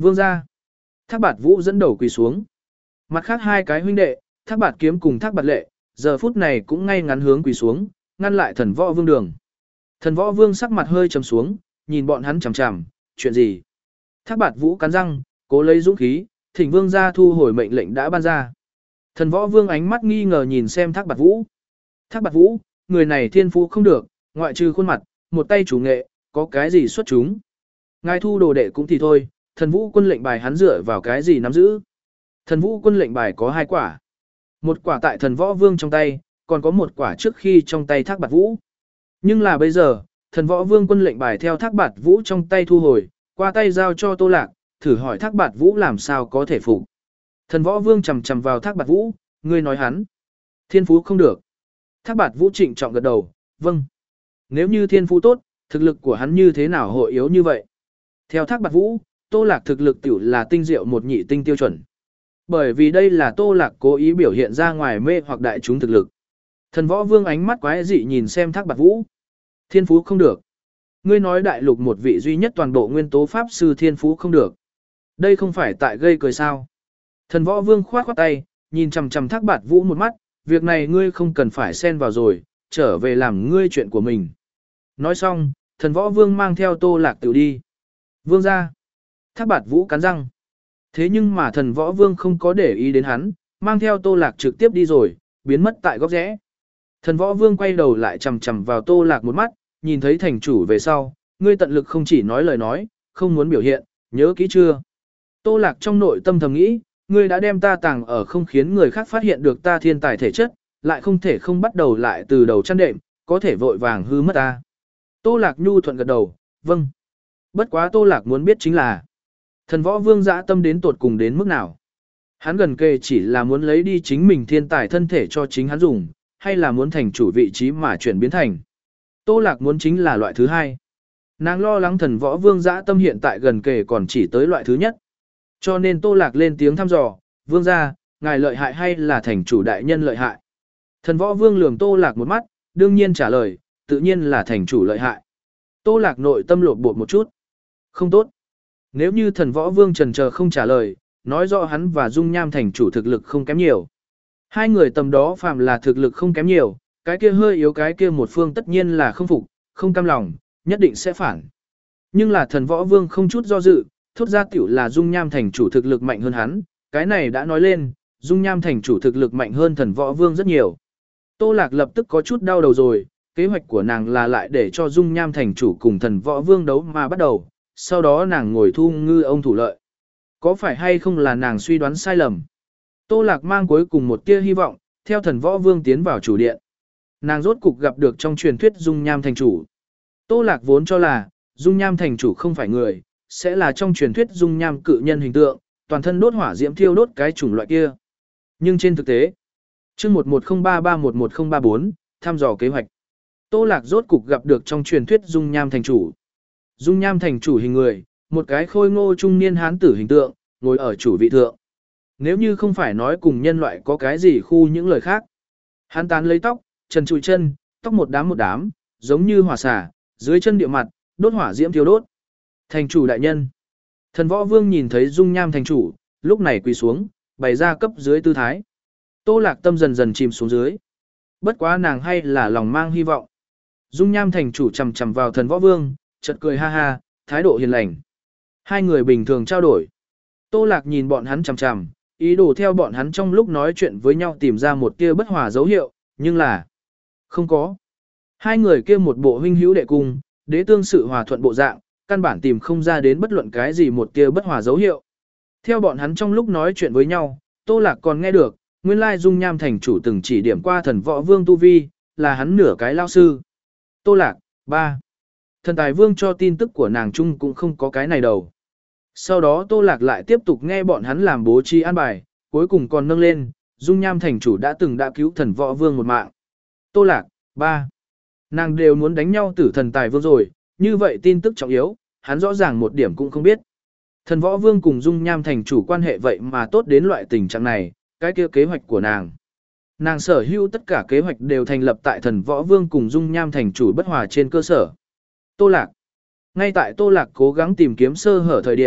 Vương gia. Thác Bạt Vũ dẫn đầu quỳ xuống. Mặt khác hai cái huynh đệ, Thác Bạt Kiếm cùng Thác Bạt Lệ, giờ phút này cũng ngay ngắn hướng quỳ xuống, ngăn lại Thần Võ Vương đường. Thần Võ Vương sắc mặt hơi trầm xuống, nhìn bọn hắn chằm chằm, chuyện gì? Thác Bạt Vũ cắn răng, cố lấy dũng khí, thỉnh Vương gia thu hồi mệnh lệnh đã ban ra. Thần Võ Vương ánh mắt nghi ngờ nhìn xem Thác Bạt Vũ. Thác Bạt Vũ, người này thiên phú không được, ngoại trừ khuôn mặt, một tay chủ nghệ, có cái gì xuất chúng? Ngài thu đồ đệ cũng thì thôi, Thần Vũ quân lệnh bài hắn dựa vào cái gì nắm giữ? Thần Vũ quân lệnh bài có hai quả. Một quả tại Thần Võ Vương trong tay, còn có một quả trước khi trong tay Thác Bạt Vũ. Nhưng là bây giờ, Thần Võ Vương quân lệnh bài theo Thác Bạt Vũ trong tay thu hồi, qua tay giao cho Tô Lạc, thử hỏi Thác Bạt Vũ làm sao có thể phục. Thần Võ Vương chầm chầm vào Thác Bạt Vũ, ngươi nói hắn thiên phú không được. Thác Bạt Vũ trịnh trọng gật đầu, vâng. Nếu như thiên phú tốt, thực lực của hắn như thế nào hội yếu như vậy? Theo Thác Bạt Vũ, Tô Lạc thực lực tiểu là tinh diệu một nhị tinh tiêu chuẩn. Bởi vì đây là Tô Lạc cố ý biểu hiện ra ngoài mê hoặc đại chúng thực lực. Thần Võ Vương ánh mắt quái dị nhìn xem Thác Bạt Vũ. Thiên phú không được. Ngươi nói đại lục một vị duy nhất toàn bộ nguyên tố pháp sư thiên phú không được. Đây không phải tại gây cười sao? Thần Võ Vương khoát khoát tay, nhìn chằm chằm Thác Bạt Vũ một mắt, việc này ngươi không cần phải xen vào rồi, trở về làm ngươi chuyện của mình. Nói xong, Thần Võ Vương mang theo Tô Lạc tự đi. Vương ra. Thác Bạt Vũ cắn răng. Thế nhưng mà Thần Võ Vương không có để ý đến hắn, mang theo Tô Lạc trực tiếp đi rồi, biến mất tại góc rẽ. Thần Võ Vương quay đầu lại chằm chằm vào Tô Lạc một mắt, nhìn thấy thành chủ về sau, ngươi tận lực không chỉ nói lời nói, không muốn biểu hiện, nhớ kỹ chưa? Tô Lạc trong nội tâm thầm nghĩ, ngươi đã đem ta tàng ở không khiến người khác phát hiện được ta thiên tài thể chất, lại không thể không bắt đầu lại từ đầu chăn đệm, có thể vội vàng hư mất ta. Tô Lạc nhu thuận gật đầu, vâng. Bất quá Tô Lạc muốn biết chính là, Thần Võ Vương dã tâm đến tột cùng đến mức nào. Hắn gần kề chỉ là muốn lấy đi chính mình thiên tài thân thể cho chính hắn dùng, hay là muốn thành chủ vị trí mà chuyển biến thành. Tô Lạc muốn chính là loại thứ hai. Nàng lo lắng Thần Võ Vương dã tâm hiện tại gần kề còn chỉ tới loại thứ nhất. Cho nên Tô Lạc lên tiếng thăm dò, Vương gia, ngài lợi hại hay là thành chủ đại nhân lợi hại? Thần Võ Vương lườm Tô Lạc một mắt, đương nhiên trả lời, tự nhiên là thành chủ lợi hại. Tô Lạc nội tâm lột bột một chút. Không tốt. Nếu như Thần Võ Vương chần chờ không trả lời, nói rõ hắn và Dung Nham thành chủ thực lực không kém nhiều. Hai người tầm đó phàm là thực lực không kém nhiều, cái kia hơi yếu cái kia một phương tất nhiên là không phục, không cam lòng, nhất định sẽ phản. Nhưng là Thần Võ Vương không chút do dự, thốt ra tiểu là Dung Nham thành chủ thực lực mạnh hơn hắn, cái này đã nói lên, Dung Nham thành chủ thực lực mạnh hơn Thần Võ Vương rất nhiều. Tô Lạc lập tức có chút đau đầu rồi, kế hoạch của nàng là lại để cho Dung Nham thành chủ cùng Thần Võ Vương đấu mà bắt đầu, sau đó nàng ngồi thu ngư ông thủ lợi. Có phải hay không là nàng suy đoán sai lầm? Tô Lạc mang cuối cùng một tia hy vọng, theo Thần Võ Vương tiến vào chủ điện. Nàng rốt cục gặp được trong truyền thuyết Dung Nham thành chủ. Tô Lạc vốn cho là, Dung Nham thành chủ không phải người, sẽ là trong truyền thuyết Dung Nham cự nhân hình tượng, toàn thân đốt hỏa diễm thiêu đốt cái chủng loại kia. Nhưng trên thực tế, chương một một không ba ba một một không ba bốn, thăm dò kế hoạch. Tô Lạc rốt cục gặp được trong truyền thuyết Dung Nham thành chủ. Dung Nham thành chủ hình người, một cái khôi ngô trung niên hán tử hình tượng, ngồi ở chủ vị thượng. Nếu như không phải nói cùng nhân loại có cái gì khu những lời khác. Hắn tán lấy tóc, trần trụi chân, tóc một đám một đám, giống như hỏa xả, dưới chân địa mặt, đốt hỏa diễm thiêu đốt. Thành chủ đại nhân. Thần Võ Vương nhìn thấy Dung Nham thành chủ, lúc này quỳ xuống, bày ra cấp dưới tư thái. Tô Lạc tâm dần dần chìm xuống dưới. Bất quá nàng hay là lòng mang hy vọng. Dung Nham thành chủ chầm chầm vào Thần Võ Vương, chợt cười ha ha, thái độ hiền lành. Hai người bình thường trao đổi. Tô Lạc nhìn bọn hắn chằm chằm, ý đồ theo bọn hắn trong lúc nói chuyện với nhau tìm ra một tia bất hòa dấu hiệu, nhưng là không có. Hai người kia một bộ huynh hữu đệ cung, đế tương sự hòa thuận bộ dạng, căn bản tìm không ra đến bất luận cái gì một tia bất hòa dấu hiệu. Theo bọn hắn trong lúc nói chuyện với nhau, Tô Lạc còn nghe được, nguyên lai Dung Nham thành chủ từng chỉ điểm qua Thần Võ Vương tu vi, là hắn nửa cái lao sư. Tô Lạc, ba. Thần Tài Vương cho tin tức của nàng chung cũng không có cái này đâu. Sau đó Tô Lạc lại tiếp tục nghe bọn hắn làm bố trí an bài, cuối cùng còn nâng lên, Dung Nham thành chủ đã từng đã cứu Thần Võ Vương một mạng. Tô Lạc, ba. Nàng đều muốn đánh nhau tử Thần Tài Vương rồi, như vậy tin tức trọng yếu, hắn rõ ràng một điểm cũng không biết. Thần Võ Vương cùng Dung Nham thành chủ quan hệ vậy mà tốt đến loại tình trạng này, cái kia kế hoạch của nàng. Nàng sở hữu tất cả kế hoạch đều thành lập tại Thần Võ Vương cùng Dung Nham thành chủ bất hòa trên cơ sở. Tô Lạc. Ngay tại Tô Lạc cố gắng tìm kiếm sơ hở thời điểm,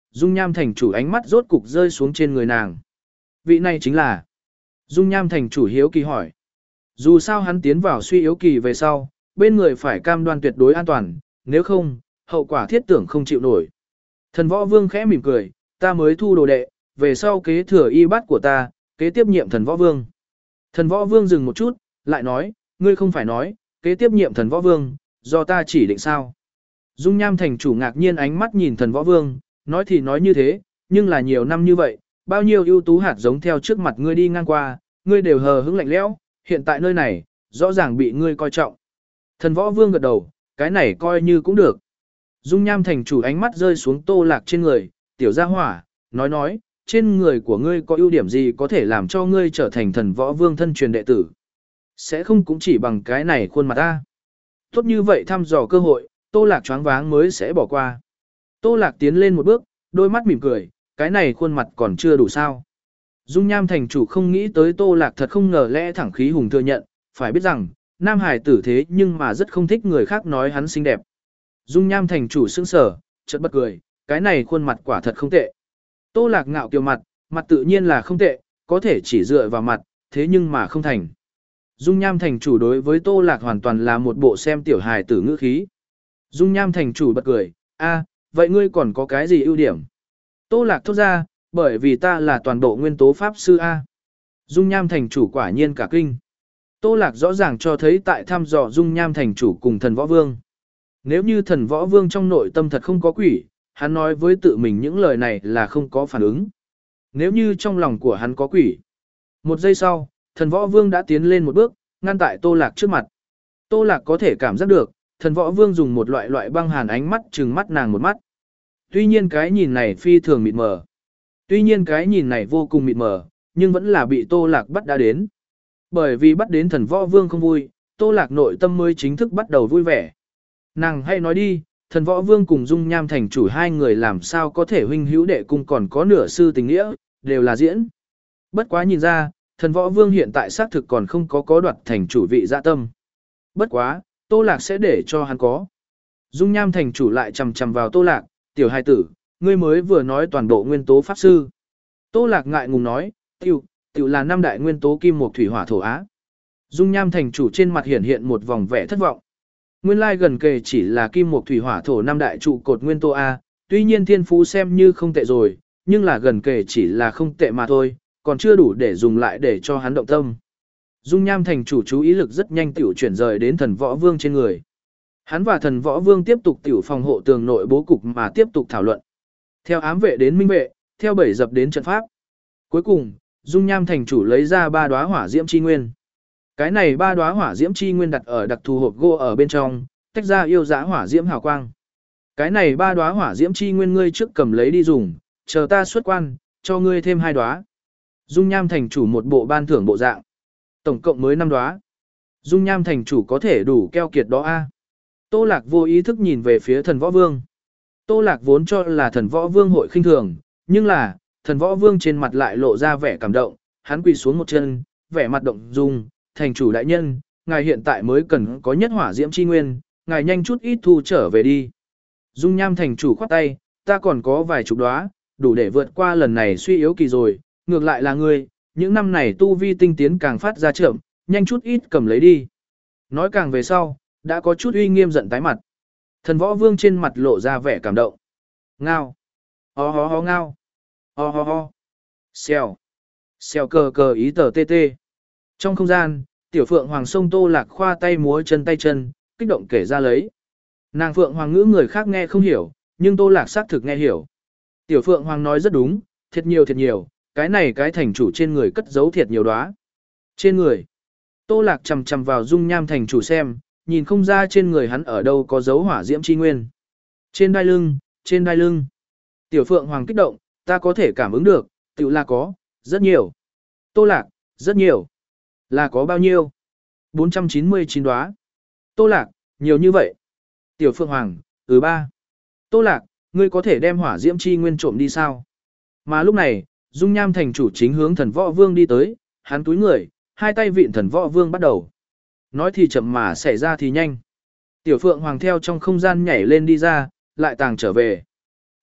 dung nham thành chủ ánh mắt rốt cục rơi xuống trên người nàng. Vị này chính là. Dung nham thành chủ hiếu kỳ hỏi. Dù sao hắn tiến vào suy yếu kỳ về sau, bên người phải cam đoan tuyệt đối an toàn, nếu không, hậu quả thiết tưởng không chịu nổi. Thần võ vương khẽ mỉm cười, ta mới thu đồ đệ, về sau kế thừa y bát của ta, kế tiếp nhiệm thần võ vương. Thần võ vương dừng một chút, lại nói, ngươi không phải nói, kế tiếp nhiệm thần võ vương, do ta chỉ định sao. Dung nham thành chủ ngạc nhiên ánh mắt nhìn thần võ vương, nói thì nói như thế, nhưng là nhiều năm như vậy, bao nhiêu ưu tú hạt giống theo trước mặt ngươi đi ngang qua, ngươi đều hờ hững lạnh lẽo, hiện tại nơi này, rõ ràng bị ngươi coi trọng. Thần võ vương gật đầu, cái này coi như cũng được. Dung nham thành chủ ánh mắt rơi xuống Tô Lạc trên người, tiểu gia hỏa, nói nói, trên người của ngươi có ưu điểm gì có thể làm cho ngươi trở thành thần võ vương thân truyền đệ tử. Sẽ không cũng chỉ bằng cái này khuôn mặt ta. Tốt như vậy thăm dò cơ hội, Tô Lạc choáng váng mới sẽ bỏ qua. Tô Lạc tiến lên một bước, đôi mắt mỉm cười, cái này khuôn mặt còn chưa đủ sao. Dung nham thành chủ không nghĩ tới Tô Lạc thật không ngờ lẽ thẳng khí hùng thừa nhận, phải biết rằng, nam hải tử thế nhưng mà rất không thích người khác nói hắn xinh đẹp. Dung nham thành chủ sững sờ, chợt bật cười, cái này khuôn mặt quả thật không tệ. Tô Lạc ngạo kiều mặt, mặt tự nhiên là không tệ, có thể chỉ dựa vào mặt, thế nhưng mà không thành. Dung nham thành chủ đối với Tô Lạc hoàn toàn là một bộ xem tiểu hài tử ngữ khí. Dung nham thành chủ bật cười, a, vậy ngươi còn có cái gì ưu điểm? Tô Lạc thốt ra, bởi vì ta là toàn bộ nguyên tố pháp sư A. Dung nham thành chủ quả nhiên cả kinh. Tô Lạc rõ ràng cho thấy tại thăm dò dung nham thành chủ cùng thần võ vương. Nếu như thần võ vương trong nội tâm thật không có quỷ, hắn nói với tự mình những lời này là không có phản ứng. Nếu như trong lòng của hắn có quỷ. Một giây sau, thần võ vương đã tiến lên một bước, ngăn tại Tô Lạc trước mặt. Tô Lạc có thể cảm giác được, thần võ vương dùng một loại loại băng hàn ánh mắt trừng mắt nàng một mắt. Tuy nhiên cái nhìn này phi thường mịt mờ. Tuy nhiên cái nhìn này vô cùng mịt mờ, nhưng vẫn là bị Tô Lạc bắt đã đến. Bởi vì bắt đến thần võ vương không vui, Tô Lạc nội tâm mới chính thức bắt đầu vui vẻ. Nàng hay nói đi, thần võ vương cùng dung nham thành chủ hai người làm sao có thể huynh hữu đệ cung còn có nửa sư tình nghĩa, đều là diễn. Bất quá nhìn ra, thần võ vương hiện tại xác thực còn không có có đoạt thành chủ vị dạ tâm. Bất quá, Tô Lạc sẽ để cho hắn có. Dung nham thành chủ lại chầm chầm vào Tô Lạc, tiểu hài tử, ngươi mới vừa nói toàn bộ nguyên tố pháp sư. Tô Lạc ngại ngùng nói, tiểu, tiểu là năm đại nguyên tố kim mộc thủy hỏa thổ á. Dung nham thành chủ trên mặt hiện hiện một vòng vẻ thất vọng. Nguyên lai gần kề chỉ là kim mộc thủy hỏa thổ năm đại trụ cột nguyên tố A, tuy nhiên thiên phú xem như không tệ rồi, nhưng là gần kề chỉ là không tệ mà thôi, còn chưa đủ để dùng lại để cho hắn động tâm. Dung nham thành chủ chú ý lực rất nhanh tiểu chuyển rời đến thần võ vương trên người. Hắn và thần võ vương tiếp tục tiểu phòng hộ tường nội bố cục mà tiếp tục thảo luận. Theo ám vệ đến minh vệ, theo bảy dập đến trận pháp. Cuối cùng, dung nham thành chủ lấy ra ba đóa hỏa diễm chi nguyên. Cái này ba đóa hỏa diễm chi nguyên đặt ở đặc thù hộp gỗ ở bên trong, tách ra yêu dã hỏa diễm hào quang. Cái này ba đóa hỏa diễm chi nguyên ngươi trước cầm lấy đi dùng, chờ ta xuất quan, cho ngươi thêm hai đóa. Dung nham thành chủ một bộ ban thưởng bộ dạng. Tổng cộng mới năm đóa. Dung nham thành chủ có thể đủ keo kiệt đó a. Tô Lạc vô ý thức nhìn về phía thần võ vương. Tô Lạc vốn cho là thần võ vương hội khinh thường, nhưng là, thần võ vương trên mặt lại lộ ra vẻ cảm động, hắn quỳ xuống một chân, vẻ mặt động dung, thành chủ đại nhân, ngài hiện tại mới cần có nhất hỏa diễm chi nguyên, ngài nhanh chút ít thu trở về đi. Dung nham thành chủ khoát tay, ta còn có vài chục đóa, đủ để vượt qua lần này suy yếu kỳ rồi, ngược lại là ngươi, những năm này tu vi tinh tiến càng phát ra chậm, nhanh chút ít cầm lấy đi. Nói càng về sau, đã có chút uy nghiêm giận tái mặt. Thần võ vương trên mặt lộ ra vẻ cảm động. Ngao. Ho ho ho ngao. Ho ho ho. Xèo. Xèo cờ cờ ý tờ tê tê. Trong không gian, tiểu phượng hoàng sông Tô Lạc khoa tay múa chân tay chân, kích động kể ra lấy. Nàng phượng hoàng ngữ người khác nghe không hiểu, nhưng Tô Lạc xác thực nghe hiểu. Tiểu phượng hoàng nói rất đúng, thiệt nhiều thiệt nhiều, cái này cái thành chủ trên người cất giấu thiệt nhiều đóa. Trên người. Tô Lạc chầm chầm vào dung nham thành chủ xem, nhìn không ra trên người hắn ở đâu có dấu hỏa diễm chi nguyên. Trên đai lưng, trên đai lưng. Tiểu phượng hoàng kích động, ta có thể cảm ứng được, tiểu là có, rất nhiều. Tô Lạc, rất nhiều. Là có bao nhiêu? bốn trăm chín mươi chín đóa. Tô Lạc, nhiều như vậy. Tiểu phượng hoàng, ừ ba. Tô Lạc, ngươi có thể đem hỏa diễm chi nguyên trộm đi sao? Mà lúc này, dung nham thành chủ chính hướng thần võ vương đi tới, hắn túi người, hai tay vịn thần võ vương bắt đầu. Nói thì chậm mà xảy ra thì nhanh. Tiểu phượng hoàng theo trong không gian nhảy lên đi ra, lại tàng trở về.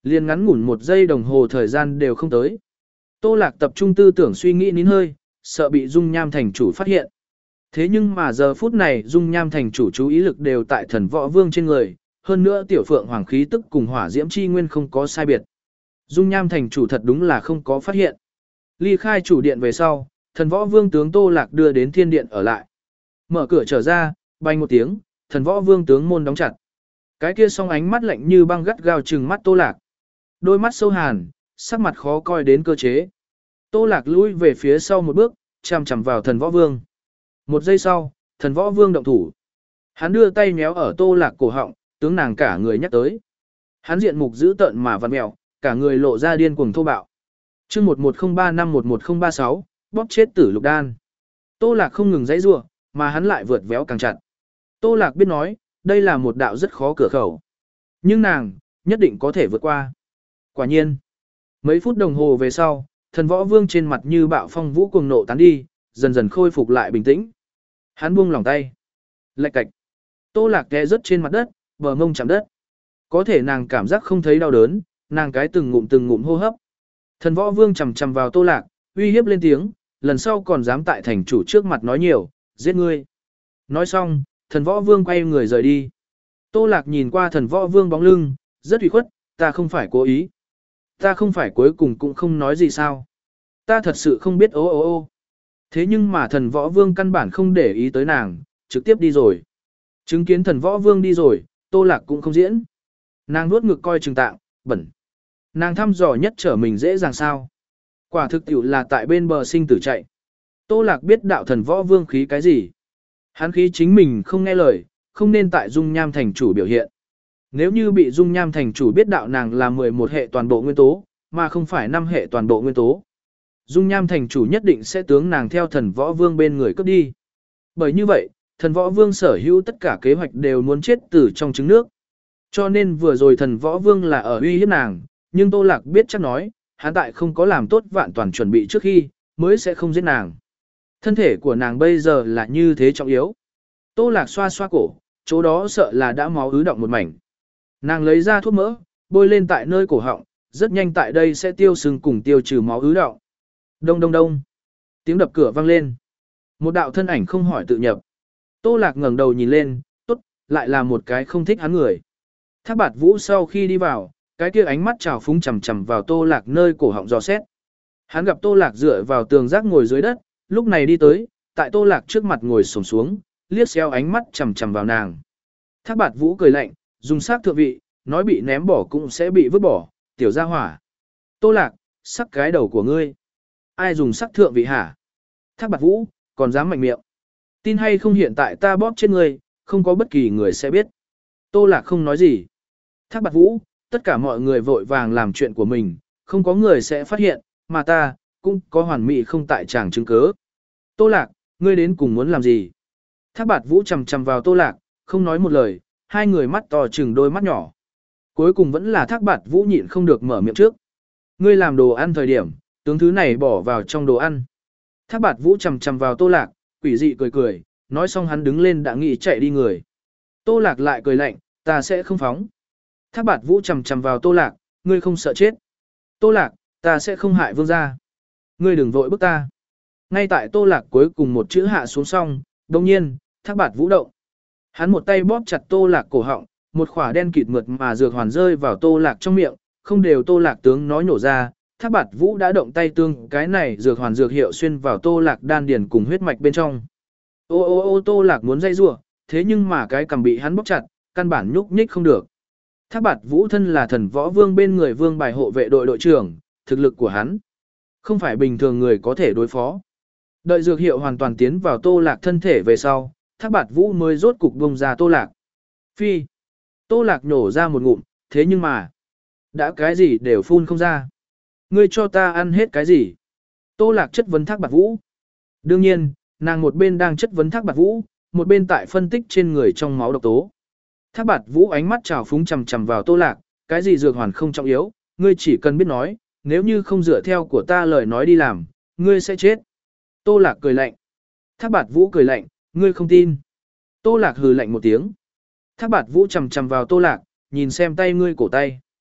Liền ngắn ngủn một giây đồng hồ thời gian đều không tới. Tô Lạc tập trung tư tưởng suy nghĩ nín hơi, sợ bị Dung Nham thành chủ phát hiện. Thế nhưng mà giờ phút này Dung Nham thành chủ chú ý lực đều tại thần võ vương trên người, hơn nữa tiểu phượng hoàng khí tức cùng hỏa diễm chi nguyên không có sai biệt. Dung Nham thành chủ thật đúng là không có phát hiện. Ly khai chủ điện về sau, thần võ vương tướng Tô Lạc đưa đến thiên điện ở lại. Mở cửa trở ra, bay một tiếng, thần võ vương tướng môn đóng chặt. Cái kia song ánh mắt lạnh như băng gắt gao trừng mắt Tô Lạc. Đôi mắt sâu hàn, sắc mặt khó coi đến cơ chế. Tô Lạc lùi về phía sau một bước, chằm chằm vào thần võ vương. Một giây sau, thần võ vương động thủ. Hắn đưa tay méo ở Tô Lạc cổ họng, tướng nàng cả người nhắc tới. Hắn diện mục dữ tợn mà vặn mèo, cả người lộ ra điên cuồng thô bạo. Chương một một không ba năm một một không ba sáu, bóp chết Tử Lục Đan. Tô Lạc không ngừng giãy giụa, mà hắn lại vượt véo càng chặt. Tô Lạc biết nói, đây là một đạo rất khó cửa khẩu. Nhưng nàng, nhất định có thể vượt qua. Quả nhiên, mấy phút đồng hồ về sau, thần võ vương trên mặt như bạo phong vũ cuồng nộ tán đi, dần dần khôi phục lại bình tĩnh. Hắn buông lỏng tay. Lạch cạch. Tô Lạc té rớt trên mặt đất, bờ mông chạm đất. Có thể nàng cảm giác không thấy đau đớn, nàng cái từng ngụm từng ngụm hô hấp. Thần võ vương chầm chầm vào Tô Lạc, uy hiếp lên tiếng, lần sau còn dám tại thành chủ trước mặt nói nhiều, giết ngươi. Nói xong, thần võ vương quay người rời đi. Tô Lạc nhìn qua thần võ vương bóng lưng, rất ủy khuất, ta không phải cố ý. Ta không phải cuối cùng cũng không nói gì sao. Ta thật sự không biết ô ô ô. Thế nhưng mà thần võ vương căn bản không để ý tới nàng, trực tiếp đi rồi. Chứng kiến thần võ vương đi rồi, Tô Lạc cũng không diễn. Nàng nuốt ngực coi trừng tạng, bẩn. Nàng thăm dò nhất trở mình dễ dàng sao. Quả thực tiểu là tại bên bờ sinh tử chạy. Tô Lạc biết đạo thần võ vương khí cái gì. Hắn khí chính mình không nghe lời, không nên tại dung nham thành chủ biểu hiện. Nếu như bị dung nham thành chủ biết đạo nàng là mười một hệ toàn bộ nguyên tố, mà không phải năm hệ toàn bộ nguyên tố. Dung nham thành chủ nhất định sẽ tướng nàng theo thần võ vương bên người cướp đi. Bởi như vậy, thần võ vương sở hữu tất cả kế hoạch đều muốn chết từ trong trứng nước. Cho nên vừa rồi thần võ vương là ở uy hiếp nàng, nhưng Tô Lạc biết chắc nói, hắn tại không có làm tốt vạn toàn chuẩn bị trước khi, mới sẽ không giết nàng. Thân thể của nàng bây giờ là như thế trọng yếu. Tô Lạc xoa xoa cổ, chỗ đó sợ là đã máu ứ động một mảnh. Nàng lấy ra thuốc mỡ, bôi lên tại nơi cổ họng, rất nhanh tại đây sẽ tiêu sưng cùng tiêu trừ máu ứ động. Đông đông đông. Tiếng đập cửa vang lên. Một đạo thân ảnh không hỏi tự nhập. Tô Lạc ngẩng đầu nhìn lên, tốt, lại là một cái không thích hắn người. Thác Bạt Vũ sau khi đi vào, cái kia ánh mắt trào phúng chằm chằm vào Tô Lạc nơi cổ họng dò xét. Hắn gặp Tô Lạc dựa vào tường rác ngồi dưới đất, lúc này đi tới, tại Tô Lạc trước mặt ngồi xổm xuống, liếc xéo ánh mắt chằm chằm vào nàng. Thác Bạt Vũ cười lạnh, dùng sắc thượng vị, nói bị ném bỏ cũng sẽ bị vứt bỏ, tiểu gia hỏa. Tô Lạc, sắc cái đầu của ngươi. Ai dùng sắc thượng vị hả? Thác Bạt Vũ, còn dám mạnh miệng. Tin hay không hiện tại ta bóp chết ngươi, không có bất kỳ người sẽ biết. Tô Lạc không nói gì. Thác Bạt Vũ, tất cả mọi người vội vàng làm chuyện của mình, không có người sẽ phát hiện, mà ta, cũng có hoàn mỹ không tại chàng chứng cớ. Tô Lạc, ngươi đến cùng muốn làm gì? Thác Bạt Vũ chầm chầm vào Tô Lạc, không nói một lời, hai người mắt to chừng đôi mắt nhỏ. Cuối cùng vẫn là Thác Bạt Vũ nhịn không được mở miệng trước. Ngươi làm đồ ăn thời điểm, tướng thứ này bỏ vào trong đồ ăn. Thác Bạt Vũ chầm chầm vào Tô Lạc, quỷ dị cười cười, nói xong hắn đứng lên đã nghĩ chạy đi người. Tô Lạc lại cười lạnh, ta sẽ không phóng. Thác Bạt Vũ chầm chầm vào Tô Lạc, ngươi không sợ chết. Tô Lạc, ta sẽ không hại vương gia. Ngươi đừng vội bức ta. Ngay tại Tô Lạc cuối cùng một chữ hạ xuống xong, đồng nhiên, Thác Bạt Vũ động. Hắn một tay bóp chặt Tô Lạc cổ họng, một khỏa đen kịt mượt mà dược hoàn rơi vào Tô Lạc trong miệng, không đều Tô Lạc tướng nói nổ ra. Thác Bạt Vũ đã động tay tương cái này dược hoàn dược hiệu xuyên vào Tô Lạc đan điền cùng huyết mạch bên trong. Ô ô ô Tô Lạc muốn dây rủa, thế nhưng mà cái cầm bị hắn bóp chặt, căn bản nhúc nhích không được. Thác Bạt Vũ thân là thần võ vương bên người vương bài hộ vệ đội đội trưởng, thực lực của hắn không phải bình thường người có thể đối phó. Đợi dược hiệu hoàn toàn tiến vào Tô Lạc thân thể về sau, Thác Bạt Vũ mới rốt cục bông ra Tô Lạc. Phi. Tô Lạc nhổ ra một ngụm, thế nhưng mà đã cái gì đều phun không ra. Ngươi cho ta ăn hết cái gì? Tô Lạc chất vấn Thác Bạt Vũ. Đương nhiên, nàng một bên đang chất vấn Thác Bạt Vũ, một bên tại phân tích trên người trong máu độc tố. Thác Bạt Vũ ánh mắt trào phúng chằm chằm vào Tô Lạc, cái gì dược hoàn không trọng yếu, ngươi chỉ cần biết nói, nếu như không dựa theo của ta lời nói đi làm, ngươi sẽ chết. Tô Lạc cười lạnh. Thác Bạt Vũ cười lạnh, ngươi không tin. Tô Lạc hừ lạnh một tiếng. Thác Bạt Vũ chằm chằm vào Tô Lạc, nhìn xem tay ngươi cổ tay.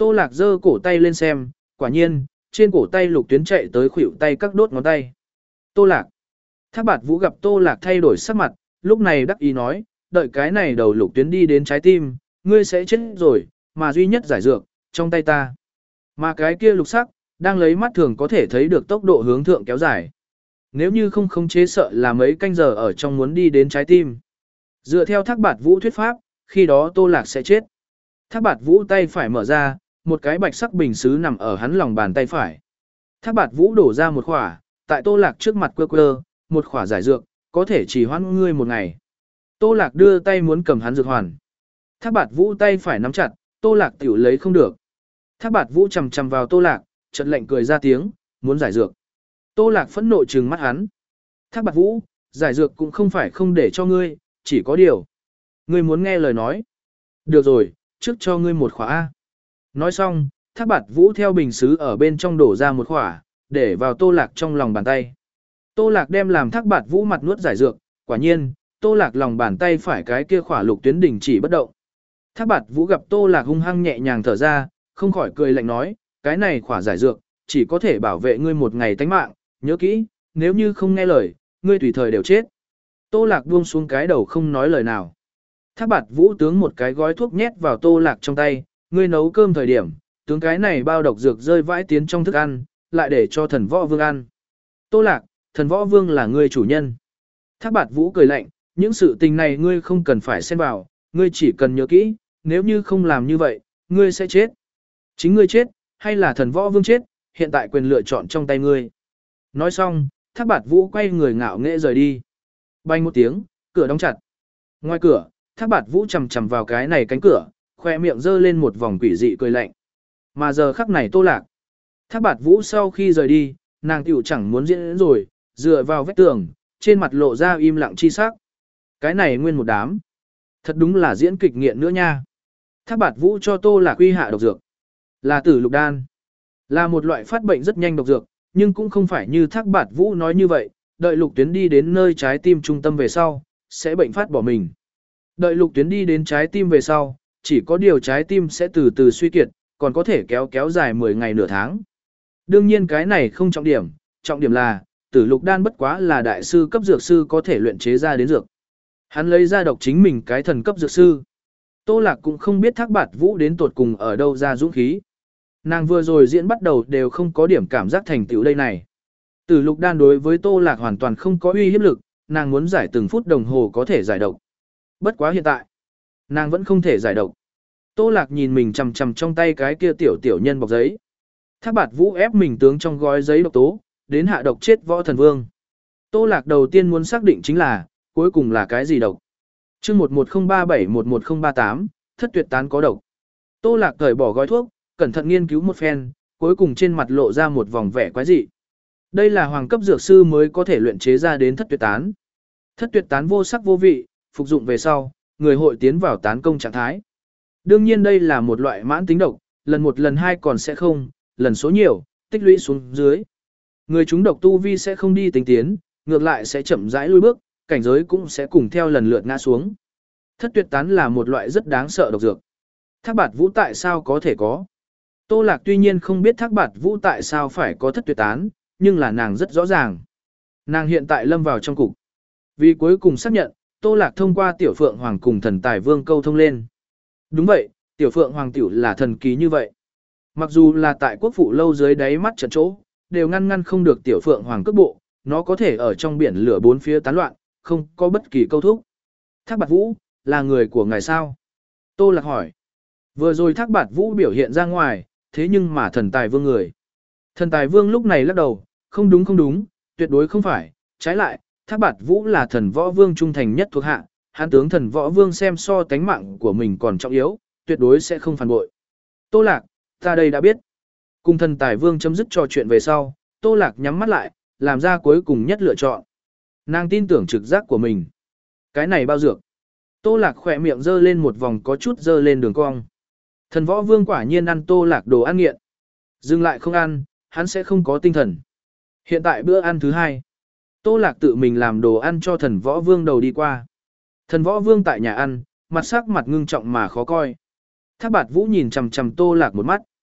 Tô Lạc giơ cổ tay lên xem, quả nhiên, trên cổ tay Lục Tuyến chạy tới khuỷu tay các đốt ngón tay. Tô Lạc. Thác Bạt Vũ gặp Tô Lạc thay đổi sắc mặt, lúc này đắc ý nói, đợi cái này đầu Lục Tuyến đi đến trái tim, ngươi sẽ chết rồi, mà duy nhất giải dược, trong tay ta. Mà cái kia lục sắc, đang lấy mắt thường có thể thấy được tốc độ hướng thượng kéo dài. Nếu như không khống chế sợ là mấy canh giờ ở trong muốn đi đến trái tim. Dựa theo Thác Bạt Vũ thuyết pháp, khi đó Tô Lạc sẽ chết. Thác Bạt Vũ tay phải mở ra, một cái bạch sắc bình sứ nằm ở hắn lòng bàn tay phải. Thác Bạt Vũ đổ ra một khỏa, tại Tô Lạc trước mặt quơ quơ, một khỏa giải dược, có thể chỉ hoãn ngươi một ngày. Tô Lạc đưa tay muốn cầm hắn dược hoàn. Thác Bạt Vũ tay phải nắm chặt, Tô Lạc tiểu lấy không được. Thác Bạt Vũ chầm chầm vào Tô Lạc, chợt lạnh cười ra tiếng, muốn giải dược. Tô Lạc phẫn nộ trừng mắt hắn. Thác Bạt Vũ, giải dược cũng không phải không để cho ngươi, chỉ có điều. Ngươi muốn nghe lời nói. Được rồi, trước cho ngươi một khỏa A. Nói xong, Thác Bạt Vũ theo bình sứ ở bên trong đổ ra một khỏa, để vào Tô Lạc trong lòng bàn tay. Tô Lạc đem làm Thác Bạt Vũ mặt nuốt giải dược, quả nhiên, Tô Lạc lòng bàn tay phải cái kia khỏa Lục Tuyến đỉnh chỉ bất động. Thác Bạt Vũ gặp Tô Lạc hung hăng nhẹ nhàng thở ra, không khỏi cười lạnh nói, cái này khỏa giải dược, chỉ có thể bảo vệ ngươi một ngày tánh mạng, nhớ kỹ, nếu như không nghe lời, ngươi tùy thời đều chết. Tô Lạc buông xuống cái đầu không nói lời nào. Thác Bạt Vũ tướng một cái gói thuốc nhét vào Tô Lạc trong tay, ngươi nấu cơm thời điểm, tướng cái này bao độc dược rơi vãi tiến trong thức ăn, lại để cho thần võ vương ăn. Tô Lạc, thần võ vương là ngươi chủ nhân. Thác Bạt Vũ cười lạnh, những sự tình này ngươi không cần phải xen vào, ngươi chỉ cần nhớ kỹ, nếu như không làm như vậy, ngươi sẽ chết. Chính ngươi chết, hay là thần võ vương chết, hiện tại quyền lựa chọn trong tay ngươi. Nói xong, Thác Bạt Vũ quay người ngạo nghễ rời đi. Bang một tiếng, cửa đóng chặt. Ngoài cửa, Thác Bạt Vũ chầm chầm vào cái này cánh cửa, khoe miệng giơ lên một vòng quỷ dị cười lạnh. Mà giờ khắc này Tô Lạc. Thác Bạt Vũ sau khi rời đi, nàng tiểu chẳng muốn diễn rồi, dựa vào vách tường, trên mặt lộ ra im lặng chi sắc. Cái này nguyên một đám. Thật đúng là diễn kịch nghiện nữa nha. Thác Bạt Vũ cho Tô Lạc uy hạ độc dược. Là tử lục đan. Là một loại phát bệnh rất nhanh độc dược, nhưng cũng không phải như Thác Bạt Vũ nói như vậy, đợi Lục Tuyến đi đến nơi trái tim trung tâm về sau, sẽ bệnh phát bỏ mình. Đợi Lục Tuyến đi đến trái tim về sau, chỉ có điều trái tim sẽ từ từ suy kiệt, còn có thể kéo kéo dài mười ngày nửa tháng. Đương nhiên cái này không trọng điểm, trọng điểm là, tử lục đan bất quá là đại sư cấp dược sư có thể luyện chế ra đến dược. Hắn lấy ra độc chính mình cái thần cấp dược sư. Tô Lạc cũng không biết Thác Bạt Vũ đến tột cùng ở đâu ra dũng khí. Nàng vừa rồi diễn bắt đầu đều không có điểm cảm giác thành tựu đây này. Tử lục đan đối với Tô Lạc hoàn toàn không có uy hiếp lực, nàng muốn giải từng phút đồng hồ có thể giải độc. Bất quá hiện tại, nàng vẫn không thể giải độc. Tô Lạc nhìn mình chằm chằm trong tay cái kia tiểu tiểu nhân bọc giấy. Thác Bạt Vũ ép mình tướng trong gói giấy độc tố, đến hạ độc chết võ thần vương. Tô Lạc đầu tiên muốn xác định chính là, cuối cùng là cái gì độc. Chương một một không ba bảy một một không ba tám, thất tuyệt tán có độc. Tô Lạc cởi bỏ gói thuốc, cẩn thận nghiên cứu một phen, cuối cùng trên mặt lộ ra một vòng vẻ quái dị. Đây là hoàng cấp dược sư mới có thể luyện chế ra đến thất tuyệt tán. Thất tuyệt tán vô sắc vô vị, phục dụng về sau, người hội tiến vào tán công trạng thái. Đương nhiên đây là một loại mãn tính độc, lần một lần hai còn sẽ không, lần số nhiều, tích lũy xuống dưới. Người chúng độc tu vi sẽ không đi tính tiến, ngược lại sẽ chậm rãi lui bước, cảnh giới cũng sẽ cùng theo lần lượt ngã xuống. Thất tuyệt tán là một loại rất đáng sợ độc dược. Thác Bạt Vũ tại sao có thể có? Tô Lạc tuy nhiên không biết Thác Bạt Vũ tại sao phải có thất tuyệt tán, nhưng là nàng rất rõ ràng. Nàng hiện tại lâm vào trong cục. Vì cuối cùng xác nhận, Tô Lạc thông qua Tiểu Phượng Hoàng cùng thần tài vương câu thông lên. Đúng vậy, Tiểu Phượng Hoàng tiểu là thần kỳ như vậy. Mặc dù là tại quốc phụ lâu dưới đáy mắt trận chỗ, đều ngăn ngăn không được Tiểu Phượng Hoàng cước bộ, nó có thể ở trong biển lửa bốn phía tán loạn, không có bất kỳ câu thúc. Thác Bạt Vũ, là người của ngài sao? Tô Lạc hỏi. Vừa rồi Thác Bạt Vũ biểu hiện ra ngoài, thế nhưng mà thần tài vương người. Thần tài vương lúc này lắc đầu, không đúng không đúng, tuyệt đối không phải, trái lại, Thác Bạt Vũ là thần võ vương trung thành nhất thuộc hạ, hắn tướng thần võ vương xem so tánh mạng của mình còn trọng yếu, tuyệt đối sẽ không phản bội. Tô Lạc, ta đây đã biết. Cùng thần tài vương chấm dứt trò chuyện về sau, Tô Lạc nhắm mắt lại, làm ra cuối cùng nhất lựa chọn. Nàng tin tưởng trực giác của mình. Cái này bao dược. Tô Lạc khỏe miệng dơ lên một vòng có chút dơ lên đường cong. Thần võ vương quả nhiên ăn Tô Lạc đồ ăn nghiện. Dừng lại không ăn, hắn sẽ không có tinh thần. Hiện tại bữa ăn thứ hai. Tô Lạc tự mình làm đồ ăn cho thần võ vương đầu đi qua. Thần võ vương tại nhà ăn, mặt sắc mặt ngưng trọng mà khó coi. Thác Bạt Vũ nhìn chằm chằm Tô Lạc một mắt,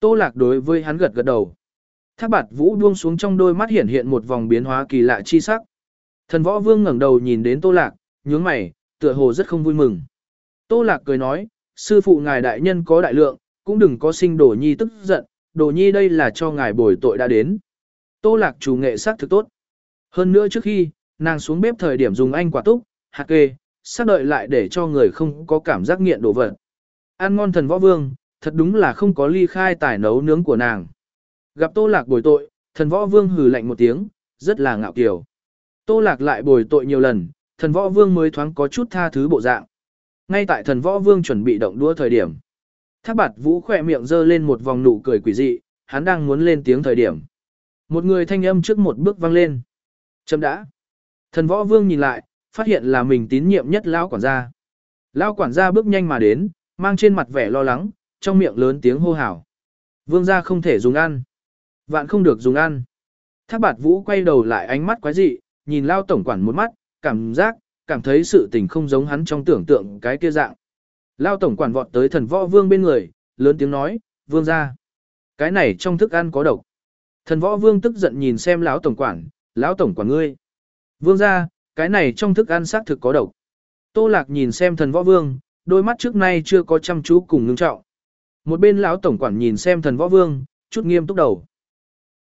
Tô Lạc đối với hắn gật gật đầu. Thác Bạt Vũ buông xuống, trong đôi mắt hiện hiện một vòng biến hóa kỳ lạ chi sắc. Thần Võ Vương ngẩng đầu nhìn đến Tô Lạc, nhướng mày, tựa hồ rất không vui mừng. Tô Lạc cười nói, sư phụ ngài đại nhân có đại lượng, cũng đừng có sinh Đồ Nhi tức giận, Đồ Nhi đây là cho ngài bồi tội đã đến. Tô Lạc chủ nghệ sắc thực tốt. Hơn nữa trước khi, nàng xuống bếp thời điểm dùng anh quả túc, hạt kê, sắc đợi lại để cho người không có cảm giác nghiện đồ vật. Ăn ngon. Thần Võ Vương, thật đúng là không có ly khai tài nấu nướng của nàng. Gặp Tô Lạc bồi tội, Thần Võ Vương hừ lạnh một tiếng, rất là ngạo kiều. Tô Lạc lại bồi tội nhiều lần, Thần Võ Vương mới thoáng có chút tha thứ bộ dạng. Ngay tại Thần Võ Vương chuẩn bị động đũa thời điểm, Thác Bạt Vũ khỏe miệng giơ lên một vòng nụ cười quỷ dị, hắn đang muốn lên tiếng thời điểm. Một người thanh âm trước một bước vang lên. Chấm đã. Thần Võ Vương nhìn lại, phát hiện là mình tín nhiệm nhất lão quản gia. Lão quản gia bước nhanh mà đến, mang trên mặt vẻ lo lắng, trong miệng lớn tiếng hô hào. Vương gia không thể dùng ăn. Vạn không được dùng ăn. Thác Bạt Vũ quay đầu lại, ánh mắt quái dị, nhìn Lão tổng quản một mắt, cảm giác, cảm thấy sự tình không giống hắn trong tưởng tượng cái kia dạng. Lão tổng quản vọt tới Thần Võ Vương bên người, lớn tiếng nói, Vương gia, cái này trong thức ăn có độc. Thần Võ Vương tức giận nhìn xem lão tổng quản, lão tổng quản ngươi. Vương gia, cái này trong thức ăn xác thực có độc. Tô Lạc nhìn xem Thần Võ Vương, đôi mắt trước nay chưa có chăm chú cùng ngưng trọng. Một bên lão tổng quản nhìn xem Thần Võ Vương, chút nghiêm túc đầu.